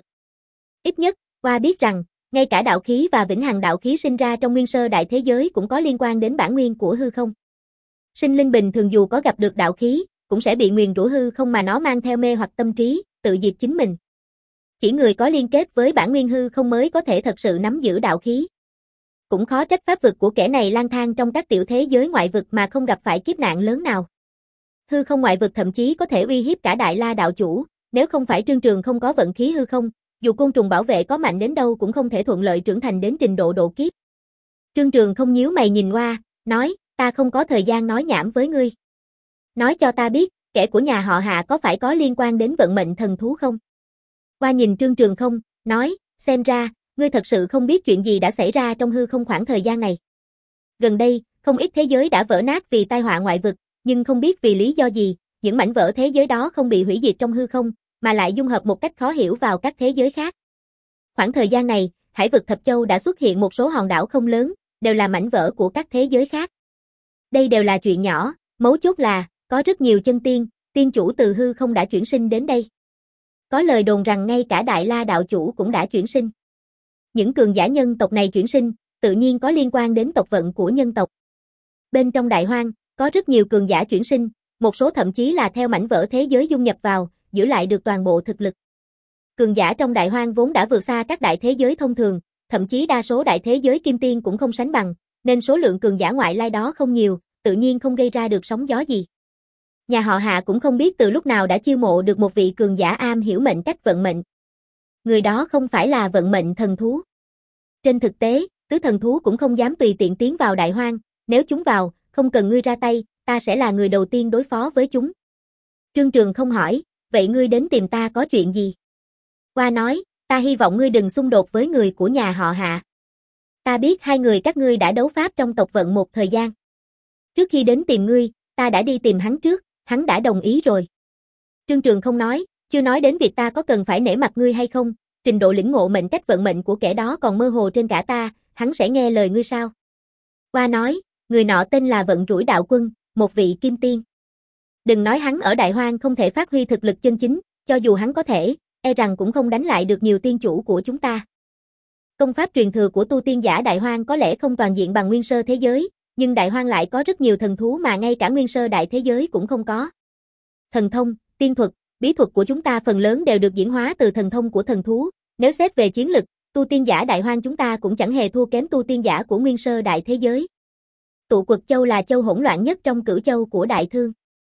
Ít nhất, Qua biết rằng, ngay cả đạo khí và vĩnh hằng đạo khí sinh ra trong nguyên sơ đại thế giới cũng có liên quan đến bản nguyên của hư không. Sinh linh bình thường dù có gặp được đạo khí, cũng sẽ bị nguyền rủa hư không mà nó mang theo mê hoặc tâm trí, tự diệt chính mình. Chỉ người có liên kết với bản nguyên hư không mới có thể thật sự nắm giữ đạo khí. Cũng khó trách pháp vực của kẻ này lang thang trong các tiểu thế giới ngoại vực mà không gặp phải kiếp nạn lớn nào. Hư không ngoại vực thậm chí có thể uy hiếp cả đại la đạo chủ, nếu không phải Trương Trường không có vận khí hư không, dù côn trùng bảo vệ có mạnh đến đâu cũng không thể thuận lợi trưởng thành đến trình độ độ kiếp. Trương Trường không nhíu mày nhìn Oa, nói, ta không có thời gian nói nhảm với ngươi. Nói cho ta biết, kẻ của nhà họ Hạ có phải có liên quan đến vận mệnh thần thú không? Oa nhìn Trương Trường không, nói, xem ra, ngươi thật sự không biết chuyện gì đã xảy ra trong hư không khoảng thời gian này. Gần đây, không ít thế giới đã vỡ nát vì tai họa ngoại vực, nhưng không biết vì lý do gì, những mảnh vỡ thế giới đó không bị hủy diệt trong hư không, mà lại dung hợp một cách khó hiểu vào các thế giới khác. Khoảng thời gian này, hải vực Thập Châu đã xuất hiện một số hòn đảo không lớn, đều là mảnh vỡ của các thế giới khác. Đây đều là chuyện nhỏ, mấu chốt là, có rất nhiều chân tiên, tiên chủ từ hư không đã chuyển sinh đến đây. Có lời đồn rằng ngay cả Đại La đạo chủ cũng đã chuyển sinh. Những cường giả nhân tộc này chuyển sinh, tự nhiên có liên quan đến tộc vận của nhân tộc. Bên trong đại hoang, có rất nhiều cường giả chuyển sinh, một số thậm chí là theo mảnh vỡ thế giới dung nhập vào, giữ lại được toàn bộ thực lực. Cường giả trong đại hoang vốn đã vượt xa các đại thế giới thông thường, thậm chí đa số đại thế giới kim tiên cũng không sánh bằng, nên số lượng cường giả ngoại lai đó không nhiều, tự nhiên không gây ra được sóng gió gì. Nhà họ Hạ cũng không biết từ lúc nào đã chiêu mộ được một vị cường giả am hiểu mệnh cách vận mệnh. Người đó không phải là vận mệnh thần thú. Trên thực tế, tứ thần thú cũng không dám tùy tiện tiến vào đại hoang, nếu chúng vào, không cần ngươi ra tay, ta sẽ là người đầu tiên đối phó với chúng. Trương Trường không hỏi, vậy ngươi đến tìm ta có chuyện gì? Qua nói, ta hy vọng ngươi đừng xung đột với người của nhà họ Hạ. Ta biết hai người các ngươi đã đấu pháp trong tộc vận một thời gian. Trước khi đến tìm ngươi, ta đã đi tìm hắn trước, hắn đã đồng ý rồi. Trương Trường không nói, chưa nói đến việc ta có cần phải nể mặt ngươi hay không, trình độ lĩnh ngộ mệnh cách vận mệnh của kẻ đó còn mơ hồ trên cả ta, hắn sẽ nghe lời ngươi sao? Qua nói, người nọ tên là Vận Rủi Đạo Quân, một vị kim tiên. Đừng nói hắn ở đại hoang không thể phát huy thực lực chân chính, cho dù hắn có thể, e rằng cũng không đánh lại được nhiều tiên chủ của chúng ta. Công pháp truyền thừa của tu tiên giả đại hoang có lẽ không toàn diện bằng nguyên sơ thế giới, nhưng đại hoang lại có rất nhiều thần thú mà ngay cả nguyên sơ đại thế giới cũng không có. Thần thông, tiên thuật, bí thuật của chúng ta phần lớn đều được diễn hóa từ thần thông của thần thú, nếu xét về chiến lực, tu tiên giả đại hoang chúng ta cũng chẳng hề thua kém tu tiên giả của nguyên sơ đại thế giới. Tụ Quật Châu là châu hỗn loạn nhất trong cửu châu của đại thương.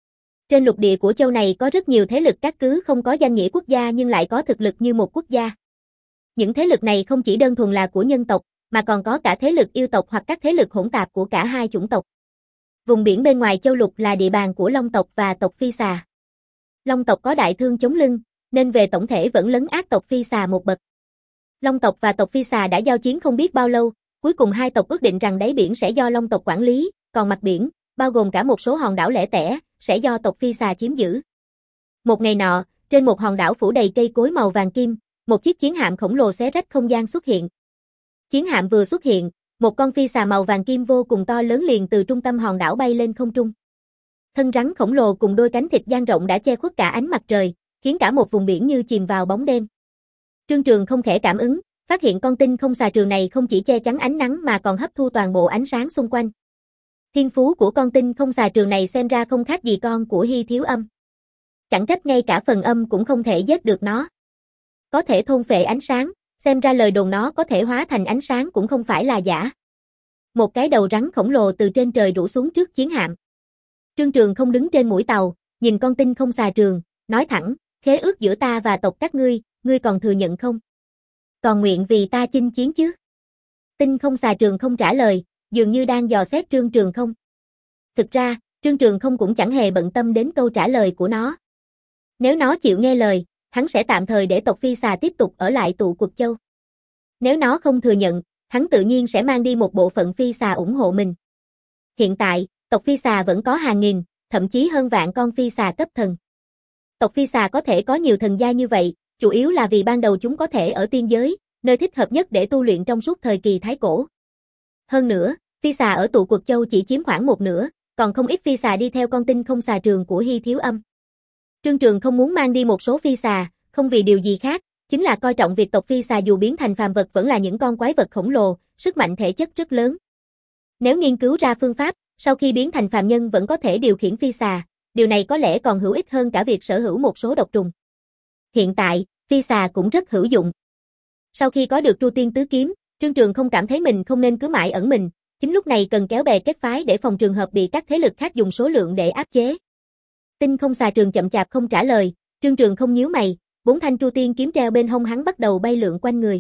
Trên lục địa của châu này có rất nhiều thế lực các cứ không có danh nghĩa quốc gia nhưng lại có thực lực như một quốc gia. Những thế lực này không chỉ đơn thuần là của nhân tộc, mà còn có cả thế lực yêu tộc hoặc các thế lực hỗn tạp của cả hai chủng tộc. Vùng biển bên ngoài châu lục là địa bàn của Long tộc và tộc Phi Xà. Long tộc có đại thương chống lưng, nên về tổng thể vẫn lấn át tộc Phi Xà một bậc. Long tộc và tộc Phi Xà đã giao chiến không biết bao lâu, cuối cùng hai tộc ước định rằng đáy biển sẽ do Long tộc quản lý, còn mặt biển, bao gồm cả một số hòn đảo lẻ tẻ, sẽ do tộc Phi Xà chiếm giữ. Một ngày nọ, trên một hòn đảo phủ đầy cây cối màu vàng kim, một chiếc chiến hạm khổng lồ xé rách không gian xuất hiện. Chiến hạm vừa xuất hiện, một con phi xà màu vàng kim vô cùng to lớn liền từ trung tâm hòn đảo bay lên không trung. Thân rắn khổng lồ cùng đôi cánh thịt dang rộng đã che khuất cả ánh mặt trời, khiến cả một vùng biển như chìm vào bóng đêm. Trương Trường không khẽ cảm ứng, phát hiện con tinh không xà trường này không chỉ che chắn ánh nắng mà còn hấp thu toàn bộ ánh sáng xung quanh. Thiên phú của con tinh không xà trường này xem ra không khác gì con của Hy Thiếu Âm. Chẳng trách ngay cả phần âm cũng không thể giết được nó. Có thể thôn phệ ánh sáng, xem ra lời đồn nó có thể hóa thành ánh sáng cũng không phải là giả. Một cái đầu rắn khổng lồ từ trên trời rủ xuống trước chiến hạm. Trương Trường không đứng trên mũi tàu, nhìn con tinh không xà trường, nói thẳng, khế ước giữa ta và tộc các ngươi, ngươi còn thừa nhận không? Còn nguyện vì ta chinh chiến chứ? Tinh không xà trường không trả lời, dường như đang dò xét Trương Trường không. Thực ra, Trương Trường không cũng chẳng hề bận tâm đến câu trả lời của nó. Nếu nó chịu nghe lời, hắn sẽ tạm thời để tộc Phi Xà tiếp tục ở lại Tụ Quật Châu. Nếu nó không thừa nhận, hắn tự nhiên sẽ mang đi một bộ phận Phi Xà ủng hộ mình. Hiện tại, tộc Phi Xà vẫn có hàng nghìn, thậm chí hơn vạn con Phi Xà cấp thần. Tộc Phi Xà có thể có nhiều thần gia như vậy, chủ yếu là vì ban đầu chúng có thể ở tiên giới, nơi thích hợp nhất để tu luyện trong suốt thời kỳ Thái Cổ. Hơn nữa, Phi Xà ở Tụ Quật Châu chỉ chiếm khoảng một nửa, còn không ít Phi Xà đi theo con tinh không xà trường của Hy Thiếu Âm. Trương Trường không muốn mang đi một số Phi Xà, không vì điều gì khác, chính là coi trọng việc tộc Phi Xà dù biến thành phàm vật vẫn là những con quái vật khổng lồ, sức mạnh thể chất rất lớn. Nếu nghiên cứu ra phương pháp, sau khi biến thành phàm nhân vẫn có thể điều khiển Phi Xà, điều này có lẽ còn hữu ích hơn cả việc sở hữu một số độc trùng. Hiện tại, Phi Xà cũng rất hữu dụng. Sau khi có được Tru Tiên Tứ Kiếm, Trương Trường không cảm thấy mình không nên cứ mãi ẩn mình, chính lúc này cần kéo bè kết phái để phòng trường hợp bị các thế lực khác dùng số lượng để áp chế. Tinh không xà trường chậm chạp không trả lời, Trương Trường không nhíu mày, bốn thanh Tru Tiên kiếm treo bên hông hắn bắt đầu bay lượn quanh người.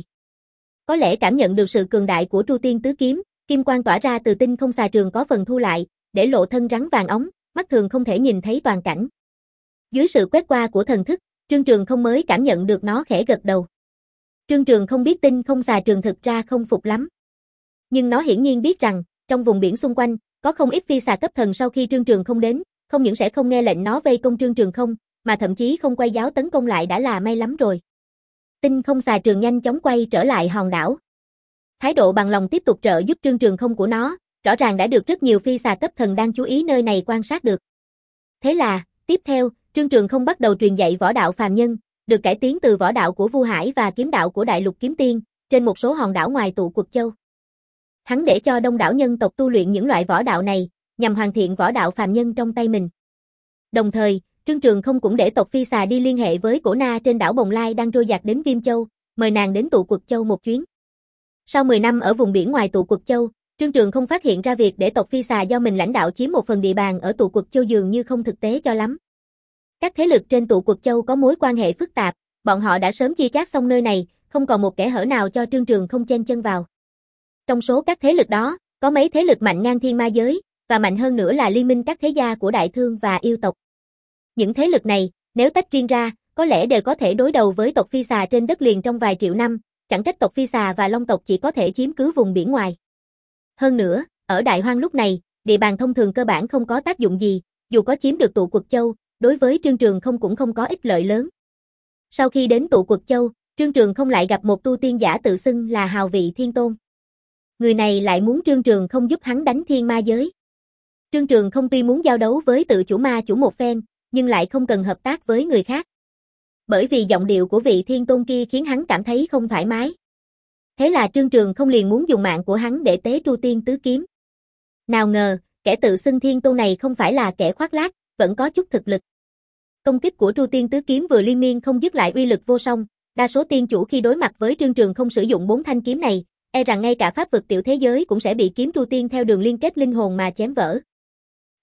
Có lẽ cảm nhận được sự cường đại của Tru Tiên Tứ Kiếm, kim quang tỏa ra từ tinh không xà trường có phần thu lại, để lộ thân rắn vàng óng, mắt thường không thể nhìn thấy toàn cảnh. Dưới sự quét qua của thần thức, Trương Trường không mới cảm nhận được nó khẽ gật đầu. Trương Trường không biết tinh không xà trường thực ra không phục lắm. Nhưng nó hiển nhiên biết rằng, trong vùng biển xung quanh, có không ít Phi Xà cấp thần sau khi Trương Trường không đến, không những sẽ không nghe lệnh nó vây công Trương Trường không, mà thậm chí không quay giáo tấn công lại đã là may lắm rồi. Tinh không xà trường nhanh chóng quay trở lại hòn đảo. Thái độ bằng lòng tiếp tục trợ giúp Trương Trường không của nó, rõ ràng đã được rất nhiều Phi Xà cấp thần đang chú ý nơi này quan sát được. Thế là, tiếp theo, Trương Trường không bắt đầu truyền dạy võ đạo phàm nhân, được cải tiến từ võ đạo của Vu Hải và kiếm đạo của Đại Lục Kiếm Tiên, trên một số hòn đảo ngoài Tụ Quật Châu. Hắn để cho đông đảo nhân tộc tu luyện những loại võ đạo này, nhằm hoàn thiện võ đạo phàm nhân trong tay mình. Đồng thời, Trương Trường không cũng để tộc Phi Xà đi liên hệ với Cổ Na trên đảo Bồng Lai đang trôi dạt đến Viêm Châu, mời nàng đến Tụ Quật Châu một chuyến. Sau mười năm ở vùng biển ngoài Tụ Quật Châu, Trương Trường không phát hiện ra việc để tộc Phi Xà do mình lãnh đạo chiếm một phần địa bàn ở Tụ Quật Châu dường như không thực tế cho lắm. Các thế lực trên Tụ Quật Châu có mối quan hệ phức tạp, bọn họ đã sớm chia chác xong nơi này, không còn một kẽ hở nào cho Trương Trường không chen chân vào. Trong số các thế lực đó, có mấy thế lực mạnh ngang thiên ma giới, và mạnh hơn nữa là liên minh các thế gia của Đại Thương và yêu tộc. Những thế lực này, nếu tách riêng ra, có lẽ đều có thể đối đầu với tộc Phi Xà trên đất liền trong vài triệu năm, chẳng trách tộc Phi Xà và Long tộc chỉ có thể chiếm cứ vùng biển ngoài. Hơn nữa, ở Đại Hoang lúc này, địa bàn thông thường cơ bản không có tác dụng gì, dù có chiếm được Tụ Quật Châu, đối với Trương Trường không cũng không có ích lợi lớn. Sau khi đến Tụ Quật Châu, Trương Trường không lại gặp một tu tiên giả tự xưng là Hào Vị Thiên Tôn. Người này lại muốn Trương Trường không giúp hắn đánh thiên ma giới. Trương Trường không tuy muốn giao đấu với tự chủ ma chủ một phen, nhưng lại không cần hợp tác với người khác. Bởi vì giọng điệu của vị Thiên Tôn kia khiến hắn cảm thấy không thoải mái. Thế là Trương Trường không liền muốn dùng mạng của hắn để tế Tru Tiên Tứ Kiếm. Nào ngờ, kẻ tự xưng Thiên Tôn này không phải là kẻ khoác lác, vẫn có chút thực lực. Công kích của Tru Tiên Tứ Kiếm vừa liên miên không dứt lại uy lực vô song, đa số tiên chủ khi đối mặt với Trương Trường không sử dụng bốn thanh kiếm này, e rằng ngay cả pháp vực tiểu thế giới cũng sẽ bị kiếm Tru Tiên theo đường liên kết linh hồn mà chém vỡ.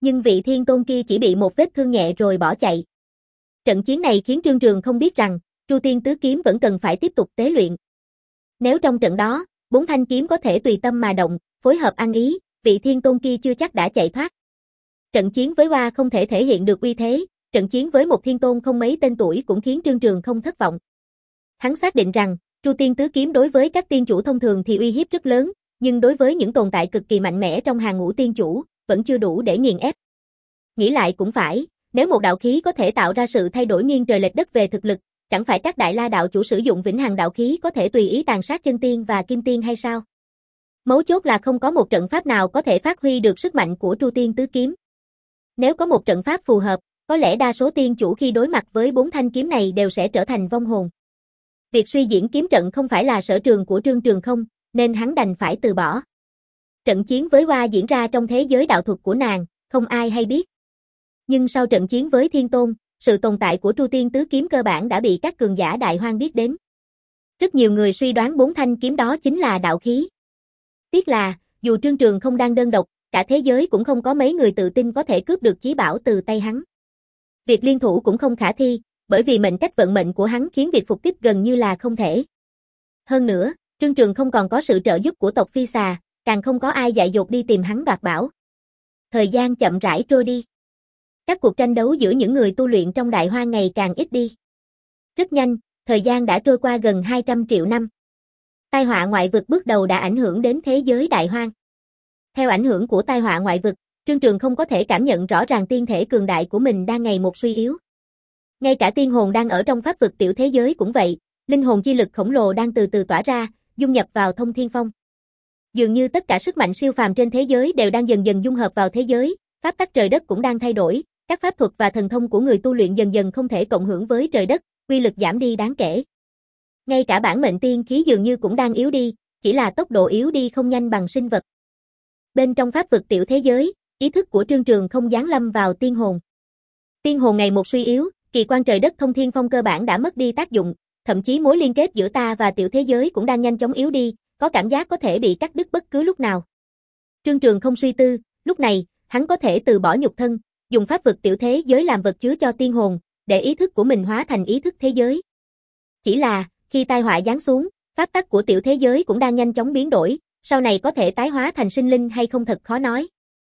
Nhưng vị thiên tôn kia chỉ bị một vết thương nhẹ rồi bỏ chạy. Trận chiến này khiến Trương Trường không biết rằng, Tru Tiên Tứ Kiếm vẫn cần phải tiếp tục tế luyện. Nếu trong trận đó, bốn thanh kiếm có thể tùy tâm mà động, phối hợp ăn ý, vị thiên tôn kia chưa chắc đã chạy thoát. Trận chiến với Hoa không thể thể hiện được uy thế, trận chiến với một thiên tôn không mấy tên tuổi cũng khiến Trương Trường không thất vọng. Hắn xác định rằng, Tru Tiên Tứ Kiếm đối với các tiên chủ thông thường thì uy hiếp rất lớn, nhưng đối với những tồn tại cực kỳ mạnh mẽ trong hàng ngũ tiên chủ, vẫn chưa đủ để nghiền ép. Nghĩ lại cũng phải, nếu một đạo khí có thể tạo ra sự thay đổi nghiêng trời lệch đất về thực lực, chẳng phải các đại la đạo chủ sử dụng vĩnh hằng đạo khí có thể tùy ý tàn sát chân tiên và kim tiên hay sao? Mấu chốt là không có một trận pháp nào có thể phát huy được sức mạnh của Tru Tiên Tứ Kiếm. Nếu có một trận pháp phù hợp, có lẽ đa số tiên chủ khi đối mặt với bốn thanh kiếm này đều sẽ trở thành vong hồn. Việc suy diễn kiếm trận không phải là sở trường của Trương Trường không, nên hắn đành phải từ bỏ. Trận chiến với Hoa diễn ra trong thế giới đạo thuật của nàng, không ai hay biết. Nhưng sau trận chiến với Thiên Tôn, sự tồn tại của Tru Tiên Tứ Kiếm cơ bản đã bị các cường giả Đại Hoang biết đến. Rất nhiều người suy đoán bốn thanh kiếm đó chính là đạo khí. Tiếc là, dù Trương Trường không đang đơn độc, cả thế giới cũng không có mấy người tự tin có thể cướp được chí bảo từ tay hắn. Việc liên thủ cũng không khả thi, bởi vì mệnh cách vận mệnh của hắn khiến việc phục kích gần như là không thể. Hơn nữa, Trương Trường không còn có sự trợ giúp của tộc Phi Xà, càng không có ai dại dột đi tìm hắn đoạt bảo. Thời gian chậm rãi trôi đi. Các cuộc tranh đấu giữa những người tu luyện trong Đại Hoang ngày càng ít đi. Rất nhanh, thời gian đã trôi qua gần hai trăm triệu năm. Tai họa ngoại vực bước đầu đã ảnh hưởng đến thế giới Đại Hoang. Theo ảnh hưởng của tai họa ngoại vực, Trương Trường không có thể cảm nhận rõ ràng tiên thể cường đại của mình đang ngày một suy yếu. Ngay cả tiên hồn đang ở trong pháp vực tiểu thế giới cũng vậy, linh hồn chi lực khổng lồ đang từ từ tỏa ra, dung nhập vào Thông Thiên Phong. Dường như tất cả sức mạnh siêu phàm trên thế giới đều đang dần dần dung hợp vào thế giới, pháp tắc trời đất cũng đang thay đổi, các pháp thuật và thần thông của người tu luyện dần dần không thể cộng hưởng với trời đất, quy lực giảm đi đáng kể. Ngay cả bản mệnh tiên khí dường như cũng đang yếu đi, chỉ là tốc độ yếu đi không nhanh bằng sinh vật. Bên trong pháp vực tiểu thế giới, ý thức của Trương Trường không giáng lâm vào tiên hồn. Tiên hồn ngày một suy yếu, kỳ quan trời đất Thông Thiên Phong cơ bản đã mất đi tác dụng, thậm chí mối liên kết giữa ta và tiểu thế giới cũng đang nhanh chóng yếu đi, có cảm giác có thể bị cắt đứt bất cứ lúc nào. Trương Trường không suy tư, lúc này, hắn có thể từ bỏ nhục thân, dùng pháp vực tiểu thế giới làm vật chứa cho tiên hồn, để ý thức của mình hóa thành ý thức thế giới. Chỉ là, khi tai họa giáng xuống, pháp tắc của tiểu thế giới cũng đang nhanh chóng biến đổi, sau này có thể tái hóa thành sinh linh hay không thật khó nói.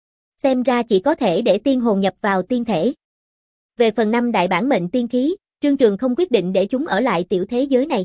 Xem ra chỉ có thể để tiên hồn nhập vào tiên thể. Về phần năm đại bản mệnh tiên khí, Trương Trường không quyết định để chúng ở lại tiểu thế giới này.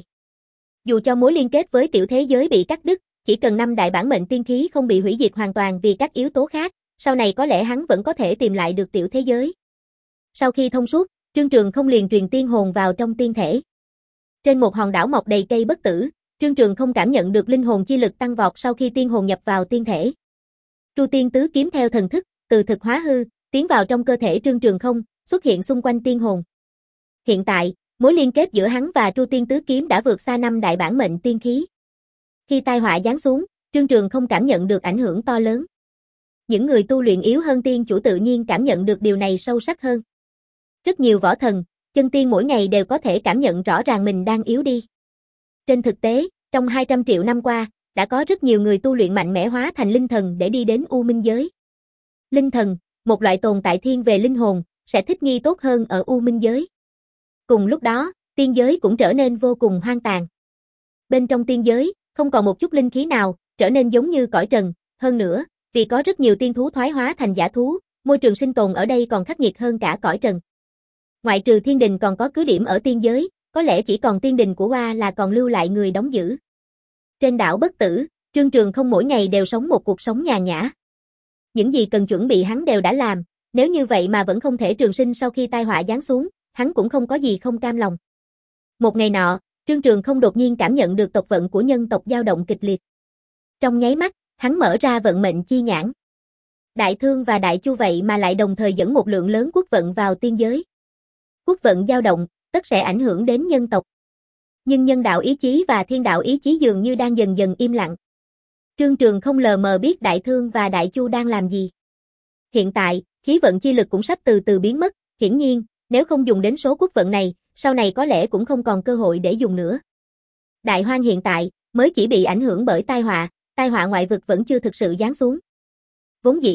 Dù cho mối liên kết với tiểu thế giới bị cắt đứt, chỉ cần năm đại bản mệnh tiên khí không bị hủy diệt hoàn toàn vì các yếu tố khác, sau này có lẽ hắn vẫn có thể tìm lại được tiểu thế giới. Sau khi thông suốt, Trương Trường không liền truyền tiên hồn vào trong tiên thể. Trên một hòn đảo mọc đầy cây bất tử, Trương Trường không cảm nhận được linh hồn chi lực tăng vọt sau khi tiên hồn nhập vào tiên thể. Tru Tiên Tứ Kiếm theo thần thức, từ thực hóa hư, tiến vào trong cơ thể Trương Trường không, xuất hiện xung quanh tiên hồn. Hiện tại, mối liên kết giữa hắn và Tru Tiên Tứ Kiếm đã vượt xa năm đại bản mệnh tiên khí. Khi tai họa giáng xuống, Trương Trường không cảm nhận được ảnh hưởng to lớn. Những người tu luyện yếu hơn tiên chủ tự nhiên cảm nhận được điều này sâu sắc hơn. Rất nhiều võ thần, chân tiên mỗi ngày đều có thể cảm nhận rõ ràng mình đang yếu đi. Trên thực tế, trong hai trăm triệu năm qua, đã có rất nhiều người tu luyện mạnh mẽ hóa thành linh thần để đi đến U Minh giới. Linh thần, một loại tồn tại thiên về linh hồn, sẽ thích nghi tốt hơn ở U Minh giới. Cùng lúc đó, tiên giới cũng trở nên vô cùng hoang tàn. Bên trong tiên giới, không còn một chút linh khí nào, trở nên giống như cõi trần, hơn nữa, vì có rất nhiều tiên thú thoái hóa thành dã thú, môi trường sinh tồn ở đây còn khắc nghiệt hơn cả cõi trần. Ngoại trừ thiên đình còn có cứ điểm ở tiên giới, có lẽ chỉ còn tiên đình của Hoa là còn lưu lại người đóng giữ. Trên đảo Bất Tử, Trương Trường không mỗi ngày đều sống một cuộc sống nhàn nhã. Những gì cần chuẩn bị hắn đều đã làm, nếu như vậy mà vẫn không thể trường sinh sau khi tai họa giáng xuống, hắn cũng không có gì không cam lòng. Một ngày nọ, Trương Trường không đột nhiên cảm nhận được tộc vận của nhân tộc dao động kịch liệt. Trong nháy mắt, hắn mở ra vận mệnh chi nhãn. Đại Thương và Đại Chu vậy mà lại đồng thời dẫn một lượng lớn quốc vận vào tiên giới. Quốc vận dao động, tất sẽ ảnh hưởng đến nhân tộc. Nhưng nhân đạo ý chí và thiên đạo ý chí dường như đang dần dần im lặng. Trương Trường không lờ mờ biết Đại Thương và Đại Chu đang làm gì. Hiện tại, khí vận chi lực cũng sắp từ từ biến mất, hiển nhiên, nếu không dùng đến số quốc vận này, sau này có lẽ cũng không còn cơ hội để dùng nữa. Đại Hoang hiện tại, mới chỉ bị ảnh hưởng bởi tai họa, tai họa ngoại vực vẫn chưa thực sự giáng xuống. Vốn dĩ,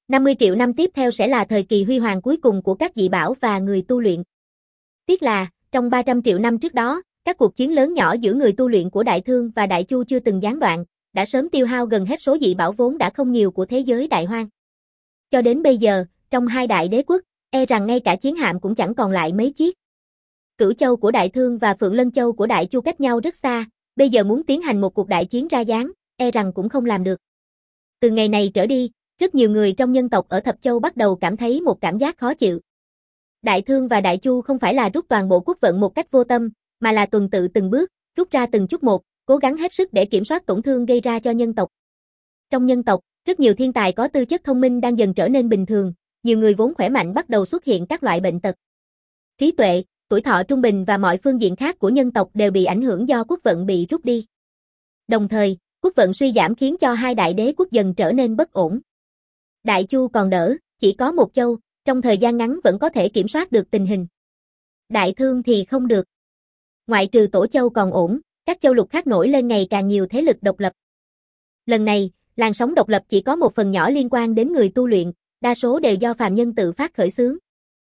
năm mươi triệu năm tiếp theo sẽ là thời kỳ huy hoàng cuối cùng của các dị bảo và người tu luyện. Tiếc là, trong ba trăm triệu năm trước đó, các cuộc chiến lớn nhỏ giữa người tu luyện của Đại Thương và Đại Chu chưa từng gián đoạn, đã sớm tiêu hao gần hết số dị bảo vốn đã không nhiều của thế giới Đại Hoang. Cho đến bây giờ, trong hai đại đế quốc, e rằng ngay cả chiến hạm cũng chẳng còn lại mấy chiếc. Cửu Châu của Đại Thương và Phượng Lân Châu của Đại Chu cách nhau rất xa, bây giờ muốn tiến hành một cuộc đại chiến ra dáng, e rằng cũng không làm được. Từ ngày này trở đi, rất nhiều người trong nhân tộc ở Thập Châu bắt đầu cảm thấy một cảm giác khó chịu. Đại Thương và Đại Chu không phải là rút toàn bộ quốc vận một cách vô tâm, mà là tuần tự từng bước, rút ra từng chút một, cố gắng hết sức để kiểm soát tổn thương gây ra cho nhân tộc. Trong nhân tộc, rất nhiều thiên tài có tư chất thông minh đang dần trở nên bình thường, nhiều người vốn khỏe mạnh bắt đầu xuất hiện các loại bệnh tật. Trí tuệ, tuổi thọ trung bình và mọi phương diện khác của nhân tộc đều bị ảnh hưởng do quốc vận bị rút đi. Đồng thời, quốc vận suy giảm khiến cho hai đại đế quốc dần trở nên bất ổn. Đại Chu còn đỡ, chỉ có một châu, trong thời gian ngắn vẫn có thể kiểm soát được tình hình. Đại Thương thì không được. Ngoại trừ Tổ Châu còn ổn, các châu lục khác nổi lên ngày càng nhiều thế lực độc lập. Lần này, làn sóng độc lập chỉ có một phần nhỏ liên quan đến người tu luyện, đa số đều do phàm nhân tự phát khởi xướng.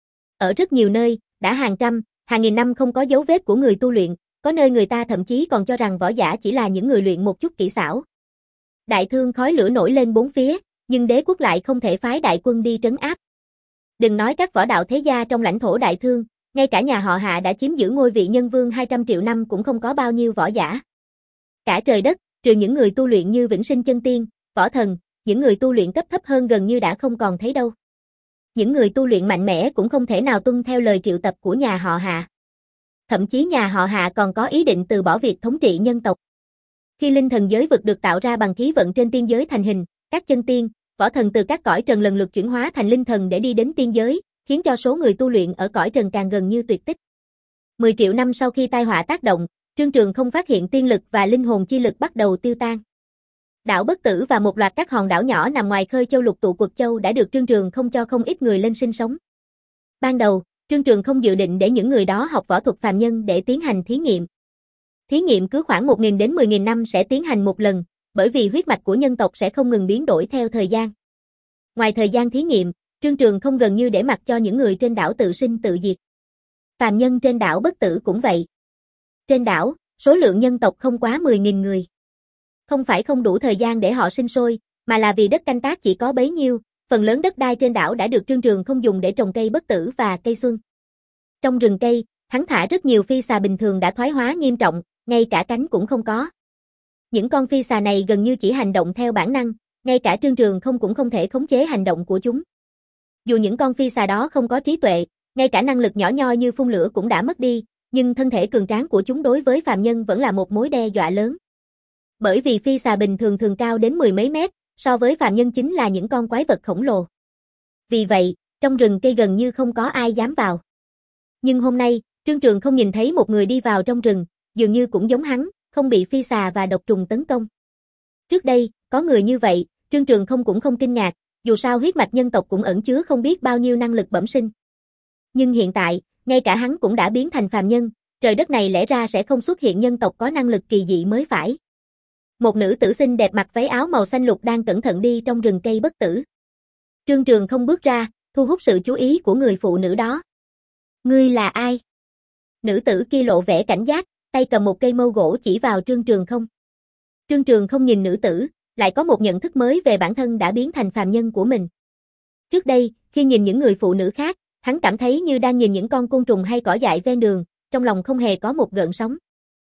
Ở rất nhiều nơi, đã hàng trăm, hàng nghìn năm không có dấu vết của người tu luyện, có nơi người ta thậm chí còn cho rằng võ giả chỉ là những người luyện một chút kỹ xảo. Đại Thương khói lửa nổi lên bốn phía, nhưng đế quốc lại không thể phái đại quân đi trấn áp. Đừng nói các võ đạo thế gia trong lãnh thổ Đại Thương, ngay cả nhà họ Hạ đã chiếm giữ ngôi vị nhân vương hai trăm triệu năm cũng không có bao nhiêu võ giả. Cả trời đất, trừ những người tu luyện như Vĩnh Sinh Chân Tiên, Võ Thần, những người tu luyện cấp thấp hơn gần như đã không còn thấy đâu. Những người tu luyện mạnh mẽ cũng không thể nào tuân theo lời triệu tập của nhà họ Hạ. Thậm chí nhà họ Hạ còn có ý định từ bỏ việc thống trị nhân tộc. Khi linh thần giới vực được tạo ra bằng khí vận trên tiên giới thành hình, các chân tiên, võ thần từ các cõi trần lần lượt chuyển hóa thành linh thần để đi đến tiên giới, khiến cho số người tu luyện ở cõi trần càng gần như tuyệt tích. mười triệu năm sau khi tai họa tác động, Trương Trường không phát hiện tiên lực và linh hồn chi lực bắt đầu tiêu tan. Đảo Bất Tử và một loạt các hòn đảo nhỏ nằm ngoài khơi châu lục tụ Quật Châu đã được Trương Trường không cho không ít người lên sinh sống. Ban đầu, Trương Trường không dự định để những người đó học võ thuật phàm nhân để tiến hành thí nghiệm. Thí nghiệm cứ khoảng một nghìn đến mười nghìn năm sẽ tiến hành một lần, bởi vì huyết mạch của nhân tộc sẽ không ngừng biến đổi theo thời gian. Ngoài thời gian thí nghiệm, Trương Trường không gần như để mặc cho những người trên đảo tự sinh tự diệt. Phàm nhân trên đảo Bất Tử cũng vậy. Trên đảo, số lượng nhân tộc không quá mười nghìn người. Không phải không đủ thời gian để họ sinh sôi, mà là vì đất canh tác chỉ có bấy nhiêu, phần lớn đất đai trên đảo đã được Trương Trường không dùng để trồng cây bất tử và cây xuân. Trong rừng cây, hắn thả rất nhiều phi xà bình thường đã thoái hóa nghiêm trọng, ngay cả cánh cũng không có. Những con phi xà này gần như chỉ hành động theo bản năng, ngay cả Trương Trường không cũng không thể khống chế hành động của chúng. Dù những con phi xà đó không có trí tuệ, ngay cả năng lực nhỏ nhoi như phun lửa cũng đã mất đi, nhưng thân thể cường tráng của chúng đối với phàm nhân vẫn là một mối đe dọa lớn. Bởi vì phi xà bình thường thường cao đến mười mấy mét, so với phàm nhân chính là những con quái vật khổng lồ. Vì vậy, trong rừng cây gần như không có ai dám vào. Nhưng hôm nay, Trương Trường không nhìn thấy một người đi vào trong rừng, dường như cũng giống hắn, không bị phi xà và độc trùng tấn công. Trước đây, có người như vậy, Trương Trường không cũng không kinh ngạc, dù sao huyết mạch nhân tộc cũng ẩn chứa không biết bao nhiêu năng lực bẩm sinh. Nhưng hiện tại, ngay cả hắn cũng đã biến thành phàm nhân, trời đất này lẽ ra sẽ không xuất hiện nhân tộc có năng lực kỳ dị mới phải. Một nữ tử xinh đẹp mặc váy áo màu xanh lục đang cẩn thận đi trong rừng cây bất tử. Trương Trường không bước ra, thu hút sự chú ý của người phụ nữ đó. Ngươi là ai? Nữ tử kia lộ vẻ cảnh giác, tay cầm một cây mâu gỗ chỉ vào Trương Trường không. Trương Trường không nhìn nữ tử, lại có một nhận thức mới về bản thân đã biến thành phàm nhân của mình. Trước đây, khi nhìn những người phụ nữ khác, hắn cảm thấy như đang nhìn những con côn trùng hay cỏ dại ven đường, trong lòng không hề có một gợn sóng.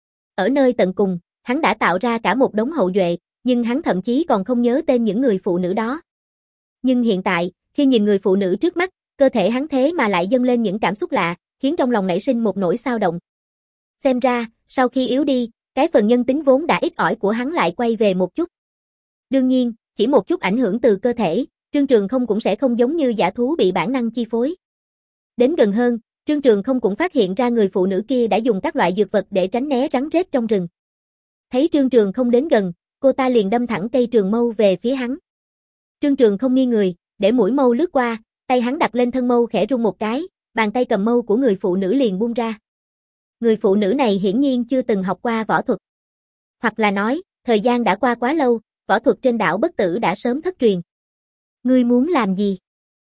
Ở nơi tận cùng, hắn đã tạo ra cả một đống hậu duệ, nhưng hắn thậm chí còn không nhớ tên những người phụ nữ đó. Nhưng hiện tại, khi nhìn người phụ nữ trước mắt, cơ thể hắn thế mà lại dâng lên những cảm xúc lạ, khiến trong lòng nảy sinh một nỗi xao động. Xem ra, sau khi yếu đi, cái phần nhân tính vốn đã ít ỏi của hắn lại quay về một chút. Đương nhiên, chỉ một chút ảnh hưởng từ cơ thể, Trương Trường không cũng sẽ không giống như dã thú bị bản năng chi phối. Đến gần hơn, Trương Trường không cũng phát hiện ra người phụ nữ kia đã dùng các loại dược vật để tránh né rắn rết trong rừng. Thấy Trương Trường không đến gần, cô ta liền đâm thẳng cây trường mâu về phía hắn. Trương Trường không nghi người, để mũi mâu lướt qua, tay hắn đặt lên thân mâu khẽ rung một cái, bàn tay cầm mâu của người phụ nữ liền buông ra. Người phụ nữ này hiển nhiên chưa từng học qua võ thuật. Hoặc là nói, thời gian đã qua quá lâu, võ thuật trên đảo Bất Tử đã sớm thất truyền. Ngươi muốn làm gì?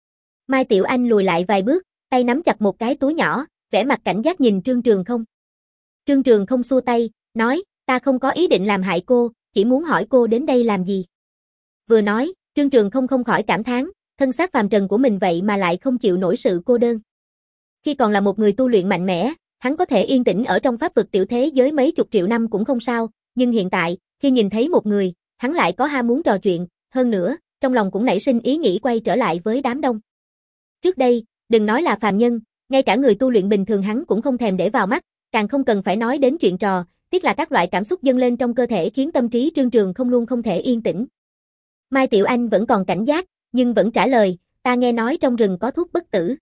Mai Tiểu Anh lùi lại vài bước, tay nắm chặt một cái túi nhỏ, vẻ mặt cảnh giác nhìn Trương Trường Không. Trương Trường Không xua tay, nói, ta không có ý định làm hại cô, chỉ muốn hỏi cô đến đây làm gì. Vừa nói, Trương Trường Không không khỏi cảm thán, thân xác phàm trần của mình vậy mà lại không chịu nổi sự cô đơn. Khi còn là một người tu luyện mạnh mẽ, hắn có thể yên tĩnh ở trong pháp vực tiểu thế giới mấy chục triệu năm cũng không sao, nhưng hiện tại, khi nhìn thấy một người, hắn lại có ham muốn trò chuyện, hơn nữa, trong lòng cũng nảy sinh ý nghĩ quay trở lại với đám đông. Trước đây, đừng nói là phàm nhân, ngay cả người tu luyện bình thường hắn cũng không thèm để vào mắt, càng không cần phải nói đến chuyện trò, tiếc là các loại cảm xúc dâng lên trong cơ thể khiến tâm trí Trương Trường Không luôn không thể yên tĩnh. Mai Tiểu Anh vẫn còn cảnh giác, nhưng vẫn trả lời, ta nghe nói trong rừng có thuốc bất tử.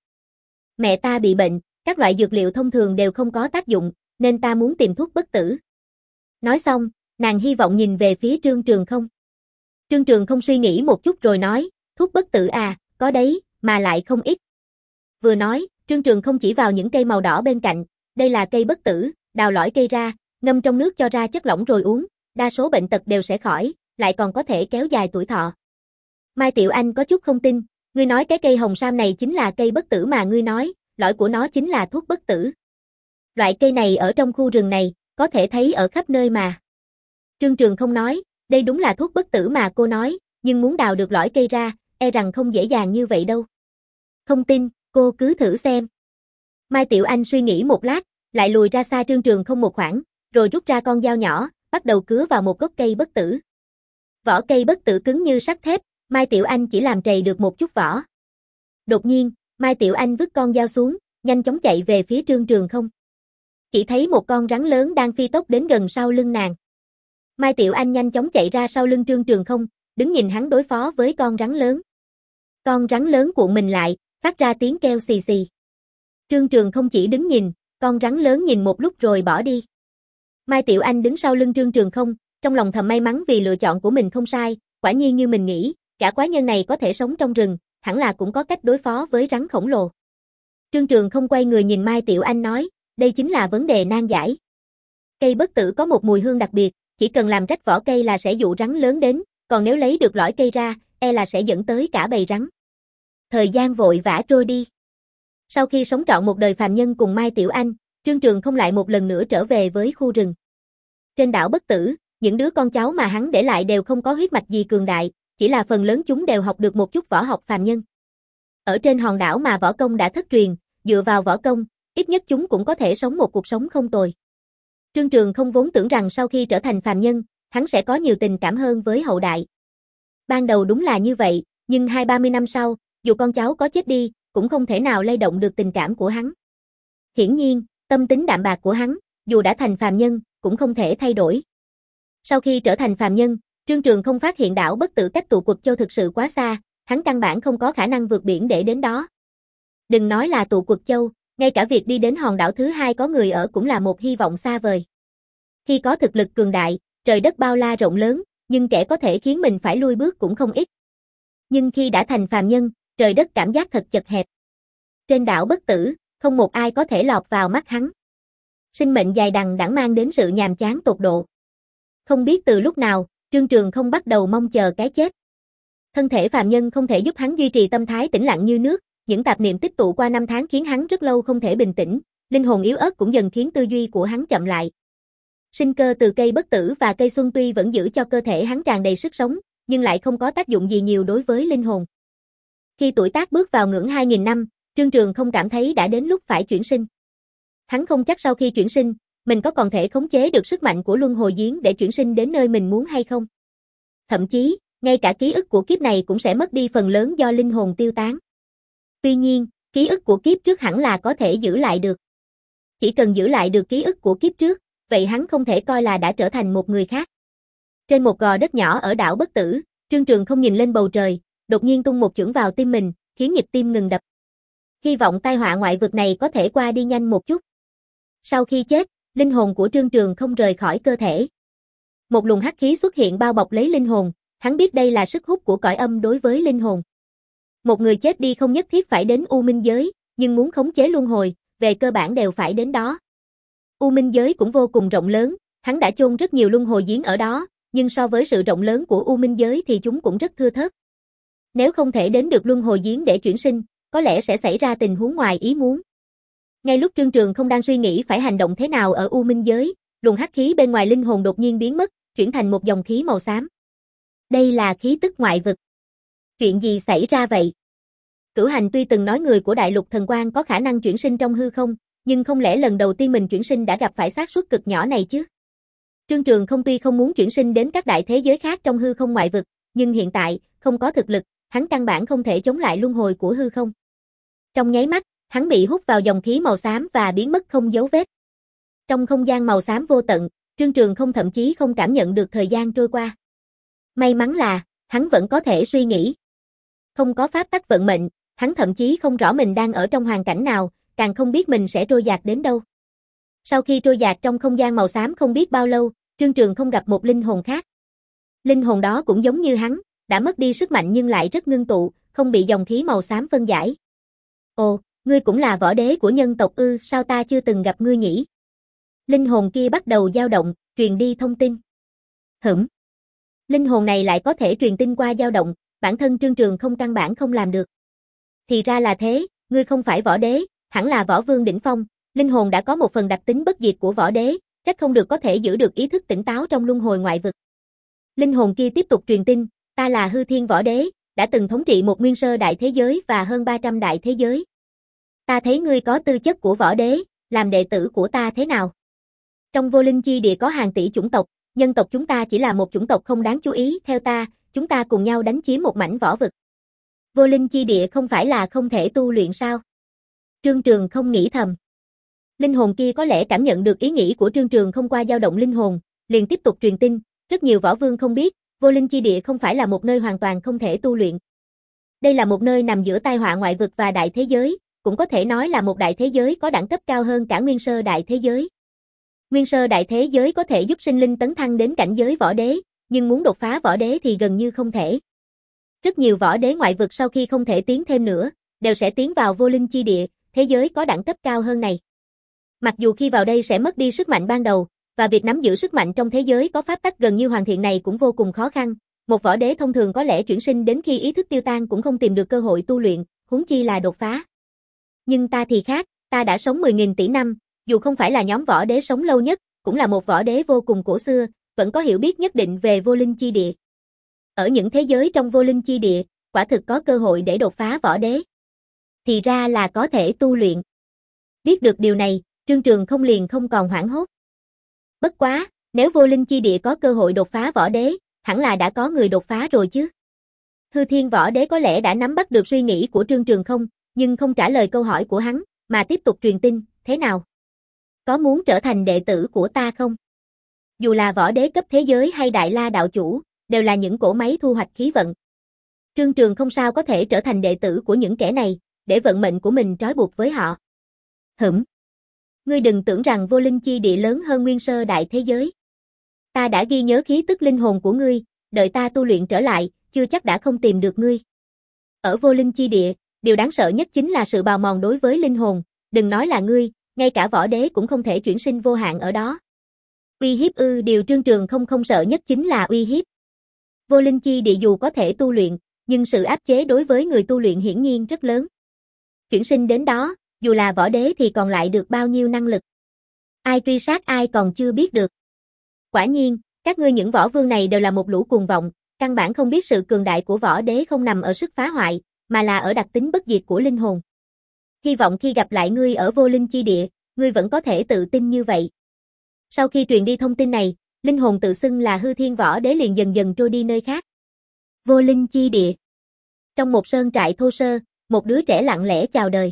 Mẹ ta bị bệnh, các loại dược liệu thông thường đều không có tác dụng, nên ta muốn tìm thuốc bất tử. Nói xong, nàng hy vọng nhìn về phía Trương Trường Không. Trương Trường Không suy nghĩ một chút rồi nói, thuốc bất tử à, có đấy, mà lại không ít. Vừa nói, Trương Trường Không chỉ vào những cây màu đỏ bên cạnh, đây là cây bất tử, đào lõi cây ra, ngâm trong nước cho ra chất lỏng rồi uống, đa số bệnh tật đều sẽ khỏi, lại còn có thể kéo dài tuổi thọ. Mai Tiểu Anh có chút không tin, ngươi nói cái cây hồng sam này chính là cây bất tử mà ngươi nói, lõi của nó chính là thuốc bất tử. Loại cây này ở trong khu rừng này, có thể thấy ở khắp nơi mà. Trương Trường Không nói, đây đúng là thuốc bất tử mà cô nói, nhưng muốn đào được lõi cây ra, e rằng không dễ dàng như vậy đâu. Không tin, cô cứ thử xem. Mai Tiểu Anh suy nghĩ một lát, lại lùi ra xa Trương Trường Không một khoảng, rồi rút ra con dao nhỏ, bắt đầu cứa vào một gốc cây bất tử. Vỏ cây bất tử cứng như sắt thép, Mai Tiểu Anh chỉ làm trầy được một chút vỏ. Đột nhiên, Mai Tiểu Anh vứt con dao xuống, nhanh chóng chạy về phía Trương Trường Không. Chỉ thấy một con rắn lớn đang phi tốc đến gần sau lưng nàng. Mai Tiểu Anh nhanh chóng chạy ra sau lưng Trương Trường Không, đứng nhìn hắn đối phó với con rắn lớn. Con rắn lớn cuộn mình lại, phát ra tiếng kêu xì xì. Trương Trường Không chỉ đứng nhìn, con rắn lớn nhìn một lúc rồi bỏ đi. Mai Tiểu Anh đứng sau lưng Trương Trường Không, trong lòng thầm may mắn vì lựa chọn của mình không sai, quả nhiên như mình nghĩ, cả quái nhân này có thể sống trong rừng, hẳn là cũng có cách đối phó với rắn khổng lồ. Trương Trường Không quay người nhìn Mai Tiểu Anh nói, đây chính là vấn đề nan giải. Cây bất tử có một mùi hương đặc biệt, chỉ cần làm rách vỏ cây là sẽ dụ rắn lớn đến, còn nếu lấy được lõi cây ra, e là sẽ dẫn tới cả bầy rắn. Thời gian vội vã trôi đi. Sau khi sống trọn một đời phàm nhân cùng Mai Tiểu Anh, Trương Trường Không lại một lần nữa trở về với khu rừng. Trên đảo Bất Tử, những đứa con cháu mà hắn để lại đều không có huyết mạch gì cường đại, chỉ là phần lớn chúng đều học được một chút võ học phàm nhân. Ở trên hòn đảo mà võ công đã thất truyền, dựa vào võ công, ít nhất chúng cũng có thể sống một cuộc sống không tồi. Trương Trường Không vốn tưởng rằng sau khi trở thành phàm nhân, hắn sẽ có nhiều tình cảm hơn với hậu đại. Ban đầu đúng là như vậy, nhưng hai ba mươi năm sau, dù con cháu có chết đi, cũng không thể nào lay động được tình cảm của hắn. Hiển nhiên, tâm tính đạm bạc của hắn, dù đã thành phàm nhân, cũng không thể thay đổi. Sau khi trở thành phàm nhân, Trương Trường Không phát hiện đảo Bất Tử cách Tụ Quật Châu thực sự quá xa, hắn căn bản không có khả năng vượt biển để đến đó. Đừng nói là Tụ Quật Châu, ngay cả việc đi đến hòn đảo thứ hai có người ở cũng là một hy vọng xa vời. Khi có thực lực cường đại, trời đất bao la rộng lớn, nhưng kẻ có thể khiến mình phải lui bước cũng không ít. Nhưng khi đã thành phàm nhân, trời đất cảm giác thật chật hẹp. Trên đảo Bất Tử, không một ai có thể lọt vào mắt hắn. Sinh mệnh dài đằng đẵng mang đến sự nhàm chán tột độ. Không biết từ lúc nào, Trương Trường Không bắt đầu mong chờ cái chết. Thân thể phàm nhân không thể giúp hắn duy trì tâm thái tĩnh lặng như nước, những tạp niệm tích tụ qua năm tháng khiến hắn rất lâu không thể bình tĩnh, linh hồn yếu ớt cũng dần khiến tư duy của hắn chậm lại. Sinh cơ từ cây bất tử và cây xuân tuy vẫn giữ cho cơ thể hắn tràn đầy sức sống, nhưng lại không có tác dụng gì nhiều đối với linh hồn. Khi tuổi tác bước vào ngưỡng hai nghìn năm, Trương Trường Không cảm thấy đã đến lúc phải chuyển sinh. Hắn không chắc sau khi chuyển sinh, mình có còn thể khống chế được sức mạnh của luân hồi giếng để chuyển sinh đến nơi mình muốn hay không. Thậm chí, ngay cả ký ức của kiếp này cũng sẽ mất đi phần lớn do linh hồn tiêu tán. Tuy nhiên, ký ức của kiếp trước hẳn là có thể giữ lại được. Chỉ cần giữ lại được ký ức của kiếp trước, vậy hắn không thể coi là đã trở thành một người khác. Trên một gò đất nhỏ ở đảo Bất Tử, Trương Trường Không nhìn lên bầu trời, đột nhiên tung một chưởng vào tim mình, khiến nhịp tim ngừng đập. Hy vọng tai họa ngoại vực này có thể qua đi nhanh một chút. Sau khi chết, linh hồn của Trương Trường Không rời khỏi cơ thể. Một luồng hắc khí xuất hiện bao bọc lấy linh hồn, hắn biết đây là sức hút của cõi âm đối với linh hồn. Một người chết đi không nhất thiết phải đến U Minh giới, nhưng muốn khống chế luân hồi, về cơ bản đều phải đến đó. U Minh giới cũng vô cùng rộng lớn, hắn đã chôn rất nhiều luân hồi giếng ở đó, nhưng so với sự rộng lớn của U Minh giới thì chúng cũng rất thưa thớt. Nếu không thể đến được luân hồi giếng để chuyển sinh, có lẽ sẽ xảy ra tình huống ngoài ý muốn. Ngay lúc Trương Trường không đang suy nghĩ phải hành động thế nào ở U Minh giới, luồng hắc khí bên ngoài linh hồn đột nhiên biến mất, chuyển thành một dòng khí màu xám. Đây là khí tức ngoại vực. Chuyện gì xảy ra vậy? Cửu Hành tuy từng nói người của Đại Lục Thần Quang có khả năng chuyển sinh trong hư không, nhưng không lẽ lần đầu tiên mình chuyển sinh đã gặp phải xác suất cực nhỏ này chứ? Trương Trường không tuy không muốn chuyển sinh đến các đại thế giới khác trong hư không ngoại vực, nhưng hiện tại, không có thực lực, hắn căn bản không thể chống lại luân hồi của hư không. Trong nháy mắt, hắn bị hút vào dòng khí màu xám và biến mất không dấu vết. Trong không gian màu xám vô tận, Trương Trường không thậm chí không cảm nhận được thời gian trôi qua. May mắn là, hắn vẫn có thể suy nghĩ. Không có pháp tắc vận mệnh, hắn thậm chí không rõ mình đang ở trong hoàn cảnh nào, càng không biết mình sẽ trôi dạt đến đâu. Sau khi trôi dạt trong không gian màu xám không biết bao lâu, Trương Trường không gặp một linh hồn khác. Linh hồn đó cũng giống như hắn, đã mất đi sức mạnh nhưng lại rất ngưng tụ, không bị dòng khí màu xám phân giải. Ồ, ngươi cũng là võ đế của nhân tộc ư, sao ta chưa từng gặp ngươi nhỉ? Linh hồn kia bắt đầu dao động, truyền đi thông tin. Hửm. Linh hồn này lại có thể truyền tin qua dao động, bản thân Trương Trường không căn bản không làm được. Thì ra là thế, ngươi không phải võ đế, hẳn là võ vương đỉnh phong, linh hồn đã có một phần đặc tính bất diệt của võ đế, trách không được có thể giữ được ý thức tỉnh táo trong luân hồi ngoại vực. Linh hồn kia tiếp tục truyền tin, ta là Hư Thiên Võ Đế, đã từng thống trị một nguyên sơ đại thế giới và hơn ba trăm đại thế giới. Ta thấy ngươi có tư chất của võ đế, làm đệ tử của ta thế nào? Trong vô linh chi địa có hàng tỷ chủng tộc, nhân tộc chúng ta chỉ là một chủng tộc không đáng chú ý, theo ta, chúng ta cùng nhau đánh chiếm một mảnh võ vực. Vô linh chi địa không phải là không thể tu luyện sao? Trương Trường không nghĩ thầm. Linh hồn kia có lẽ cảm nhận được ý nghĩ của Trương Trường không qua dao động linh hồn, liền tiếp tục truyền tin, rất nhiều võ vương không biết, vô linh chi địa không phải là một nơi hoàn toàn không thể tu luyện. Đây là một nơi nằm giữa tai họa ngoại vực và đại thế giới, cũng có thể nói là một đại thế giới có đẳng cấp cao hơn cả nguyên sơ đại thế giới. Nguyên sơ đại thế giới có thể giúp sinh linh tấn thăng đến cảnh giới võ đế, nhưng muốn đột phá võ đế thì gần như không thể. Rất nhiều võ đế ngoại vực sau khi không thể tiến thêm nữa, đều sẽ tiến vào vô linh chi địa, thế giới có đẳng cấp cao hơn này. Mặc dù khi vào đây sẽ mất đi sức mạnh ban đầu, và việc nắm giữ sức mạnh trong thế giới có pháp tắc gần như hoàn thiện này cũng vô cùng khó khăn, một võ đế thông thường có lẽ chuyển sinh đến khi ý thức tiêu tan cũng không tìm được cơ hội tu luyện, huống chi là đột phá. Nhưng ta thì khác, ta đã sống mười nghìn tỷ năm, dù không phải là nhóm võ đế sống lâu nhất, cũng là một võ đế vô cùng cổ xưa, vẫn có hiểu biết nhất định về vô linh chi địa. Ở những thế giới trong vô linh chi địa, quả thực có cơ hội để đột phá võ đế. Thì ra là có thể tu luyện. Biết được điều này, Trương Trường không liền không còn hoảng hốt. Bất quá, nếu vô linh chi địa có cơ hội đột phá võ đế, hẳn là đã có người đột phá rồi chứ. Hư Thiên Võ Đế có lẽ đã nắm bắt được suy nghĩ của Trương Trường không, nhưng không trả lời câu hỏi của hắn, mà tiếp tục truyền tin, thế nào? Có muốn trở thành đệ tử của ta không? Dù là võ đế cấp thế giới hay đại la đạo chủ, đều là những cỗ máy thu hoạch khí vận. Trương Trường không sao có thể trở thành đệ tử của những kẻ này, để vận mệnh của mình trói buộc với họ. Hửm. Ngươi đừng tưởng rằng vô linh chi địa lớn hơn nguyên sơ đại thế giới. Ta đã ghi nhớ khí tức linh hồn của ngươi, đợi ta tu luyện trở lại, chưa chắc đã không tìm được ngươi. Ở vô linh chi địa, điều đáng sợ nhất chính là sự bào mòn đối với linh hồn, đừng nói là ngươi, ngay cả võ đế cũng không thể chuyển sinh vô hạn ở đó. Uy hiếp ư, điều Trương Trường không không sợ nhất chính là uy hiếp. Vô linh chi địa dù có thể tu luyện, nhưng sự áp chế đối với người tu luyện hiển nhiên rất lớn. Chuyển sinh đến đó, dù là võ đế thì còn lại được bao nhiêu năng lực. Ai truy sát ai còn chưa biết được. Quả nhiên, các ngươi những võ vương này đều là một lũ cuồng vọng, căn bản không biết sự cường đại của võ đế không nằm ở sức phá hoại, mà là ở đặc tính bất diệt của linh hồn. Hy vọng khi gặp lại ngươi ở vô linh chi địa, ngươi vẫn có thể tự tin như vậy. Sau khi truyền đi thông tin này, linh hồn tự xưng là Hư Thiên Võ Đế liền dần dần trôi đi nơi khác. Vô linh chi địa. Trong một sơn trại thô sơ, một đứa trẻ lặng lẽ chào đời.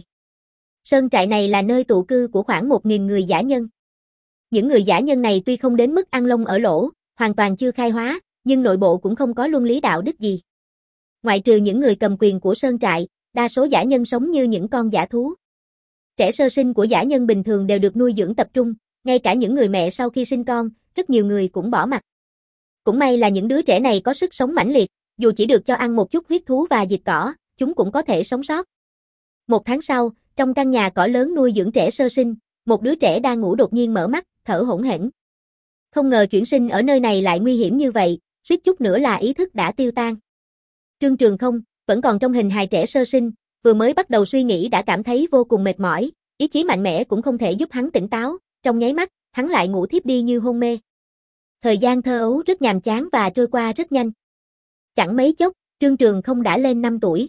Sơn trại này là nơi tụ cư của khoảng một nghìn người dã nhân. Những người dã nhân này tuy không đến mức ăn lông ở lỗ, hoàn toàn chưa khai hóa, nhưng nội bộ cũng không có luân lý đạo đức gì. Ngoại trừ những người cầm quyền của sơn trại, đa số dã nhân sống như những con dã thú. Trẻ sơ sinh của dã nhân bình thường đều được nuôi dưỡng tập trung, ngay cả những người mẹ sau khi sinh con, rất nhiều người cũng bỏ mặc. Cũng may là những đứa trẻ này có sức sống mãnh liệt, dù chỉ được cho ăn một chút huyết thú và dịch cỏ, chúng cũng có thể sống sót. Một tháng sau, trong căn nhà cỏ lớn nuôi dưỡng trẻ sơ sinh, một đứa trẻ đang ngủ đột nhiên mở mắt, thở hổn hển. Không ngờ chuyển sinh ở nơi này lại nguy hiểm như vậy, suýt chút nữa là ý thức đã tiêu tan. Trương Trường không, vẫn còn trong hình hài trẻ sơ sinh, vừa mới bắt đầu suy nghĩ đã cảm thấy vô cùng mệt mỏi, ý chí mạnh mẽ cũng không thể giúp hắn tỉnh táo, trong nháy mắt, hắn lại ngủ thiếp đi như hôn mê. Thời gian thơ ấu rất nhàm chán và trôi qua rất nhanh. Chẳng mấy chốc, Trương Trường Không đã lên năm tuổi.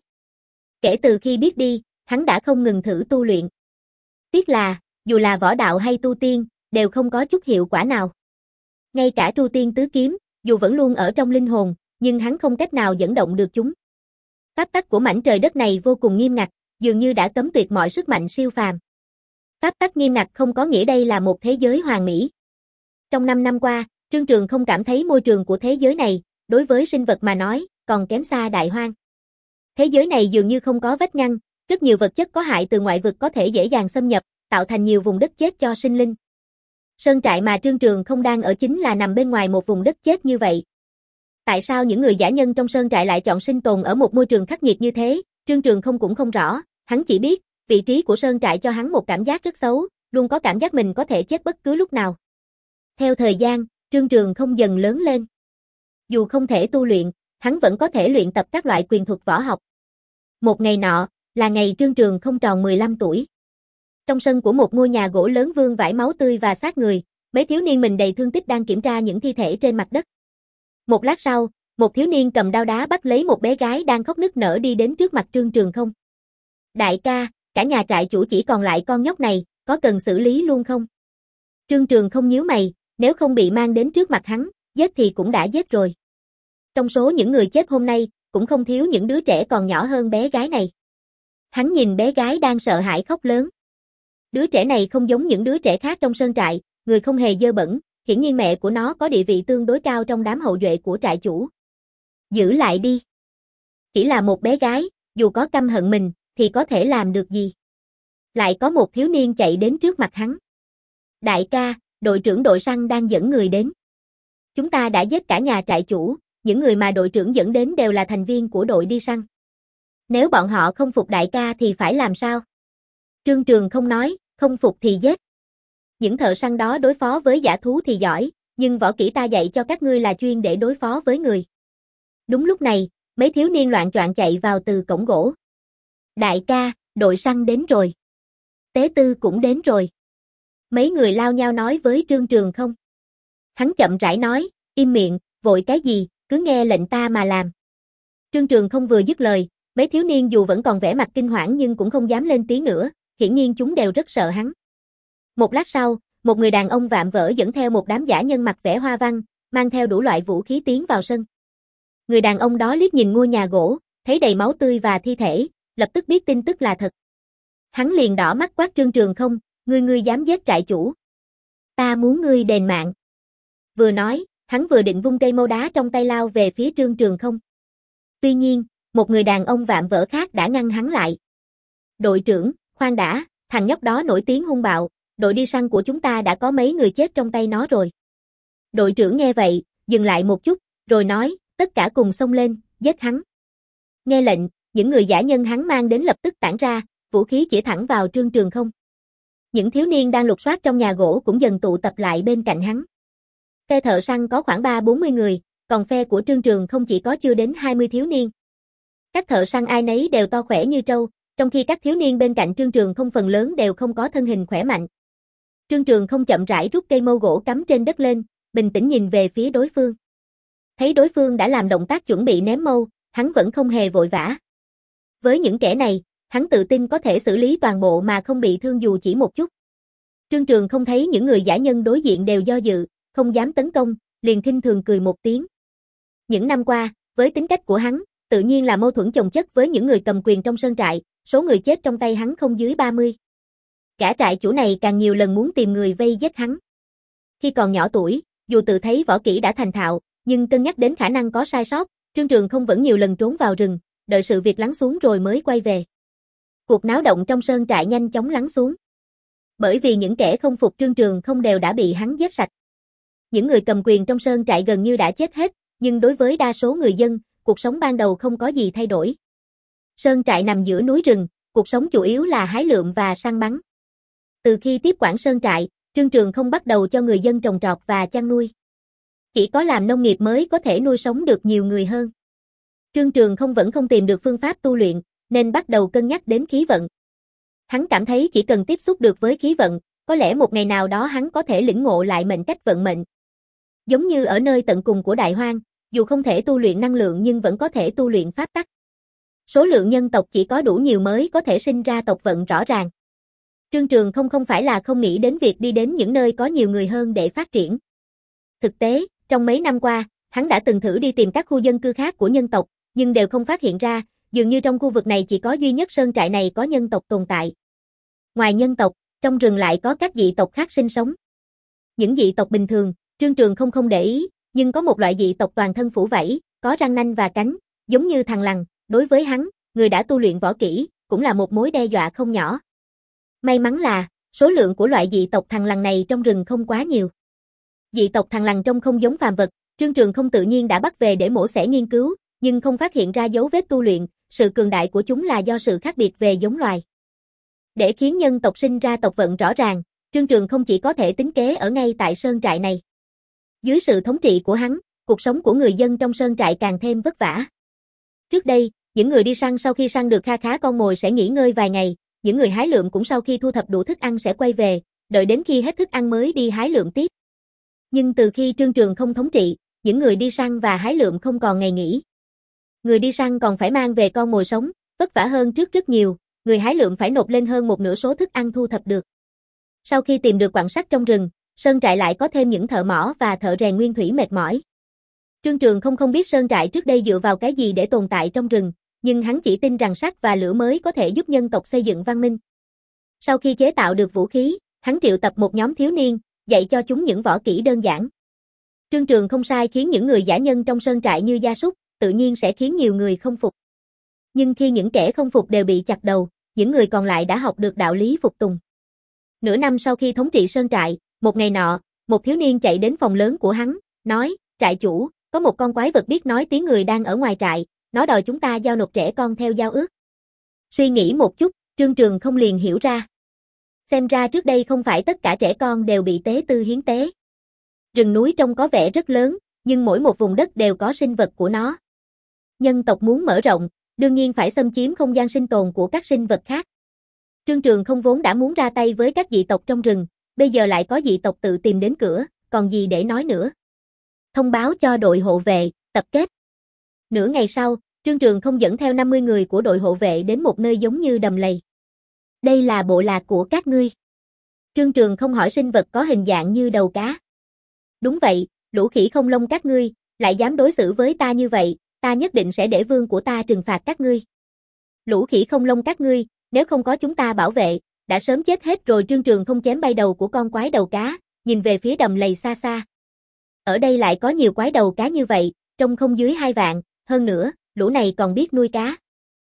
Kể từ khi biết đi, hắn đã không ngừng thử tu luyện. Tiếc là, dù là võ đạo hay tu tiên, đều không có chút hiệu quả nào. Ngay cả Tru Tiên Tứ Kiếm, dù vẫn luôn ở trong linh hồn, nhưng hắn không cách nào dẫn động được chúng. Pháp tắc của mảnh trời đất này vô cùng nghiêm ngặt, dường như đã cấm tuyệt mọi sức mạnh siêu phàm. Pháp tắc nghiêm ngặt không có nghĩa đây là một thế giới hoàn mỹ. Trong năm năm qua, Trương Trường không cảm thấy môi trường của thế giới này, đối với sinh vật mà nói, còn kém xa đại hoang. Thế giới này dường như không có vách ngăn, rất nhiều vật chất có hại từ ngoại vực có thể dễ dàng xâm nhập, tạo thành nhiều vùng đất chết cho sinh linh. Sơn trại mà Trương Trường không đang ở chính là nằm bên ngoài một vùng đất chết như vậy. Tại sao những người giả nhân trong sơn trại lại chọn sinh tồn ở một môi trường khắc nghiệt như thế, Trương Trường không cũng không rõ, hắn chỉ biết, vị trí của sơn trại cho hắn một cảm giác rất xấu, luôn có cảm giác mình có thể chết bất cứ lúc nào. Theo thời gian, Trương Trường không dần lớn lên. Dù không thể tu luyện, hắn vẫn có thể luyện tập các loại quyền thuật võ học. Một ngày nọ, là ngày Trương Trường không tròn mười lăm tuổi. Trong sân của một ngôi nhà gỗ lớn vương vãi máu tươi và xác người, mấy thiếu niên mình đầy thương tích đang kiểm tra những thi thể trên mặt đất. Một lát sau, một thiếu niên cầm đao đá bắt lấy một bé gái đang khóc nức nở đi đến trước mặt Trương Trường không. Đại ca, cả nhà trại chủ chỉ còn lại con nhóc này, có cần xử lý luôn không? Trương Trường không nhíu mày, nếu không bị mang đến trước mặt hắn, giết thì cũng đã giết rồi. Trong số những người chết hôm nay, cũng không thiếu những đứa trẻ còn nhỏ hơn bé gái này. Hắn nhìn bé gái đang sợ hãi khóc lớn. Đứa trẻ này không giống những đứa trẻ khác trong sơn trại, người không hề dơ bẩn, hiển nhiên mẹ của nó có địa vị tương đối cao trong đám hậu duệ của trại chủ. Giữ lại đi. Chỉ là một bé gái, dù có căm hận mình, thì có thể làm được gì? Lại có một thiếu niên chạy đến trước mặt hắn. Đại ca, đội trưởng đội săn đang dẫn người đến. Chúng ta đã giết cả nhà trại chủ, những người mà đội trưởng dẫn đến đều là thành viên của đội đi săn. Nếu bọn họ không phục đại ca thì phải làm sao? Trương Trường không nói, không phục thì giết. Những thợ săn đó đối phó với dã thú thì giỏi, nhưng võ kỹ ta dạy cho các ngươi là chuyên để đối phó với người. Đúng lúc này, mấy thiếu niên loạn choạng chạy vào từ cổng gỗ. Đại ca, đội săn đến rồi. Tế Tư cũng đến rồi. Mấy người lao nhau nói với Trương Trường không. Hắn chậm rãi nói, im miệng, vội cái gì, cứ nghe lệnh ta mà làm. Trương Trường không vừa dứt lời, mấy thiếu niên dù vẫn còn vẻ mặt kinh hoảng nhưng cũng không dám lên tiếng nữa, hiển nhiên chúng đều rất sợ hắn. Một lát sau, một người đàn ông vạm vỡ dẫn theo một đám dã nhân mặc vẻ hoa văn, mang theo đủ loại vũ khí tiến vào sân. Người đàn ông đó liếc nhìn ngôi nhà gỗ, thấy đầy máu tươi và thi thể, lập tức biết tin tức là thật. Hắn liền đỏ mắt quát Trương Trường không, ngươi ngươi dám giết trại chủ. Ta muốn ngươi đền mạng. Vừa nói, hắn vừa định vung cây mâu đá trong tay lao về phía Trương Trường không. Tuy nhiên, một người đàn ông vạm vỡ khác đã ngăn hắn lại. Đội trưởng, khoan đã, thằng nhóc đó nổi tiếng hung bạo, đội đi săn của chúng ta đã có mấy người chết trong tay nó rồi. Đội trưởng nghe vậy, dừng lại một chút, rồi nói, tất cả cùng xông lên, giết hắn. Nghe lệnh, những người giả nhân hắn mang đến lập tức tản ra, vũ khí chỉ thẳng vào Trương Trường không. Những thiếu niên đang lục soát trong nhà gỗ cũng dần tụ tập lại bên cạnh hắn. Phe thợ săn có khoảng ba bốn mươi người, còn phe của Trương Trường không chỉ có chưa đến hai mươi thiếu niên. Các thợ săn ai nấy đều to khỏe như trâu, trong khi các thiếu niên bên cạnh Trương Trường không phần lớn đều không có thân hình khỏe mạnh. Trương Trường không chậm rãi rút cây mâu gỗ cắm trên đất lên, bình tĩnh nhìn về phía đối phương. Thấy đối phương đã làm động tác chuẩn bị ném mâu, hắn vẫn không hề vội vã. Với những kẻ này, hắn tự tin có thể xử lý toàn bộ mà không bị thương dù chỉ một chút. Trương Trường không thấy những người giả nhân đối diện đều do dự, không dám tấn công, liền khinh thường cười một tiếng. Những năm qua, với tính cách của hắn, tự nhiên là mâu thuẫn chồng chất với những người cầm quyền trong sơn trại, số người chết trong tay hắn không dưới ba mươi. Cả trại chủ này càng nhiều lần muốn tìm người vây giết hắn. Khi còn nhỏ tuổi, dù tự thấy võ kỹ đã thành thạo, nhưng cân nhắc đến khả năng có sai sót, Trương Trường không vẫn nhiều lần trốn vào rừng, đợi sự việc lắng xuống rồi mới quay về. Cuộc náo động trong sơn trại nhanh chóng lắng xuống. Bởi vì những kẻ không phục Trương Trường không đều đã bị hắn giết sạch. Những người cầm quyền trong sơn trại gần như đã chết hết, nhưng đối với đa số người dân, cuộc sống ban đầu không có gì thay đổi. Sơn trại nằm giữa núi rừng, cuộc sống chủ yếu là hái lượm và săn bắn. Từ khi tiếp quản sơn trại, Trương Trường không bắt đầu cho người dân trồng trọt và chăn nuôi. Chỉ có làm nông nghiệp mới có thể nuôi sống được nhiều người hơn. Trương Trường không vẫn không tìm được phương pháp tu luyện, nên bắt đầu cân nhắc đến khí vận. Hắn cảm thấy chỉ cần tiếp xúc được với khí vận, có lẽ một ngày nào đó hắn có thể lĩnh ngộ lại mệnh cách vận mệnh. Giống như ở nơi tận cùng của Đại Hoang, dù không thể tu luyện năng lượng nhưng vẫn có thể tu luyện pháp tắc. Số lượng nhân tộc chỉ có đủ nhiều mới có thể sinh ra tộc vận rõ ràng. Trương Trường không không phải là không nghĩ đến việc đi đến những nơi có nhiều người hơn để phát triển. Thực tế, trong mấy năm qua, hắn đã từng thử đi tìm các khu dân cư khác của nhân tộc, nhưng đều không phát hiện ra, dường như trong khu vực này chỉ có duy nhất sơn trại này có nhân tộc tồn tại. Ngoài nhân tộc, trong rừng lại có các dị tộc khác sinh sống. Những dị tộc bình thường, Trương Trường không không để ý, nhưng có một loại dị tộc toàn thân phủ vảy, có răng nanh và cánh, giống như thằn lằn, đối với hắn, người đã tu luyện võ kỹ, cũng là một mối đe dọa không nhỏ. May mắn là, số lượng của loại dị tộc thằn lằn này trong rừng không quá nhiều. Dị tộc thằn lằn trông không giống phàm vật, Trương Trường không tự nhiên đã bắt về để mổ xẻ nghiên cứu, nhưng không phát hiện ra dấu vết tu luyện, sự cường đại của chúng là do sự khác biệt về giống loài. Để khiến nhân tộc sinh ra tộc vận rõ ràng, Trương Trường không chỉ có thể tính kế ở ngay tại sơn trại này. Dưới sự thống trị của hắn, cuộc sống của người dân trong sơn trại càng thêm vất vả. Trước đây, những người đi săn sau khi săn được kha khá con mồi sẽ nghỉ ngơi vài ngày, những người hái lượm cũng sau khi thu thập đủ thức ăn sẽ quay về, đợi đến khi hết thức ăn mới đi hái lượm tiếp. Nhưng từ khi Trương Trường không thống trị, những người đi săn và hái lượm không còn ngày nghỉ. Người đi săn còn phải mang về con mồi sống, vất vả hơn trước rất nhiều, người hái lượm phải nộp lên hơn một nửa số thức ăn thu thập được. Sau khi tìm được quặng sắt trong rừng, sơn trại lại có thêm những thợ mỏ và thợ rèn nguyên thủy mệt mỏi. Trương Trường không không biết sơn trại trước đây dựa vào cái gì để tồn tại trong rừng, nhưng hắn chỉ tin rằng sắt và lửa mới có thể giúp nhân tộc xây dựng văn minh. Sau khi chế tạo được vũ khí, hắn triệu tập một nhóm thiếu niên, dạy cho chúng những võ kỹ đơn giản. Trương Trường không sai khiến những người giả nhân trong sơn trại như gia súc, tự nhiên sẽ khiến nhiều người không phục. Nhưng khi những kẻ không phục đều bị chặt đầu, những người còn lại đã học được đạo lý phục tùng. Nửa năm sau khi thống trị sơn trại, một ngày nọ, một thiếu niên chạy đến phòng lớn của hắn, nói, trại chủ, có một con quái vật biết nói tiếng người đang ở ngoài trại, nó đòi chúng ta giao nộp trẻ con theo giao ước. Suy nghĩ một chút, Trương Trường không liền hiểu ra. Xem ra trước đây không phải tất cả trẻ con đều bị tế tư hiến tế. Rừng núi trông có vẻ rất lớn, nhưng mỗi một vùng đất đều có sinh vật của nó. Nhân tộc muốn mở rộng, đương nhiên phải xâm chiếm không gian sinh tồn của các sinh vật khác. Trương Trường không vốn đã muốn ra tay với các dị tộc trong rừng, bây giờ lại có dị tộc tự tìm đến cửa, còn gì để nói nữa. Thông báo cho đội hộ vệ, tập kết. Nửa ngày sau, Trương Trường không dẫn theo năm mươi người của đội hộ vệ đến một nơi giống như đầm lầy. Đây là bộ lạc của các ngươi. Trương Trường không hỏi sinh vật có hình dạng như đầu cá. Đúng vậy, lũ khỉ không lông các ngươi, lại dám đối xử với ta như vậy, ta nhất định sẽ để vương của ta trừng phạt các ngươi. Lũ khỉ không lông các ngươi, nếu không có chúng ta bảo vệ, đã sớm chết hết rồi. Trương Trường không chém bay đầu của con quái đầu cá, nhìn về phía đầm lầy xa xa. Ở đây lại có nhiều quái đầu cá như vậy, trông không dưới hai vạn, hơn nữa, lũ này còn biết nuôi cá.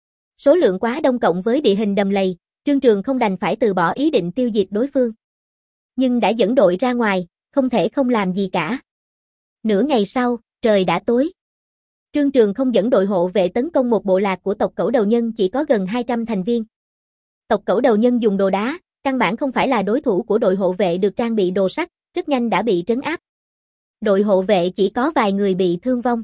Số lượng quá đông cộng với địa hình đầm lầy, Trương Trường không đành phải từ bỏ ý định tiêu diệt đối phương. Nhưng đã dẫn đội ra ngoài, không thể không làm gì cả. Nửa ngày sau, trời đã tối. Trương Trường không dẫn đội hộ vệ tấn công một bộ lạc của tộc Cẩu Đầu Nhân chỉ có gần hai trăm thành viên. Tộc Cẩu Đầu Nhân dùng đồ đá, căn bản không phải là đối thủ của đội hộ vệ được trang bị đồ sắt, rất nhanh đã bị trấn áp. Đội hộ vệ chỉ có vài người bị thương vong.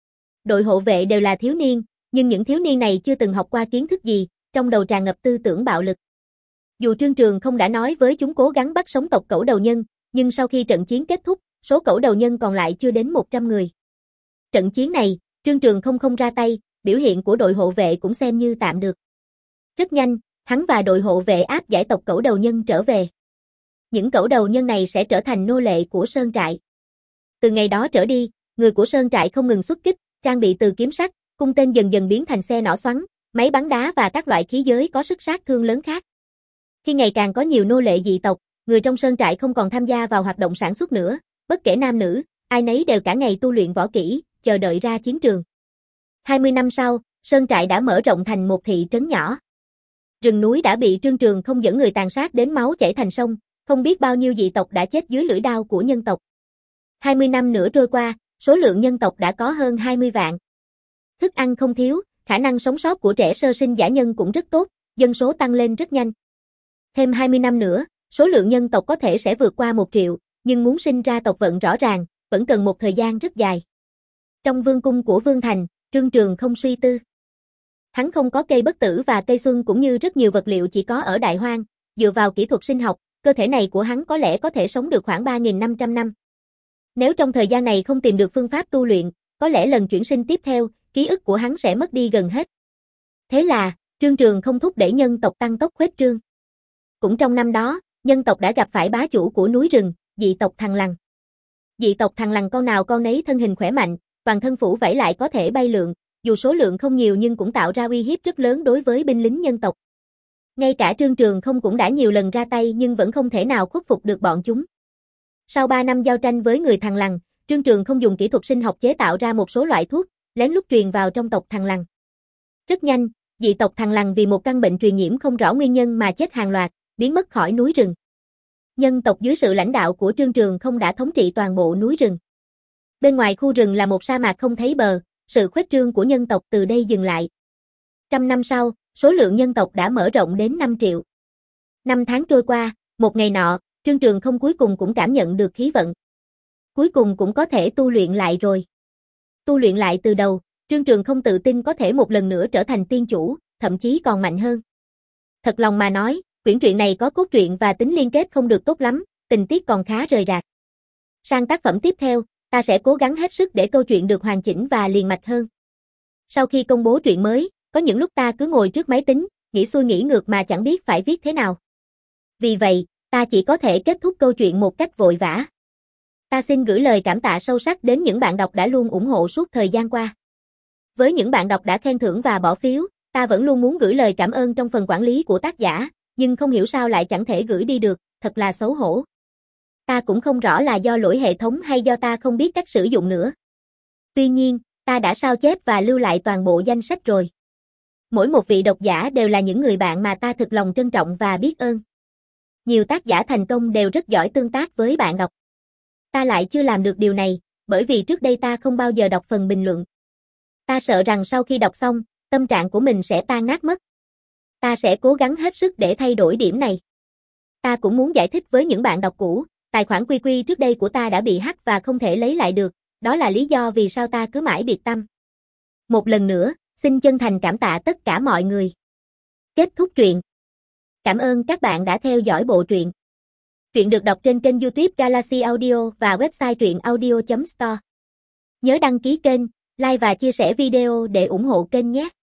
Đội hộ vệ đều là thiếu niên, nhưng những thiếu niên này chưa từng học qua kiến thức gì, trong đầu tràn ngập tư tưởng bạo lực. Dù Trương Trường không đã nói với chúng cố gắng bắt sống tộc Cẩu Đầu Nhân, nhưng sau khi trận chiến kết thúc, số Cẩu Đầu Nhân còn lại chưa đến một trăm người. Trận chiến này, Trương Trường không không ra tay, biểu hiện của đội hộ vệ cũng xem như tạm được. Rất nhanh, hắn và đội hộ vệ áp giải tộc Cẩu Đầu Nhân trở về. Những Cẩu Đầu Nhân này sẽ trở thành nô lệ của sơn trại. Từ ngày đó trở đi, người của sơn trại không ngừng xuất kích, trang bị từ kiếm sắt, cung tên dần dần biến thành xe nỏ xoắn, máy bắn đá và các loại khí giới có sức sát thương lớn khác. Khi ngày càng có nhiều nô lệ dị tộc, người trong sơn trại không còn tham gia vào hoạt động sản xuất nữa, bất kể nam nữ, ai nấy đều cả ngày tu luyện võ kỹ, chờ đợi ra chiến trường. hai mươi năm sau, sơn trại đã mở rộng thành một thị trấn nhỏ. Rừng núi đã bị Trương Trường không dẫn người tàn sát đến máu chảy thành sông, không biết bao nhiêu dị tộc đã chết dưới lưỡi đao của nhân tộc. hai mươi năm nữa trôi qua, số lượng nhân tộc đã có hơn hai mươi vạn. Thức ăn không thiếu, khả năng sống sót của trẻ sơ sinh giả nhân cũng rất tốt, dân số tăng lên rất nhanh. Thêm hai mươi năm nữa, số lượng nhân tộc có thể sẽ vượt qua một triệu, nhưng muốn sinh ra tộc vận rõ ràng, vẫn cần một thời gian rất dài. Trong vương cung của Vương Thành, Trương Trường không suy tư. Hắn không có cây bất tử và cây xuân cũng như rất nhiều vật liệu chỉ có ở Đại Hoang, dựa vào kỹ thuật sinh học, cơ thể này của hắn có lẽ có thể sống được khoảng ba nghìn năm trăm năm. Nếu trong thời gian này không tìm được phương pháp tu luyện, có lẽ lần chuyển sinh tiếp theo, ký ức của hắn sẽ mất đi gần hết. Thế là, Trương Trường không thúc đẩy nhân tộc tăng tốc khuếch trương. Cũng trong năm đó, nhân tộc đã gặp phải bá chủ của núi rừng, dị tộc Thằn Lằn. Dị tộc Thằn Lằn con nào con nấy thân hình khỏe mạnh, toàn thân phủ vảy lại có thể bay lượn, dù số lượng không nhiều nhưng cũng tạo ra uy hiếp rất lớn đối với binh lính nhân tộc. Ngay cả Trương Trường không cũng đã nhiều lần ra tay nhưng vẫn không thể nào khuất phục được bọn chúng. Sau ba năm giao tranh với người Thằn Lằn, Trương Trường không dùng kỹ thuật sinh học chế tạo ra một số loại thuốc, lén lút truyền vào trong tộc Thằn Lằn. Rất nhanh, dị tộc Thằn Lằn vì một căn bệnh truyền nhiễm không rõ nguyên nhân mà chết hàng loạt, biến mất khỏi núi rừng. Nhân tộc dưới sự lãnh đạo của Trương Trường không đã thống trị toàn bộ núi rừng. Bên ngoài khu rừng là một sa mạc không thấy bờ, sự khuếch trương của nhân tộc từ đây dừng lại. Trăm năm sau, số lượng nhân tộc đã mở rộng đến năm triệu. Năm tháng trôi qua, một ngày nọ, Trương Trường không cuối cùng cũng cảm nhận được khí vận. Cuối cùng cũng có thể tu luyện lại rồi. Tu luyện lại từ đầu, Trương Trường không tự tin có thể một lần nữa trở thành tiên chủ, thậm chí còn mạnh hơn. Thật lòng mà nói, quyển truyện này có cốt truyện và tính liên kết không được tốt lắm, tình tiết còn khá rời rạc. Sang tác phẩm tiếp theo, ta sẽ cố gắng hết sức để câu chuyện được hoàn chỉnh và liền mạch hơn. Sau khi công bố truyện mới, có những lúc ta cứ ngồi trước máy tính, nghĩ xuôi nghĩ ngược mà chẳng biết phải viết thế nào. Vì vậy, ta chỉ có thể kết thúc câu chuyện một cách vội vã. Ta xin gửi lời cảm tạ sâu sắc đến những bạn đọc đã luôn ủng hộ suốt thời gian qua. Với những bạn đọc đã khen thưởng và bỏ phiếu, ta vẫn luôn muốn gửi lời cảm ơn trong phần quản lý của tác giả, nhưng không hiểu sao lại chẳng thể gửi đi được, thật là xấu hổ. Ta cũng không rõ là do lỗi hệ thống hay do ta không biết cách sử dụng nữa. Tuy nhiên, ta đã sao chép và lưu lại toàn bộ danh sách rồi. Mỗi một vị độc giả đều là những người bạn mà ta thực lòng trân trọng và biết ơn. Nhiều tác giả thành công đều rất giỏi tương tác với bạn đọc. Ta lại chưa làm được điều này, bởi vì trước đây ta không bao giờ đọc phần bình luận. Ta sợ rằng sau khi đọc xong, tâm trạng của mình sẽ tan nát mất. Ta sẽ cố gắng hết sức để thay đổi điểm này. Ta cũng muốn giải thích với những bạn đọc cũ, tài khoản quy quy trước đây của ta đã bị hack và không thể lấy lại được, đó là lý do vì sao ta cứ mãi biệt tâm. Một lần nữa, xin chân thành cảm tạ tất cả mọi người. Kết thúc truyện. Cảm ơn các bạn đã theo dõi bộ truyện. Truyện được đọc trên kênh YouTube Galaxy Audio và website truyện audio chấm store. Nhớ đăng ký kênh, like và chia sẻ video để ủng hộ kênh nhé.